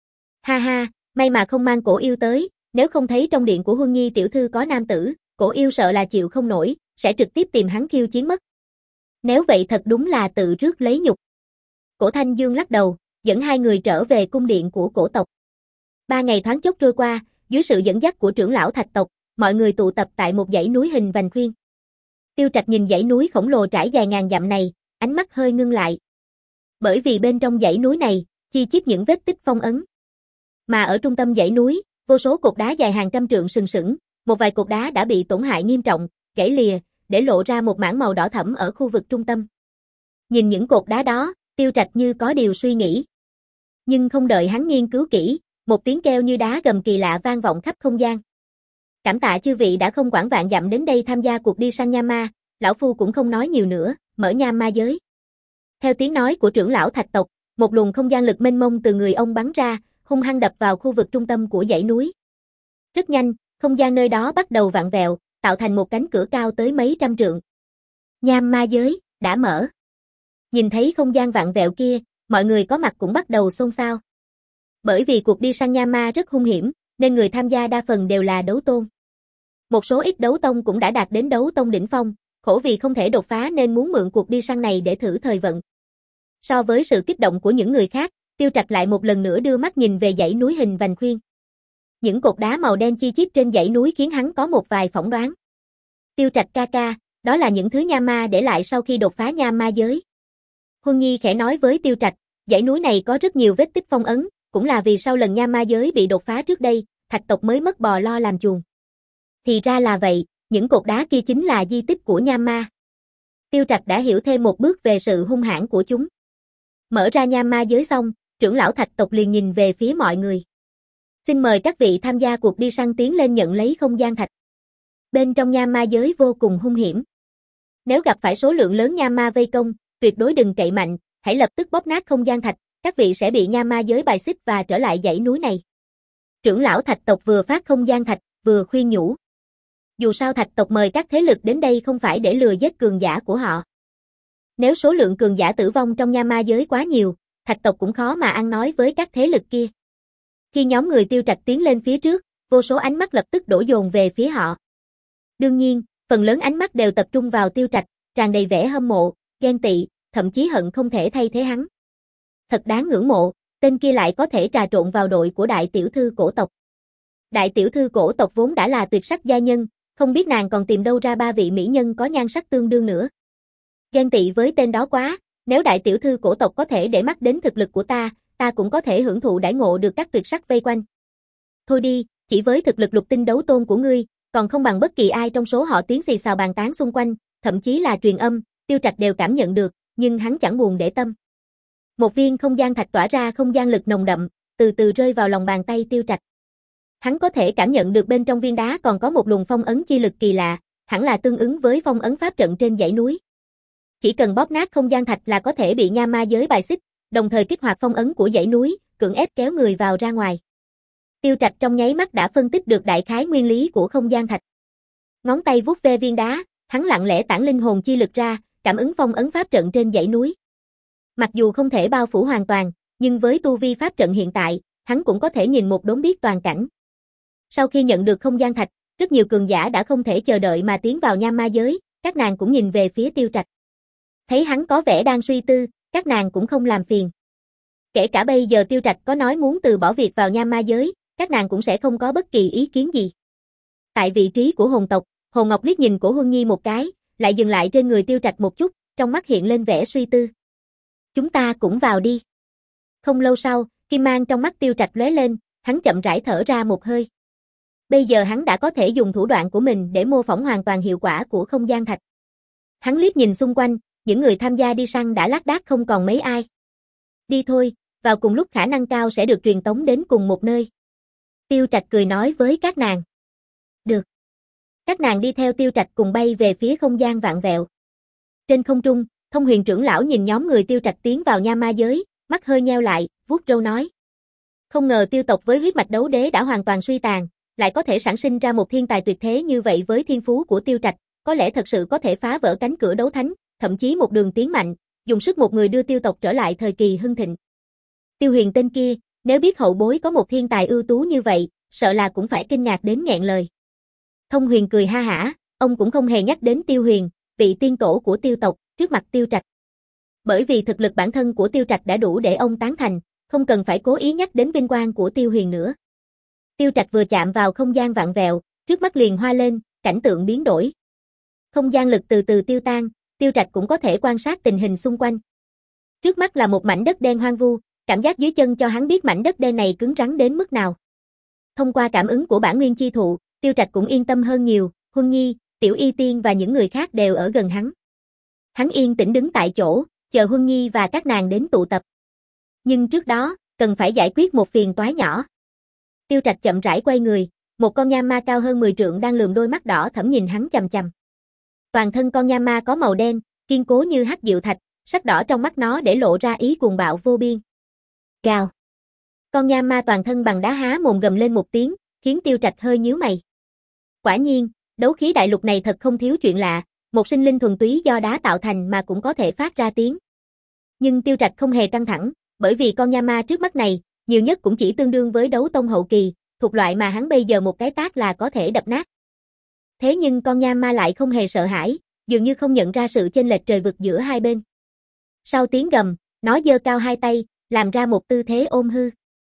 Ha ha, may mà không mang cổ yêu tới, nếu không thấy trong điện của Huân Nhi tiểu thư có nam tử, cổ yêu sợ là chịu không nổi, sẽ trực tiếp tìm hắn khiêu chiến mất. Nếu vậy thật đúng là tự rước lấy nhục. Cổ Thanh Dương lắc đầu, dẫn hai người trở về cung điện của cổ tộc. Ba ngày thoáng chốc trôi qua, dưới sự dẫn dắt của trưởng lão Thạch tộc, mọi người tụ tập tại một dãy núi hình vành khuyên. Tiêu Trạch nhìn dãy núi khổng lồ trải dài ngàn dặm này, ánh mắt hơi ngưng lại. Bởi vì bên trong dãy núi này, chi chít những vết tích phong ấn. Mà ở trung tâm dãy núi, vô số cột đá dài hàng trăm trượng sừng sững, một vài cột đá đã bị tổn hại nghiêm trọng, gãy lìa, để lộ ra một mảng màu đỏ thẫm ở khu vực trung tâm. Nhìn những cột đá đó, Tiêu Trạch như có điều suy nghĩ. Nhưng không đợi hắn nghiên cứu kỹ, một tiếng kêu như đá gầm kỳ lạ vang vọng khắp không gian. Cảm tạ chư vị đã không quản vạn dặm đến đây tham gia cuộc đi săn nha ma, lão phu cũng không nói nhiều nữa, mở nha ma giới. Theo tiếng nói của trưởng lão Thạch tộc, một luồng không gian lực mênh mông từ người ông bắn ra, hung hăng đập vào khu vực trung tâm của dãy núi. Rất nhanh, không gian nơi đó bắt đầu vặn vẹo, tạo thành một cánh cửa cao tới mấy trăm trượng. Nham ma giới, đã mở. Nhìn thấy không gian vặn vẹo kia, mọi người có mặt cũng bắt đầu xôn xao. Bởi vì cuộc đi săn Nham ma rất hung hiểm, nên người tham gia đa phần đều là đấu tôn. Một số ít đấu tông cũng đã đạt đến đấu tông đỉnh phong, khổ vì không thể đột phá nên muốn mượn cuộc đi săn này để thử thời vận. So với sự kích động của những người khác, Tiêu Trạch lại một lần nữa đưa mắt nhìn về dãy núi hình vành khuyên. Những cột đá màu đen chi chít trên dãy núi khiến hắn có một vài phỏng đoán. Tiêu Trạch ca ca, đó là những thứ Nham ma để lại sau khi đột phá Nham ma giới. Huân Nhi khẽ nói với Tiêu Trạch, dãy núi này có rất nhiều vết tích phong ấn, cũng là vì sau lần Nham ma giới bị đột phá trước đây, Thạch tộc mới mất bò lo làm chuồng. Thì ra là vậy, những cột đá kia chính là di tích của Nham ma. Tiêu Trạch đã hiểu thêm một bước về sự hung hãn của chúng. Mở ra Nham ma giới xong, trưởng lão Thạch tộc liền nhìn về phía mọi người. Xin mời các vị tham gia cuộc đi săn tiến lên nhận lấy không gian thạch. Bên trong Nham ma giới vô cùng hung hiểm. Nếu gặp phải số lượng lớn Nham ma vây công, tuyệt đối đừng cậy mạnh, hãy lập tức bóp nát không gian thạch, các vị sẽ bị Nham ma giới bài xích và trở lại dãy núi này. Trưởng lão Thạch tộc vừa phát không gian thạch, vừa khuyên nhủ. Dù sao Thạch tộc mời các thế lực đến đây không phải để lừa giết cường giả của họ. Nếu số lượng cường giả tử vong trong Nham ma giới quá nhiều, Thạch tộc cũng khó mà ăn nói với các thế lực kia. Khi nhóm người Tiêu Trạch tiến lên phía trước, vô số ánh mắt lập tức đổ dồn về phía họ. Đương nhiên, phần lớn ánh mắt đều tập trung vào Tiêu Trạch, tràn đầy vẻ hâm mộ, ghen tị, thậm chí hận không thể thay thế hắn. Thật đáng ngưỡng mộ, tên kia lại có thể trà trộn vào đội của đại tiểu thư cổ tộc. Đại tiểu thư cổ tộc vốn đã là tuyệt sắc gia nhân, không biết nàng còn tìm đâu ra ba vị mỹ nhân có nhan sắc tương đương nữa. Ghen tị với tên đó quá, nếu đại tiểu thư cổ tộc có thể để mắt đến thực lực của ta, ta cũng có thể hưởng thụ đãi ngộ được các tuyệt sắc vây quanh. Thôi đi, chỉ với thực lực lục tinh đấu tôn của ngươi, còn không bằng bất kỳ ai trong số họ tiếng xì xào bàn tán xung quanh, thậm chí là truyền âm, Tiêu Trạch đều cảm nhận được, nhưng hắn chẳng buồn để tâm. Một viên không gian thạch tỏa ra không gian lực nồng đậm, từ từ rơi vào lòng bàn tay Tiêu Trạch. Hắn có thể cảm nhận được bên trong viên đá còn có một luồng phong ấn chi lực kỳ lạ, hẳn là tương ứng với phong ấn pháp trận trên dãy núi. Chỉ cần bóp nát không gian thạch là có thể bị Nham ma giới bài xích, đồng thời kích hoạt phong ấn của dãy núi, cưỡng ép kéo người vào ra ngoài. Tiêu Trạch trong nháy mắt đã phân tích được đại khái nguyên lý của không gian thạch. Ngón tay vuốt ve viên đá, hắn lặng lẽ tản linh hồn chi lực ra, cảm ứng phong ấn pháp trận trên dãy núi. Mặc dù không thể bao phủ hoàn toàn, nhưng với tu vi pháp trận hiện tại, hắn cũng có thể nhìn một đốn biết toàn cảnh. Sau khi nhận được không gian thạch, rất nhiều cường giả đã không thể chờ đợi mà tiến vào Nham ma giới, các nàng cũng nhìn về phía Tiêu Trạch. Thấy hắn có vẻ đang suy tư, các nàng cũng không làm phiền. Kể cả bây giờ Tiêu Trạch có nói muốn từ bỏ việc vào Nham ma giới, các nàng cũng sẽ không có bất kỳ ý kiến gì. Tại vị trí của hồn tộc, Hồ Ngọc liếc nhìn Cổ Huân Nhi một cái, lại dừng lại trên người Tiêu Trạch một chút, trong mắt hiện lên vẻ suy tư. Chúng ta cũng vào đi. Không lâu sau, kim mang trong mắt Tiêu Trạch lóe lên, hắn chậm rãi thở ra một hơi. Bây giờ hắn đã có thể dùng thủ đoạn của mình để mô phỏng hoàn toàn hiệu quả của không gian thạch. Hắn liếc nhìn xung quanh, những người tham gia đi săn đã lác đác không còn mấy ai. Đi thôi, vào cùng lúc khả năng cao sẽ được truyền tống đến cùng một nơi. Tiêu Trạch cười nói với các nàng. Được. Các nàng đi theo Tiêu Trạch cùng bay về phía không gian vạn vẹo. Trên không trung, Thông Huyền trưởng lão nhìn nhóm người Tiêu Trạch tiến vào Nham ma giới, mắt hơi nheo lại, vuốt râu nói. Không ngờ Tiêu tộc với huyết mạch đấu đế đã hoàn toàn suy tàn, lại có thể sản sinh ra một thiên tài tuyệt thế như vậy với thiên phú của Tiêu Trạch, có lẽ thật sự có thể phá vỡ cánh cửa đấu thánh, thậm chí một đường tiến mạnh, dùng sức một người đưa Tiêu tộc trở lại thời kỳ hưng thịnh. Tiêu Huyền tên kia, nếu biết hậu bối có một thiên tài ưu tú như vậy, sợ là cũng phải kinh ngạc đến nghẹn lời. Thông Huyền cười ha hả, ông cũng không hề nhắc đến Tiêu Huyền, vị tiên tổ của Tiêu tộc, trước mặt Tiêu Trạch. Bởi vì thực lực bản thân của Tiêu Trạch đã đủ để ông tán thành, không cần phải cố ý nhắc đến vinh quang của Tiêu Huyền nữa. Tiêu Trạch vừa chạm vào không gian vạn vẹo, trước mắt liền hoa lên, cảnh tượng biến đổi. Không gian lực từ từ tiêu tan, Tiêu Trạch cũng có thể quan sát tình hình xung quanh. Trước mắt là một mảnh đất đen hoang vu, cảm giác dưới chân cho hắn biết mảnh đất đen này cứng rắn đến mức nào. Thông qua cảm ứng của bản nguyên chi thụ, Tiêu Trạch cũng yên tâm hơn nhiều, Huân Nhi, Tiểu Y Tiên và những người khác đều ở gần hắn. Hắn yên tĩnh đứng tại chỗ, chờ Huân Nhi và các nàng đến tụ tập. Nhưng trước đó, cần phải giải quyết một phiền toái nhỏ. Tiêu Trạch chậm rãi quay người, một con nham ma cao hơn mười trượng đang lườm đôi mắt đỏ thẫm nhìn hắn chằm chằm. Toàn thân con nham ma có màu đen, kiên cố như hắc diệu thạch, sắc đỏ trong mắt nó để lộ ra ý cuồng bạo vô biên. Gào. Con nham ma toàn thân bằng đá há mồm gầm lên một tiếng, khiến Tiêu Trạch hơi nhíu mày. Quả nhiên, Đấu khí đại lục này thật không thiếu chuyện lạ, một sinh linh thuần túy do đá tạo thành mà cũng có thể phát ra tiếng. Nhưng Tiêu Trạch không hề căng thẳng, bởi vì con nha ma trước mắt này, nhiều nhất cũng chỉ tương đương với đấu tông hậu kỳ, thuộc loại mà hắn bây giờ một cái tát là có thể đập nát. Thế nhưng con nha ma lại không hề sợ hãi, dường như không nhận ra sự chênh lệch trời vực giữa hai bên. Sau tiếng gầm, nó giơ cao hai tay, làm ra một tư thế ôm hư.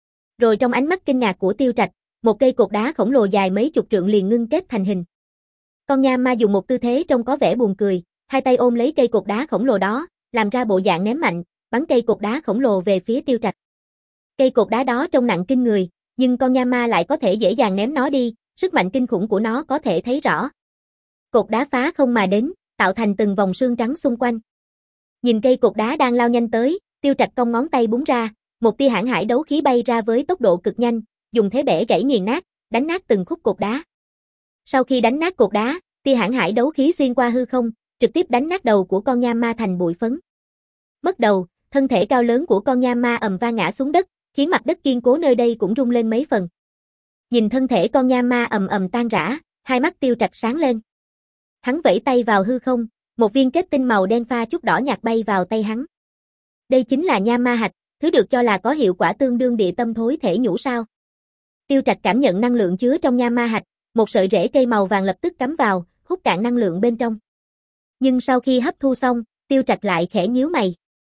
Rồi trong ánh mắt kinh ngạc của Tiêu Trạch, một cây cột đá khổng lồ dài mấy chục trượng liền ngưng kết thành hình. Con nha ma dùng một tư thế trông có vẻ buồn cười, hai tay ôm lấy cây cột đá khổng lồ đó, làm ra bộ dạng ném mạnh, bắn cây cột đá khổng lồ về phía Tiêu Trạch. Cây cột đá đó trông nặng kinh người, nhưng con nha ma lại có thể dễ dàng ném nó đi, sức mạnh kinh khủng của nó có thể thấy rõ. Cột đá phá không mà đến, tạo thành từng vòng sương trắng xung quanh. Nhìn cây cột đá đang lao nhanh tới, Tiêu Trạch cong ngón tay búng ra, một tia hãn hải đấu khí bay ra với tốc độ cực nhanh, dùng thế bẻ gãy nghiền nát, đánh nát từng khúc cột đá. Sau khi đánh nát cột đá, tia hãn hải đấu khí xuyên qua hư không, trực tiếp đánh nát đầu của con nha ma thành bụi phấn. Mất đầu, thân thể cao lớn của con nha ma ầm vang ngã xuống đất, khiến mặt đất kiên cố nơi đây cũng rung lên mấy phần. Nhìn thân thể con nha ma ầm ầm tan rã, hai mắt Tiêu Trạch sáng lên. Hắn vẫy tay vào hư không, một viên kết tinh màu đen pha chút đỏ nhạt bay vào tay hắn. Đây chính là nha ma hạch, thứ được cho là có hiệu quả tương đương địa tâm thối thể nhũ sao. Tiêu Trạch cảm nhận năng lượng chứa trong nha ma hạch, một sợi rễ cây màu vàng lập tức cắm vào, hút cạn năng lượng bên trong. Nhưng sau khi hấp thu xong, Tiêu Trạch lại khẽ nhíu mày.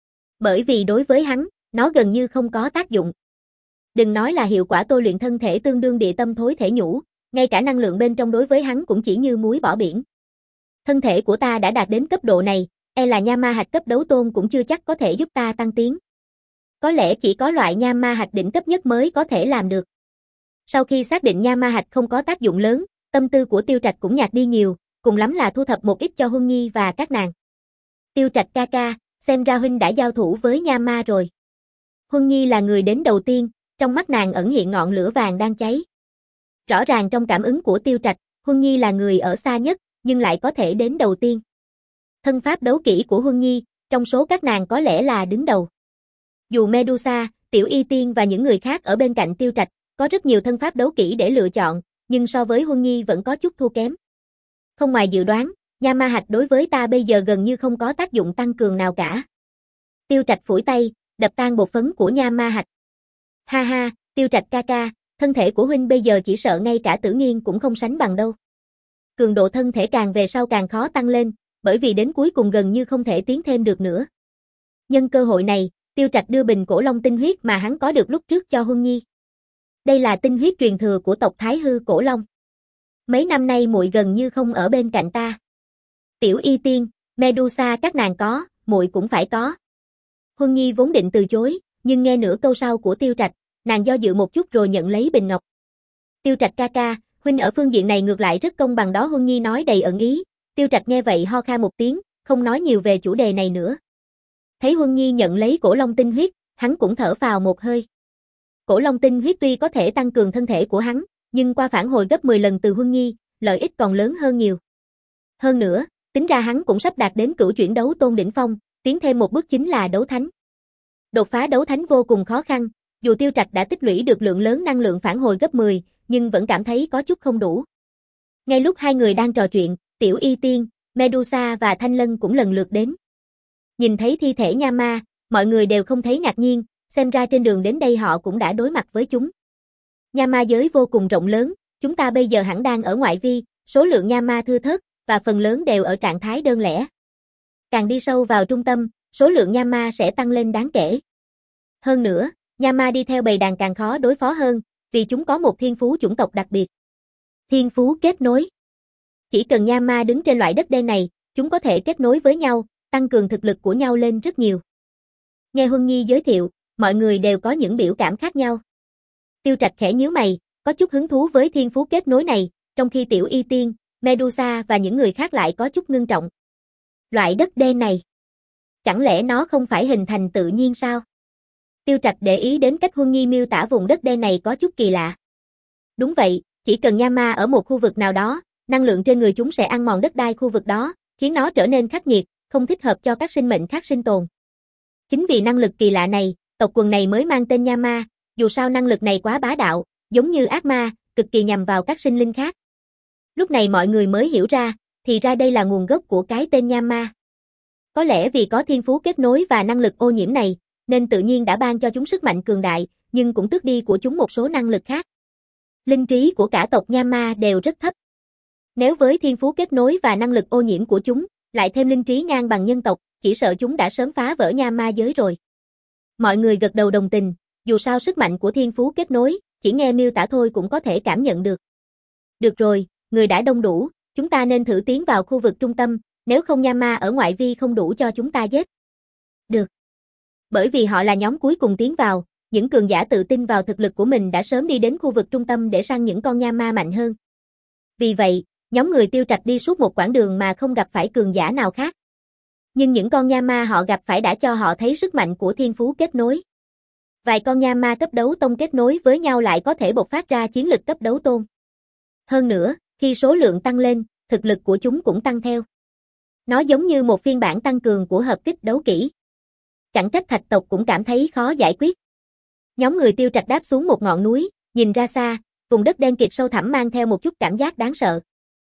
Bởi vì đối với hắn, nó gần như không có tác dụng. Đừng nói là hiệu quả tôi luyện thân thể tương đương địa tâm thối thể nhũ, ngay cả năng lượng bên trong đối với hắn cũng chỉ như muối bỏ biển. Thân thể của ta đã đạt đến cấp độ này, e là nha ma hạch cấp đấu tôn cũng chưa chắc có thể giúp ta tăng tiến. Có lẽ chỉ có loại nha ma hạch đỉnh cấp nhất mới có thể làm được. Sau khi xác định nha ma hạch không có tác dụng lớn, tâm tư của Tiêu Trạch cũng nhạt đi nhiều, cùng lắm là thu thập một ít cho Huân Nhi và các nàng. Tiêu Trạch ca ca, xem ra huynh đã giao thủ với nha ma rồi. Huân Nhi là người đến đầu tiên, trong mắt nàng ẩn hiện ngọn lửa vàng đang cháy. Rõ ràng trong cảm ứng của Tiêu Trạch, Huân Nhi là người ở xa nhất, nhưng lại có thể đến đầu tiên. Thân pháp đấu kỹ của Huân Nhi, trong số các nàng có lẽ là đứng đầu. Dù Medusa, Tiểu Y Tiên và những người khác ở bên cạnh Tiêu Trạch, có rất nhiều thân pháp đấu kỹ để lựa chọn, nhưng so với Huân Nhi vẫn có chút thua kém. Không ngoài dự đoán, nha ma hạch đối với ta bây giờ gần như không có tác dụng tăng cường nào cả. Tiêu Trạch phủi tay, đập tan bột phấn của nha ma hạch. Ha ha, Tiêu Trạch ca ca, thân thể của huynh bây giờ chỉ sợ ngay cả Tử Nghiên cũng không sánh bằng đâu. Cường độ thân thể càng về sau càng khó tăng lên, bởi vì đến cuối cùng gần như không thể tiến thêm được nữa. Nhân cơ hội này, Tiêu Trạch đưa bình cổ long tinh huyết mà hắn có được lúc trước cho Huân Nhi. Đây là tinh huyết truyền thừa của tộc Thái Hư Cổ Long. Mấy năm nay muội gần như không ở bên cạnh ta. Tiểu Y Tiên, Medusa các nàng có, muội cũng phải có. Huân Nhi vốn định từ chối, nhưng nghe nửa câu sau của Tiêu Trạch, nàng do dự một chút rồi nhận lấy bình ngọc. Tiêu Trạch ca ca, huynh ở phương diện này ngược lại rất công bằng đó, Huân Nhi nói đầy ẩn ý. Tiêu Trạch nghe vậy ho kha một tiếng, không nói nhiều về chủ đề này nữa. Thấy Huân Nhi nhận lấy cổ long tinh huyết, hắn cũng thở phào một hơi. Cổ long tinh huyết tuy có thể tăng cường thân thể của hắn, nhưng qua phản hồi gấp mười lần từ Huân Nhi, lợi ích còn lớn hơn nhiều. Hơn nữa, tính ra hắn cũng sắp đạt đến cửu chuyển đấu tôn đỉnh phong, tiến thêm một bước chính là đấu thánh. Đột phá đấu thánh vô cùng khó khăn, dù Tiêu Trạch đã tích lũy được lượng lớn năng lượng phản hồi gấp mười, nhưng vẫn cảm thấy có chút không đủ. Ngay lúc hai người đang trò chuyện, Tiểu Y Tiên, Medusa và Thanh Lân cũng lần lượt đến. Nhìn thấy thi thể nha ma, mọi người đều không thấy ngạc nhiên, xem ra trên đường đến đây họ cũng đã đối mặt với chúng. Nha ma giới vô cùng rộng lớn, chúng ta bây giờ hẳn đang ở ngoại vi, số lượng nha ma thưa thớt, và phần lớn đều ở trạng thái đơn lẻ. Càng đi sâu vào trung tâm, số lượng nha ma sẽ tăng lên đáng kể. Hơn nữa, nha ma đi theo bầy đàn càng khó đối phó hơn, vì chúng có một thiên phú chủng tộc đặc biệt. Thiên phú kết nối. Chỉ cần nha ma đứng trên loại đất đen này, chúng có thể kết nối với nhau, tăng cường thực lực của nhau lên rất nhiều. Nghe Huân Nhi giới thiệu, mọi người đều có những biểu cảm khác nhau. Tiêu Trạch khẽ nhíu mày, có chút hứng thú với thiên phú kết nối này, trong khi Tiểu Y Tiên, Medusa và những người khác lại có chút ngưng trọng. Loại đất đen này, chẳng lẽ nó không phải hình thành tự nhiên sao? Tiêu Trạch để ý đến cách Huân Nhi miêu tả vùng đất đen này có chút kỳ lạ. Đúng vậy, chỉ cần nha ma ở một khu vực nào đó, năng lượng trên người chúng sẽ ăn mòn đất đai khu vực đó, khiến nó trở nên khắc nghiệt, không thích hợp cho các sinh mệnh khác sinh tồn. Chính vì năng lực kỳ lạ này, tộc quần này mới mang tên nha ma, dù sao năng lực này quá bá đạo, giống như ác ma, cực kỳ nhằm vào các sinh linh khác. Lúc này mọi người mới hiểu ra, thì ra đây là nguồn gốc của cái tên Nham Ma. Có lẽ vì có thiên phú kết nối và năng lực ô nhiễm này, nên tự nhiên đã ban cho chúng sức mạnh cường đại, nhưng cũng tước đi của chúng một số năng lực khác. Linh trí của cả tộc Nham Ma đều rất thấp. Nếu với thiên phú kết nối và năng lực ô nhiễm của chúng, lại thêm linh trí ngang bằng nhân tộc, chỉ sợ chúng đã sớm phá vỡ Nham Ma giới rồi. Mọi người gật đầu đồng tình, dù sao sức mạnh của thiên phú kết nối, chỉ nghe miêu tả thôi cũng có thể cảm nhận được. Được rồi, người đã đông đủ, chúng ta nên thử tiến vào khu vực trung tâm, nếu không Nham Ma ở ngoại vi không đủ cho chúng ta giết. Được. Bởi vì họ là nhóm cuối cùng tiến vào, những cường giả tự tin vào thực lực của mình đã sớm đi đến khu vực trung tâm để săn những con Nham Ma mạnh hơn. Vì vậy, nhóm người Tiêu Trạch đi suốt một quãng đường mà không gặp phải cường giả nào khác. Nhưng những con Nham Ma họ gặp phải đã cho họ thấy sức mạnh của thiên phú kết nối. Vài con Nham Ma cấp đấu tông kết nối với nhau lại có thể bộc phát ra chiến lực cấp đấu tôn. Hơn nữa, khi số lượng tăng lên, thực lực của chúng cũng tăng theo. Nó giống như một phiên bản tăng cường của hợp kích đấu kỹ. Chẳng trách Thạch tộc cũng cảm thấy khó giải quyết. Nhóm người Tiêu Trạch đáp xuống một ngọn núi, nhìn ra xa, vùng đất đen kịt sâu thẳm mang theo một chút cảm giác đáng sợ.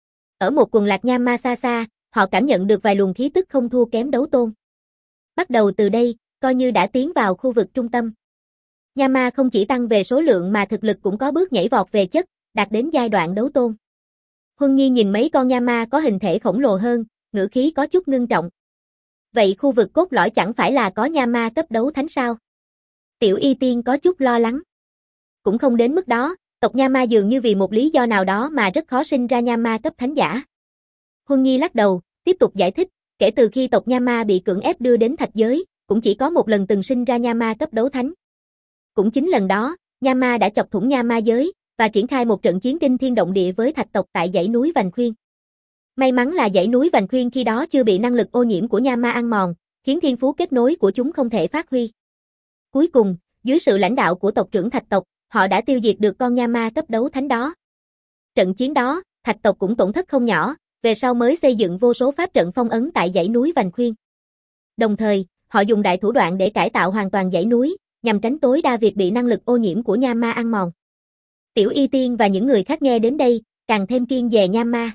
Ở một quần lạc Nham Ma xa xa, họ cảm nhận được vài luồng khí tức không thua kém đấu tôn. Bắt đầu từ đây, coi như đã tiến vào khu vực trung tâm. Nham Ma không chỉ tăng về số lượng mà thực lực cũng có bước nhảy vọt về chất, đạt đến giai đoạn đấu tôn. Huân Nhi nhìn mấy con Nham Ma có hình thể khổng lồ hơn, ngữ khí có chút ngưng trọng. Vậy khu vực cốt lõi chẳng phải là có Nham Ma cấp đấu thánh sao? Tiểu Y Tiên có chút lo lắng. Cũng không đến mức đó, tộc Nham Ma dường như vì một lý do nào đó mà rất khó sinh ra Nham Ma cấp thánh giả. Huân Nhi lắc đầu, tiếp tục giải thích, kể từ khi tộc Nham Ma bị cưỡng ép đưa đến thạch giới, cũng chỉ có một lần từng sinh ra Nham Ma cấp đấu thánh. Cũng chính lần đó, Nham Ma đã chọc thủng Nham Ma giới, và triển khai một trận chiến kinh thiên động địa với thạch tộc tại dãy núi Vành Khuyên. May mắn là dãy núi Vành Khuyên khi đó chưa bị năng lực ô nhiễm của Nham Ma ăn mòn, khiến thiên phú kết nối của chúng không thể phát huy. Cuối cùng, dưới sự lãnh đạo của tộc trưởng Thạch tộc, họ đã tiêu diệt được con Nham Ma cấp đấu thánh đó. Trận chiến đó, Thạch tộc cũng tổn thất không nhỏ, về sau mới xây dựng vô số pháp trận phong ấn tại dãy núi Vành Khuyên. Đồng thời, họ dùng đại thủ đoạn để cải tạo hoàn toàn dãy núi, nhằm tránh tối đa việc bị năng lực ô nhiễm của Nham Ma ăn mòn. Tiểu Y Tiên và những người khác nghe đến đây, càng thêm kiêng dè Nham Ma.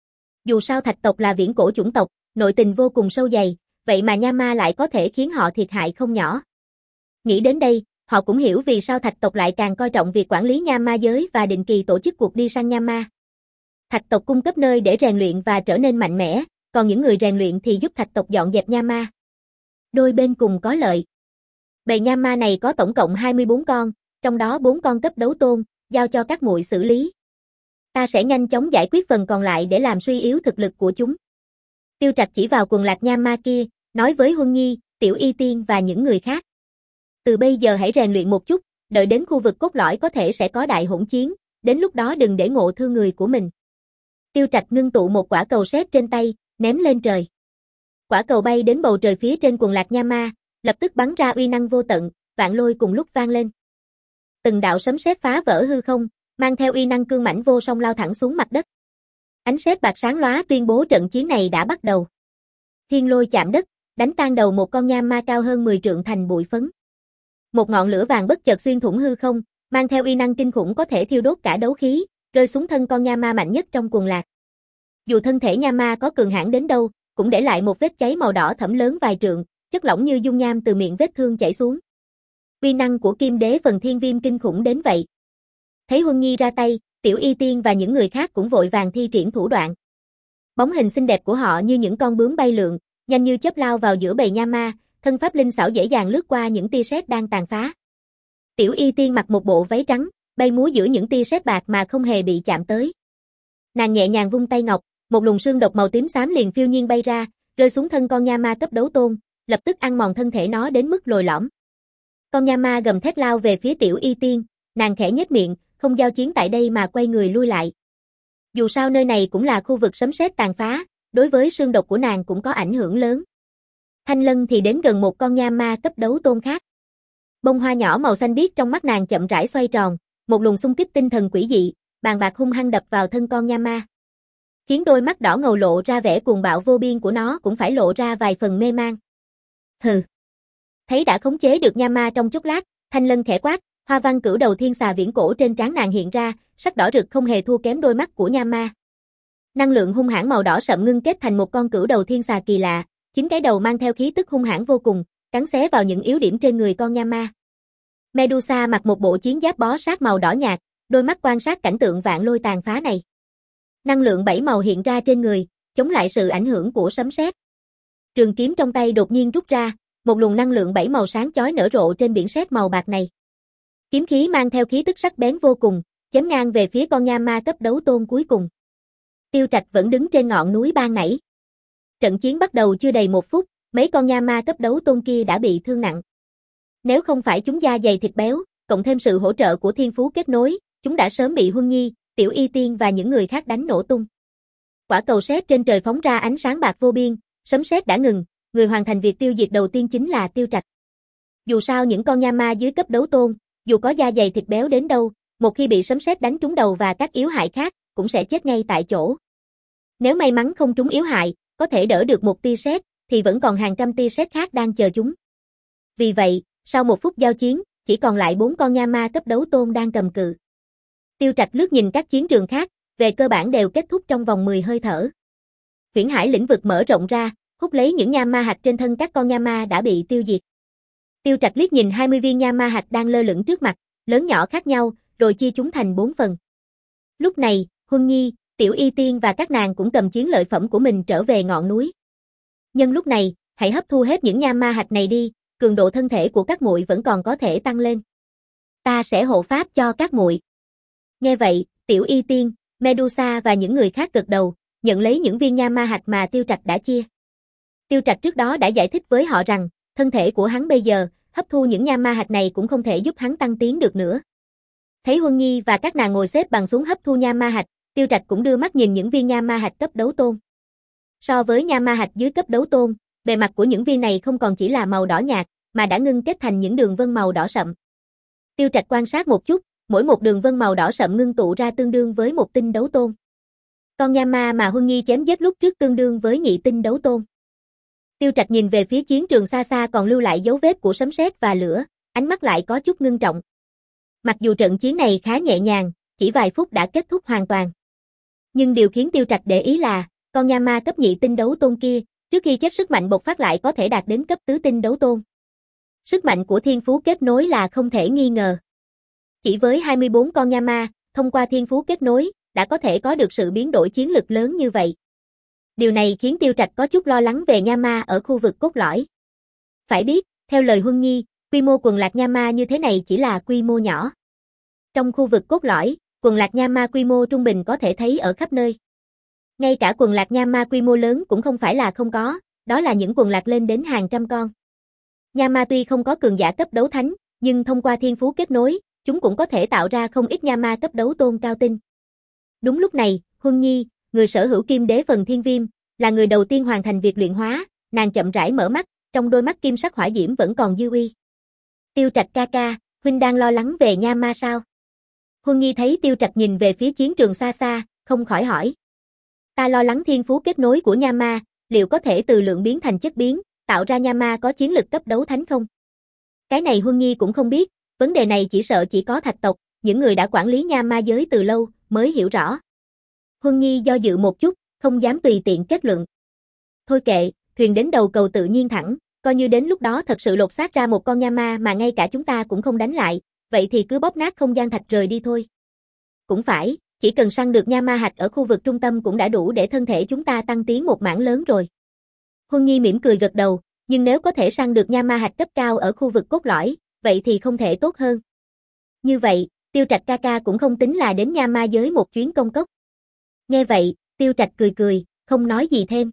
Dù sao Thạch tộc là viễn cổ chủng tộc, nội tình vô cùng sâu dày, vậy mà Nham Ma lại có thể khiến họ thiệt hại không nhỏ. Nghĩ đến đây, họ cũng hiểu vì sao Thạch tộc lại càng coi trọng việc quản lý Nham Ma giới và định kỳ tổ chức cuộc đi săn Nham Ma. Thạch tộc cung cấp nơi để rèn luyện và trở nên mạnh mẽ, còn những người rèn luyện thì giúp Thạch tộc dọn dẹp Nham Ma. Đôi bên cùng có lợi. Bầy Nham Ma này có tổng cộng hai mươi bốn con, trong đó bốn con cấp đấu tôn, giao cho các muội xử lý. Ta sẽ nhanh chóng giải quyết phần còn lại để làm suy yếu thực lực của chúng. Tiêu Trạch chỉ vào quần lạc Nham Ma kia, nói với Huân Nhi, Tiểu Y Tiên và những người khác. Từ bây giờ hãy rèn luyện một chút, đợi đến khu vực cốt lõi có thể sẽ có đại hỗn chiến, đến lúc đó đừng để ngộ thương người của mình. Tiêu Trạch ngưng tụ một quả cầu sét trên tay, ném lên trời. Quả cầu bay đến bầu trời phía trên quần lạc Nham Ma, lập tức bắn ra uy năng vô tận, vạn lôi cùng lúc vang lên. Từng đạo sấm sét phá vỡ hư không, mang theo uy năng cương mãnh vô song lao thẳng xuống mặt đất. Ánh sét bạc sáng lóa tuyên bố trận chiến này đã bắt đầu. Thiên lôi chạm đất, đánh tan đầu một con Nham Ma cao hơn mười trượng thành bụi phấn. Một ngọn lửa vàng bất chợt xuyên thủng hư không, mang theo uy năng kinh khủng có thể thiêu đốt cả đấu khí, rơi xuống thân con Nham Ma mạnh nhất trong quần lạc. Dù thân thể Nham Ma có cường hãn đến đâu, cũng để lại một vết cháy màu đỏ thẫm lớn vài trượng, chất lỏng như dung nham từ miệng vết thương chảy xuống. Uy năng của Kim Đế phần thiên viêm kinh khủng đến vậy. Thấy Huân Nhi ra tay, Tiểu Y Tiên và những người khác cũng vội vàng thi triển thủ đoạn. Bóng hình xinh đẹp của họ như những con bướm bay lượn, nhanh như chớp lao vào giữa bầy Nham Ma, thân pháp linh xảo dễ dàng lướt qua những tia sét đang tàn phá. Tiểu Y Tiên mặc một bộ váy trắng, bay múa giữa những tia sét bạc mà không hề bị chạm tới. Nàng nhẹ nhàng vung tay ngọc, một luồng sương độc màu tím xám liền phiêu nhiên bay ra, rơi xuống thân con Nham Ma cấp đấu tôn, lập tức ăn mòn thân thể nó đến mức lồi lõm. Con Nham Ma gầm thét lao về phía Tiểu Y Tiên, nàng khẽ nhếch miệng, không giao chiến tại đây mà quay người lui lại. Dù sao nơi này cũng là khu vực sấm sét tàn phá, đối với sương độc của nàng cũng có ảnh hưởng lớn. Thanh Lân thì đến gần một con Nham Ma cấp đấu tôn khác. Bông hoa nhỏ màu xanh biếc trong mắt nàng chậm rãi xoay tròn, một luồng xung kích tinh thần quỷ dị, bàn bạc hung hăng đập vào thân con Nham Ma. Khiến đôi mắt đỏ ngầu lộ ra vẻ cuồng bạo vô biên của nó cũng phải lộ ra vài phần mê man. Hừ. Thấy đã khống chế được Nham Ma trong chốc lát, Thanh Lân khẽ quát, hoa văn cửu đầu thiên xà viễn cổ trên trán nàng hiện ra, sắc đỏ rực không hề thua kém đôi mắt của Nham Ma. Năng lượng hung hãn màu đỏ sậm ngưng kết thành một con cửu đầu thiên xà kỳ lạ, chính cái đầu mang theo khí tức hung hãn vô cùng, cắn xé vào những yếu điểm trên người con nha ma. Medusa mặc một bộ chiến giáp bó sát màu đỏ nhạt, đôi mắt quan sát cảnh tượng vạn lôi tàn phá này. Năng lượng bảy màu hiện ra trên người, chống lại sự ảnh hưởng của sấm sét. Trường kiếm trong tay đột nhiên rút ra, một luồng năng lượng bảy màu sáng chói nở rộ trên biển sét màu bạc này. Kiếm khí mang theo khí tức sắc bén vô cùng, chém ngang về phía con nha ma cấp đấu tôn cuối cùng. Tiêu Trạch vẫn đứng trên ngọn núi ban nãy. Trận chiến bắt đầu chưa đầy một phút, mấy con nha ma cấp đấu tôn kia đã bị thương nặng. Nếu không phải chúng da dày thịt béo, cộng thêm sự hỗ trợ của thiên phú kết nối, chúng đã sớm bị Huân Nhi, Tiểu Y Tiên và những người khác đánh nổ tung. Quả cầu sét trên trời phóng ra ánh sáng bạc vô biên, sấm sét đã ngừng, người hoàn thành việc tiêu diệt đầu tiên chính là Tiêu Trạch. Dù sao những con nha ma dưới cấp đấu tôn, dù có da dày thịt béo đến đâu, một khi bị sấm sét đánh trúng đầu và các yếu hại khác, cũng sẽ chết ngay tại chỗ. Nếu may mắn không trúng yếu hại, có thể đỡ được một tia sét, thì vẫn còn hàng trăm tia sét khác đang chờ chúng. Vì vậy, sau một phút giao chiến, chỉ còn lại bốn con nha ma cấp đấu tôn đang cầm cự. Tiêu Trạch lướt nhìn các chiến trường khác, về cơ bản đều kết thúc trong vòng mười hơi thở. Huyễn Hải lĩnh vực mở rộng ra, hút lấy những nha ma hạch trên thân các con nha ma đã bị tiêu diệt. Tiêu Trạch liếc nhìn hai mươi viên nha ma hạch đang lơ lửng trước mặt, lớn nhỏ khác nhau, rồi chia chúng thành bốn phần. Lúc này, Huân Nhi, Tiểu Y Tiên và các nàng cũng cầm chiến lợi phẩm của mình trở về ngọn núi. Nhân lúc này, hãy hấp thu hết những nha ma hạch này đi, cường độ thân thể của các muội vẫn còn có thể tăng lên. Ta sẽ hộ pháp cho các muội. Nghe vậy, Tiểu Y Tiên, Medusa và những người khác gật đầu, nhận lấy những viên nha ma hạch mà Tiêu Trạch đã chia. Tiêu Trạch trước đó đã giải thích với họ rằng, thân thể của hắn bây giờ, hấp thu những nha ma hạch này cũng không thể giúp hắn tăng tiến được nữa. Thấy Huân Nhi và các nàng ngồi xếp bằng xuống hấp thu nha ma hạch, Tiêu Trạch cũng đưa mắt nhìn những viên nha ma hạch cấp đấu tôn. So với nha ma hạch dưới cấp đấu tôn, bề mặt của những viên này không còn chỉ là màu đỏ nhạt, mà đã ngưng kết thành những đường vân màu đỏ sậm. Tiêu Trạch quan sát một chút, mỗi một đường vân màu đỏ sậm ngưng tụ ra tương đương với một tinh đấu tôn. Con nha ma mà Huân Nhi chém giết lúc trước tương đương với nhị tinh đấu tôn. Tiêu Trạch nhìn về phía chiến trường xa xa còn lưu lại dấu vết của sấm sét và lửa, ánh mắt lại có chút ngưng trọng. Mặc dù trận chiến này khá nhẹ nhàng, chỉ vài phút đã kết thúc hoàn toàn. Nhưng điều khiến Tiêu Trạch để ý là, con nha ma cấp nhị tinh đấu tôn kia, trước khi chết sức mạnh bộc phát lại có thể đạt đến cấp tứ tinh đấu tôn. Sức mạnh của thiên phú kết nối là không thể nghi ngờ. Chỉ với hai mươi bốn con nha ma, thông qua thiên phú kết nối, đã có thể có được sự biến đổi chiến lực lớn như vậy. Điều này khiến Tiêu Trạch có chút lo lắng về nha ma ở khu vực cốt lõi. Phải biết, theo lời Huân Nhi, quy mô quần lạc nha ma như thế này chỉ là quy mô nhỏ. Trong khu vực cốt lõi, quần lạc nha ma quy mô trung bình có thể thấy ở khắp nơi. Ngay cả quần lạc nha ma quy mô lớn cũng không phải là không có, đó là những quần lạc lên đến hàng trăm con. Nha ma tuy không có cường giả cấp đấu thánh, nhưng thông qua thiên phú kết nối, chúng cũng có thể tạo ra không ít nha ma cấp đấu tôn cao tinh. Đúng lúc này, Huân Nhi, người sở hữu kim đế phần thiên viêm, là người đầu tiên hoàn thành việc luyện hóa, nàng chậm rãi mở mắt, trong đôi mắt kim sắc hỏa diễm vẫn còn dư uy. Tiêu Trạch ca ca, huynh đang lo lắng về nha ma sao? Huân Nhi thấy Tiêu Trạch nhìn về phía chiến trường xa xa, không khỏi hỏi. Ta lo lắng thiên phú kết nối của nha ma, liệu có thể từ lượng biến thành chất biến, tạo ra nha ma có chiến lực cấp đấu thánh không? Cái này Huân Nhi cũng không biết, vấn đề này chỉ sợ chỉ có thạch tộc, những người đã quản lý nha ma giới từ lâu, mới hiểu rõ. Huân Nhi do dự một chút, không dám tùy tiện kết luận. Thôi kệ, thuyền đến đầu cầu tự nhiên thẳng, coi như đến lúc đó thật sự lột xác ra một con nha ma mà ngay cả chúng ta cũng không đánh lại, vậy thì cứ bóp nát không gian thạch rời đi thôi. Cũng phải, chỉ cần săn được nha ma hạch ở khu vực trung tâm cũng đã đủ để thân thể chúng ta tăng tiến một mảng lớn rồi. Huân Nhi mỉm cười gật đầu, nhưng nếu có thể săn được nha ma hạch cấp cao ở khu vực cốt lõi, vậy thì không thể tốt hơn. Như vậy, Tiêu Trạch ca ca cũng không tính là đến nha ma giới một chuyến công cốc. Nghe vậy, Tiêu Trạch cười cười, không nói gì thêm.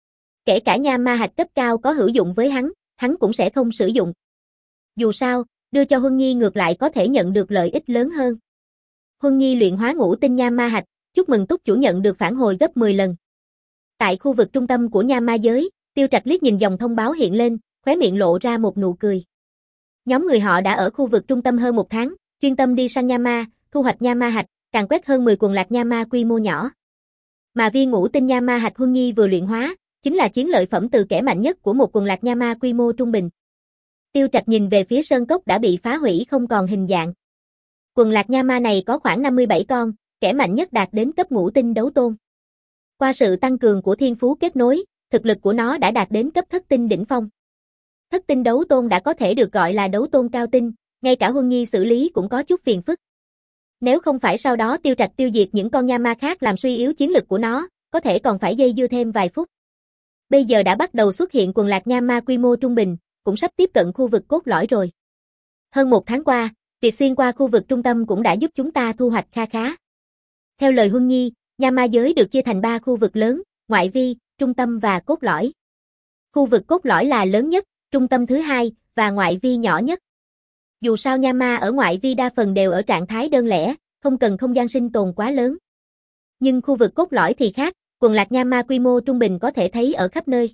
Kể cả nha ma hạch cấp cao có hữu dụng với hắn, hắn cũng sẽ không sử dụng. Dù sao, đưa cho Huân Nhi ngược lại có thể nhận được lợi ích lớn hơn. Huân Nhi luyện hóa ngũ tinh nha ma hạch, chúc mừng túc chủ nhận được phản hồi gấp mười lần. Tại khu vực trung tâm của nha ma giới, Tiêu Trạch liếc nhìn dòng thông báo hiện lên, khóe miệng lộ ra một nụ cười. Nhóm người họ đã ở khu vực trung tâm hơn một tháng, chuyên tâm đi săn nha ma, thu hoạch nha ma hạch, càng quét hơn mười quần lạc nha ma quy mô nhỏ. Mà viên ngũ tinh nha ma hạch Huân Nhi vừa luyện hóa, chính là chiến lợi phẩm từ kẻ mạnh nhất của một quần lạc nha ma quy mô trung bình. Tiêu Trạch nhìn về phía sơn cốc đã bị phá hủy không còn hình dạng. Quần lạc nha ma này có khoảng năm mươi bảy con, kẻ mạnh nhất đạt đến cấp ngũ tinh đấu tôn. Qua sự tăng cường của thiên phú kết nối, thực lực của nó đã đạt đến cấp thất tinh đỉnh phong. Thất tinh đấu tôn đã có thể được gọi là đấu tôn cao tinh, ngay cả Huân Nhi xử lý cũng có chút phiền phức. Nếu không phải sau đó Tiêu Trạch tiêu diệt những con nha ma khác làm suy yếu chiến lực của nó, có thể còn phải dây dưa thêm vài phút. Bây giờ đã bắt đầu xuất hiện quần lạc nha ma quy mô trung bình, cũng sắp tiếp cận khu vực cốt lõi rồi. Hơn một tháng qua, việc xuyên qua khu vực trung tâm cũng đã giúp chúng ta thu hoạch kha khá. Theo lời Huân Nhi, nha ma giới được chia thành ba khu vực lớn, ngoại vi, trung tâm và cốt lõi. Khu vực cốt lõi là lớn nhất, trung tâm thứ hai, và ngoại vi nhỏ nhất. Dù sao nha ma ở ngoại vi đa phần đều ở trạng thái đơn lẻ, không cần không gian sinh tồn quá lớn. Nhưng khu vực cốt lõi thì khác, quần lạc nha ma quy mô trung bình có thể thấy ở khắp nơi.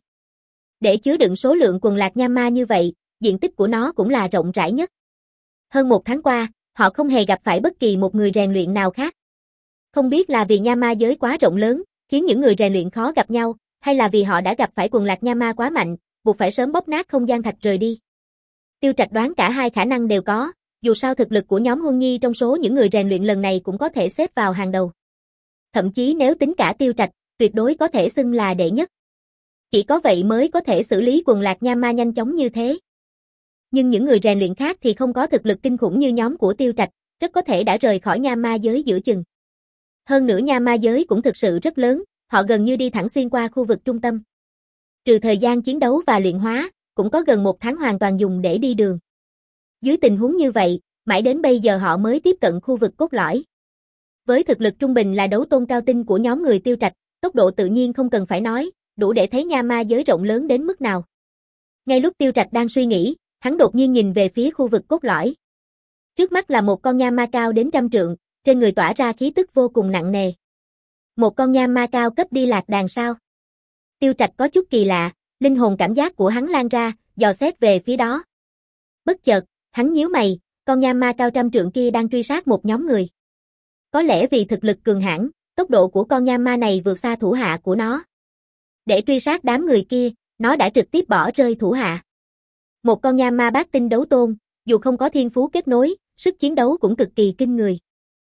Để chứa đựng số lượng quần lạc nha ma như vậy, diện tích của nó cũng là rộng rãi nhất. Hơn một tháng qua, họ không hề gặp phải bất kỳ một người rèn luyện nào khác. Không biết là vì nha ma giới quá rộng lớn, khiến những người rèn luyện khó gặp nhau, hay là vì họ đã gặp phải quần lạc nha ma quá mạnh, buộc phải sớm bóp nát không gian thạch rời đi. Tiêu Trạch đoán cả hai khả năng đều có, dù sao thực lực của nhóm Huân Nhi trong số những người rèn luyện lần này cũng có thể xếp vào hàng đầu. Thậm chí nếu tính cả Tiêu Trạch, tuyệt đối có thể xưng là đệ nhất. Chỉ có vậy mới có thể xử lý quần lạc nha ma nhanh chóng như thế. Nhưng những người rèn luyện khác thì không có thực lực kinh khủng như nhóm của Tiêu Trạch, rất có thể đã rời khỏi nha ma giới giữa chừng. Hơn nữa nha ma giới cũng thực sự rất lớn, họ gần như đi thẳng xuyên qua khu vực trung tâm. Trừ thời gian chiến đấu và luyện hóa, cũng có gần một tháng hoàn toàn dùng để đi đường. Dưới tình huống như vậy, mãi đến bây giờ họ mới tiếp cận khu vực cốt lõi. Với thực lực trung bình là đấu tôn cao tinh của nhóm người Tiêu Trạch, tốc độ tự nhiên không cần phải nói, đủ để thấy nha ma giới rộng lớn đến mức nào. Ngay lúc Tiêu Trạch đang suy nghĩ, hắn đột nhiên nhìn về phía khu vực cốt lõi. Trước mắt là một con nha ma cao đến trăm trượng, trên người tỏa ra khí tức vô cùng nặng nề. Một con nha ma cao cấp đi lạc đàn sao? Tiêu Trạch có chút kỳ lạ, linh hồn cảm giác của hắn lan ra, dò xét về phía đó. Bất chợt, hắn nhíu mày, con nha ma cao trăm trượng kia đang truy sát một nhóm người. Có lẽ vì thực lực cường hãn, tốc độ của con nha ma này vượt xa thủ hạ của nó. Để truy sát đám người kia, nó đã trực tiếp bỏ rơi thủ hạ. Một con nha ma bát tinh đấu tôn, dù không có thiên phú kết nối, sức chiến đấu cũng cực kỳ kinh người.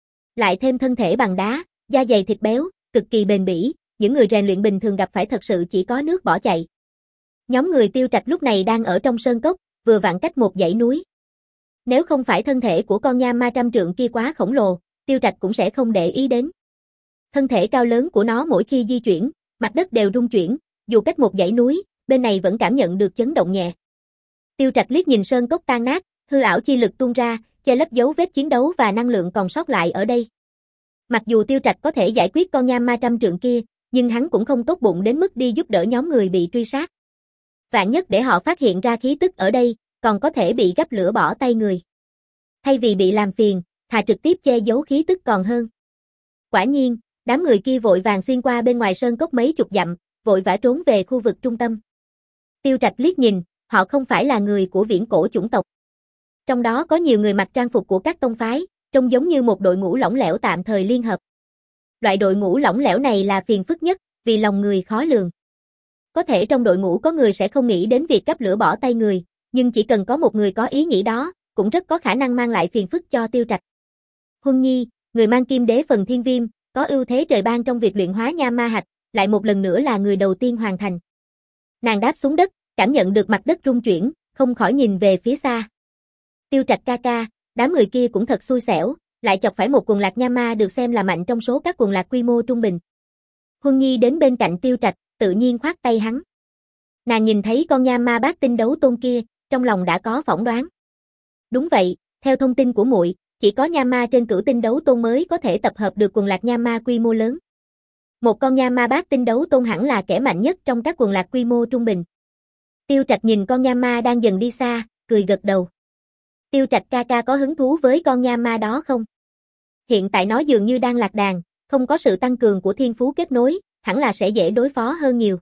Lại thêm thân thể bằng đá, da dày thịt béo, cực kỳ bền bỉ, những người rèn luyện bình thường gặp phải thật sự chỉ có nước bỏ chạy. Nhóm người Tiêu Trạch lúc này đang ở trong sơn cốc, vừa vặn cách một dãy núi. Nếu không phải thân thể của con nha ma trăm trượng kia quá khổng lồ, Tiêu Trạch cũng sẽ không để ý đến. Thân thể cao lớn của nó mỗi khi di chuyển, mặt đất đều rung chuyển, dù cách một dãy núi, bên này vẫn cảm nhận được chấn động nhẹ. Tiêu Trạch liếc nhìn sơn cốc tan nát, hư ảo chi lực tuôn ra, che lấp dấu vết chiến đấu và năng lượng còn sót lại ở đây. Mặc dù Tiêu Trạch có thể giải quyết con nha ma trăm trượng kia, nhưng hắn cũng không tốt bụng đến mức đi giúp đỡ nhóm người bị truy sát. Vạn nhất để họ phát hiện ra khí tức ở đây, còn có thể bị gắp lửa bỏ tay người. Thay vì bị làm phiền, thà trực tiếp che giấu khí tức còn hơn. Quả nhiên, đám người kia vội vàng xuyên qua bên ngoài sơn cốc mấy chục dặm, vội vã trốn về khu vực trung tâm. Tiêu Trạch liếc nhìn, họ không phải là người của viễn cổ chủng tộc. Trong đó có nhiều người mặc trang phục của các tông phái, trông giống như một đội ngũ lỏng lẻo tạm thời liên hợp. Loại đội ngũ lỏng lẻo này là phiền phức nhất, vì lòng người khó lường. Có thể trong đội ngũ có người sẽ không nghĩ đến việc cắp lửa bỏ tay người, nhưng chỉ cần có một người có ý nghĩ đó, cũng rất có khả năng mang lại phiền phức cho Tiêu Trạch. Huân Nhi, người mang kim đế phần thiên viêm, có ưu thế trời ban trong việc luyện hóa nha ma hạch, lại một lần nữa là người đầu tiên hoàn thành. Nàng đáp xuống đất, cảm nhận được mặt đất rung chuyển, không khỏi nhìn về phía xa. Tiêu Trạch ca ca, đám người kia cũng thật xui xẻo, lại chọc phải một quần lạc nha ma được xem là mạnh trong số các quần lạc quy mô trung bình. Huân Nhi đến bên cạnh Tiêu Trạch, tự nhiên khoát tay hắn. Nàng nhìn thấy con nha ma bát tinh đấu tôn kia, trong lòng đã có phỏng đoán. Đúng vậy, theo thông tin của muội, chỉ có nha ma trên cửu tinh đấu tôn mới có thể tập hợp được quần lạc nha ma quy mô lớn. Một con nha ma bát tinh đấu tôn hẳn là kẻ mạnh nhất trong các quần lạc quy mô trung bình. Tiêu Trạch nhìn con nha ma đang dần đi xa, cười gật đầu. Tiêu Trạch ca ca có hứng thú với con nha ma đó không? Hiện tại nó dường như đang lạc đàn, không có sự tăng cường của thiên phú kết nối, hẳn là sẽ dễ đối phó hơn nhiều.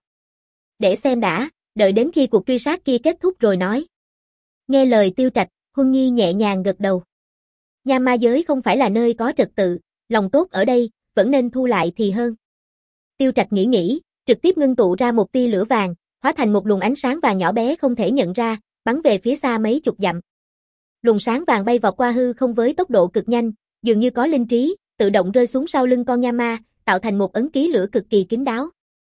Để xem đã, đợi đến khi cuộc truy sát kia kết thúc rồi nói. Nghe lời Tiêu Trạch, Huân Nhi nhẹ nhàng gật đầu. Nha ma giới không phải là nơi có trật tự, lòng tốt ở đây, vẫn nên thu lại thì hơn. Tiêu Trạch nghĩ nghĩ, trực tiếp ngưng tụ ra một tia lửa vàng, hóa thành một luồng ánh sáng vàng nhỏ bé không thể nhận ra, bắn về phía xa mấy chục dặm. Luồng sáng vàng bay vọt qua hư không với tốc độ cực nhanh, dường như có linh trí, tự động rơi xuống sau lưng con nha ma, tạo thành một ấn ký lửa cực kỳ kín đáo.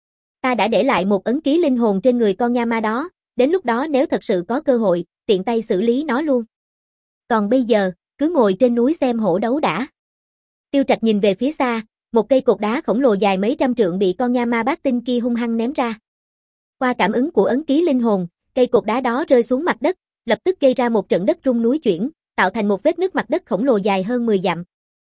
Ta đã để lại một ấn ký linh hồn trên người con nha ma đó, đến lúc đó nếu thật sự có cơ hội, tiện tay xử lý nó luôn. Còn bây giờ, cứ ngồi trên núi xem hổ đấu đã. Tiêu Trạch nhìn về phía xa, một cây cột đá khổng lồ dài mấy trăm trượng bị con nha ma bát tinh kia hung hăng ném ra. Qua cảm ứng của ấn ký linh hồn, cây cột đá đó rơi xuống mặt đất, lập tức gây ra một trận đất rung núi chuyển, tạo thành một vết nứt mặt đất khổng lồ dài hơn mười dặm.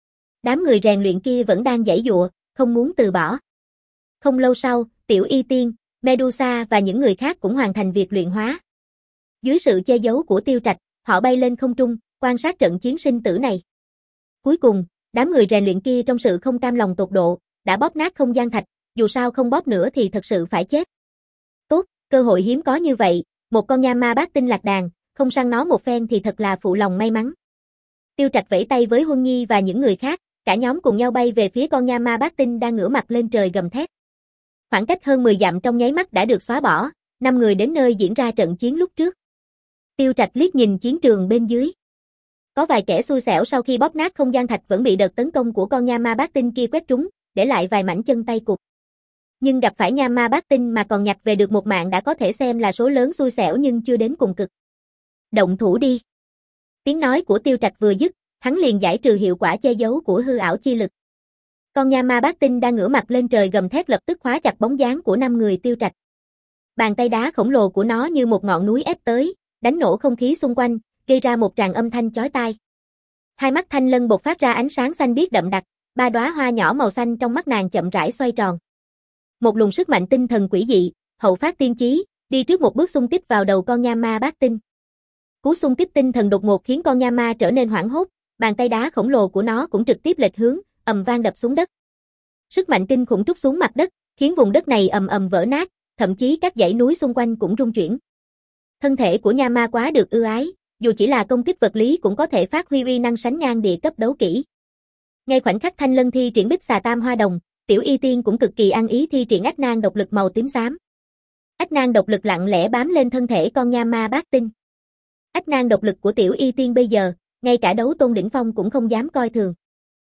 Đám người rèn luyện kia vẫn đang giãy giụa, không muốn từ bỏ. Không lâu sau, Tiểu Y Tiên, Medusa và những người khác cũng hoàn thành việc luyện hóa. Dưới sự che giấu của Tiêu Trạch, họ bay lên không trung, quan sát trận chiến sinh tử này. Cuối cùng, đám người rèn luyện kia trong sự không cam lòng tột độ, đã bóp nát không gian thạch, dù sao không bóp nữa thì thật sự phải chết. Tốt, cơ hội hiếm có như vậy, một con nha ma bát tinh lạc đàn, không săn nó một phen thì thật là phụ lòng may mắn. Tiêu Trạch vẫy tay với Huân Nhi và những người khác, cả nhóm cùng nhau bay về phía con nha ma bát tinh đang ngửa mặt lên trời gầm thét. Khoảng cách hơn mười dặm trong nháy mắt đã được xóa bỏ, năm người đến nơi diễn ra trận chiến lúc trước. Tiêu Trạch liếc nhìn chiến trường bên dưới. Có vài kẻ xui xẻo sau khi bóp nát không gian thạch vẫn bị đợt tấn công của con nha ma bát tinh kia quét trúng, để lại vài mảnh chân tay cụt. Nhưng gặp phải nha ma bát tinh mà còn nhặt về được một mạng đã có thể xem là số lớn xui xẻo nhưng chưa đến cùng cực. Động thủ đi. Tiếng nói của Tiêu Trạch vừa dứt, hắn liền giải trừ hiệu quả che giấu của hư ảo chi lực. Con nha ma bát tinh đang ngửa mặt lên trời gầm thét lập tức khóa chặt bóng dáng của năm người Tiêu Trạch. Bàn tay đá khổng lồ của nó như một ngọn núi ép tới, đánh nổ không khí xung quanh, gây ra một tràng âm thanh chói tai. Hai mắt Thanh Lân bộc phát ra ánh sáng xanh biếc đậm đặc, ba đóa hoa nhỏ màu xanh trong mắt nàng chậm rãi xoay tròn. Một luồng sức mạnh tinh thần quỷ dị, hậu phát tiên chí, đi trước một bước xung kích vào đầu con nha ma bát tinh. Cú xung kích tinh thần đột ngột khiến con nha ma trở nên hoảng hốt, bàn tay đá khổng lồ của nó cũng trực tiếp lệch hướng, ầm vang đập xuống đất. Sức mạnh kinh khủng trút xuống mặt đất, khiến vùng đất này ầm ầm vỡ nát, thậm chí các dãy núi xung quanh cũng rung chuyển. Thân thể của nha ma quá được ưu ái, dù chỉ là công kích vật lý cũng có thể phát huy uy năng sánh ngang địa cấp đấu kỹ. Ngay khoảnh khắc Thanh Lân thi triển Bích Xà Tam Hoa Đồng, Tiểu Y Tiên cũng cực kỳ ăn ý thi triển ách nang độc lực màu tím xám. Ách nang độc lực lặng lẽ bám lên thân thể con nha ma bát tinh. Ách nang độc lực của Tiểu Y Tiên bây giờ, ngay cả đấu tôn đỉnh phong cũng không dám coi thường.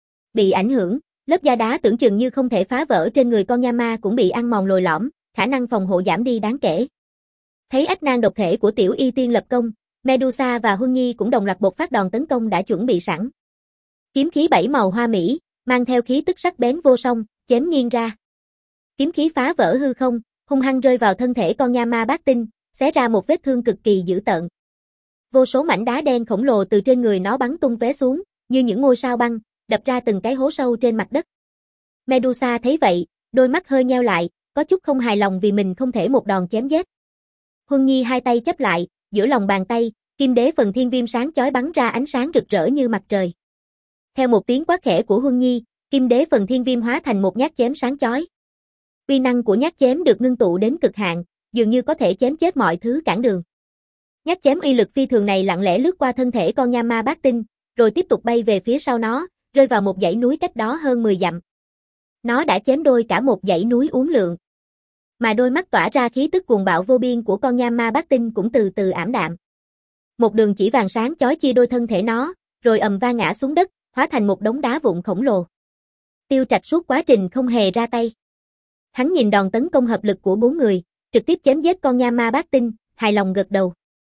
Bị ảnh hưởng, lớp da đá tưởng chừng như không thể phá vỡ trên người con nha ma cũng bị ăn mòn lồi lõm, khả năng phòng hộ giảm đi đáng kể. Thấy ách nang độc thể của Tiểu Y Tiên lập công, Medusa và Huân Nhi cũng đồng loạt bộc phát đòn tấn công đã chuẩn bị sẵn. Kiếm khí bảy màu hoa mỹ, mang theo khí tức sắc bén vô song, chém nghiêng ra. Kiếm khí phá vỡ hư không, hung hăng rơi vào thân thể con nha ma bát tinh, xé ra một vết thương cực kỳ dữ tợn. Vô số mảnh đá đen khổng lồ từ trên người nó bắn tung tóe xuống, như những ngôi sao băng, đập ra từng cái hố sâu trên mặt đất. Medusa thấy vậy, đôi mắt hơi nheo lại, có chút không hài lòng vì mình không thể một đòn chém giết. Huân Nhi hai tay chắp lại, giữa lòng bàn tay, kim đế phần thiên viêm sáng chói bắn ra ánh sáng rực rỡ như mặt trời. Theo một tiếng quát khẽ của Huân Nhi, kim đế phần thiên viêm hóa thành một nhát chém sáng chói. Uy năng của nhát chém được ngưng tụ đến cực hạn, dường như có thể chém chết mọi thứ cản đường. Nhát chém uy lực phi thường này lặng lẽ lướt qua thân thể con nha ma bát tinh, rồi tiếp tục bay về phía sau nó, rơi vào một dãy núi cách đó hơn mười dặm. Nó đã chém đôi cả một dãy núi uốn lượn. Mà đôi mắt tỏa ra khí tức cuồng bạo vô biên của con nha ma bát tinh cũng từ từ ảm đạm. Một đường chỉ vàng sáng chói chia đôi thân thể nó, rồi ầm vang ngã xuống đất, hóa thành một đống đá vụn khổng lồ. Tiêu Trạch suốt quá trình không hề ra tay. Hắn nhìn đòn tấn công hợp lực của bốn người, trực tiếp chém giết con nha ma bát tinh, hài lòng gật đầu.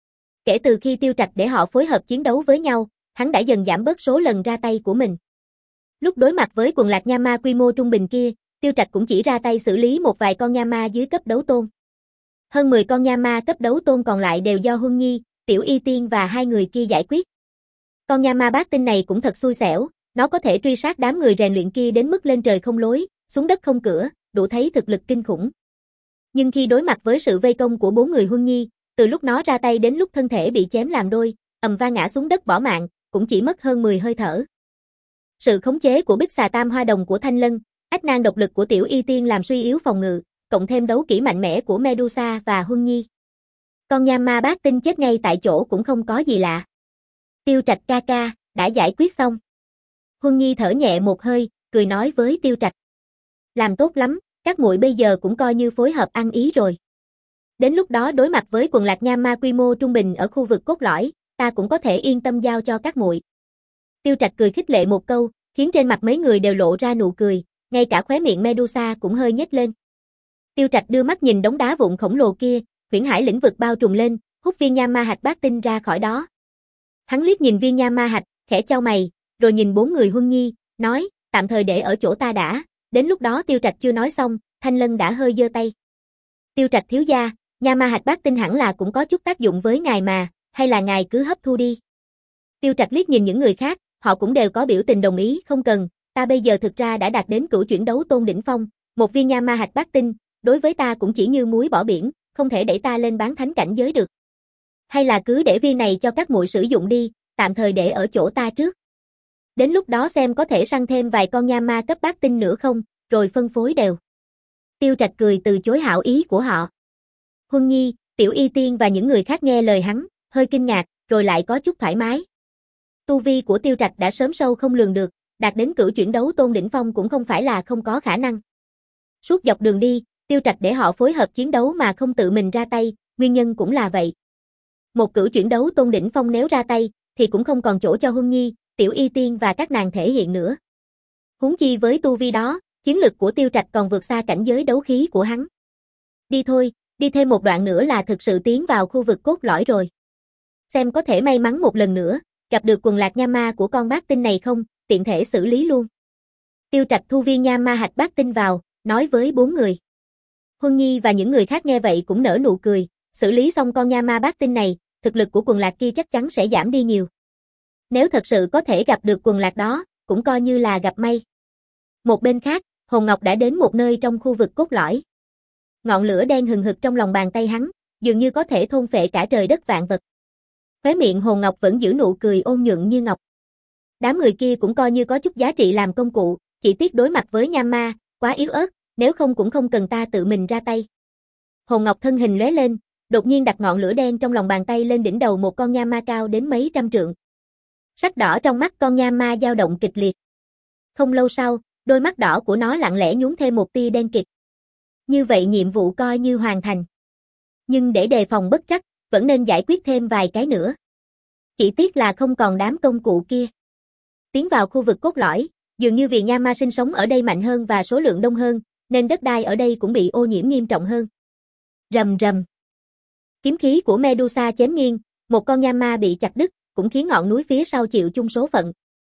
Kể từ khi Tiêu Trạch để họ phối hợp chiến đấu với nhau, hắn đã dần giảm bớt số lần ra tay của mình. Lúc đối mặt với quần lạc nha ma quy mô trung bình kia, Tiêu Trạch cũng chỉ ra tay xử lý một vài con nha ma dưới cấp đấu tôn. Hơn mười con nha ma cấp đấu tôn còn lại đều do Huân Nhi, Tiểu Y Tiên và hai người kia giải quyết. Con nha ma bát tinh này cũng thật xui xẻo, nó có thể truy sát đám người rèn luyện kia đến mức lên trời không lối, xuống đất không cửa, đủ thấy thực lực kinh khủng. Nhưng khi đối mặt với sự vây công của bốn người Huân Nhi, từ lúc nó ra tay đến lúc thân thể bị chém làm đôi, ầm vang ngã xuống đất bỏ mạng, cũng chỉ mất hơn mười hơi thở. Sự khống chế của Bích Xà Tam Hoa Đồng của Thanh Lân, ách nang độc lực của Tiểu Y Tiên làm suy yếu phòng ngự, cộng thêm đấu kỹ mạnh mẽ của Medusa và Huân Nhi. Con nha ma bát tinh chết ngay tại chỗ cũng không có gì lạ. Tiêu Trạch ca ca, đã giải quyết xong. Huân Nhi thở nhẹ một hơi, cười nói với Tiêu Trạch. Làm tốt lắm, các muội bây giờ cũng coi như phối hợp ăn ý rồi. Đến lúc đó đối mặt với quần lạc nha ma quy mô trung bình ở khu vực cốt lõi, ta cũng có thể yên tâm giao cho các muội. Tiêu Trạch cười khích lệ một câu, khiến trên mặt mấy người đều lộ ra nụ cười, ngay cả khóe miệng Medusa cũng hơi nhếch lên. Tiêu Trạch đưa mắt nhìn đống đá vụn khổng lồ kia, huyễn hải lĩnh vực bao trùm lên, hút viên nha ma hạch bát tinh ra khỏi đó. Hắn liếc nhìn viên nha ma hạch, khẽ chau mày, rồi nhìn bốn người Huân Nhi, nói, tạm thời để ở chỗ ta đã. Đến lúc đó Tiêu Trạch chưa nói xong, Thanh Lân đã hơi giơ tay. Tiêu Trạch thiếu gia, nha ma hạch bát tinh hẳn là cũng có chút tác dụng với ngài mà, hay là ngài cứ hấp thu đi. Tiêu Trạch liếc nhìn những người khác, họ cũng đều có biểu tình đồng ý, không cần, ta bây giờ thực ra đã đạt đến cửu chuyển đấu tôn đỉnh phong, một viên nha ma hạch bát tinh, đối với ta cũng chỉ như muối bỏ biển, không thể đẩy ta lên bán thánh cảnh giới được. Hay là cứ để viên này cho các muội sử dụng đi, tạm thời để ở chỗ ta trước. Đến lúc đó xem có thể săn thêm vài con nha ma cấp bát tinh nữa không, rồi phân phối đều. Tiêu Trạch cười từ chối hảo ý của họ. Huân Nhi, Tiểu Y Tiên và những người khác nghe lời hắn, hơi kinh ngạc, rồi lại có chút thoải mái. Tu vi của Tiêu Trạch đã sớm sâu không lường được, đạt đến cửu chuyển đấu tôn đỉnh phong cũng không phải là không có khả năng. Suốt dọc đường đi, Tiêu Trạch để họ phối hợp chiến đấu mà không tự mình ra tay, nguyên nhân cũng là vậy. Một cửu chuyển đấu tôn đỉnh phong nếu ra tay, thì cũng không còn chỗ cho Huân Nhi, Tiểu Y Tiên và các nàng thể hiện nữa. Huống chi với tu vi đó, chiến lực của Tiêu Trạch còn vượt xa cảnh giới đấu khí của hắn. Đi thôi, đi thêm một đoạn nữa là thực sự tiến vào khu vực cốt lõi rồi. Xem có thể may mắn một lần nữa, gặp được quần lạc nha ma của con bát tinh này không, tiện thể xử lý luôn. Tiêu Trạch thu viên nha ma hạch bát tinh vào, nói với bốn người. Huân Nhi và những người khác nghe vậy cũng nở nụ cười, xử lý xong con nha ma bát tinh này, thực lực của quần lạc kia chắc chắn sẽ giảm đi nhiều. Nếu thật sự có thể gặp được quần lạc đó, cũng coi như là gặp may. Một bên khác, Hồn Ngọc đã đến một nơi trong khu vực cốt lõi. Ngọn lửa đen hừng hực trong lòng bàn tay hắn, dường như có thể thôn phệ cả trời đất vạn vật. Khóe miệng Hồn Ngọc vẫn giữ nụ cười ôn nhuận như ngọc. Đám người kia cũng coi như có chút giá trị làm công cụ, chỉ tiếc đối mặt với nha ma, quá yếu ớt, nếu không cũng không cần ta tự mình ra tay. Hồn Ngọc thân hình lóe lên, đột nhiên đặt ngọn lửa đen trong lòng bàn tay lên đỉnh đầu một con nha ma cao đến mấy trăm trượng. Sắc đỏ trong mắt con nha ma dao động kịch liệt. Không lâu sau, đôi mắt đỏ của nó lặng lẽ nhún thêm một tia đen kịt. Như vậy nhiệm vụ coi như hoàn thành. Nhưng để đề phòng bất trắc, vẫn nên giải quyết thêm vài cái nữa. Chỉ tiếc là không còn đám công cụ kia. Tiến vào khu vực cốt lõi, dường như vì nha ma sinh sống ở đây mạnh hơn và số lượng đông hơn, nên đất đai ở đây cũng bị ô nhiễm nghiêm trọng hơn. Rầm rầm. Kiếm khí của Medusa chém nghiêng, một con nha ma bị chặt đứt, cũng khiến ngọn núi phía sau chịu chung số phận.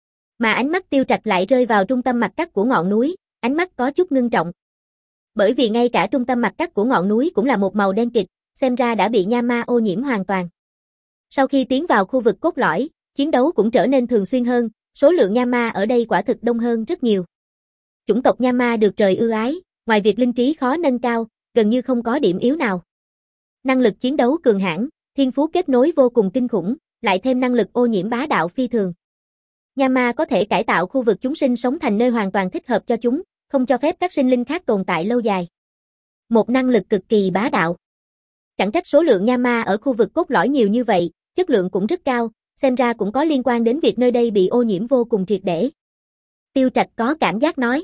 Mà ánh mắt Tiêu Trạch lại rơi vào trung tâm mặt cắt của ngọn núi, ánh mắt có chút ngưng trọng. Bởi vì ngay cả trung tâm mặt cắt của ngọn núi cũng là một màu đen kịt, xem ra đã bị nha ma ô nhiễm hoàn toàn. Sau khi tiến vào khu vực cốt lõi, chiến đấu cũng trở nên thường xuyên hơn, số lượng nha ma ở đây quả thực đông hơn rất nhiều. Chủng tộc nha ma được trời ưu ái, ngoài việc linh trí khó nâng cao, gần như không có điểm yếu nào. Năng lực chiến đấu cường hãn, thiên phú kết nối vô cùng kinh khủng, lại thêm năng lực ô nhiễm bá đạo phi thường. Nha ma có thể cải tạo khu vực chúng sinh sống thành nơi hoàn toàn thích hợp cho chúng, không cho phép các sinh linh khác tồn tại lâu dài. Một năng lực cực kỳ bá đạo. Chẳng trách số lượng nha ma ở khu vực cốt lõi nhiều như vậy, chất lượng cũng rất cao, xem ra cũng có liên quan đến việc nơi đây bị ô nhiễm vô cùng triệt để. Tiêu Trạch có cảm giác nói.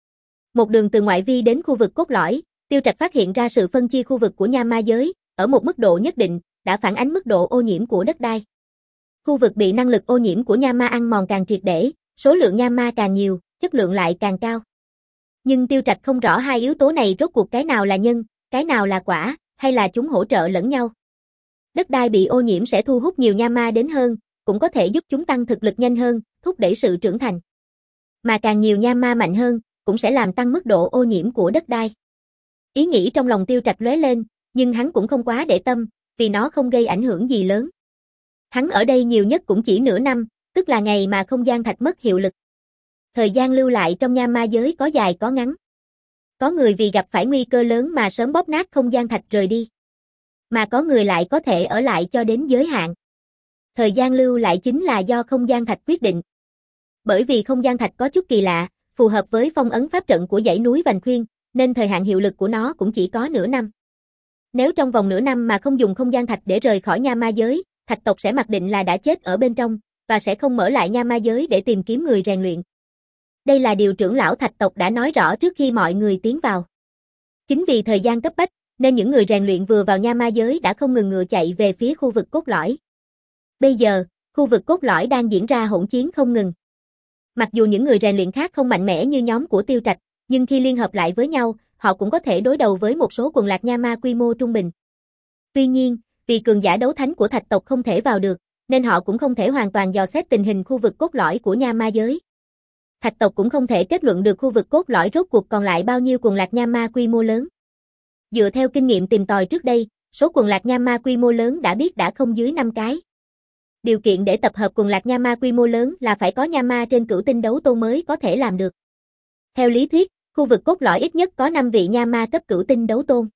Một đường từ ngoại vi đến khu vực cốt lõi, Tiêu Trạch phát hiện ra sự phân chia khu vực của nha ma giới, ở một mức độ nhất định, đã phản ánh mức độ ô nhiễm của đất đai. Khu vực bị năng lực ô nhiễm của nha ma ăn mòn càng triệt để, số lượng nha ma càng nhiều, chất lượng lại càng cao. Nhưng Tiêu Trạch không rõ hai yếu tố này rốt cuộc cái nào là nhân, cái nào là quả, hay là chúng hỗ trợ lẫn nhau. Đất đai bị ô nhiễm sẽ thu hút nhiều nha ma đến hơn, cũng có thể giúp chúng tăng thực lực nhanh hơn, thúc đẩy sự trưởng thành. Mà càng nhiều nha ma mạnh hơn, cũng sẽ làm tăng mức độ ô nhiễm của đất đai. Ý nghĩ trong lòng Tiêu Trạch lóe lên, nhưng hắn cũng không quá để tâm, vì nó không gây ảnh hưởng gì lớn. Hắn ở đây nhiều nhất cũng chỉ nửa năm, tức là ngày mà không gian thạch mất hiệu lực. Thời gian lưu lại trong nha ma giới có dài có ngắn. Có người vì gặp phải nguy cơ lớn mà sớm bóp nát không gian thạch rời đi. Mà có người lại có thể ở lại cho đến giới hạn. Thời gian lưu lại chính là do không gian thạch quyết định. Bởi vì không gian thạch có chút kỳ lạ, phù hợp với phong ấn pháp trận của dãy núi Vành Khuyên, nên thời hạn hiệu lực của nó cũng chỉ có nửa năm. Nếu trong vòng nửa năm mà không dùng không gian thạch để rời khỏi nha ma giới, thạch tộc sẽ mặc định là đã chết ở bên trong, và sẽ không mở lại nha ma giới để tìm kiếm người rèn luyện. Đây là điều trưởng lão thạch tộc đã nói rõ trước khi mọi người tiến vào. Chính vì thời gian cấp bách, nên những người rèn luyện vừa vào nha ma giới đã không ngừng ngựa chạy về phía khu vực cốt lõi. Bây giờ, khu vực cốt lõi đang diễn ra hỗn chiến không ngừng. Mặc dù những người rèn luyện khác không mạnh mẽ như nhóm của Tiêu Trạch, nhưng khi liên hợp lại với nhau, họ cũng có thể đối đầu với một số quần lạc nha ma quy mô trung bình. Tuy nhiên, vì cường giả đấu thánh của thạch tộc không thể vào được, nên họ cũng không thể hoàn toàn dò xét tình hình khu vực cốt lõi của nha ma giới. Thạch tộc cũng không thể kết luận được khu vực cốt lõi rốt cuộc còn lại bao nhiêu quần lạc nha ma quy mô lớn. Dựa theo kinh nghiệm tìm tòi trước đây, số quần lạc nha ma quy mô lớn đã biết đã không dưới năm cái. Điều kiện để tập hợp quần lạc nha ma quy mô lớn là phải có nha ma trên cửu tinh đấu tôn mới có thể làm được. Theo lý thuyết, khu vực cốt lõi ít nhất có năm vị nha ma cấp cửu tinh đấu tôn.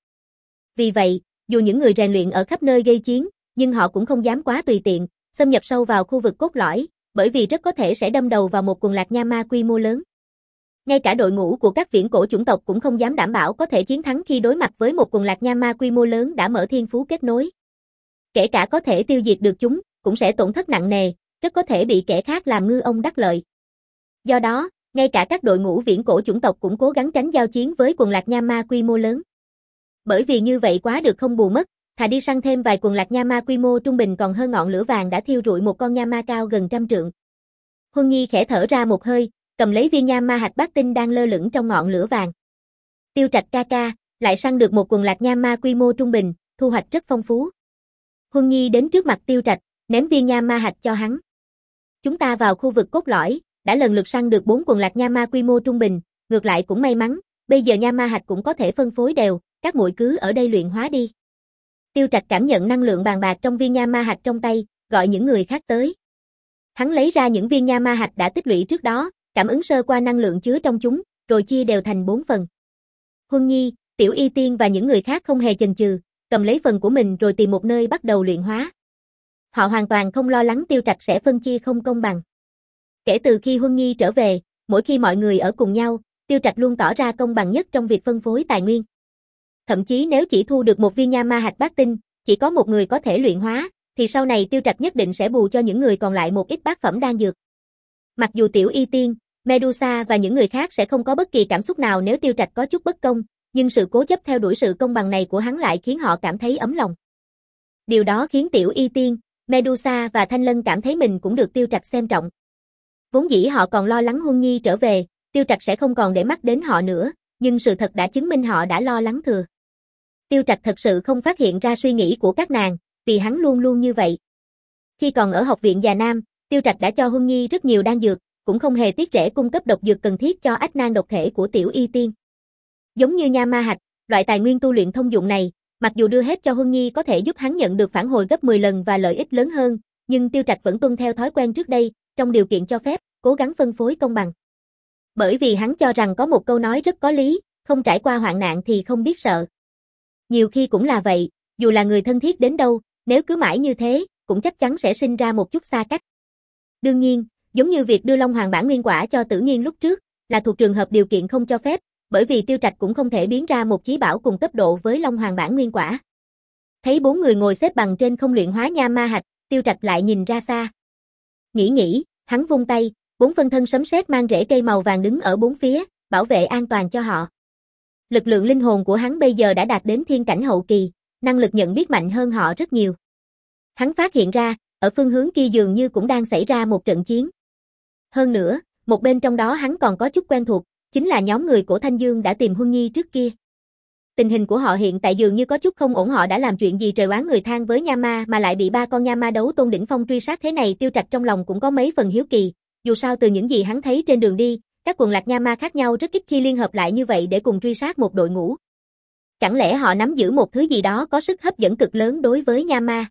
Vì vậy, dù những người rèn luyện ở khắp nơi gây chiến, nhưng họ cũng không dám quá tùy tiện, xâm nhập sâu vào khu vực cốt lõi, bởi vì rất có thể sẽ đâm đầu vào một quần lạc nha ma quy mô lớn. Ngay cả đội ngũ của các viễn cổ chủng tộc cũng không dám đảm bảo có thể chiến thắng khi đối mặt với một quần lạc nha ma quy mô lớn đã mở thiên phú kết nối. Kể cả có thể tiêu diệt được chúng, cũng sẽ tổn thất nặng nề, rất có thể bị kẻ khác làm ngư ông đắc lợi. Do đó, ngay cả các đội ngũ viễn cổ chủng tộc cũng cố gắng tránh giao chiến với quần lạc nha ma quy mô lớn. Bởi vì như vậy quá được không bù mất, thà đi săn thêm vài quần lạc nha ma quy mô trung bình còn hơn ngọn lửa vàng đã thiêu rụi một con nha ma cao gần trăm trượng. Huân Nhi khẽ thở ra một hơi, cầm lấy viên nha ma hạch bát tinh đang lơ lửng trong ngọn lửa vàng. Tiêu Trạch ca ca, lại săn được một quần lạc nha ma quy mô trung bình, thu hoạch rất phong phú. Huân Nhi đến trước mặt Tiêu Trạch, ném viên nha ma hạch cho hắn. Chúng ta vào khu vực cốt lõi, đã lần lượt săn được bốn quần lạc nha ma quy mô trung bình, ngược lại cũng may mắn, bây giờ nha ma hạch cũng có thể phân phối đều, các muội cứ ở đây luyện hóa đi. Tiêu Trạch cảm nhận năng lượng bàn bạc trong viên nha ma hạch trong tay, gọi những người khác tới. Hắn lấy ra những viên nha ma hạch đã tích lũy trước đó, cảm ứng sơ qua năng lượng chứa trong chúng, rồi chia đều thành bốn phần. Huân Nhi, Tiểu Y Tiên và những người khác không hề chần chừ, cầm lấy phần của mình rồi tìm một nơi bắt đầu luyện hóa. Họ hoàn toàn không lo lắng Tiêu Trạch sẽ phân chia không công bằng. Kể từ khi Huân Nhi trở về, mỗi khi mọi người ở cùng nhau, Tiêu Trạch luôn tỏ ra công bằng nhất trong việc phân phối tài nguyên. Thậm chí nếu chỉ thu được một viên nha ma hạch bát tinh, chỉ có một người có thể luyện hóa, thì sau này Tiêu Trạch nhất định sẽ bù cho những người còn lại một ít bát phẩm đan dược. Mặc dù Tiểu Y Tiên, Medusa và những người khác sẽ không có bất kỳ cảm xúc nào nếu Tiêu Trạch có chút bất công, nhưng sự cố chấp theo đuổi sự công bằng này của hắn lại khiến họ cảm thấy ấm lòng. Điều đó khiến Tiểu Y Tiên, Medusa và Thanh Lân cảm thấy mình cũng được Tiêu Trạch xem trọng. Vốn dĩ họ còn lo lắng Huân Nhi trở về, Tiêu Trạch sẽ không còn để mắt đến họ nữa, nhưng sự thật đã chứng minh họ đã lo lắng thừa. Tiêu Trạch thật sự không phát hiện ra suy nghĩ của các nàng, vì hắn luôn luôn như vậy. Khi còn ở học viện Già Nam, Tiêu Trạch đã cho Huân Nhi rất nhiều đan dược, cũng không hề tiếc rẻ cung cấp độc dược cần thiết cho ách nan độc thể của Tiểu Y Tiên. Giống như nha ma hạch, loại tài nguyên tu luyện thông dụng này, mặc dù đưa hết cho Huân Nhi có thể giúp hắn nhận được phản hồi gấp mười lần và lợi ích lớn hơn, nhưng Tiêu Trạch vẫn tuân theo thói quen trước đây, trong điều kiện cho phép, cố gắng phân phối công bằng. Bởi vì hắn cho rằng có một câu nói rất có lý, không trải qua hoạn nạn thì không biết sợ. Nhiều khi cũng là vậy, dù là người thân thiết đến đâu, nếu cứ mãi như thế, cũng chắc chắn sẽ sinh ra một chút xa cách. Đương nhiên, giống như việc đưa Long Hoàng bản nguyên quả cho Tử Nghiên lúc trước, là thuộc trường hợp điều kiện không cho phép, bởi vì Tiêu Trạch cũng không thể biến ra một chí bảo cùng cấp độ với Long Hoàng bản nguyên quả. Thấy bốn người ngồi xếp bằng trên không luyện hóa nha ma hạch, Tiêu Trạch lại nhìn ra xa. Nghĩ nghĩ, hắn vung tay, bốn phân thân sấm sét mang rễ cây màu vàng đứng ở bốn phía, bảo vệ an toàn cho họ. Lực lượng linh hồn của hắn bây giờ đã đạt đến thiên cảnh hậu kỳ, năng lực nhận biết mạnh hơn họ rất nhiều. Hắn phát hiện ra, ở phương hướng kia dường như cũng đang xảy ra một trận chiến. Hơn nữa, một bên trong đó hắn còn có chút quen thuộc, chính là nhóm người của Thanh Dương đã tìm Huân Nhi trước kia. Tình hình của họ hiện tại dường như có chút không ổn, họ đã làm chuyện gì trời oán người than với nha ma mà lại bị ba con nha ma đấu tôn đỉnh phong truy sát thế này. Tiêu Trạch trong lòng cũng có mấy phần hiếu kỳ, dù sao từ những gì hắn thấy trên đường đi, các quần lạc nha ma khác nhau rất ít khi liên hợp lại như vậy để cùng truy sát một đội ngũ. Chẳng lẽ họ nắm giữ một thứ gì đó có sức hấp dẫn cực lớn đối với nha ma?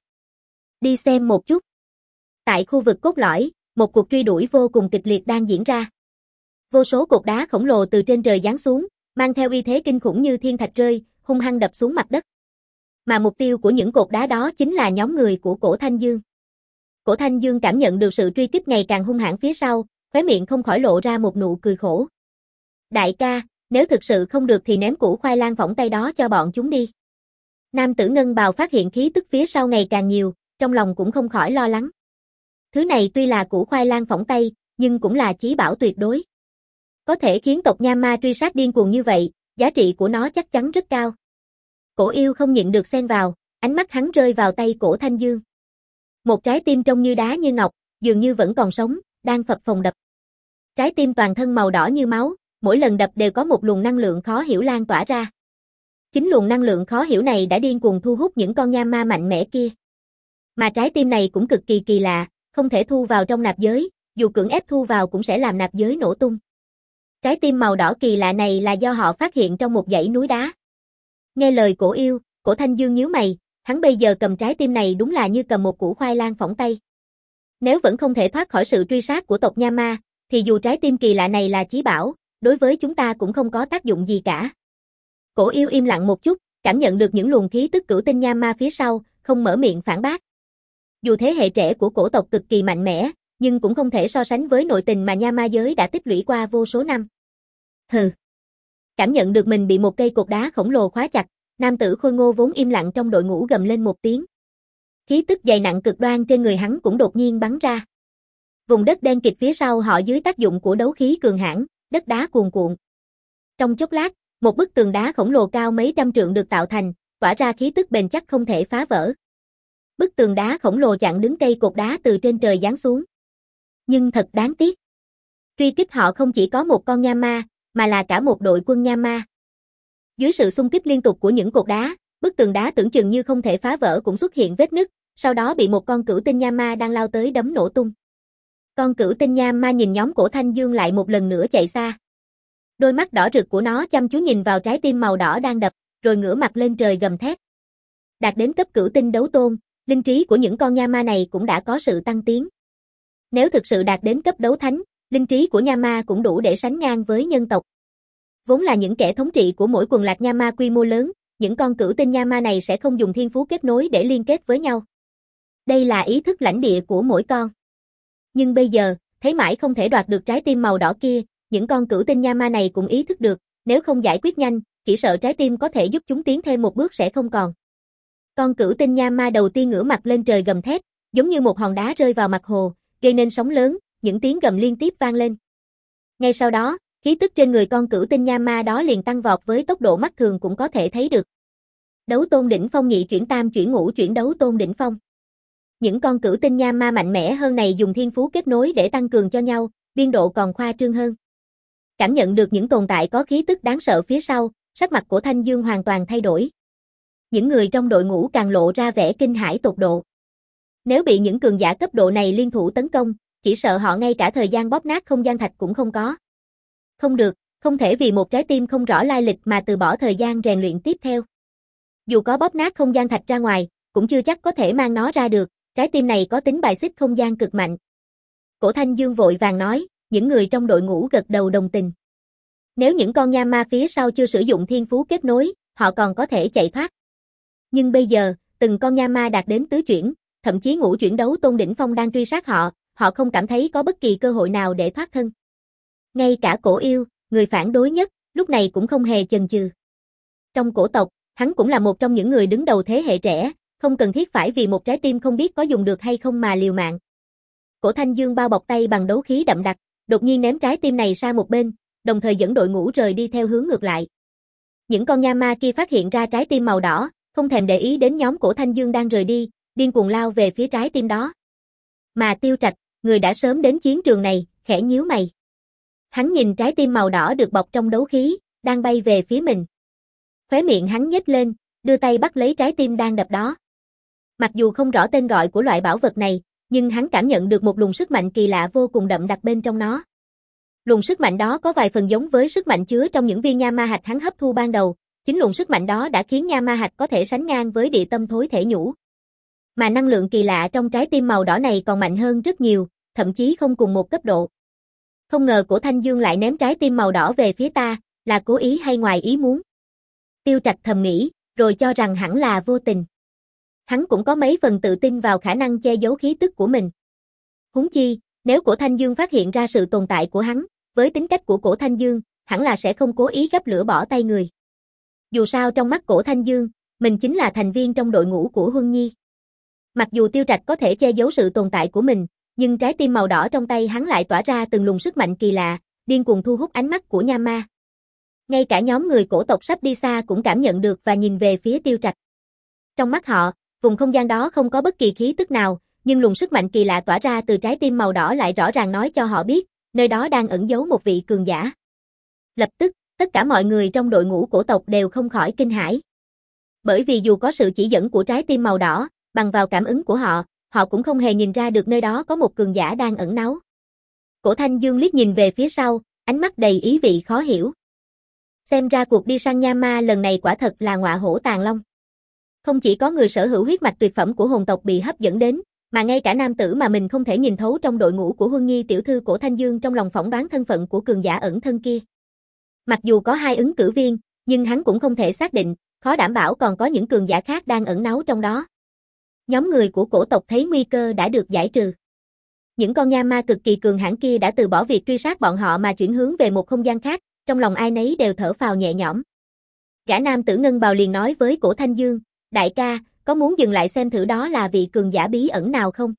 Đi xem một chút. Tại khu vực cốt lõi, một cuộc truy đuổi vô cùng kịch liệt đang diễn ra. Vô số cột đá khổng lồ từ trên trời giáng xuống, mang theo uy thế kinh khủng như thiên thạch rơi, hung hăng đập xuống mặt đất. Mà mục tiêu của những cột đá đó chính là nhóm người của Cổ Thanh Dương. Cổ Thanh Dương cảm nhận được sự truy kích ngày càng hung hãn phía sau, khóe miệng không khỏi lộ ra một nụ cười khổ. Đại ca, nếu thực sự không được thì ném củ khoai lang phỏng tay đó cho bọn chúng đi. Nam tử ngân bào phát hiện khí tức phía sau ngày càng nhiều, trong lòng cũng không khỏi lo lắng. Thứ này tuy là củ khoai lang phỏng tay, nhưng cũng là chí bảo tuyệt đối. Có thể khiến tộc nha ma truy sát điên cuồng như vậy, giá trị của nó chắc chắn rất cao. Cổ yêu không nhịn được xen vào, ánh mắt hắn rơi vào tay Cổ Thanh Dương. Một trái tim trông như đá như ngọc, dường như vẫn còn sống, đang phập phồng đập. Trái tim toàn thân màu đỏ như máu, mỗi lần đập đều có một luồng năng lượng khó hiểu lan tỏa ra. Chính luồng năng lượng khó hiểu này đã điên cuồng thu hút những con nha ma mạnh mẽ kia. Mà trái tim này cũng cực kỳ kỳ lạ, không thể thu vào trong nạp giới, dù cưỡng ép thu vào cũng sẽ làm nạp giới nổ tung. Trái tim màu đỏ kỳ lạ này là do họ phát hiện trong một dãy núi đá. Nghe lời Cổ Yêu, Cổ Thanh Dương nhíu mày, hắn bây giờ cầm trái tim này đúng là như cầm một củ khoai lang phỏng tay. Nếu vẫn không thể thoát khỏi sự truy sát của tộc Nha Ma, thì dù trái tim kỳ lạ này là chí bảo, đối với chúng ta cũng không có tác dụng gì cả. Cổ Yêu im lặng một chút, cảm nhận được những luồng khí tức cửu tinh Nha Ma phía sau, không mở miệng phản bác. Dù thế hệ trẻ của cổ tộc cực kỳ mạnh mẽ, nhưng cũng không thể so sánh với nội tình mà Nha Ma giới đã tích lũy qua vô số năm. Hừ. Cảm nhận được mình bị một cây cột đá khổng lồ khóa chặt, nam tử khôi ngô vốn im lặng trong đội ngũ gầm lên một tiếng. Khí tức dày nặng cực đoan trên người hắn cũng đột nhiên bắn ra. Vùng đất đen kịt phía sau họ dưới tác dụng của đấu khí cường hãn, đất đá cuồn cuộn. Trong chốc lát, một bức tường đá khổng lồ cao mấy trăm trượng được tạo thành, tỏa ra khí tức bền chắc không thể phá vỡ. Bức tường đá khổng lồ chặn đứng cây cột đá từ trên trời giáng xuống. Nhưng thật đáng tiếc. Truy kích họ không chỉ có một con Nha Ma, mà là cả một đội quân Nha Ma. Dưới sự xung kích liên tục của những cột đá, bức tường đá tưởng chừng như không thể phá vỡ cũng xuất hiện vết nứt, sau đó bị một con cửu tinh Nha Ma đang lao tới đấm nổ tung. Con cửu tinh Nha Ma nhìn nhóm Cổ Thanh Dương lại một lần nữa chạy xa. Đôi mắt đỏ rực của nó chăm chú nhìn vào trái tim màu đỏ đang đập, rồi ngửa mặt lên trời gầm thét. Đạt đến cấp cửu tinh đấu tôn, linh trí của những con Nha Ma này cũng đã có sự tăng tiến. Nếu thực sự đạt đến cấp đấu thánh, linh trí của Nha Ma cũng đủ để sánh ngang với nhân tộc. Vốn là những kẻ thống trị của mỗi quần lạc Nha Ma quy mô lớn, những con cửu tinh Nha Ma này sẽ không dùng thiên phú kết nối để liên kết với nhau. Đây là ý thức lãnh địa của mỗi con. Nhưng bây giờ, thấy mãi không thể đoạt được trái tim màu đỏ kia, những con cửu tinh Nha Ma này cũng ý thức được, nếu không giải quyết nhanh, chỉ sợ trái tim có thể giúp chúng tiến thêm một bước sẽ không còn. Con cửu tinh Nha Ma đầu tiên ngửa mặt lên trời gầm thét, giống như một hòn đá rơi vào mặt hồ, gây nên sóng lớn, những tiếng gầm liên tiếp vang lên. Ngay sau đó, khí tức trên người con cửu tinh Nha Ma đó liền tăng vọt với tốc độ mắt thường cũng có thể thấy được. Đấu tôn đỉnh phong nhị chuyển tam chuyển ngũ chuyển đấu tôn đỉnh phong. Những con cửu tinh Nha Ma mạnh mẽ hơn này dùng thiên phú kết nối để tăng cường cho nhau, biên độ còn khoa trương hơn. Cảm nhận được những tồn tại có khí tức đáng sợ phía sau, sắc mặt của Thanh Dương hoàn toàn thay đổi. Những người trong đội ngũ càng lộ ra vẻ kinh hãi tột độ. Nếu bị những cường giả cấp độ này liên thủ tấn công, chỉ sợ họ ngay cả thời gian bóp nát không gian thạch cũng không có. Không được, không thể vì một trái tim không rõ lai lịch mà từ bỏ thời gian rèn luyện tiếp theo. Dù có bóp nát không gian thạch ra ngoài, cũng chưa chắc có thể mang nó ra được, trái tim này có tính bài xích không gian cực mạnh. Cổ Thanh Dương vội vàng nói, những người trong đội ngũ gật đầu đồng tình. Nếu những con Nha Ma phía sau chưa sử dụng thiên phú kết nối, họ còn có thể chạy thoát. Nhưng bây giờ, từng con Nha Ma đạt đến tứ chuyển, thậm chí ngũ chuyển đấu tôn đỉnh phong đang truy sát họ, họ không cảm thấy có bất kỳ cơ hội nào để thoát thân. Ngay cả Cổ Yêu, người phản đối nhất, lúc này cũng không hề chần chừ. Trong cổ tộc, hắn cũng là một trong những người đứng đầu thế hệ trẻ, không cần thiết phải vì một trái tim không biết có dùng được hay không mà liều mạng. Cổ Thanh Dương bao bọc tay bằng đấu khí đậm đặc, đột nhiên ném trái tim này sang một bên, đồng thời dẫn đội ngũ rời đi theo hướng ngược lại. Những con Nha Ma kia phát hiện ra trái tim màu đỏ, không thèm để ý đến nhóm Cổ Thanh Dương đang rời đi, điên cuồng lao về phía trái tim đó. Mà Tiêu Trạch, người đã sớm đến chiến trường này, khẽ nhíu mày. Hắn nhìn trái tim màu đỏ được bọc trong đấu khí, đang bay về phía mình. Khóe miệng hắn nhếch lên, đưa tay bắt lấy trái tim đang đập đó. Mặc dù không rõ tên gọi của loại bảo vật này, nhưng hắn cảm nhận được một luồng sức mạnh kỳ lạ vô cùng đậm đặc bên trong nó. Luồng sức mạnh đó có vài phần giống với sức mạnh chứa trong những viên Nha Ma hạch hắn hấp thu ban đầu, chính luồng sức mạnh đó đã khiến Nha Ma hạch có thể sánh ngang với địa tâm thối thể nhũ. Mà năng lượng kỳ lạ trong trái tim màu đỏ này còn mạnh hơn rất nhiều, thậm chí không cùng một cấp độ. Không ngờ Cổ Thanh Dương lại ném trái tim màu đỏ về phía ta, là cố ý hay ngoài ý muốn. Tiêu Trạch thầm nghĩ, rồi cho rằng hẳn là vô tình. Hắn cũng có mấy phần tự tin vào khả năng che giấu khí tức của mình. Huống chi, nếu Cổ Thanh Dương phát hiện ra sự tồn tại của hắn, với tính cách của Cổ Thanh Dương, hẳn là sẽ không cố ý gấp lửa bỏ tay người. Dù sao trong mắt Cổ Thanh Dương, mình chính là thành viên trong đội ngũ của Huân Nhi. Mặc dù Tiêu Trạch có thể che giấu sự tồn tại của mình, nhưng trái tim màu đỏ trong tay hắn lại tỏa ra từng luồng sức mạnh kỳ lạ, điên cuồng thu hút ánh mắt của Nha Ma. Ngay cả nhóm người cổ tộc sắp đi xa cũng cảm nhận được và nhìn về phía Tiêu Trạch. Trong mắt họ, vùng không gian đó không có bất kỳ khí tức nào, nhưng luồng sức mạnh kỳ lạ tỏa ra từ trái tim màu đỏ lại rõ ràng nói cho họ biết, nơi đó đang ẩn giấu một vị cường giả. Lập tức, tất cả mọi người trong đội ngũ cổ tộc đều không khỏi kinh hãi. Bởi vì dù có sự chỉ dẫn của trái tim màu đỏ, bằng vào cảm ứng của họ, họ cũng không hề nhìn ra được nơi đó có một cường giả đang ẩn náu. Cổ Thanh Dương liếc nhìn về phía sau, ánh mắt đầy ý vị khó hiểu. Xem ra cuộc đi săn nha ma lần này quả thật là ngọa hổ tàng long. Không chỉ có người sở hữu huyết mạch tuyệt phẩm của hồn tộc bị hấp dẫn đến, mà ngay cả nam tử mà mình không thể nhìn thấu trong đội ngũ của Huân Nhi tiểu thư Cổ Thanh Dương trong lòng phỏng đoán thân phận của cường giả ẩn thân kia. Mặc dù có hai ứng cử viên, nhưng hắn cũng không thể xác định, khó đảm bảo còn có những cường giả khác đang ẩn náu trong đó. Nhóm người của cổ tộc thấy nguy cơ đã được giải trừ. Những con nha ma cực kỳ cường hãn kia đã từ bỏ việc truy sát bọn họ mà chuyển hướng về một không gian khác, trong lòng ai nấy đều thở phào nhẹ nhõm. Gã nam tử ngân bào liền nói với Cổ Thanh Dương, đại ca, có muốn dừng lại xem thử đó là vị cường giả bí ẩn nào không?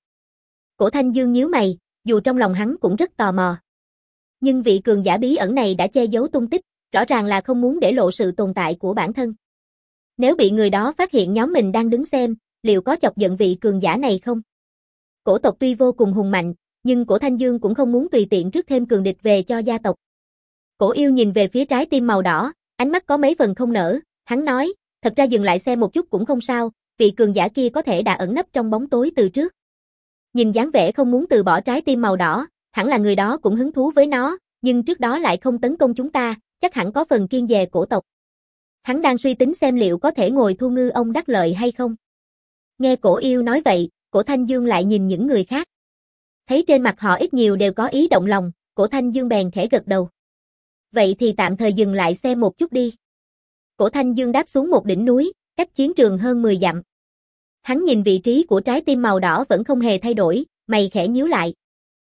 Cổ Thanh Dương nhíu mày, dù trong lòng hắn cũng rất tò mò. Nhưng vị cường giả bí ẩn này đã che giấu tung tích, rõ ràng là không muốn để lộ sự tồn tại của bản thân. Nếu bị người đó phát hiện nhóm mình đang đứng xem, liệu có chọc giận vị cường giả này không? Cổ tộc tuy vô cùng hùng mạnh, nhưng Cổ Thanh Dương cũng không muốn tùy tiện rước thêm cường địch về cho gia tộc. Cổ Yêu nhìn về phía trái tim màu đỏ, ánh mắt có mấy phần không nở, hắn nói, thật ra dừng lại xem một chút cũng không sao, vị cường giả kia có thể đã ẩn nấp trong bóng tối từ trước. Nhìn dáng vẻ không muốn từ bỏ trái tim màu đỏ, hẳn là người đó cũng hứng thú với nó, nhưng trước đó lại không tấn công chúng ta, chắc hẳn có phần kiêng dè cổ tộc. Hắn đang suy tính xem liệu có thể ngồi thu ngư ông đắc lợi hay không. Nghe Cổ Yêu nói vậy, Cổ Thanh Dương lại nhìn những người khác. Thấy trên mặt họ ít nhiều đều có ý động lòng, Cổ Thanh Dương bèn khẽ gật đầu. Vậy thì tạm thời dừng lại xem một chút đi. Cổ Thanh Dương đáp xuống một đỉnh núi, cách chiến trường hơn mười dặm. Hắn nhìn vị trí của trái tim màu đỏ vẫn không hề thay đổi, mày khẽ nhíu lại.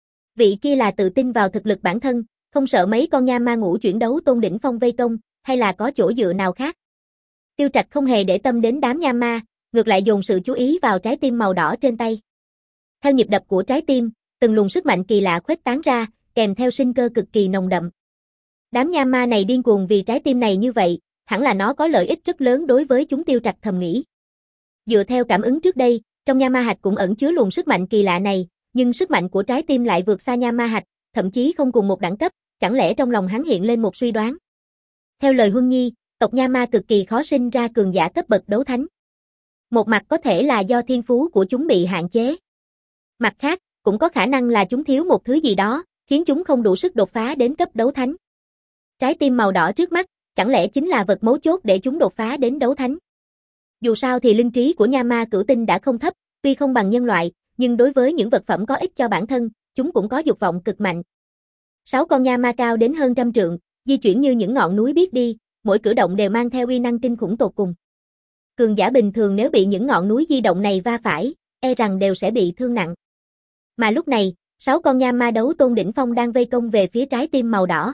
Vị kia là tự tin vào thực lực bản thân, không sợ mấy con nha ma ngũ chuyển đấu tôn đỉnh phong vây công, hay là có chỗ dựa nào khác. Tiêu Trạch không hề để tâm đến đám nha ma, ngược lại dồn sự chú ý vào trái tim màu đỏ trên tay. Theo nhịp đập của trái tim, từng luồng sức mạnh kỳ lạ khuếch tán ra, kèm theo sinh cơ cực kỳ nồng đậm. Đám nha ma này điên cuồng vì trái tim này như vậy, hẳn là nó có lợi ích rất lớn đối với chúng, Tiêu Trạch thầm nghĩ. Dựa theo cảm ứng trước đây, trong nha ma hạch cũng ẩn chứa luồng sức mạnh kỳ lạ này, nhưng sức mạnh của trái tim lại vượt xa nha ma hạch, thậm chí không cùng một đẳng cấp, chẳng lẽ trong lòng hắn hiện lên một suy đoán. Theo lời Huân Nhi, tộc nha ma cực kỳ khó sinh ra cường giả cấp bậc đấu thánh. Một mặt có thể là do thiên phú của chúng bị hạn chế. Mặt khác, cũng có khả năng là chúng thiếu một thứ gì đó, khiến chúng không đủ sức đột phá đến cấp đấu thánh. Trái tim màu đỏ trước mắt, chẳng lẽ chính là vật mấu chốt để chúng đột phá đến đấu thánh. Dù sao thì linh trí của nha ma cửu tinh đã không thấp, tuy không bằng nhân loại, nhưng đối với những vật phẩm có ích cho bản thân, chúng cũng có dục vọng cực mạnh. Sáu con nha ma cao đến hơn trăm trượng, di chuyển như những ngọn núi biết đi, mỗi cử động đều mang theo uy năng kinh khủng tột cùng. Cường giả bình thường nếu bị những ngọn núi di động này va phải, e rằng đều sẽ bị thương nặng. Mà lúc này, sáu con nha ma đấu tôn đỉnh phong đang vây công về phía trái tim màu đỏ.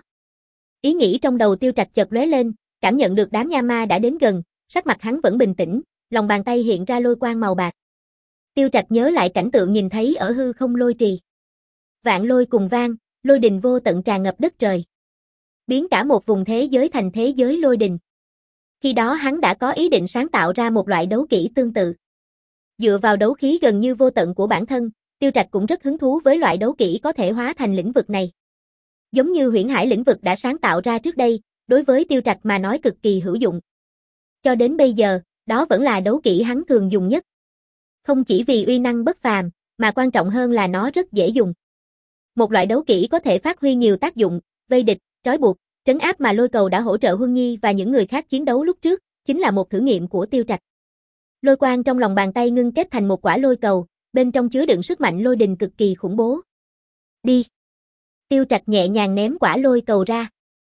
Ý nghĩ trong đầu Tiêu Trạch chợt lóe lên, cảm nhận được đám nha ma đã đến gần, sắc mặt hắn vẫn bình tĩnh, lòng bàn tay hiện ra lôi quang màu bạc. Tiêu Trạch nhớ lại cảnh tượng nhìn thấy ở hư không lôi trì. Vạn lôi cùng vang, lôi đình vô tận tràn ngập đất trời. Biến cả một vùng thế giới thành thế giới lôi đình. Khi đó hắn đã có ý định sáng tạo ra một loại đấu kỹ tương tự. Dựa vào đấu khí gần như vô tận của bản thân, Tiêu Trạch cũng rất hứng thú với loại đấu kỹ có thể hóa thành lĩnh vực này. Giống như Huyễn Hải lĩnh vực đã sáng tạo ra trước đây, đối với Tiêu Trạch mà nói cực kỳ hữu dụng. Cho đến bây giờ, đó vẫn là đấu kỹ hắn thường dùng nhất. Không chỉ vì uy năng bất phàm, mà quan trọng hơn là nó rất dễ dùng. Một loại đấu kỹ có thể phát huy nhiều tác dụng, vây địch, trói buộc, trấn áp mà Lôi Cầu đã hỗ trợ Huân Nhi và những người khác chiến đấu lúc trước, chính là một thử nghiệm của Tiêu Trạch. Lôi quang trong lòng bàn tay ngưng kết thành một quả lôi cầu, bên trong chứa đựng sức mạnh lôi đình cực kỳ khủng bố. Đi! Tiêu Trạch nhẹ nhàng ném quả lôi cầu ra.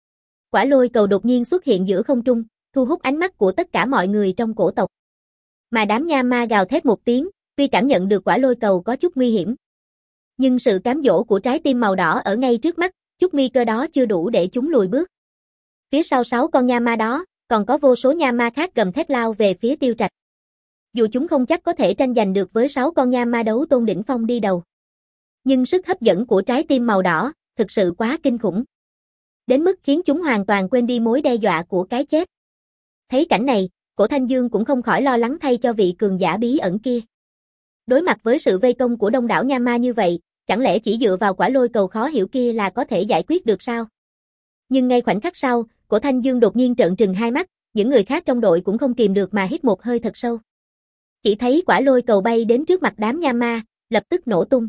Quả lôi cầu đột nhiên xuất hiện giữa không trung, thu hút ánh mắt của tất cả mọi người trong cổ tộc. Mà đám nha ma gào thét một tiếng, tuy cảm nhận được quả lôi cầu có chút nguy hiểm. Nhưng sự cám dỗ của trái tim màu đỏ ở ngay trước mắt, chút nguy cơ đó chưa đủ để chúng lùi bước. Phía sau sáu con nha ma đó, còn có vô số nha ma khác gầm thét lao về phía Tiêu Trạch. Dù chúng không chắc có thể tranh giành được với sáu con nha ma đấu tôn đỉnh phong đi đầu. Nhưng sức hấp dẫn của trái tim màu đỏ, thực sự quá kinh khủng. Đến mức khiến chúng hoàn toàn quên đi mối đe dọa của cái chết. Thấy cảnh này, Cổ Thanh Dương cũng không khỏi lo lắng thay cho vị cường giả bí ẩn kia. Đối mặt với sự vây công của đông đảo nha ma như vậy, chẳng lẽ chỉ dựa vào quả lôi cầu khó hiểu kia là có thể giải quyết được sao? Nhưng ngay khoảnh khắc sau, Cổ Thanh Dương đột nhiên trợn trừng hai mắt, những người khác trong đội cũng không kìm được mà hít một hơi thật sâu. Chỉ thấy quả lôi cầu bay đến trước mặt đám nha ma, lập tức nổ tung.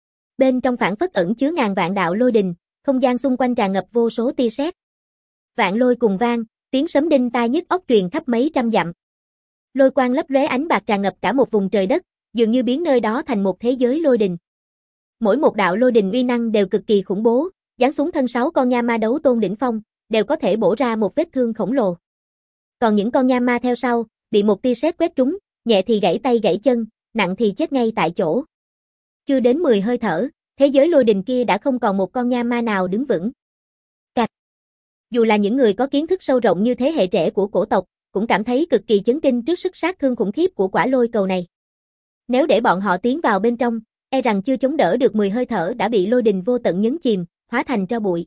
Bên trong phảng phất ẩn chứa ngàn vạn đạo lôi đình, không gian xung quanh tràn ngập vô số tia sét. Vạn lôi cùng vang, tiếng sấm đinh tai nhức óc truyền khắp mấy trăm dặm. Lôi quang lấp lóe ánh bạc tràn ngập cả một vùng trời đất, dường như biến nơi đó thành một thế giới lôi đình. Mỗi một đạo lôi đình uy năng đều cực kỳ khủng bố, giáng xuống thân sáu con nha ma đấu tôn đỉnh phong, đều có thể bổ ra một vết thương khổng lồ. Còn những con nha ma theo sau, bị một tia sét quét trúng, nhẹ thì gãy tay gãy chân, nặng thì chết ngay tại chỗ. Chưa đến mười hơi thở, thế giới lôi đình kia đã không còn một con nha ma nào đứng vững. Cạch. Dù là những người có kiến thức sâu rộng như thế hệ trẻ của cổ tộc, cũng cảm thấy cực kỳ chấn kinh trước sức sát thương khủng khiếp của quả lôi cầu này. Nếu để bọn họ tiến vào bên trong, e rằng chưa chống đỡ được mười hơi thở đã bị lôi đình vô tận nhấn chìm, hóa thành tro bụi.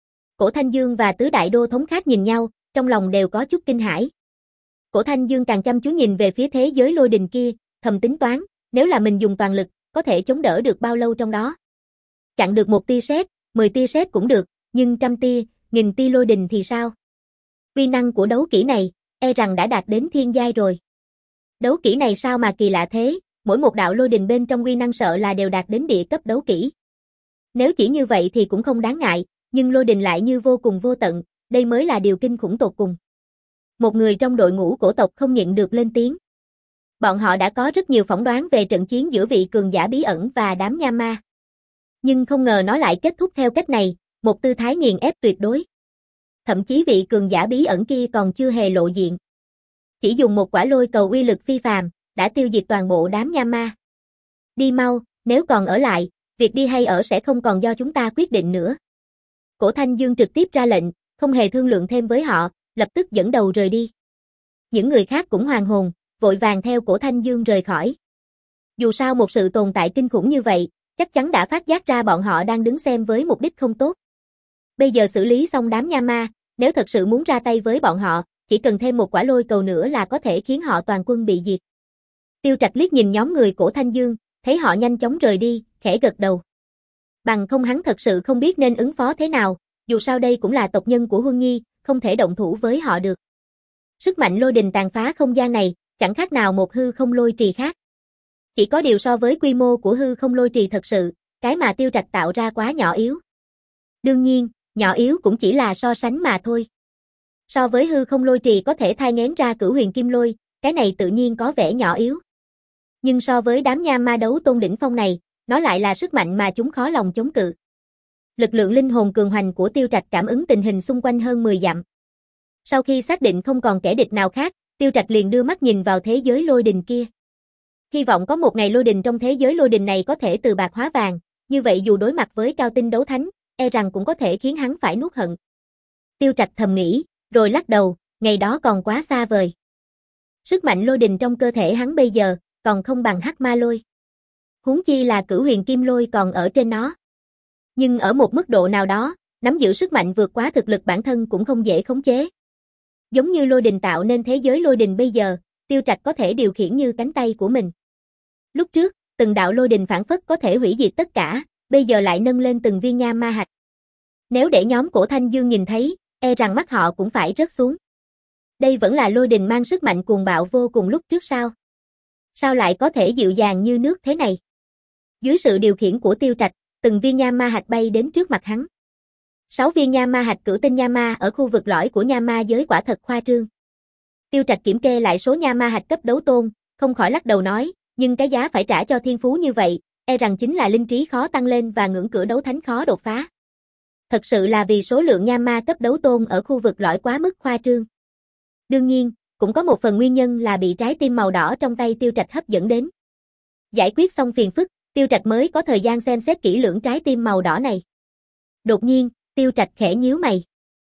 Cổ Thanh Dương và tứ đại đô thống khác nhìn nhau, trong lòng đều có chút kinh hãi. Cổ Thanh Dương càng chăm chú nhìn về phía thế giới lôi đình kia, thầm tính toán, nếu là mình dùng toàn lực, có thể chống đỡ được bao lâu trong đó. Chặn được một tia sét, mười tia sét cũng được, nhưng trăm tia, nghìn tia lôi đình thì sao? Uy năng của đấu kỹ này, e rằng đã đạt đến thiên giai rồi. Đấu kỹ này sao mà kỳ lạ thế, mỗi một đạo lôi đình bên trong uy năng sợ là đều đạt đến địa cấp đấu kỹ. Nếu chỉ như vậy thì cũng không đáng ngại, nhưng lôi đình lại như vô cùng vô tận, đây mới là điều kinh khủng tột cùng. Một người trong đội ngũ cổ tộc không nhịn được lên tiếng. Bọn họ đã có rất nhiều phỏng đoán về trận chiến giữa vị cường giả bí ẩn và đám nha ma. Nhưng không ngờ nó lại kết thúc theo cách này, một tư thái nghiền ép tuyệt đối. Thậm chí vị cường giả bí ẩn kia còn chưa hề lộ diện. Chỉ dùng một quả lôi cầu uy lực phi phàm, đã tiêu diệt toàn bộ đám nha ma. Đi mau, nếu còn ở lại, việc đi hay ở sẽ không còn do chúng ta quyết định nữa. Cổ Thanh Dương trực tiếp ra lệnh, không hề thương lượng thêm với họ, lập tức dẫn đầu rời đi. Những người khác cũng hoàn hồn, vội vàng theo Cổ Thanh Dương rời khỏi. Dù sao một sự tồn tại kinh khủng như vậy, chắc chắn đã phát giác ra bọn họ đang đứng xem với mục đích không tốt. Bây giờ xử lý xong đám nha ma, nếu thật sự muốn ra tay với bọn họ, chỉ cần thêm một quả lôi cầu nữa là có thể khiến họ toàn quân bị diệt. Tiêu Trạch liếc nhìn nhóm người Cổ Thanh Dương, thấy họ nhanh chóng rời đi, khẽ gật đầu. Bằng không hắn thật sự không biết nên ứng phó thế nào, dù sao đây cũng là tộc nhân của Huân Nhi, không thể động thủ với họ được. Sức mạnh lôi đình tàn phá không gian này, chẳng khác nào một hư không lôi trì khác. Chỉ có điều so với quy mô của hư không lôi trì thật sự, cái mà Tiêu Trạch tạo ra quá nhỏ yếu. Đương nhiên, nhỏ yếu cũng chỉ là so sánh mà thôi. So với hư không lôi trì có thể thai nghén ra cửu huyền kim lôi, cái này tự nhiên có vẻ nhỏ yếu. Nhưng so với đám nha ma đấu tôn đỉnh phong này, nó lại là sức mạnh mà chúng khó lòng chống cự. Lực lượng linh hồn cường hoành của Tiêu Trạch cảm ứng tình hình xung quanh hơn mười dặm. Sau khi xác định không còn kẻ địch nào khác, Tiêu Trạch liền đưa mắt nhìn vào thế giới lôi đình kia. Hy vọng có một ngày lôi đình trong thế giới lôi đình này có thể từ bạc hóa vàng, như vậy dù đối mặt với cao tinh đấu thánh, e rằng cũng có thể khiến hắn phải nuốt hận. Tiêu Trạch thầm nghĩ, rồi lắc đầu, ngày đó còn quá xa vời. Sức mạnh lôi đình trong cơ thể hắn bây giờ, còn không bằng hắc ma lôi. Huống chi là cửu huyền kim lôi còn ở trên nó. Nhưng ở một mức độ nào đó, nắm giữ sức mạnh vượt quá thực lực bản thân cũng không dễ khống chế. Giống như lôi đình tạo nên thế giới lôi đình bây giờ, Tiêu Trạch có thể điều khiển như cánh tay của mình. Lúc trước, từng đạo lôi đình phản phất có thể hủy diệt tất cả, bây giờ lại nâng lên từng viên nha ma hạch. Nếu để nhóm Cổ Thanh Dương nhìn thấy, e rằng mắt họ cũng phải rớt xuống. Đây vẫn là lôi đình mang sức mạnh cuồng bạo vô cùng lúc trước sao? Sao lại có thể dịu dàng như nước thế này? Dưới sự điều khiển của Tiêu Trạch, từng viên nha ma hạch bay đến trước mặt hắn. Sáu viên nha ma hạch cửu tinh nha ma ở khu vực lõi của nha ma giới quả thật khoa trương. Tiêu Trạch kiểm kê lại số nha ma hạch cấp đấu tôn, không khỏi lắc đầu nói, nhưng cái giá phải trả cho thiên phú như vậy, e rằng chính là linh trí khó tăng lên và ngưỡng cửa đấu thánh khó đột phá. Thật sự là vì số lượng nha ma cấp đấu tôn ở khu vực lõi quá mức khoa trương. Đương nhiên, cũng có một phần nguyên nhân là bị trái tim màu đỏ trong tay Tiêu Trạch hấp dẫn đến. Giải quyết xong phiền phức, Tiêu Trạch mới có thời gian xem xét kỹ lưỡng trái tim màu đỏ này. Đột nhiên, Tiêu Trạch khẽ nhíu mày.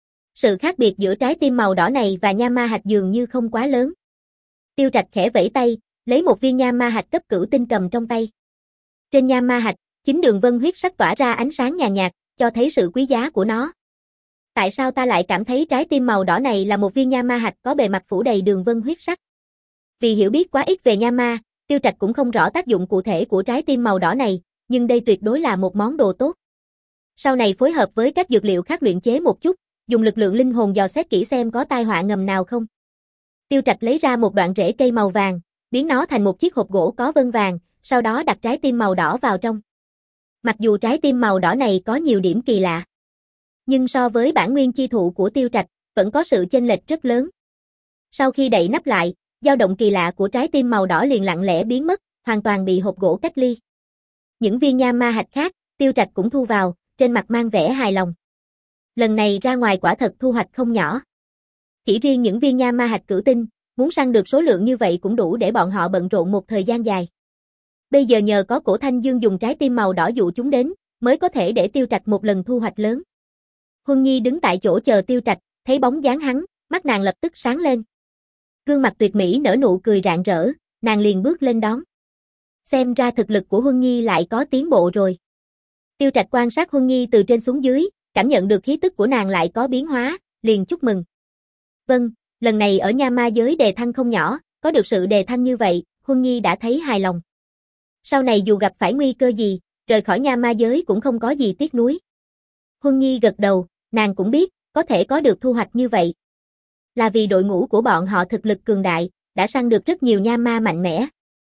Sự khác biệt giữa trái tim màu đỏ này và nha ma hạch dường như không quá lớn. Tiêu Trạch khẽ vẫy tay, lấy một viên nha ma hạch cấp cửu tinh cầm trong tay. Trên nha ma hạch, chính đường vân huyết sắc tỏa ra ánh sáng nhàn nhạt, cho thấy sự quý giá của nó. Tại sao ta lại cảm thấy trái tim màu đỏ này là một viên nha ma hạch có bề mặt phủ đầy đường vân huyết sắc? Vì hiểu biết quá ít về nha ma, Tiêu Trạch cũng không rõ tác dụng cụ thể của trái tim màu đỏ này, nhưng đây tuyệt đối là một món đồ tốt. Sau này phối hợp với các dược liệu khác luyện chế một chút, dùng lực lượng linh hồn dò xét kỹ xem có tai họa ngầm nào không. Tiêu Trạch lấy ra một đoạn rễ cây màu vàng, biến nó thành một chiếc hộp gỗ có vân vàng, sau đó đặt trái tim màu đỏ vào trong. Mặc dù trái tim màu đỏ này có nhiều điểm kỳ lạ, nhưng so với bản nguyên chi thụ của Tiêu Trạch, vẫn có sự chênh lệch rất lớn. Sau khi đậy nắp lại, dao động kỳ lạ của trái tim màu đỏ liền lặng lẽ biến mất, hoàn toàn bị hộp gỗ cách ly. Những viên nham ma hạch khác, Tiêu Trạch cũng thu vào, trên mặt mang vẻ hài lòng. Lần này ra ngoài quả thật thu hoạch không nhỏ. Chỉ riêng những viên nham ma hạch cửu tinh, muốn săn được số lượng như vậy cũng đủ để bọn họ bận rộn một thời gian dài. Bây giờ nhờ có Cổ Thanh Dương dùng trái tim màu đỏ dụ chúng đến, mới có thể để Tiêu Trạch một lần thu hoạch lớn. Huân Nhi đứng tại chỗ chờ Tiêu Trạch, thấy bóng dáng hắn, mắt nàng lập tức sáng lên. Gương mặt tuyệt mỹ nở nụ cười rạng rỡ, nàng liền bước lên đón. Xem ra thực lực của Huân Nhi lại có tiến bộ rồi. Tiêu Trạch quan sát Huân Nhi từ trên xuống dưới, cảm nhận được khí tức của nàng lại có biến hóa, liền chúc mừng. Vâng, lần này ở nha ma giới đề thăng không nhỏ, có được sự đề thăng như vậy, Huân Nhi đã thấy hài lòng. Sau này dù gặp phải nguy cơ gì, rời khỏi nha ma giới cũng không có gì tiếc nuối. Huân Nhi gật đầu, nàng cũng biết, có thể có được thu hoạch như vậy, là vì đội ngũ của bọn họ thực lực cường đại, đã săn được rất nhiều nha ma mạnh mẽ.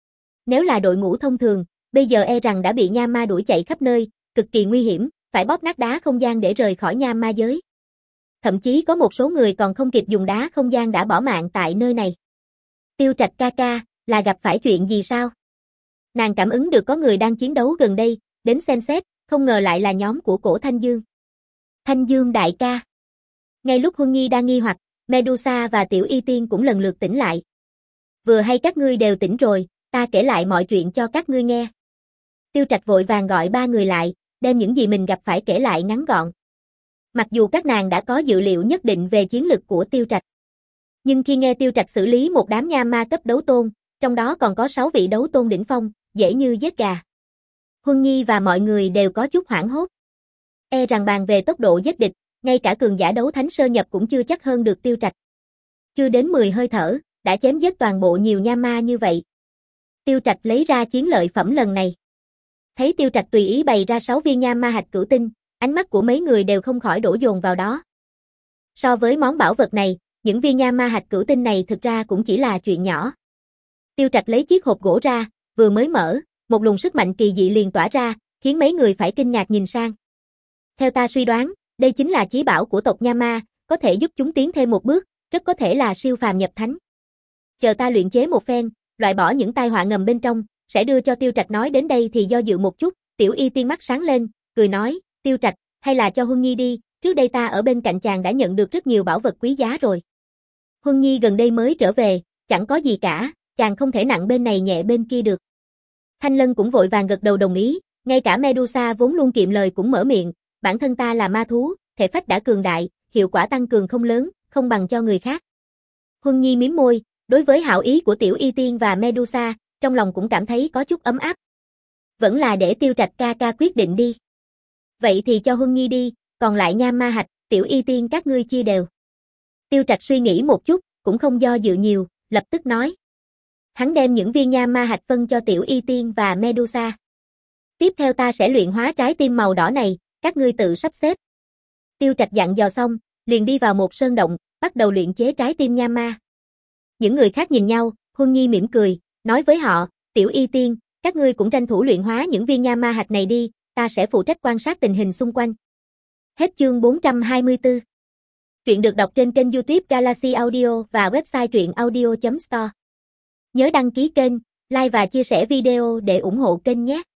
Nếu là đội ngũ thông thường, bây giờ e rằng đã bị nha ma đuổi chạy khắp nơi, cực kỳ nguy hiểm, phải bóp nát đá không gian để rời khỏi nha ma giới. Thậm chí có một số người còn không kịp dùng đá không gian đã bỏ mạng tại nơi này. Tiêu Trạch ca ca, là gặp phải chuyện gì sao? Nàng cảm ứng được có người đang chiến đấu gần đây, đến xem xét, không ngờ lại là nhóm của Cổ Thanh Dương. Thanh Dương đại ca. Ngay lúc Huân Nhi đang nghi hoặc, Medusa và Tiểu Y Tiên cũng lần lượt tỉnh lại. Vừa hay các ngươi đều tỉnh rồi, ta kể lại mọi chuyện cho các ngươi nghe. Tiêu Trạch vội vàng gọi ba người lại, đem những gì mình gặp phải kể lại ngắn gọn. Mặc dù các nàng đã có dự liệu nhất định về chiến lực của Tiêu Trạch, nhưng khi nghe Tiêu Trạch xử lý một đám nha ma cấp đấu tôn, trong đó còn có sáu vị đấu tôn đỉnh phong, dễ như giết gà. Huân Nhi và mọi người đều có chút hoảng hốt. E rằng bàn về tốc độ giết địch, ngay cả cường giả đấu thánh sơ nhập cũng chưa chắc hơn được Tiêu Trạch. Chưa đến mười hơi thở, đã chém giết toàn bộ nhiều nha ma như vậy. Tiêu Trạch lấy ra chiến lợi phẩm lần này. Thấy Tiêu Trạch tùy ý bày ra sáu viên nha ma hạch cửu tinh, ánh mắt của mấy người đều không khỏi đổ dồn vào đó. So với món bảo vật này, những viên nha ma hạch cửu tinh này thực ra cũng chỉ là chuyện nhỏ. Tiêu Trạch lấy chiếc hộp gỗ ra, vừa mới mở, một luồng sức mạnh kỳ dị liền tỏa ra, khiến mấy người phải kinh ngạc nhìn sang. Theo ta suy đoán, đây chính là chí bảo của tộc Nha Ma, có thể giúp chúng tiến thêm một bước, rất có thể là siêu phàm nhập thánh. Chờ ta luyện chế một phen, loại bỏ những tai họa ngầm bên trong, sẽ đưa cho Tiêu Trạch. Nói đến đây thì do dự một chút, Tiểu Y Tiên mắt sáng lên, cười nói, Tiêu Trạch, hay là cho Huân Nhi đi, trước đây ta ở bên cạnh chàng đã nhận được rất nhiều bảo vật quý giá rồi. Huân Nhi gần đây mới trở về, chẳng có gì cả, chàng không thể nặng bên này nhẹ bên kia được. Thanh Lân cũng vội vàng gật đầu đồng ý, ngay cả Medusa vốn luôn kiệm lời cũng mở miệng, bản thân ta là ma thú, thể phách đã cường đại, hiệu quả tăng cường không lớn, không bằng cho người khác. Huân Nhi mím môi, đối với hảo ý của Tiểu Y Tiên và Medusa, trong lòng cũng cảm thấy có chút ấm áp. Vẫn là để Tiêu Trạch ca ca quyết định đi. Vậy thì cho Huân Nhi đi, còn lại nha ma hạch, Tiểu Y Tiên các ngươi chia đều. Tiêu Trạch suy nghĩ một chút, cũng không do dự nhiều, lập tức nói. Hắn đem những viên nha ma hạch phân cho Tiểu Y Tiên và Medusa. Tiếp theo ta sẽ luyện hóa trái tim màu đỏ này, các ngươi tự sắp xếp. Tiêu Trạch dặn dò xong, liền đi vào một sơn động, bắt đầu luyện chế trái tim nha ma. Những người khác nhìn nhau, Huân Nhi mỉm cười, nói với họ, Tiểu Y Tiên, các ngươi cũng tranh thủ luyện hóa những viên nha ma hạch này đi, ta sẽ phụ trách quan sát tình hình xung quanh. Hết chương bốn trăm hai mươi tư. Truyện được đọc trên kênh YouTube Galaxy Audio và website truyện audio chấm store. Nhớ đăng ký kênh, like và chia sẻ video để ủng hộ kênh nhé.